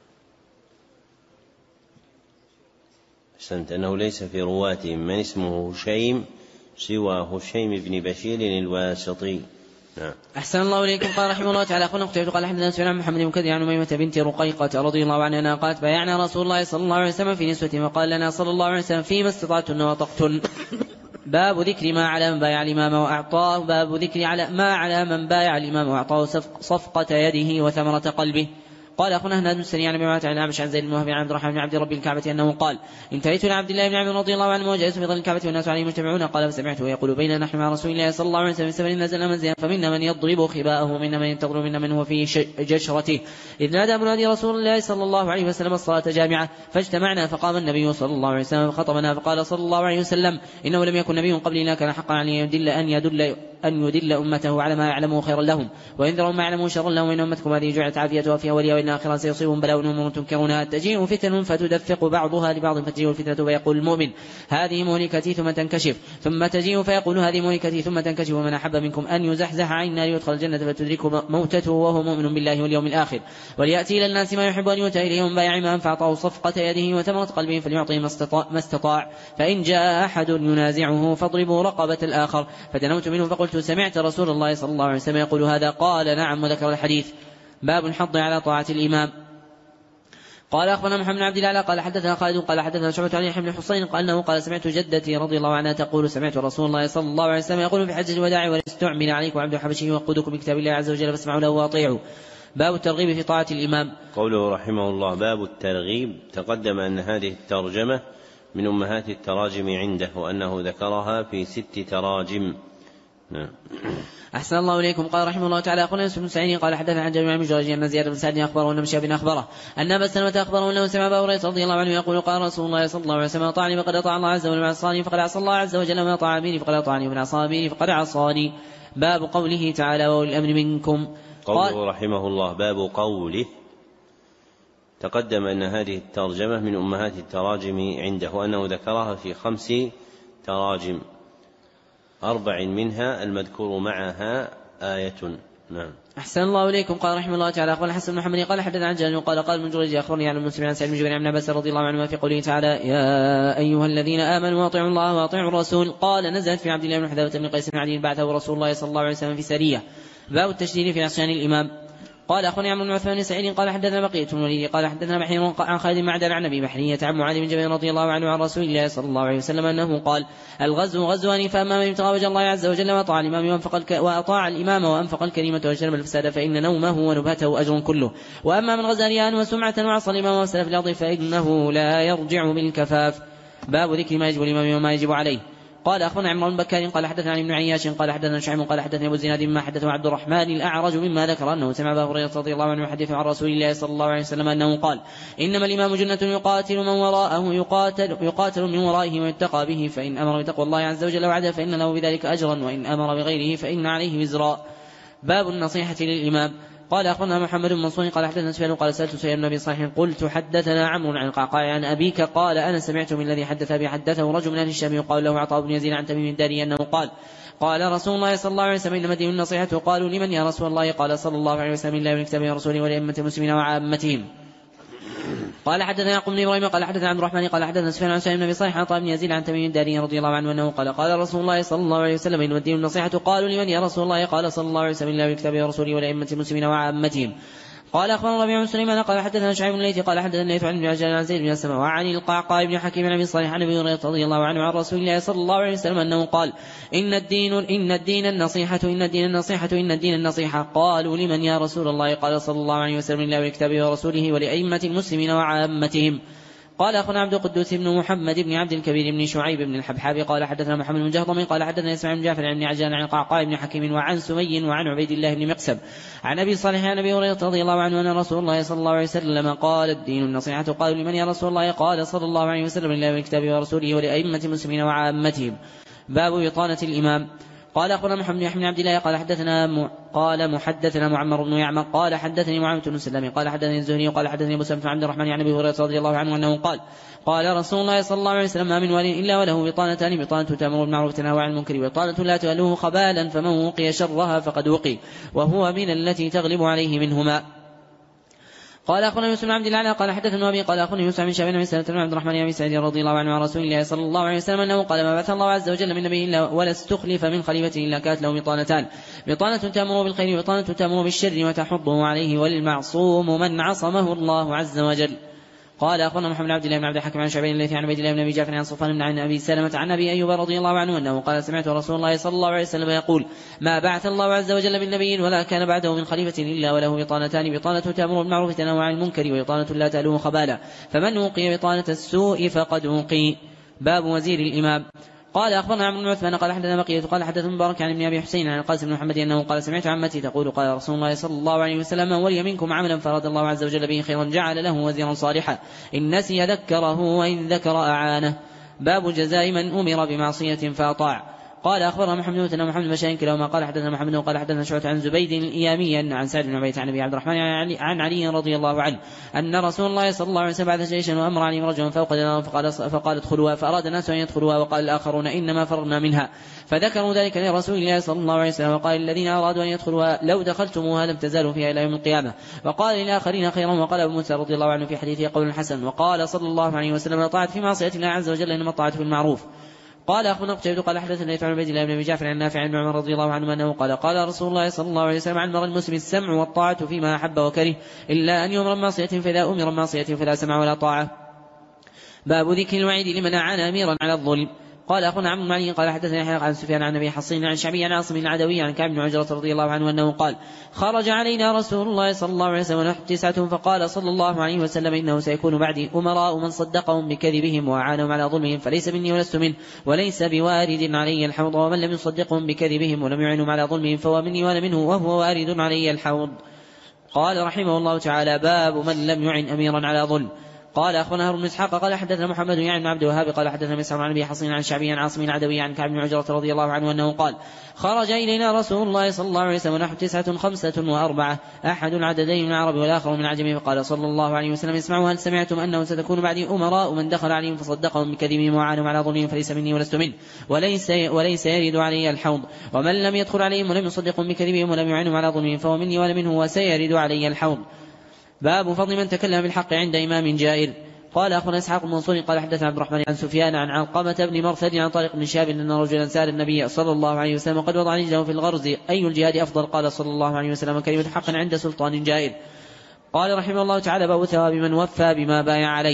أحسنت أنه ليس في رواتهم من اسمه هشيم سوى هشيم بن بشير الواسطي. نعم. أحسن الله إليكم. قال رحمه الله تعالى أخونا قتيبة قال حدثنا سفيان عن محمد بن كثير عن أميمة بنت رقيقة رضي الله عنها قالت بايعنا رسول الله صلى الله عليه وسلم في نسوة وقال لنا صلى الله عليه وسلم فيما استطعتن وطقتن. باب ذكر ما على من بايع الإمام وأعطاه. باب ذكر على ما على من بايع الإمام وأعطاه صفقة يده وثمرة قلبه. قال أخونا هناد بن سريان بن معاذ عن الأعمش عن زيد بن وهب عن عبد الرحمن بن عبد رب الكعبة أنه قال انتهيت إلى عبد الله بن عمرو رضي الله عنه وجلست في ظل الكعبة والناس عليه مجتمعون قال فسمعته يقول بيننا نحن مع رسول الله صلى الله عليه وسلم في سفر نزل منزلا فمنا من يضرب خباءه ومنا من ينتظر ومنا من هو في جشرته إذ نادى منادي رسول الله صلى الله عليه وسلم الصلاة جامعة فاجتمعنا فقام النبي صلى الله عليه وسلم فخطبنا فقال صلى الله عليه وسلم إنه لم يكن نبي قبلنا كان حقا عليه يدل أن يدل أن يدل أمته على ما يعلمه خيرا لهم وينذرهم ما يعلمه شرا لهم وإن أمتكم هذه جعلت عافيتها في أولها وإن آخرها سيصيبهم بلاء أمور تنكرونها تجيء فتن فتدفق بعضها لبعض فتجيء الفتنة فيقول المؤمن هذه مهلكتي ثم تنكشف ثم تجيء فيقول هذه مهلكتي ثم تنكشف ومن أحب منكم أن يزحزح عن النار يدخل الجنة فتدركه موتته وهو مؤمن بالله واليوم الآخر وليأتي إلى الناس ما يحب أن يؤتى إليه من بايع ما فأعطاه صفقة يده وثمرة قلبه فليعطي ما استطاع, ما استطاع فإن جاء أحد ينازعه فاضربوا رقبة الآخر فدنوت منه فقلت سمعت رسول الله صلى الله عليه وسلم يقول هذا قال نعم وذكر الحديث. باب الحض على طاعة الإمام. قال أخبرنا محمد بن عبد الله قال حدثنا خالد قال حدثنا شعبة عن يحيى بن حسين قال أنه قال سمعت جدتي رضي الله عنها تقول سمعت رسول الله صلى الله عليه وسلم يقول في حجة الوداع ولاستعمل عليكم عبد الحبشي وقودكم بكتاب الله عز وجل فاسمعوا له واطيعوا. باب الترغيب في طاعة الإمام. قوله رحمه الله باب الترغيب، تقدم أن هذه الترجمة من أمهات التراجم عنده، وأنه ذكرها في ست تراجم. نعم. أحسن الله إليكم. قال رحمه الله تعالى أخونا يوسف بن سعيد قال حدثنا عن جابر بن جريج أن زياد بن سعد أخبره أن مشاب أخبره أن أبا سلمة أخبره أنه سمع أبا هريرة رضي الله عنه يقول قال رسول الله صلى الله عليه وسلم أطاعني فقد أطاع الله عز وجل، ومن عصاني فقد عصى الله عز وجل، ومن أطاع أميري فقد أطاعني، ومن عصى أميري فقد عصاني. باب قوله تعالى وأولي الأمر منكم. قوله رحمه الله باب قوله، تقدم أن هذه الترجمة من أمهات التراجم عنده، وأنه ذكرها في خمس تراجم، أربع منها المذكور معها آية. نعم. أحسن الله إليكم. قال رحمه الله تعالى أخبرنا الحسن بن محمد قال حدثنا عن جابر قال قال ابن جريج أخبرني عن المسلم عن سعيد بن جبير عن عباس رضي الله عنه في قوله تعالى يا أيها الذين آمنوا أطيعوا الله وأطيعوا الرسول. قال نزلت في عبد الله بن حذافة بن قيس بن عدي بعثه رسول الله صلى الله عليه وسلم في سرية. باب التشديد في عصيان الإمام. قال أخبرني عمرو بن عثمان بن سعيد قال حدثنا بقية بن الوليد قال حدثنا بحير عن خالد بن معدان عن أبي بحرية عن معاذ بن جبل رضي الله عنه عن رسول الله صلى الله عليه وسلم أنه قال الغزو غزوان، فأما من ابتغى وجه الله عز وجل وأطاع الإمام وأنفق وأطاع الإمام وأنفق الكلمة وجلب الفساد فإن نومه ونبهته أجر كله، وأما من غزا رياء وسمعة وعصى الإمام وأفسد في الأرض فإنه لا يرجع بالكفاف. باب ذكر ما يجب الإمام وما يجب عليه. قال أخبرنا عمران بن بكار قال حدثنا ابن عياش قال حدثنا شعيب قال حدثنا أبو الزناد مما حدثه عبد الرحمن الأعرج مما ذكر أنه سمع أبا هريرة رضي الله عنه يحدث عن رسول الله صلى الله عليه وسلم أنه قال إنما الإمام جنة يقاتل من وراءه يقاتل, يقاتل من ورائه ويتقى به، فإن أمر بتقوى الله عز وجل وعده فإن له بذلك أجرا، وإن أمر بغيره فإن عليه وزرا. باب النصيحة للإمام. قال أخبرنا محمد بن منصور قال حدثنا سفيان قال سألت سفيان بن أبي صالح قلت حدثنا عمرو عن القعقاع عن أبيك قال أنا سمعت من الذي حدث أبي حدثه رجل من أهل الشام يقال له عطاء بن يزيد عن تميم الداري أنه قال قال رسول الله صلى الله عليه وسلم إنما الدين النصيحة. قالوا لمن يا رسول الله؟ قال صلى الله عليه وسلم الله ولكتابه ورسوله ولأئمة المسلمين وعامتهم. قال حدثنا يعقوب بن إبراهيم قال حدثنا عبد الرحمن قال حدثنا سفيان عن سعيد بن أبي صالح عن عطاء بن يزيد عن تميم الداري رضي الله عنه أنه قال قال رسول الله صلى الله عليه وسلم إنما الدين النصيحة. قالوا لمن يا رسول الله؟ قال صلى الله عليه وسلم الله ولكتابه ورسوله ولأئمة المسلمين وعامتهم. قال أخبرنا ربيع بن سليمان قال حدثنا شعيب بن الليث قال حدثنا الليث عن ابن عجلان عن زيد بن أسلم وعن القعقاع بن حكيم عن أبي صالح عن أبي هريرة رضي الله عنه عن رسول الله صلى الله عليه وسلم أنه قال إن الدين إن الدين النصيحة إن الدين النصيحة إن الدين النصيحة. قالوا لمن يا رسول الله؟ قال صلى الله عليه وسلم الله ولكتابه ورسوله ولأئمة المسلمين وعامتهم. قال أخونا عبد القدوس بن محمد بن عبد الكبير بن شعيب بن الحبحاب قال حدثنا محمد بن جهضم قال حدثنا إسماعيل بن جعفر بن عجلان عن القعقاع بن حكيم وعن سمي وعن عبيد الله بن مقسم عن أبي صالح عن أبي هريرة رضي الله عنه أن رسول الله صلى الله عليه وسلم قال الدين النصيحة. قالوا لمن يا رسول الله؟ قال صلى الله عليه وسلم لله ولكتابه ورسوله ولأئمة المسلمين وعامتهم. باب بطانة الإمام. قال أخبرنا محمد بن عبد الله قال حدثنا م... قال محدثنا معمر بن يعمر قال حدثني معاوية بن سلام قال حدثني الزهري قال حدثني ابو سلمة بن عبد الرحمن عن ابي هريرة رضي الله عنه انه قال قال رسول الله صلى الله عليه وسلم ما من ولي الا وله بطانتان، بطانة تأمر بالمعروف وتنهى عن المنكر، وبطانة لا تؤله خبالا، فمن وقي شرها فقد وقي، وهو من التي تغلب عليه منهما. قال أخونا يوسف بن عبد الله قال حدثنا أبي قال أخونا يوسف بن شعبان بن سلمة بن عبد الرحمن بن سعيد رضي الله عنه عن رسول الله صلى الله عليه وسلم أنه قال ما بعث الله عز وجل من نبي إلا ولا استخلف من خليفته إلا كانت له بطانتان، بطانة تأمر بالخير وبطانة تأمر بالشر وتحضه عليه، وللمعصوم من عصمه الله عز وجل. قال أخونا محمد بن عبد الله بن عبد الحكيم عن شعبان الليثي عن عبيد الله بن أبي جعفر عن صفوان بن عن أبي سلمة عن أبي أيوب رضي الله عنه أنه قال سمعت رسول الله صلى الله عليه وسلم يقول ما بعث الله عز وجل من نبي ولا كان بعده من خليفة إلا وله بطانتان، بطانة تأمر بالمعروف وتنهى عن المنكر، وبطانة لا تألوه خبالا، فمن وقي بطانة السوء فقد وقي. باب وزير الإمام. قال أخبرنا عمرو بن عثمان قال حدثنا بقية قال حدثنا مبارك عن ابن أبي حسين عن القاسم بن محمد أنه قال سمعت عمتي تقول قال رسول الله صلى الله عليه وسلم من ولي منكم عملا فراد الله عز وجل به خيرا جعل له وزيرا صالحا، إن نسي ذكره وإن ذكر أعانه. باب جزاء من أمر بمعصية فأطاع. قال أخبرنا محمد بن محمد بن بشير كلاهما قال حدثنا محمد قال حدثنا شعبة عن زبيد الإيامي عن سعد بن عبيد عن أبي عبد الرحمن عن علي رضي الله عنه أن رسول الله صلى الله عليه وسلم بعث جيشا وأمر عليهم رجلا فوق دينار فقال, فقال ادخلوها، فأراد الناس أن يدخلوها وقال الآخرون إنما فررنا منها، فذكروا ذلك لرسول الله صلى الله عليه وسلم وقال الذين أرادوا أن يدخلوها لو دخلتموها لم تزالوا فيها إلى يوم القيامة، وقال للآخرين خيرا. وقال أبو موسى رضي الله عنه في حديثه قول حسن. وقال صلى الله عليه وسلم طاعت في معصية الله عز وجل إنما الطاعة في المعروف. قال أخونا قتيبة قال حدثنا عن عبيد الله بن أبي جعفر عن نافع عن عمر رضي الله عنه أنه قال قال رسول الله صلى الله عليه وسلم على المسلم السمع والطاعة فيما أحب وكره إلا أن يؤمر بمعصية فإذا أمر بمعصية فلا سمع ولا طاعة. باب ذكر الوعيد لمن أعان أميرا على الظلم. قال أخونا عمرو بن علي قال حدثنا يحيى عن سفيان عن أبي حصين عن شعبي عن عاصم العدوي عن كعب بن عجرة رضي الله عنه أنه قال خرج علينا رسول الله صلى الله عليه وسلم ونحن تسعة فقال صلى الله عليه وسلم إنه سيكون بعدي أمراء من صدقهم بكذبهم وأعانهم على ظلمهم فليس مني ولست منه وليس بوارد علي الحوض ومن لم يصدقهم بكذبهم ولم يعينهم على ظلمهم فهو مني وأنا منه وهو وارد علي الحوض. قال رحمه الله تعالى باب من لم يعن أميرا على ظلم. قال أخونا هارون بن إسحاق قال حدثنا محمد يعني بن عبد الوهاب قال حدثنا مسعود عن أبي حصين عن شعبي عن عاصم العدوي عن كعب بن عجرة رضي الله عنه أنه قال خرج إلينا رسول الله صلى الله عليه وسلم ونحن تسعة خمسة وأربعة أحد العددين من العرب والآخر من العجم فقال صلى الله عليه وسلم اسمعوا هل سمعتم أنه ستكون بعدي أمراء من دخل عليهم فصدقهم بكذبهم وعانوا على ظلمهم فليس مني ولست منه وليس, وليس يرد علي الحوض ومن لم يدخل عليهم ولم يصدقهم بكذبهم ولم يعانوا على ظلمهم فهو مني ولا منه وسيرد علي الحوض. باب فضل من تكلم بالحق عند إمام جائر. قال أخونا إسحاق المنصوري قال حدثنا عبد الرحمن عن سفيان عن علقمة بن مرثد عن طارق بن شهاب أن رجلا سأل النبي صلى الله عليه وسلم وقد وضع رجله في الغرز أي الجهاد أفضل قال صلى الله عليه وسلم كلمة حق عند سلطان جائر. قال رحمه الله تعالى باب ثواب من وفى بما بايع عليه.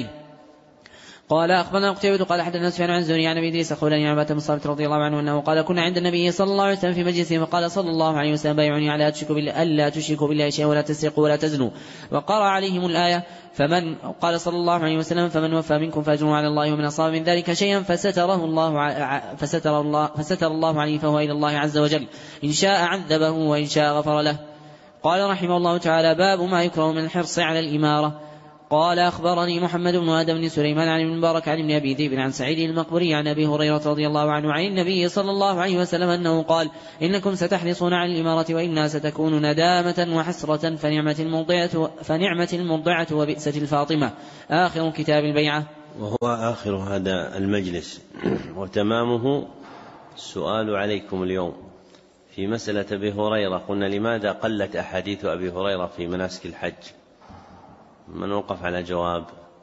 قال أخبرنا قتيبة قال حدثنا سفيان عن زهري عن أبي إدريس خولاني عن عبادة بن صامت رضي الله عنه أنه قال كنا عند النبي صلى الله عليه وسلم في مجلسه فقال صلى الله عليه وسلم بايعوني على ألا تشركوا بالله شيئا ولا تسرقوا ولا تزنوا وقرأ عليهم الآية فمن قال صلى الله عليه وسلم فمن وفى منكم فأجره على الله ومن أصاب من ذلك شيئا فستره الله فستر الله فستر الله عليه فهو إلى الله عز وجل إن شاء عذبه وإن شاء غفر له. قال رحمه الله تعالى باب ما يكره من الحرص على الإمارة. قال أخبرني محمد بن آدم بن سليمان عن ابن مبارك عن ابن أبي ذئب عن سعيد المقبري عن أبي هريرة رضي الله عنه عن النبي صلى الله عليه وسلم أنه قال إنكم ستحرصون على الإمارة وإنها ستكون ندامة وحسرة فنعمة المرضعة, فنعمة المرضعة وبئسة الفاطمة. آخر كتاب البيعة. وهو آخر هذا المجلس وتمامه السؤال عليكم اليوم في مسألة أبي هريرة. قلنا لماذا قلت أحاديث أبي هريرة في مناسك الحج؟ من وقف على جواب؟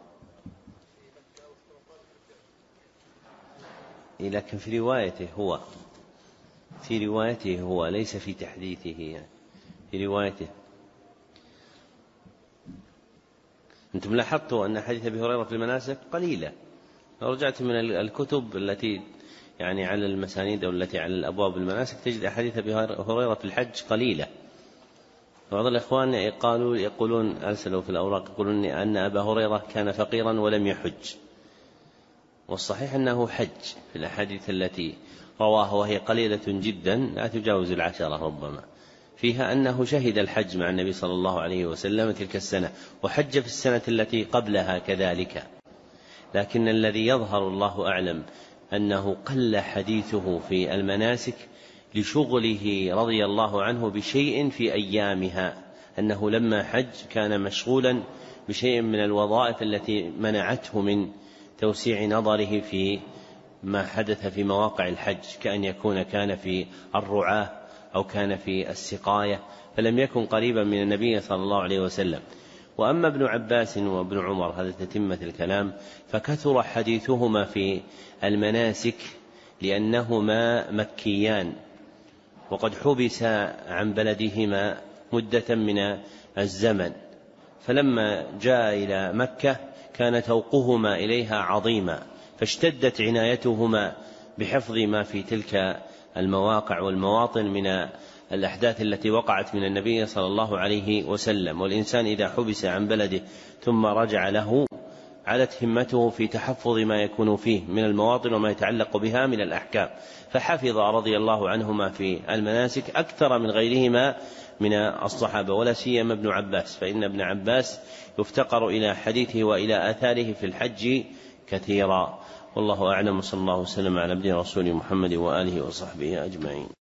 لكن في روايته هو في روايته هو ليس في تحديثه يعني في روايته. أنتم لاحظتوا أن حديث أبي هريرة في المناسك قليلة. لو رجعت من الكتب التي يعني على المسانيد أو التي على الأبواب المناسك تجد أحاديث أبي هريرة في الحج قليلة. بعض الإخوان يقولون, يقولون أرسلوا في الأوراق يقولون أن أبا هريرة كان فقيرا ولم يحج، والصحيح أنه حج في الأحاديث التي رواها وهي قليلة جدا لا تجاوز العشرة ربما، فيها أنه شهد الحج مع النبي صلى الله عليه وسلم تلك السنة وحج في السنة التي قبلها كذلك. لكن الذي يظهر الله أعلم أنه قل حديثه في المناسك لشغله رضي الله عنه بشيء في أيامها، أنه لما حج كان مشغولا بشيء من الوظائف التي منعته من توسيع نظره في ما حدث في مواقع الحج، كأن يكون كان في الرعاة أو كان في السقاية، فلم يكن قريبا من النبي صلى الله عليه وسلم. وأما ابن عباس وابن عمر هذا تتمة الكلام فكثر حديثهما في المناسك لأنهما مكيان وقد حبس عن بلدهما مدة من الزمن، فلما جاء إلى مكة كان توقهما إليها عظيما، فاشتدت عنايتهما بحفظ ما في تلك المواقع والمواطن من الأحداث التي وقعت من النبي صلى الله عليه وسلم. والإنسان إذا حبس عن بلده ثم رجع له علت همته في تحفظ ما يكون فيه من المواطن وما يتعلق بها من الأحكام، فحفظ رضي الله عنهما في المناسك أكثر من غيرهما من الصحابة، ولا سيما ابن عباس، فإن ابن عباس يفتقر إلى حديثه وإلى آثاره في الحج كثيرا. والله أعلم، صلى الله وسلم على عبده ورسوله محمد وآله وصحبه أجمعين.